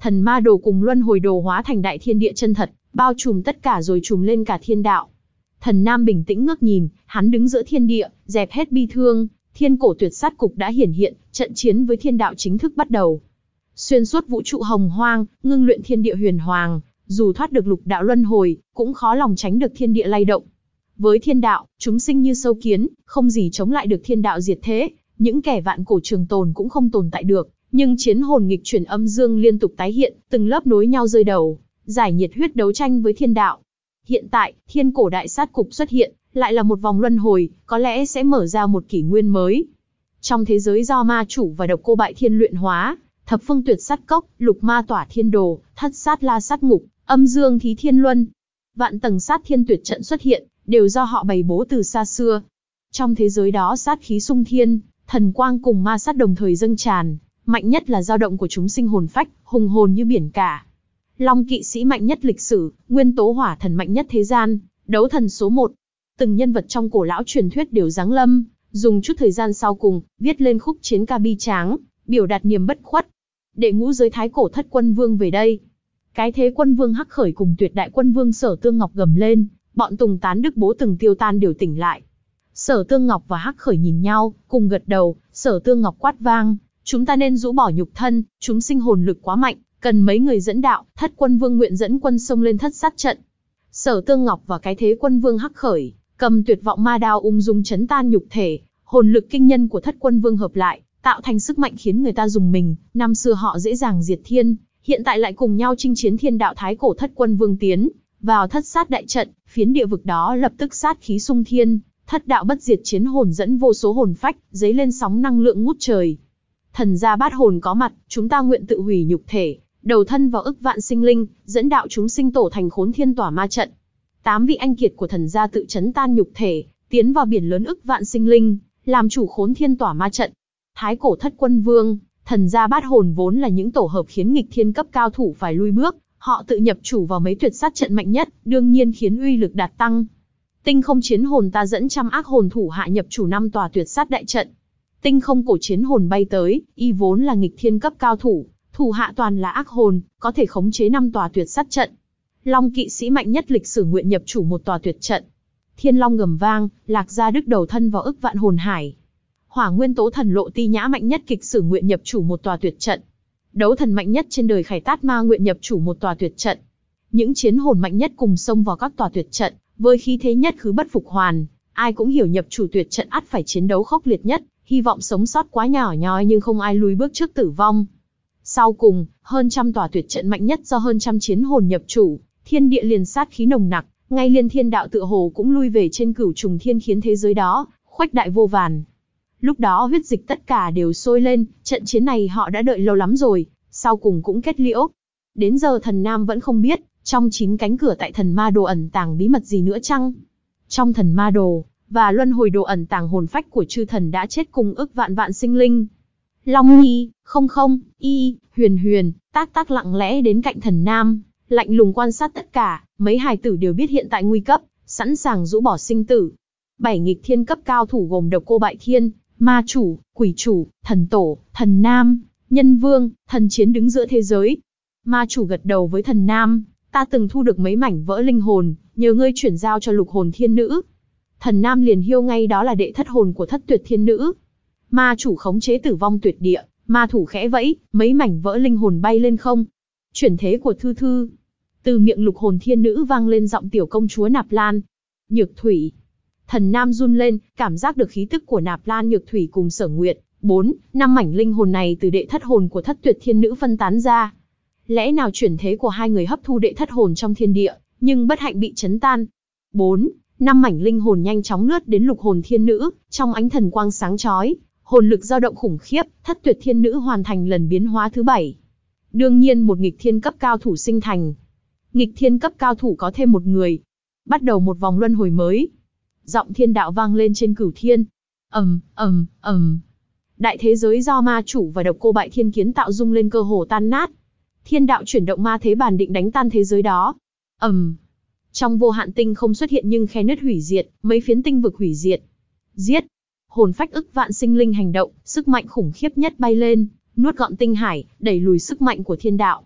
thần ma đồ cùng luân hồi đồ hóa thành đại thiên địa chân thật, bao trùm tất cả rồi trùm lên cả thiên đạo. Thần Nam bình tĩnh ngước nhìn, hắn đứng giữa thiên địa, dẹp hết bi thương, thiên cổ tuyệt sát cục đã hiển hiện, trận chiến với thiên đạo chính thức bắt đầu. Xuyên suốt vũ trụ hồng hoang, ngưng luyện thiên địa huyền hoàng, dù thoát được lục đạo luân hồi, cũng khó lòng tránh được thiên địa lay động. Với thiên đạo, chúng sinh như sâu kiến, không gì chống lại được thiên đạo diệt thế, những kẻ vạn cổ trường tồn cũng không tồn tại được, nhưng chiến hồn nghịch chuyển âm dương liên tục tái hiện, từng lớp nối nhau rơi đầu, giải nhiệt huyết đấu tranh với thiên đạo. Hiện tại, thiên cổ đại sát cục xuất hiện, lại là một vòng luân hồi, có lẽ sẽ mở ra một kỷ nguyên mới. Trong thế giới do ma chủ và độc cô bại thiên luyện hóa, thập phương tuyệt sát cốc, lục ma tỏa thiên đồ, thất sát la sát ngục, âm dương thí thiên luân. Vạn tầng sát thiên tuyệt trận xuất hiện, đều do họ bày bố từ xa xưa. Trong thế giới đó sát khí sung thiên, thần quang cùng ma sát đồng thời dâng tràn, mạnh nhất là dao động của chúng sinh hồn phách, hùng hồn như biển cả. Long kỵ sĩ mạnh nhất lịch sử, nguyên tố hỏa thần mạnh nhất thế gian, đấu thần số một. Từng nhân vật trong cổ lão truyền thuyết đều giáng lâm, dùng chút thời gian sau cùng, viết lên khúc chiến ca bi tráng, biểu đạt niềm bất khuất. Đệ ngũ giới thái cổ thất quân vương về đây. Cái thế quân vương Hắc Khởi cùng tuyệt đại quân vương Sở Tương Ngọc gầm lên, bọn Tùng Tán Đức Bố từng tiêu tan đều tỉnh lại. Sở Tương Ngọc và Hắc Khởi nhìn nhau, cùng gật đầu. Sở Tương Ngọc quát vang, chúng ta nên rũ bỏ nhục thân, chúng sinh hồn lực quá mạnh, cần mấy người dẫn đạo. Thất quân vương nguyện dẫn quân xông lên thất sát trận. Sở Tương Ngọc và cái thế quân vương Hắc Khởi cầm tuyệt vọng ma đao ung dung chấn tan nhục thể, hồn lực kinh nhân của thất quân vương hợp lại, tạo thành sức mạnh khiến người ta dùng mình. Năm xưa họ dễ dàng diệt thiên, hiện tại lại cùng nhau chinh chiến thiên đạo. Thái cổ thất quân vương tiến vào thất sát đại trận, phiến địa vực đó lập tức sát khí sung thiên, thất đạo bất diệt chiến hồn dẫn vô số hồn phách, dấy lên sóng năng lượng ngút trời. Thần gia bát hồn có mặt, chúng ta nguyện tự hủy nhục thể, đầu thân vào ức vạn sinh linh, dẫn đạo chúng sinh tổ thành khốn thiên tỏa ma trận. Tám vị anh kiệt của thần gia tự chấn tan nhục thể, tiến vào biển lớn ức vạn sinh linh, làm chủ khốn thiên tỏa ma trận. Thái cổ thất quân vương, thần gia bát hồn vốn là những tổ hợp khiến nghịch thiên cấp cao thủ phải lui bước, họ tự nhập chủ vào mấy tuyệt sát trận mạnh nhất, đương nhiên khiến uy lực đạt tăng. Tinh không chiến hồn ta dẫn trăm ác hồn thủ hạ nhập chủ năm tòa tuyệt sát đại trận. Tinh không cổ chiến hồn bay tới, y vốn là nghịch thiên cấp cao thủ, thủ hạ toàn là ác hồn, có thể khống chế năm tòa tuyệt sát trận. Long kỵ sĩ mạnh nhất lịch sử nguyện nhập chủ một tòa tuyệt trận. Thiên long gầm vang, Lạc Gia Đức đầu thân vào ức vạn hồn hải. Hỏa nguyên tố thần Lộ Ti Nhã mạnh nhất kịch sử nguyện nhập chủ một tòa tuyệt trận. Đấu thần mạnh nhất trên đời Khải Tát Ma nguyện nhập chủ một tòa tuyệt trận. Những chiến hồn mạnh nhất cùng xông vào các tòa tuyệt trận, với khí thế nhất khứ bất phục hoàn, ai cũng hiểu nhập chủ tuyệt trận ắt phải chiến đấu khốc liệt nhất, hy vọng sống sót quá nhỏ nhoi nhưng không ai lùi bước trước tử vong. Sau cùng, hơn trăm tòa tuyệt trận mạnh nhất do hơn trăm chiến hồn nhập chủ, thiên địa liền sát khí nồng nặc, ngay liên thiên đạo tựa hồ cũng lui về trên cửu trùng thiên khiến thế giới đó khuếch đại vô vàn. Lúc đó huyết dịch tất cả đều sôi lên, trận chiến này họ đã đợi lâu lắm rồi, sau cùng cũng kết liễu. Đến giờ thần Nam vẫn không biết, trong chín cánh cửa tại thần ma đồ ẩn tàng bí mật gì nữa chăng? Trong thần ma đồ, và luân hồi đồ ẩn tàng hồn phách của chư thần đã chết cùng ức vạn vạn sinh linh. Long Nhi, không không, y, huyền huyền, tác tác lặng lẽ đến cạnh thần Nam, lạnh lùng quan sát tất cả, mấy hài tử đều biết hiện tại nguy cấp, sẵn sàng rũ bỏ sinh tử. Bảy nghịch thiên cấp cao thủ gồm độc cô bại thiên, ma chủ, quỷ chủ, thần tổ, thần Nam, nhân vương, thần chiến đứng giữa thế giới. Ma chủ gật đầu với thần Nam, ta từng thu được mấy mảnh vỡ linh hồn, nhờ ngươi chuyển giao cho lục hồn thiên nữ. Thần Nam liền hiêu ngay đó là đệ thất hồn của thất tuyệt thiên nữ. Ma chủ khống chế tử vong tuyệt địa, ma thủ khẽ vẫy, mấy mảnh vỡ linh hồn bay lên không. Chuyển thế của Thư Thư. Từ miệng lục hồn thiên nữ vang lên giọng tiểu công chúa Nạp Lan. Nhược Thủy. Thần Nam run lên, cảm giác được khí tức của Nạp Lan, Nhược Thủy cùng Sở Nguyệt. Bốn, năm mảnh linh hồn này từ đệ thất hồn của thất tuyệt thiên nữ phân tán ra. Lẽ nào chuyển thế của hai người hấp thu đệ thất hồn trong thiên địa, nhưng bất hạnh bị chấn tan. Bốn, năm mảnh linh hồn nhanh chóng lướt đến lục hồn thiên nữ, trong ánh thần quang sáng chói, hồn lực dao động khủng khiếp, thất tuyệt thiên nữ hoàn thành lần biến hóa thứ bảy. Đương nhiên một nghịch thiên cấp cao thủ sinh thành. Nghịch thiên cấp cao thủ có thêm một người. Bắt đầu một vòng luân hồi mới. Giọng thiên đạo vang lên trên cửu thiên. Ầm, ầm, ầm. Đại thế giới do ma chủ và độc cô bại thiên kiến tạo rung lên cơ hồ tan nát. Thiên đạo chuyển động ma thế bàn định đánh tan thế giới đó. Ầm. Trong vô hạn tinh không xuất hiện nhưng khe nứt hủy diệt, mấy phiến tinh vực hủy diệt. Giết. Hồn phách ức vạn sinh linh hành động, sức mạnh khủng khiếp nhất bay lên, nuốt gọn tinh hải, đẩy lùi sức mạnh của thiên đạo.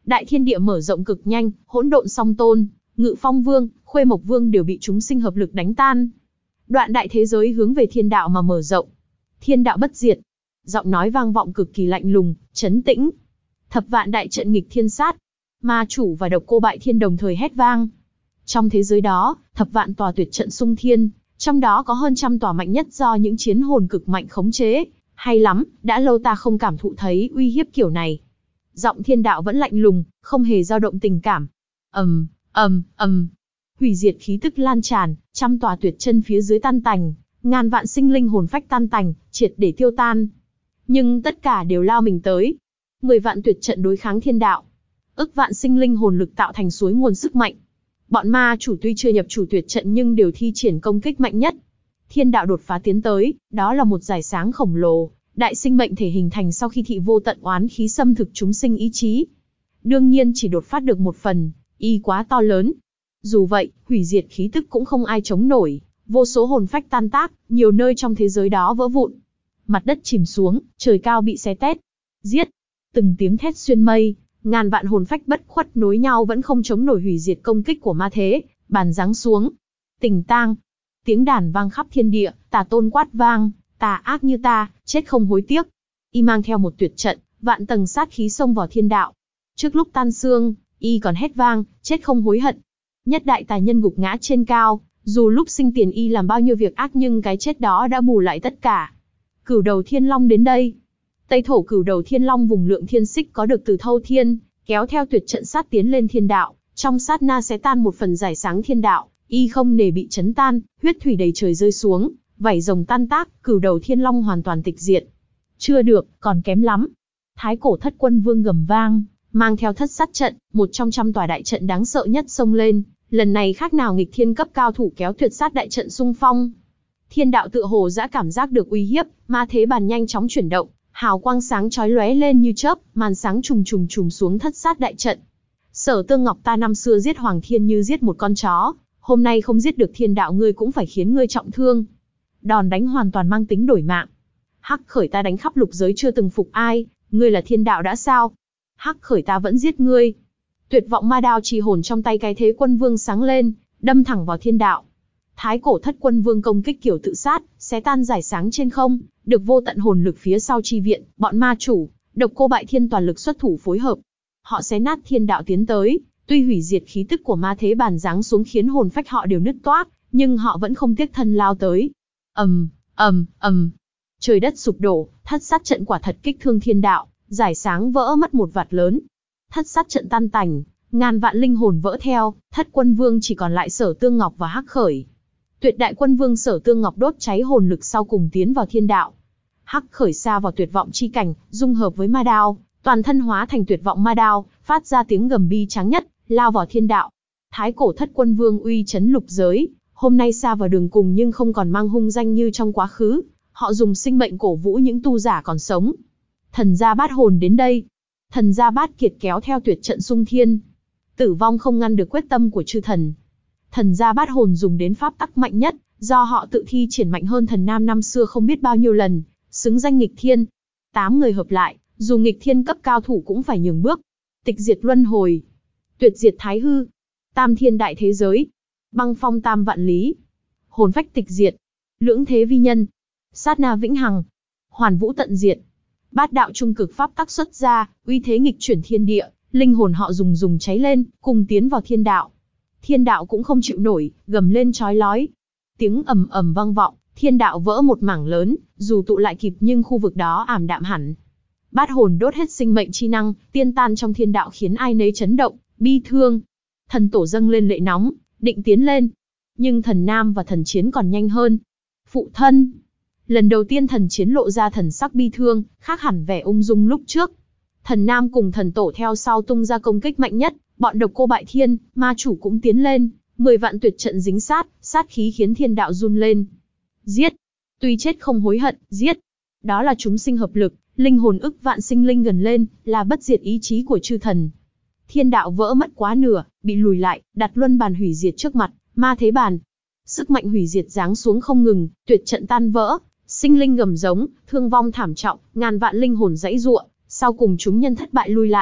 Đại thiên địa mở rộng cực nhanh, hỗn độn song tôn, Ngự Phong Vương, Khuê Mộc Vương đều bị chúng sinh hợp lực đánh tan. Đoạn đại thế giới hướng về thiên đạo mà mở rộng. Thiên đạo bất diệt. Giọng nói vang vọng cực kỳ lạnh lùng, trấn tĩnh. Thập vạn đại trận nghịch thiên sát. Ma chủ và độc cô bại thiên đồng thời hét vang. Trong thế giới đó, thập vạn tòa tuyệt trận xung thiên, trong đó có hơn trăm tòa mạnh nhất do những chiến hồn cực mạnh khống chế. Hay lắm, đã lâu ta không cảm thụ thấy uy hiếp kiểu này. Giọng thiên đạo vẫn lạnh lùng, không hề dao động tình cảm. ầm, ầm, ầm, hủy diệt khí tức lan tràn, trăm tòa tuyệt chân phía dưới tan tành, ngàn vạn sinh linh hồn phách tan tành, triệt để tiêu tan. Nhưng tất cả đều lao mình tới. Mười vạn tuyệt trận đối kháng thiên đạo. Ức vạn sinh linh hồn lực tạo thành suối nguồn sức mạnh. Bọn ma chủ tuy chưa nhập chủ tuyệt trận nhưng đều thi triển công kích mạnh nhất. Thiên đạo đột phá tiến tới, đó là một dải sáng khổng lồ, đại sinh mệnh thể hình thành sau khi thị vô tận oán khí xâm thực chúng sinh ý chí. Đương nhiên chỉ đột phát được một phần, y quá to lớn. Dù vậy, hủy diệt khí tức cũng không ai chống nổi, vô số hồn phách tan tác, nhiều nơi trong thế giới đó vỡ vụn. Mặt đất chìm xuống, trời cao bị xé tét. Giết! Từng tiếng thét xuyên mây, ngàn vạn hồn phách bất khuất nối nhau vẫn không chống nổi hủy diệt công kích của ma thế, bàn giáng xuống. Tình tang! Tiếng đàn vang khắp thiên địa, tà tôn quát vang, tà ác như ta, chết không hối tiếc. Y mang theo một tuyệt trận, vạn tầng sát khí xông vào thiên đạo. Trước lúc tan xương, y còn hét vang, chết không hối hận. Nhất đại tài nhân gục ngã trên cao, dù lúc sinh tiền y làm bao nhiêu việc ác nhưng cái chết đó đã bù lại tất cả. Cửu đầu thiên long đến đây. Tây thổ cửu đầu thiên long vùng lượng thiên xích có được từ thâu thiên, kéo theo tuyệt trận sát tiến lên thiên đạo, trong sát na sẽ tan một phần giải sáng thiên đạo, y không nề bị chấn tan, huyết thủy đầy trời rơi xuống, vảy rồng tan tác, cửu đầu thiên long hoàn toàn tịch diệt. Chưa được, còn kém lắm. Thái cổ thất quân vương gầm vang, mang theo thất sát trận, một trong trăm tòa đại trận đáng sợ nhất xông lên, lần này khác nào nghịch thiên cấp cao thủ kéo tuyệt sát đại trận xung phong. Thiên đạo tựa hồ đã cảm giác được uy hiếp, ma thế bàn nhanh chóng chuyển động, hào quang sáng chói lóe lên như chớp, màn sáng trùng trùng trùng xuống thất sát đại trận. Sở Tương Ngọc ta năm xưa giết Hoàng Thiên như giết một con chó, hôm nay không giết được thiên đạo ngươi cũng phải khiến ngươi trọng thương. Đòn đánh hoàn toàn mang tính đổi mạng. Hắc khởi ta đánh khắp lục giới chưa từng phục ai, ngươi là thiên đạo đã sao? Hắc khởi ta vẫn giết ngươi. Tuyệt vọng ma đao trì hồn trong tay cái thế quân vương sáng lên, đâm thẳng vào thiên đạo. Thái cổ thất quân vương công kích kiểu tự sát, xé tan giải sáng trên không, được vô tận hồn lực phía sau chi viện, bọn ma chủ, độc cô bại thiên toàn lực xuất thủ phối hợp. Họ xé nát thiên đạo tiến tới, tuy hủy diệt khí tức của ma thế bàn giáng xuống khiến hồn phách họ đều nứt toác, nhưng họ vẫn không tiếc thân lao tới. ầm, ầm, ầm, trời đất sụp đổ, thất sát trận quả thật kích thương thiên đạo, giải sáng vỡ mất một vạt lớn. Thất sát trận tan tành, ngàn vạn linh hồn vỡ theo, thất quân vương chỉ còn lại Sở Tương Ngọc và Hắc khởi. Tuyệt đại quân vương Sở Tương Ngọc đốt cháy hồn lực sau cùng tiến vào thiên đạo. Hắc khởi xa vào tuyệt vọng chi cảnh, dung hợp với ma đao, toàn thân hóa thành tuyệt vọng ma đao, phát ra tiếng gầm bi tráng nhất, lao vào thiên đạo. Thái cổ thất quân vương uy chấn lục giới, hôm nay xa vào đường cùng nhưng không còn mang hung danh như trong quá khứ, họ dùng sinh mệnh cổ vũ những tu giả còn sống. Thần gia bát hồn đến đây. Thần gia bát kiệt kéo theo tuyệt trận xung thiên. Tử vong không ngăn được quyết tâm của chư thần. Thần gia bát hồn dùng đến pháp tắc mạnh nhất, do họ tự thi triển mạnh hơn thần nam năm xưa không biết bao nhiêu lần, xứng danh nghịch thiên. Tám người hợp lại, dù nghịch thiên cấp cao thủ cũng phải nhường bước. Tịch diệt luân hồi, tuyệt diệt thái hư, tam thiên đại thế giới, băng phong tam vạn lý, hồn phách tịch diệt, lưỡng thế vi nhân, sát na vĩnh hằng, hoàn vũ tận diệt. Bát đạo trung cực pháp tắc xuất ra, uy thế nghịch chuyển thiên địa, linh hồn họ dùng dùng cháy lên, cùng tiến vào thiên đạo. Thiên đạo cũng không chịu nổi, gầm lên chói lói. Tiếng ầm ầm vang vọng, thiên đạo vỡ một mảng lớn, dù tụ lại kịp nhưng khu vực đó ảm đạm hẳn. Bát hồn đốt hết sinh mệnh chi năng, tiên tan trong thiên đạo khiến ai nấy chấn động, bi thương. Thần tổ dâng lên lệ nóng, định tiến lên. Nhưng thần nam và thần chiến còn nhanh hơn. Phụ thân. Lần đầu tiên thần chiến lộ ra thần sắc bi thương, khác hẳn vẻ ung dung lúc trước. Thần nam cùng thần tổ theo sau tung ra công kích mạnh nhất, bọn độc cô bại thiên, ma chủ cũng tiến lên. Mười vạn tuyệt trận dính sát, sát khí khiến thiên đạo run lên. Giết. Tuy chết không hối hận, giết. Đó là chúng sinh hợp lực, linh hồn ức vạn sinh linh gần lên, là bất diệt ý chí của chư thần. Thiên đạo vỡ mất quá nửa, bị lùi lại, đặt luân bàn hủy diệt trước mặt, ma thế bàn. Sức mạnh hủy diệt giáng xuống không ngừng, tuyệt trận tan vỡ, sinh linh gầm giống, thương vong thảm trọng, ngàn vạn linh hồn giãy giụa, sau cùng chúng nhân thất bại lui lại.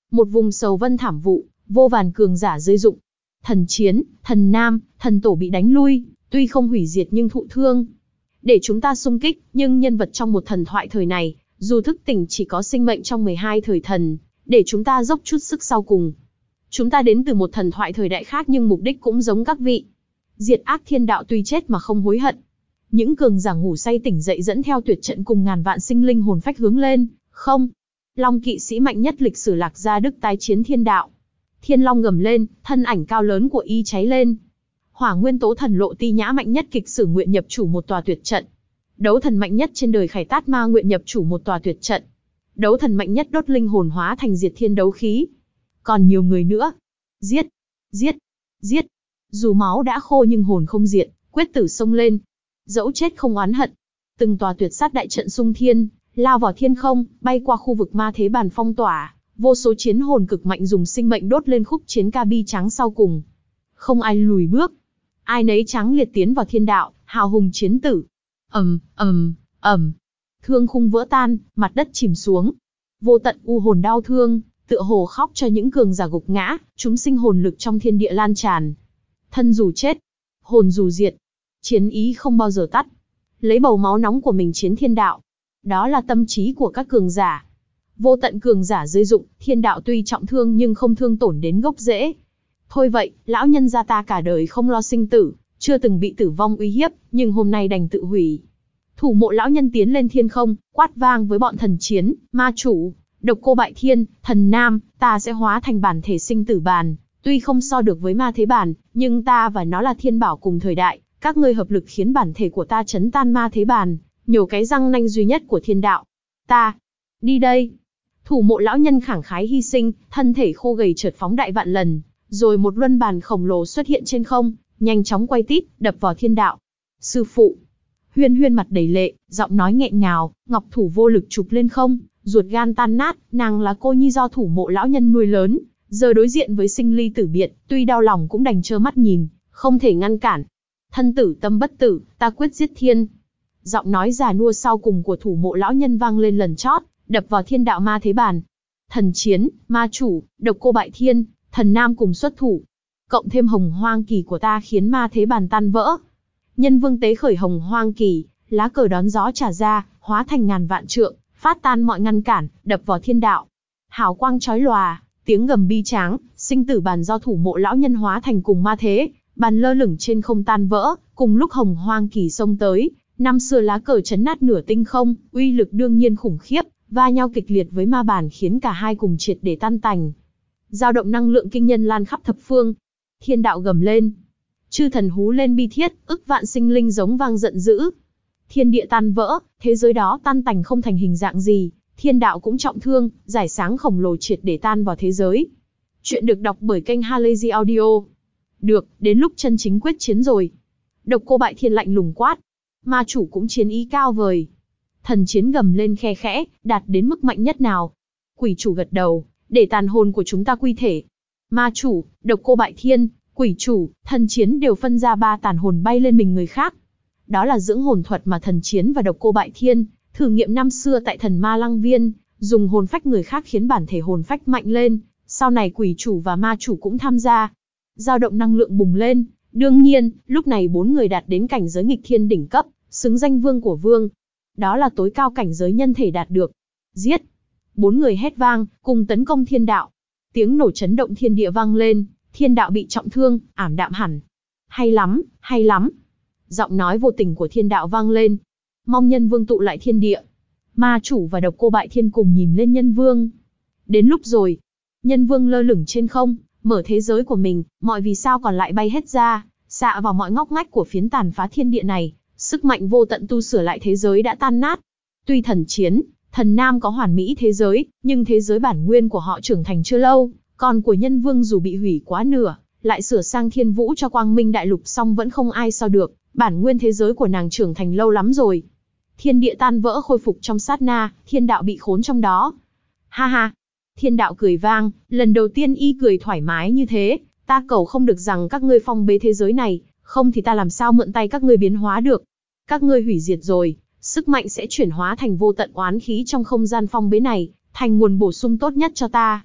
Một vùng sầu vân thảm vụ, vô vàn cường giả rơi rụng. Thần Chiến, Thần Nam, Thần Tổ bị đánh lui, tuy không hủy diệt nhưng thụ thương. Để chúng ta xung kích, nhưng nhân vật trong một thần thoại thời này, dù thức tỉnh chỉ có sinh mệnh trong mười hai thời thần, để chúng ta dốc chút sức sau cùng. Chúng ta đến từ một thần thoại thời đại khác nhưng mục đích cũng giống các vị. Diệt ác thiên đạo tuy chết mà không hối hận. Những cường giả ngủ say tỉnh dậy dẫn theo tuyệt trận cùng ngàn vạn sinh linh hồn phách hướng lên, không. Long kỵ sĩ mạnh nhất lịch sử Lạc Gia Đức tái chiến thiên đạo. Thiên Long gầm lên, thân ảnh cao lớn của y cháy lên. Hỏa nguyên tố thần Lộ Ti Nhã mạnh nhất kịch sử nguyện nhập chủ một tòa tuyệt trận. Đấu thần mạnh nhất trên đời Khải Tát Ma nguyện nhập chủ một tòa tuyệt trận. Đấu thần mạnh nhất đốt linh hồn hóa thành diệt thiên đấu khí. Còn nhiều người nữa. Giết, giết, giết. Dù máu đã khô nhưng hồn không diệt, quyết tử xông lên. Dẫu chết không oán hận. Từng tòa tuyệt sát đại trận xung thiên, lao vào thiên không, bay qua khu vực ma thế bàn phong tỏa. Vô số chiến hồn cực mạnh dùng sinh mệnh đốt lên khúc chiến ca bi trắng sau cùng. Không ai lùi bước. Ai nấy trắng liệt tiến vào thiên đạo, hào hùng chiến tử. ầm ầm ầm, thương khung vỡ tan, mặt đất chìm xuống. Vô tận u hồn đau thương, tựa hồ khóc cho những cường giả gục ngã, chúng sinh hồn lực trong thiên địa lan tràn. Thân dù chết, hồn dù diệt, chiến ý không bao giờ tắt. Lấy bầu máu nóng của mình chiến thiên đạo. Đó là tâm trí của các cường giả. Vô tận cường giả rơi dụng, thiên đạo tuy trọng thương nhưng không thương tổn đến gốc rễ. Thôi vậy, lão nhân gia ta cả đời không lo sinh tử, chưa từng bị tử vong uy hiếp, nhưng hôm nay đành tự hủy. Thủ mộ lão nhân tiến lên thiên không, quát vang với bọn thần chiến, ma chủ, độc cô bại thiên, thần nam, ta sẽ hóa thành bản thể sinh tử bàn. Tuy không so được với ma thế bàn, nhưng ta và nó là thiên bảo cùng thời đại, các ngươi hợp lực khiến bản thể của ta chấn tan ma thế bàn, nhổ cái răng nanh duy nhất của thiên đạo. Ta, đi đây. Thủ mộ lão nhân khẳng khái hy sinh, thân thể khô gầy chợt phóng đại vạn lần, rồi một luân bàn khổng lồ xuất hiện trên không, nhanh chóng quay tít, đập vào thiên đạo. Sư phụ. Huyên Huyên mặt đầy lệ, giọng nói nghẹn ngào, ngọc thủ vô lực chụp lên không, ruột gan tan nát, nàng là cô nhi do thủ mộ lão nhân nuôi lớn, giờ đối diện với sinh ly tử biệt, tuy đau lòng cũng đành trơ mắt nhìn, không thể ngăn cản. Thân tử tâm bất tử, ta quyết giết thiên. Giọng nói già nua sau cùng của thủ mộ lão nhân vang lên lần chót, đập vào thiên đạo ma thế bàn. Thần chiến, ma chủ, độc cô bại thiên, thần nam cùng xuất thủ. Cộng thêm hồng hoang kỳ của ta khiến ma thế bàn tan vỡ. Nhân vương tế khởi hồng hoang kỳ, lá cờ đón gió trả ra, hóa thành ngàn vạn trượng, phát tan mọi ngăn cản, đập vào thiên đạo. Hào quang chói lòa, tiếng gầm bi tráng, sinh tử bàn do thủ mộ lão nhân hóa thành cùng ma thế, bàn lơ lửng trên không tan vỡ, cùng lúc hồng hoang kỳ xông tới, năm xưa lá cờ chấn nát nửa tinh không, uy lực đương nhiên khủng khiếp, va nhau kịch liệt với ma bàn khiến cả hai cùng triệt để tan tành. Dao động năng lượng kinh nhân lan khắp thập phương. Thiên đạo gầm lên. Chư thần hú lên bi thiết, ức vạn sinh linh giống vang giận dữ. Thiên địa tan vỡ, thế giới đó tan tành không thành hình dạng gì, thiên đạo cũng trọng thương, giải sáng khổng lồ triệt để tan vào thế giới. Chuyện được đọc bởi kênh Halazy Audio. Được, đến lúc chân chính quyết chiến rồi. Độc cô bại thiên lạnh lùng quát. Ma chủ cũng chiến ý cao vời. Thần chiến gầm lên khe khẽ, đạt đến mức mạnh nhất nào. Quỷ chủ gật đầu, để tàn hồn của chúng ta quy thể. Ma chủ, độc cô bại thiên, quỷ chủ, thần chiến đều phân ra ba tàn hồn bay lên mình người khác. Đó là dưỡng hồn thuật mà thần chiến và độc cô bại thiên thử nghiệm năm xưa tại thần ma lăng viên, dùng hồn phách người khác khiến bản thể hồn phách mạnh lên. Sau này quỷ chủ và ma chủ cũng tham gia. Dao động năng lượng bùng lên. Đương nhiên, lúc này bốn người đạt đến cảnh giới nghịch thiên đỉnh cấp, xứng danh vương của vương. Đó là tối cao cảnh giới nhân thể đạt được. Giết! Bốn người hét vang, cùng tấn công thiên đạo. Tiếng nổ chấn động thiên địa vang lên, thiên đạo bị trọng thương, ảm đạm hẳn. Hay lắm, hay lắm! Giọng nói vô tình của thiên đạo vang lên. Mong nhân vương tụ lại thiên địa. Ma chủ và độc cô bại thiên cùng nhìn lên nhân vương. Đến lúc rồi. Nhân vương lơ lửng trên không, mở thế giới của mình, mọi vì sao còn lại bay hết ra, xạ vào mọi ngóc ngách của phiến tàn phá thiên địa này. Sức mạnh vô tận tu sửa lại thế giới đã tan nát. Tuy thần chiến, thần nam có hoàn mỹ thế giới, nhưng thế giới bản nguyên của họ trưởng thành chưa lâu, còn của nhân vương dù bị hủy quá nửa, lại sửa sang thiên vũ cho quang minh đại lục xong vẫn không ai so được, bản nguyên thế giới của nàng trưởng thành lâu lắm rồi. Thiên địa tan vỡ khôi phục trong sát na, thiên đạo bị khốn trong đó. Ha ha! Thiên đạo cười vang, lần đầu tiên y cười thoải mái như thế, ta cầu không được rằng các ngươi phong bế thế giới này, không thì ta làm sao mượn tay các ngươi biến hóa được. Các ngươi hủy diệt rồi, sức mạnh sẽ chuyển hóa thành vô tận oán khí trong không gian phong bế này, thành nguồn bổ sung tốt nhất cho ta.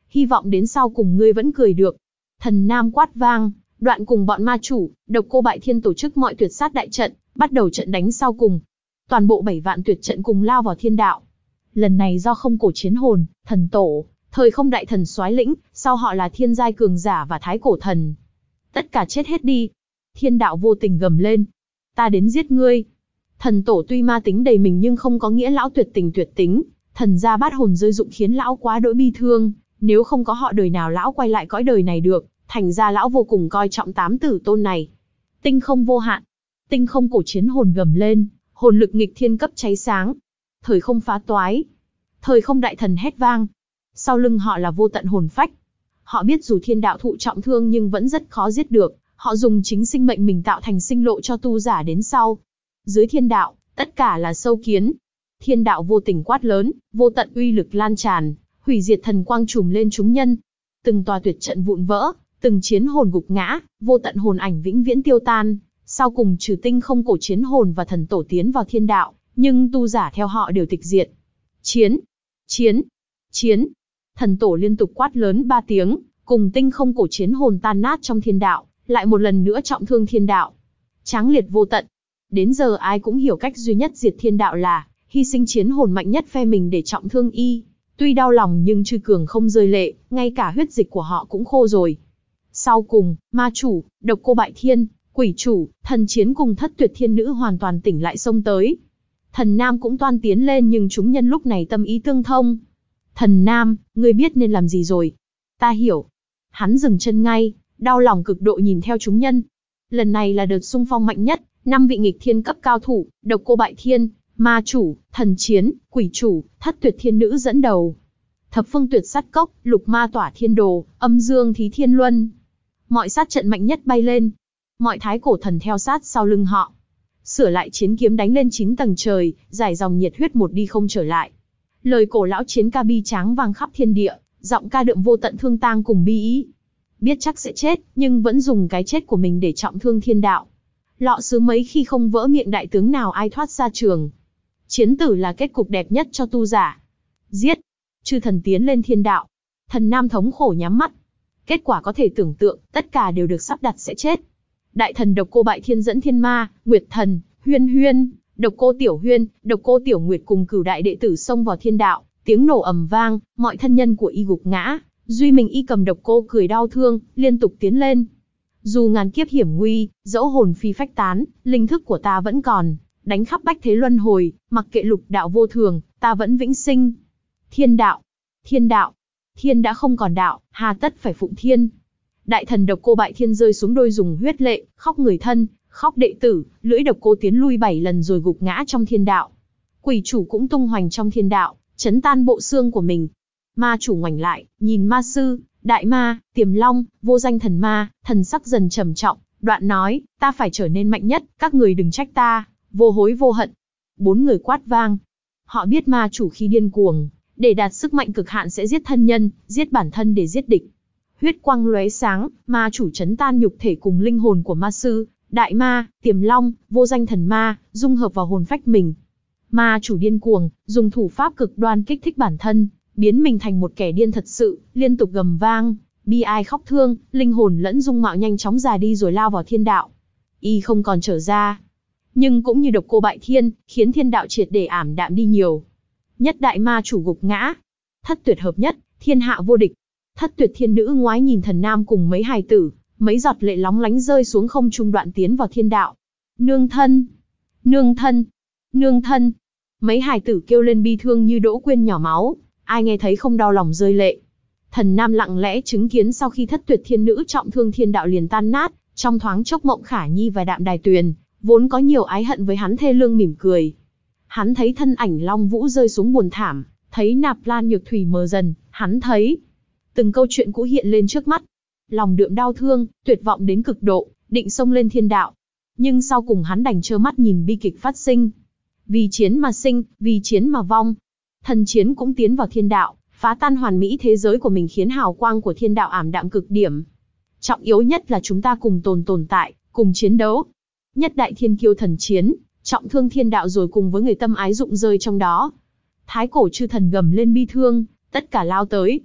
hy vọng đến sau cùng ngươi vẫn cười được. Thần Nam quát vang, đoạn cùng bọn ma chủ, Độc Cô Bại Thiên tổ chức mọi tuyệt sát đại trận, bắt đầu trận đánh sau cùng. Toàn bộ bảy vạn tuyệt trận cùng lao vào thiên đạo. Lần này do Không Cổ Chiến Hồn, Thần Tổ, Thời Không Đại Thần soái lĩnh, sau họ là Thiên Giai Cường Giả và Thái Cổ Thần. Tất cả chết hết đi. Thiên đạo vô tình gầm lên. Ta đến giết ngươi. Thần Tổ tuy ma tính đầy mình nhưng không có nghĩa lão tuyệt tình tuyệt tính. Thần gia bát hồn rơi dụng khiến lão quá đỗi bi thương. Nếu không có họ đời nào lão quay lại cõi đời này được. Thành ra lão vô cùng coi trọng tám tử tôn này. Tinh không vô hạn. Tinh không cổ chiến hồn gầm lên. Hồn lực nghịch thiên cấp cháy sáng. Thời không phá toái. Thời không đại thần hét vang. Sau lưng họ là vô tận hồn phách. Họ biết dù thiên đạo thụ trọng thương nhưng vẫn rất khó giết được. Họ dùng chính sinh mệnh mình tạo thành sinh lộ cho tu giả đến sau. Dưới thiên đạo, tất cả là sâu kiến. Thiên đạo vô tình quát lớn, vô tận uy lực lan tràn, hủy diệt thần quang trùm lên chúng nhân. Từng tòa tuyệt trận vụn vỡ, từng chiến hồn gục ngã, vô tận hồn ảnh vĩnh viễn tiêu tan. Sau cùng trừ tinh không cổ chiến hồn và thần tổ tiến vào thiên đạo, nhưng tu giả theo họ đều tịch diệt. Chiến! Chiến! Chiến! Thần tổ liên tục quát lớn ba tiếng, cùng tinh không cổ chiến hồn tan nát trong thiên đạo, lại một lần nữa trọng thương thiên đạo. Tráng liệt vô tận. Đến giờ ai cũng hiểu cách duy nhất diệt thiên đạo là hy sinh chiến hồn mạnh nhất phe mình để trọng thương y. Tuy đau lòng nhưng Chư Cường không rơi lệ, ngay cả huyết dịch của họ cũng khô rồi. Sau cùng, ma chủ, Độc Cô Bại Thiên, quỷ chủ, thần chiến cùng thất tuyệt thiên nữ hoàn toàn tỉnh lại xông tới. Thần Nam cũng toan tiến lên nhưng chúng nhân lúc này tâm ý tương thông. Thần Nam, ngươi biết nên làm gì rồi. Ta hiểu. Hắn dừng chân ngay, đau lòng cực độ nhìn theo chúng nhân. Lần này là đợt xung phong mạnh nhất, năm vị nghịch thiên cấp cao thủ, Độc Cô Bại Thiên, ma chủ, thần chiến, quỷ chủ, thất tuyệt thiên nữ dẫn đầu. Thập phương tuyệt sát cốc, lục ma tỏa thiên đồ, âm dương thí thiên luân. Mọi sát trận mạnh nhất bay lên. Mọi thái cổ thần theo sát sau lưng họ. Sửa lại chiến kiếm đánh lên chín tầng trời, giải dòng nhiệt huyết một đi không trở lại. Lời cổ lão chiến ca bi tráng vang khắp thiên địa, giọng ca đượm vô tận thương tang cùng bi ý. Biết chắc sẽ chết, nhưng vẫn dùng cái chết của mình để trọng thương thiên đạo. Lọ sứ mấy khi không vỡ miệng đại tướng nào ai thoát ra trường. Chiến tử là kết cục đẹp nhất cho tu giả. Giết! Chư thần tiến lên thiên đạo. Thần Nam thống khổ nhắm mắt. Kết quả có thể tưởng tượng, tất cả đều được sắp đặt sẽ chết. Đại thần Độc Cô Bại Thiên dẫn Thiên Ma, Nguyệt Thần, Huyên Huyên, Độc Cô Tiểu Huyên, Độc Cô Tiểu Nguyệt cùng cửu đại đệ tử xông vào thiên đạo, tiếng nổ ầm vang, mọi thân nhân của y gục ngã, duy mình y cầm Độc Cô cười đau thương, liên tục tiến lên. Dù ngàn kiếp hiểm nguy, dẫu hồn phi phách tán, linh thức của ta vẫn còn, đánh khắp bách thế luân hồi, mặc kệ lục đạo vô thường, ta vẫn vĩnh sinh. Thiên đạo, thiên đạo, thiên đã không còn đạo, hà tất phải phụng thiên. Đại thần Độc Cô Bại Thiên rơi xuống đôi dùng huyết lệ, khóc người thân, khóc đệ tử, lưỡi Độc Cô tiến lui bảy lần rồi gục ngã trong thiên đạo. Quỷ chủ cũng tung hoành trong thiên đạo, chấn tan bộ xương của mình. Ma chủ ngoảnh lại, nhìn ma sư, đại ma, Tiềm Long, vô danh thần ma, thần sắc dần trầm trọng, đoạn nói, ta phải trở nên mạnh nhất, các người đừng trách ta, vô hối vô hận. Bốn người quát vang. Họ biết ma chủ khi điên cuồng, để đạt sức mạnh cực hạn sẽ giết thân nhân, giết bản thân để giết địch. Huyết quang lóe sáng, ma chủ chấn tan nhục thể cùng linh hồn của ma sư, đại ma, Tiềm Long, vô danh thần ma, dung hợp vào hồn phách mình. Ma chủ điên cuồng, dùng thủ pháp cực đoan kích thích bản thân, biến mình thành một kẻ điên thật sự, liên tục gầm vang, bi ai khóc thương, linh hồn lẫn dung mạo nhanh chóng già đi rồi lao vào thiên đạo. Y không còn trở ra. Nhưng cũng như Độc Cô Bại Thiên, khiến thiên đạo triệt để ảm đạm đi nhiều. Nhất đại ma chủ gục ngã. Thất tuyệt hợp nhất, thiên hạ vô địch. Thất tuyệt thiên nữ ngoái nhìn thần Nam cùng mấy hài tử, mấy giọt lệ lóng lánh rơi xuống không trung đoạn tiến vào thiên đạo. Nương thân! Nương thân! Nương thân! Mấy hài tử kêu lên bi thương như Đỗ Quyên nhỏ máu, ai nghe thấy không đau lòng rơi lệ. Thần Nam lặng lẽ chứng kiến sau khi thất tuyệt thiên nữ trọng thương thiên đạo liền tan nát, trong thoáng chốc Mộng Khả Nhi và Đạm Đài Tuyền, vốn có nhiều ái hận với hắn thê lương mỉm cười. Hắn thấy thân ảnh Long Vũ rơi xuống buồn thảm, thấy Nạp Lan Nhược Thủy mờ dần, hắn thấy từng câu chuyện cũ hiện lên trước mắt. Lòng đượm đau thương, tuyệt vọng đến cực độ, định xông lên thiên đạo. Nhưng sau cùng hắn đành trơ mắt nhìn bi kịch phát sinh. Vì chiến mà sinh, vì chiến mà vong. Thần chiến cũng tiến vào thiên đạo, phá tan hoàn mỹ thế giới của mình khiến hào quang của thiên đạo ảm đạm cực điểm. Trọng yếu nhất là chúng ta cùng tồn tồn tại, cùng chiến đấu. Nhất đại thiên kiêu thần chiến, trọng thương thiên đạo rồi cùng với người tâm ái rụng rơi trong đó. Thái cổ chư thần gầm lên bi thương, tất cả lao tới.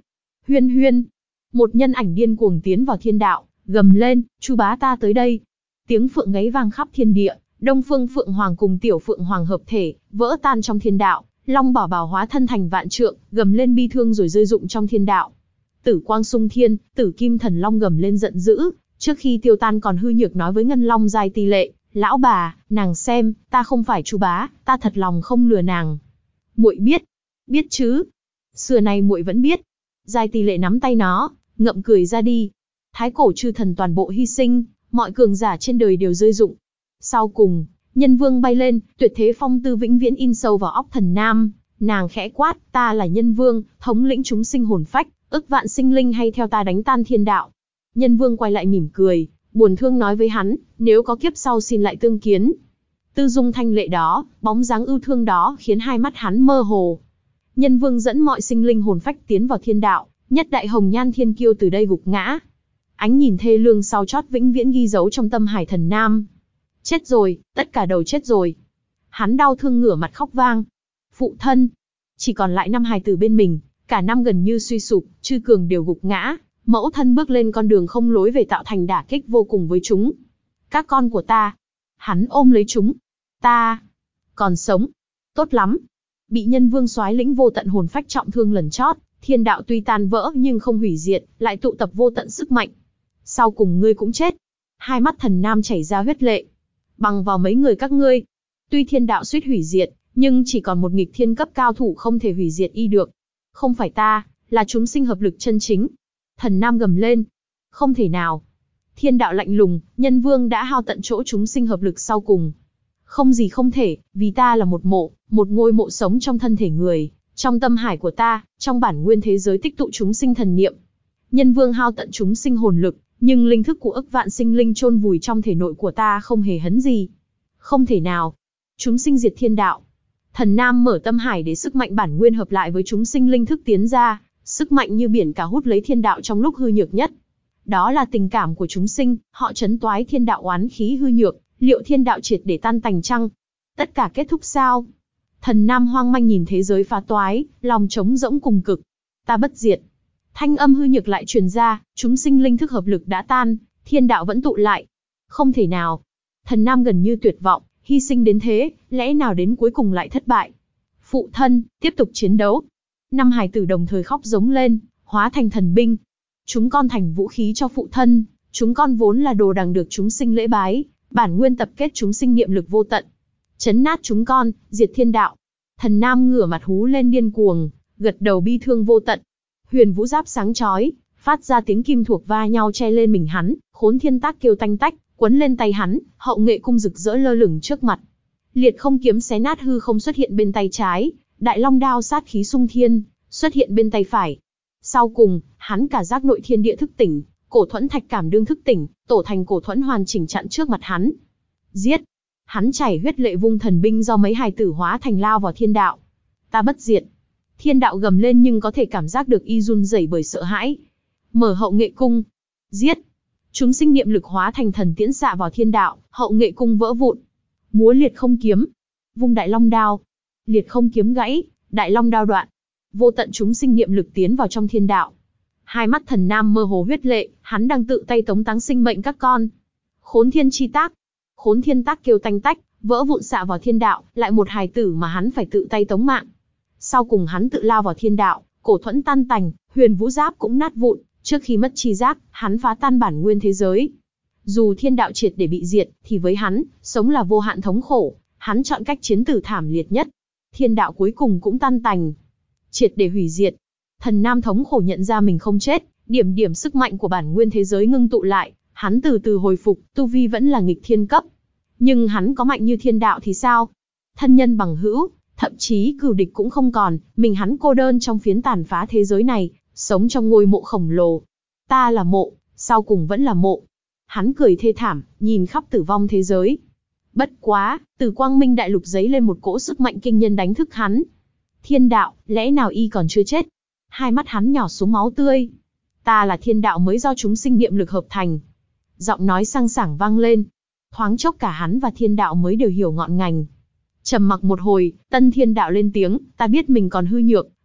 Huyên huyên. Một nhân ảnh điên cuồng tiến vào thiên đạo, gầm lên, Chu bá ta tới đây. Tiếng phượng gáy vang khắp thiên địa, Đông Phương Phượng Hoàng cùng Tiểu Phượng Hoàng hợp thể, vỡ tan trong thiên đạo, Long Bảo Bảo hóa thân thành vạn trượng, gầm lên bi thương rồi rơi rụng trong thiên đạo. Tử quang xung thiên, Tử Kim Thần Long gầm lên giận dữ, trước khi tiêu tan còn hư nhược nói với Ngân Long giai tỷ lệ, lão bà, nàng xem, ta không phải Chu bá, ta thật lòng không lừa nàng. Muội biết, biết chứ? Xưa nay muội vẫn biết. Giai tỷ lệ nắm tay nó, ngậm cười ra đi. Thái cổ chư thần toàn bộ hy sinh, mọi cường giả trên đời đều rơi rụng. Sau cùng, Nhân Vương bay lên, tuyệt thế phong tư vĩnh viễn in sâu vào óc Thần Nam, nàng khẽ quát, ta là Nhân Vương, thống lĩnh chúng sinh hồn phách, ức vạn sinh linh hay theo ta đánh tan thiên đạo. Nhân Vương quay lại mỉm cười, buồn thương nói với hắn, nếu có kiếp sau xin lại tương kiến. Tư dung thanh lệ đó, bóng dáng ưu thương đó khiến hai mắt hắn mơ hồ. Nhân Vương dẫn mọi sinh linh hồn phách tiến vào thiên đạo, nhất đại hồng nhan thiên kiêu từ đây gục ngã. Ánh nhìn thê lương sau chót vĩnh viễn ghi dấu trong tâm hải Thần Nam. Chết rồi, tất cả đều chết rồi. Hắn đau thương ngửa mặt khóc vang. Phụ thân, chỉ còn lại năm hài tử bên mình, cả năm gần như suy sụp, chư cường đều gục ngã. Mẫu thân bước lên con đường không lối về tạo thành đả kích vô cùng với chúng. Các con của ta. Hắn ôm lấy chúng. Ta còn sống. Tốt lắm. Bị Nhân Vương soái lĩnh vô tận hồn phách trọng thương lần chót, thiên đạo tuy tan vỡ nhưng không hủy diệt, lại tụ tập vô tận sức mạnh. Sau cùng ngươi cũng chết. Hai mắt Thần Nam chảy ra huyết lệ. Bằng vào mấy người các ngươi. Tuy thiên đạo suýt hủy diệt, nhưng chỉ còn một nghịch thiên cấp cao thủ không thể hủy diệt y được. Không phải ta, là chúng sinh hợp lực chân chính. Thần Nam gầm lên. Không thể nào. Thiên đạo lạnh lùng, Nhân Vương đã hao tận chỗ chúng sinh hợp lực sau cùng. Không gì không thể, vì ta là một mộ, một ngôi mộ sống trong thân thể người, trong tâm hải của ta, trong bản nguyên thế giới tích tụ chúng sinh thần niệm. Nhân Vương hao tận chúng sinh hồn lực, nhưng linh thức của ức vạn sinh linh chôn vùi trong thể nội của ta không hề hấn gì. Không thể nào. Chúng sinh diệt thiên đạo. Thần Nam mở tâm hải để sức mạnh bản nguyên hợp lại với chúng sinh linh thức tiến ra, sức mạnh như biển cả hút lấy thiên đạo trong lúc hư nhược nhất. Đó là tình cảm của chúng sinh, họ trấn toái thiên đạo oán khí hư nhược, liệu thiên đạo triệt để tan tành chăng? Tất cả kết thúc sao? Thần Nam hoang mang nhìn thế giới phá toái, lòng trống rỗng cùng cực. Ta bất diệt. Thanh âm hư nhược lại truyền ra, chúng sinh linh thức hợp lực đã tan, thiên đạo vẫn tụ lại. Không thể nào. Thần Nam gần như tuyệt vọng, hy sinh đến thế, lẽ nào đến cuối cùng lại thất bại? Phụ thân, tiếp tục chiến đấu. Năm hài tử đồng thời khóc giống lên, hóa thành thần binh. Chúng con thành vũ khí cho phụ thân, chúng con vốn là đồ đằng được chúng sinh lễ bái, bản nguyên tập kết chúng sinh niệm lực vô tận. Chấn nát chúng con, diệt thiên đạo. Thần Nam ngửa mặt hú lên điên cuồng, gật đầu bi thương vô tận. Huyền vũ giáp sáng chói, phát ra tiếng kim thuộc va nhau che lên mình hắn, khốn thiên tác kêu tanh tách, quấn lên tay hắn, hậu nghệ cung rực rỡ lơ lửng trước mặt. Liệt không kiếm xé nát hư không xuất hiện bên tay trái, đại long đao sát khí xung thiên, xuất hiện bên tay phải. Sau cùng, hắn cả giác nội thiên địa thức tỉnh, cổ thuẫn thạch cảm đương thức tỉnh, tổ thành cổ thuẫn hoàn chỉnh chặn trước mặt hắn. Giết! Hắn chảy huyết lệ vung thần binh do mấy hài tử hóa thành lao vào thiên đạo. Ta bất diệt! Thiên đạo gầm lên nhưng có thể cảm giác được y run rẩy bởi sợ hãi. Mở hậu nghệ cung. Giết! Chúng sinh niệm lực hóa thành thần tiễn xạ vào thiên đạo, hậu nghệ cung vỡ vụn. Múa liệt không kiếm. Vung đại long đao. Liệt không kiếm gãy, đại long đao đoạn. Vô tận chúng sinh niệm lực tiến vào trong thiên đạo. Hai mắt Thần Nam mơ hồ huyết lệ, hắn đang tự tay tống táng sinh mệnh các con. Khốn thiên chi tác. Khốn thiên tác kêu tanh tách, vỡ vụn xạ vào thiên đạo, lại một hài tử mà hắn phải tự tay tống mạng. Sau cùng hắn tự lao vào thiên đạo, cổ thuẫn tan tành, huyền vũ giáp cũng nát vụn, trước khi mất chi giác, hắn phá tan bản nguyên thế giới. Dù thiên đạo triệt để bị diệt, thì với hắn, sống là vô hạn thống khổ, hắn chọn cách chiến tử thảm liệt nhất. Thiên đạo cuối cùng cũng tan tành, triệt để hủy diệt. Thần Nam thống khổ nhận ra mình không chết, điểm điểm sức mạnh của bản nguyên thế giới ngưng tụ lại, hắn từ từ hồi phục, tu vi vẫn là nghịch thiên cấp. Nhưng hắn có mạnh như thiên đạo thì sao? Thân nhân bằng hữu, thậm chí cừu địch cũng không còn, mình hắn cô đơn trong phiến tàn phá thế giới này, sống trong ngôi mộ khổng lồ. Ta là mộ, sau cùng vẫn là mộ. Hắn cười thê thảm, nhìn khắp tử vong thế giới. Bất quá, từ quang minh đại lục giấy lên một cỗ sức mạnh kinh nhân đánh thức hắn. Thiên đạo, lẽ nào y còn chưa chết? Hai mắt hắn nhỏ xuống máu tươi. Ta là thiên đạo mới do chúng sinh niệm lực hợp thành. Giọng nói sang sảng vang lên. Thoáng chốc cả hắn và thiên đạo mới đều hiểu ngọn ngành. Trầm mặc một hồi, tân thiên đạo lên tiếng, ta biết mình còn hư nhược,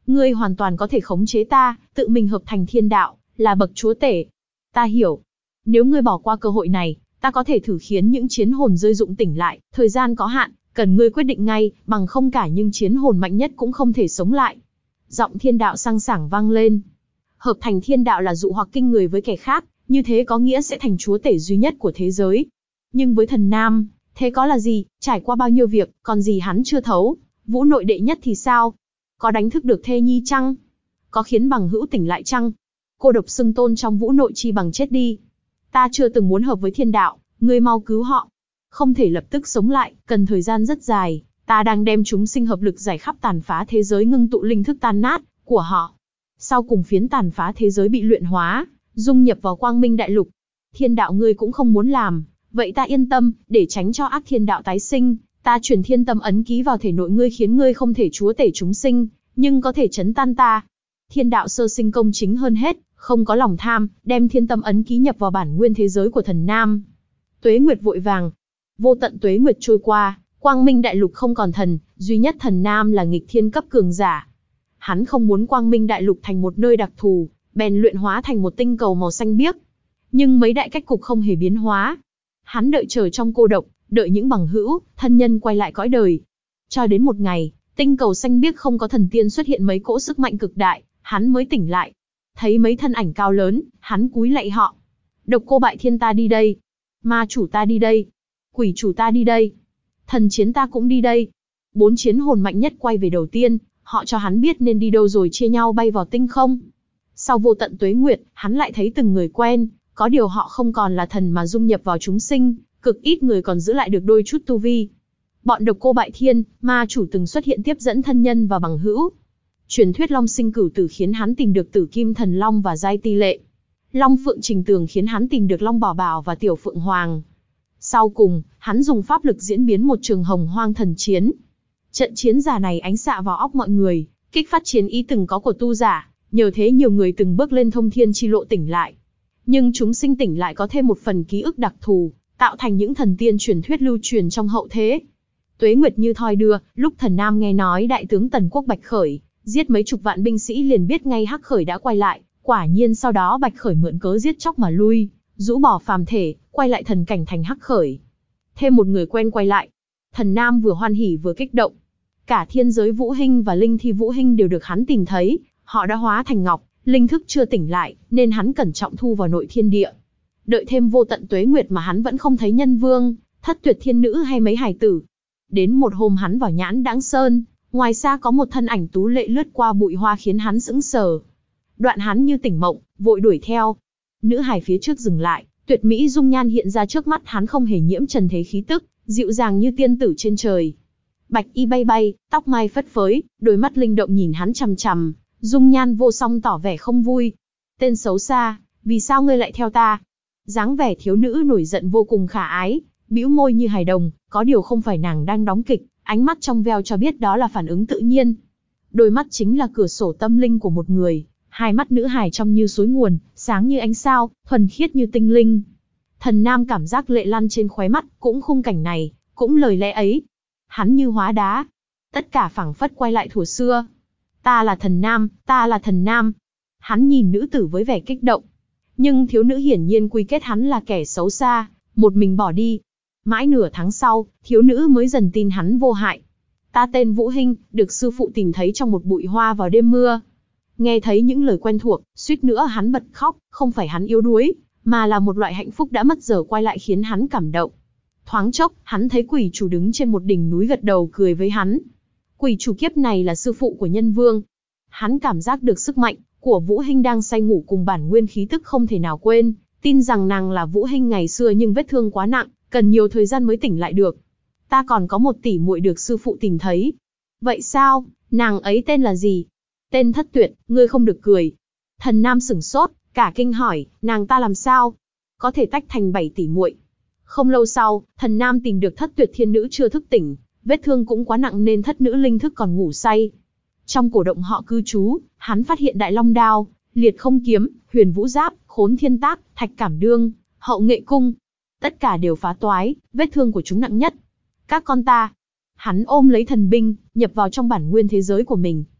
Ngươi hoàn toàn có thể khống chế ta, tự mình hợp thành thiên đạo, là bậc chúa tể. Ta hiểu. Nếu ngươi bỏ qua cơ hội này, ta có thể thử khiến những chiến hồn rơi dụng tỉnh lại, thời gian có hạn, cần ngươi quyết định ngay, bằng không cả những chiến hồn mạnh nhất cũng không thể sống lại. Giọng thiên đạo sang sảng vang lên. Hợp thành thiên đạo là dụ hoặc kinh người với kẻ khác, như thế có nghĩa sẽ thành chúa tể duy nhất của thế giới. Nhưng với thần nam, thế có là gì, trải qua bao nhiêu việc, còn gì hắn chưa thấu. Vũ nội đệ nhất thì sao? Có đánh thức được thê nhi chăng? Có khiến bằng hữu tỉnh lại chăng? Cô độc xưng tôn trong vũ nội chi bằng chết đi. Ta chưa từng muốn hợp với thiên đạo, ngươi mau cứu họ. Không thể lập tức sống lại, cần thời gian rất dài. Ta đang đem chúng sinh hợp lực giải khắp tàn phá thế giới, ngưng tụ linh thức tan nát của họ. Sau cùng phiến tàn phá thế giới bị luyện hóa, dung nhập vào quang minh đại lục. Thiên đạo ngươi cũng không muốn làm, vậy ta yên tâm, để tránh cho ác thiên đạo tái sinh, ta truyền thiên tâm ấn ký vào thể nội ngươi, khiến ngươi không thể chúa tể chúng sinh, nhưng có thể chấn tan ta. Thiên đạo sơ sinh công chính hơn hết, không có lòng tham, đem thiên tâm ấn ký nhập vào bản nguyên thế giới của thần nam. Tuế nguyệt vội vàng, vô tận tuế nguyệt trôi qua, quang minh đại lục không còn thần, duy nhất thần nam là nghịch thiên cấp cường giả. Hắn không muốn quang minh đại lục thành một nơi đặc thù, bèn luyện hóa thành một tinh cầu màu xanh biếc. Nhưng mấy đại cách cục không hề biến hóa. Hắn đợi chờ trong cô độc, đợi những bằng hữu, thân nhân quay lại cõi đời. Cho đến một ngày, tinh cầu xanh biếc không có thần tiên xuất hiện mấy cỗ sức mạnh cực đại, hắn mới tỉnh lại. Thấy mấy thân ảnh cao lớn, hắn cúi lạy họ. Độc cô bại thiên ta đi đây. Ma chủ ta đi đây. Quỷ chủ ta đi đây. Thần chiến ta cũng đi đây. Bốn chiến hồn mạnh nhất quay về đầu tiên, họ cho hắn biết nên đi đâu rồi chia nhau bay vào tinh không. Sau vô tận tuế nguyệt, hắn lại thấy từng người quen, có điều họ không còn là thần mà dung nhập vào chúng sinh, cực ít người còn giữ lại được đôi chút tu vi. Bọn độc cô bại thiên, ma chủ từng xuất hiện tiếp dẫn thân nhân và bằng hữu. Truyền thuyết long sinh cửu tử khiến hắn tìm được tử kim thần long và giai ti lệ. Long phượng trình tường khiến hắn tìm được long bảo bảo và tiểu phượng hoàng. Sau cùng, hắn dùng pháp lực diễn biến một trường hồng hoang thần chiến. Trận chiến giả này ánh xạ vào óc mọi người, kích phát chiến ý từng có của tu giả, nhờ thế nhiều người từng bước lên thông thiên chi lộ tỉnh lại. Nhưng chúng sinh tỉnh lại có thêm một phần ký ức đặc thù, tạo thành những thần tiên truyền thuyết lưu truyền trong hậu thế. Tuế nguyệt như thoi đưa, lúc thần nam nghe nói đại tướng Tần Quốc Bạch Khởi giết mấy chục vạn binh sĩ liền biết ngay Hắc Khởi đã quay lại. Quả nhiên sau đó Bạch Khởi mượn cớ giết chóc mà lui, rũ bỏ phàm thể, quay lại thần cảnh thành Hắc Khởi. Thêm một người quen quay lại. Thần nam vừa hoan hỉ vừa kích động. Cả thiên giới Vũ Hinh và linh thi Vũ Hinh đều được hắn tìm thấy, họ đã hóa thành ngọc, linh thức chưa tỉnh lại, nên hắn cẩn trọng thu vào nội thiên địa. Đợi thêm vô tận tuế nguyệt mà hắn vẫn không thấy nhân vương, thất tuyệt thiên nữ hay mấy hài tử. Đến một hôm hắn vào nhãn đãng sơn, ngoài xa có một thân ảnh tú lệ lướt qua bụi hoa khiến hắn sững sờ. Đoạn hắn như tỉnh mộng, vội đuổi theo. Nữ hài phía trước dừng lại, tuyệt mỹ dung nhan hiện ra trước mắt hắn, không hề nhiễm trần thế khí tức, dịu dàng như tiên tử trên trời. Bạch y bay bay, tóc mai phất phới, đôi mắt linh động nhìn hắn chằm chằm, dung nhan vô song tỏ vẻ không vui. Tên xấu xa, vì sao ngươi lại theo ta? Dáng vẻ thiếu nữ nổi giận vô cùng khả ái, bĩu môi như hài đồng, có điều không phải nàng đang đóng kịch, ánh mắt trong veo cho biết đó là phản ứng tự nhiên. Đôi mắt chính là cửa sổ tâm linh của một người, hai mắt nữ hài trong như suối nguồn, sáng như ánh sao, thuần khiết như tinh linh. Thần nam cảm giác lệ lăn trên khóe mắt, cũng khung cảnh này, cũng lời lẽ ấy. Hắn như hóa đá. Tất cả phảng phất quay lại thuở xưa. Ta là thần nam, ta là thần nam. Hắn nhìn nữ tử với vẻ kích động. Nhưng thiếu nữ hiển nhiên quy kết hắn là kẻ xấu xa, một mình bỏ đi. Mãi nửa tháng sau, thiếu nữ mới dần tin hắn vô hại. Ta tên Vũ Hinh, được sư phụ tìm thấy trong một bụi hoa vào đêm mưa. Nghe thấy những lời quen thuộc, suýt nữa hắn bật khóc, không phải hắn yếu đuối, mà là một loại hạnh phúc đã mất giờ quay lại khiến hắn cảm động. Thoáng chốc, hắn thấy quỷ chủ đứng trên một đỉnh núi gật đầu cười với hắn. Quỷ chủ kiếp này là sư phụ của nhân vương. Hắn cảm giác được sức mạnh của Vũ Hinh đang say ngủ cùng bản nguyên khí tức không thể nào quên, tin rằng nàng là Vũ Hinh ngày xưa nhưng vết thương quá nặng, cần nhiều thời gian mới tỉnh lại được. Ta còn có một tỷ muội được sư phụ tìm thấy. Vậy sao, nàng ấy tên là gì? Tên Thất Tuyệt, ngươi không được cười. Thần nam sửng sốt, cả kinh hỏi, nàng ta làm sao? Có thể tách thành bảy tỷ muội. Không lâu sau, thần nam tìm được Thất Tuyệt thiên nữ chưa thức tỉnh, vết thương cũng quá nặng nên thất nữ linh thức còn ngủ say. Trong cổ động họ cư trú, hắn phát hiện Đại Long Đao, Liệt Không Kiếm, Huyền Vũ Giáp, Khốn Thiên Tác, Thạch Cảm Đương, Hậu Nghệ Cung. Tất cả đều phá toái, vết thương của chúng nặng nhất. Các con ta. Hắn ôm lấy thần binh, nhập vào trong bản nguyên thế giới của mình.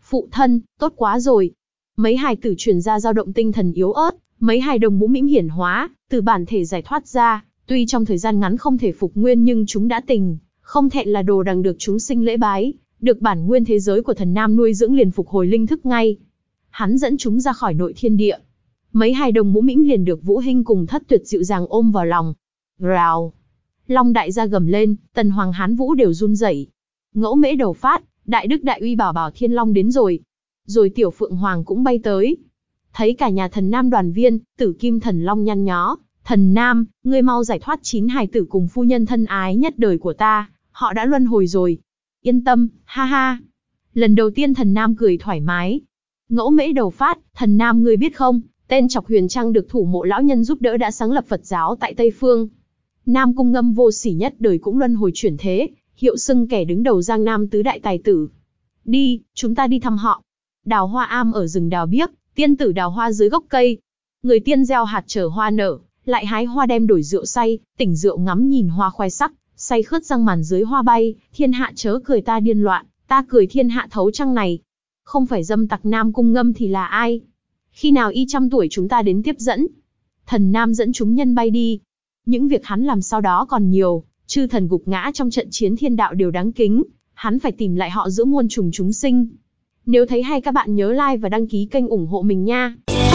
Phụ thân, tốt quá rồi. Mấy hài tử truyền ra dao động tinh thần yếu ớt, mấy hài đồng mũ mĩm hiển hóa, từ bản thể giải thoát ra, tuy trong thời gian ngắn không thể phục nguyên nhưng chúng đã tình, không thẹn là đồ đằng được chúng sinh lễ bái, được bản nguyên thế giới của thần nam nuôi dưỡng liền phục hồi linh thức ngay. Hắn dẫn chúng ra khỏi nội thiên địa. Mấy hài đồng mũ mĩm liền được Vũ Hinh cùng Thất Tuyệt dịu dàng ôm vào lòng. Rào. Long đại gia gầm lên, Tần Hoàng Hán Vũ đều run rẩy. Ngẫu Mễ Đầu Phát, Đại Đức Đại Uy Bảo Bảo Thiên Long đến rồi. Rồi Tiểu Phượng Hoàng cũng bay tới. Thấy cả nhà thần nam đoàn viên, Tử Kim Thần Long nhăn nhó. Thần nam, ngươi mau giải thoát chín hài tử cùng phu nhân thân ái nhất đời của ta, họ đã luân hồi rồi. Yên tâm, ha ha. Lần đầu tiên thần nam cười thoải mái. Ngẫu Mễ Đầu Phát, thần nam ngươi biết không, tên Chọc Huyền Trăng được thủ mộ lão nhân giúp đỡ đã sáng lập Phật giáo tại Tây Phương. Nam Cung Ngâm vô sỉ nhất đời cũng luân hồi chuyển thế, hiệu xưng kẻ đứng đầu Giang Nam tứ đại tài tử. Đi, chúng ta đi thăm họ. Đào hoa am ở rừng đào biếc, tiên tử đào hoa dưới gốc cây. Người tiên gieo hạt chờ hoa nở, lại hái hoa đem đổi rượu say, tỉnh rượu ngắm nhìn hoa khoe sắc, say khướt răng màn dưới hoa bay, thiên hạ chớ cười ta điên loạn, ta cười thiên hạ thấu trăng này. Không phải dâm tặc Nam Cung Ngâm thì là ai? Khi nào y trăm tuổi chúng ta đến tiếp dẫn. Thần Nam dẫn chúng nhân bay đi. Những việc hắn làm sau đó còn nhiều, chư thần gục ngã trong trận chiến thiên đạo đều đáng kính, hắn phải tìm lại họ giữa muôn trùng chúng sinh. Nếu thấy hay các bạn nhớ like và đăng ký kênh ủng hộ mình nha.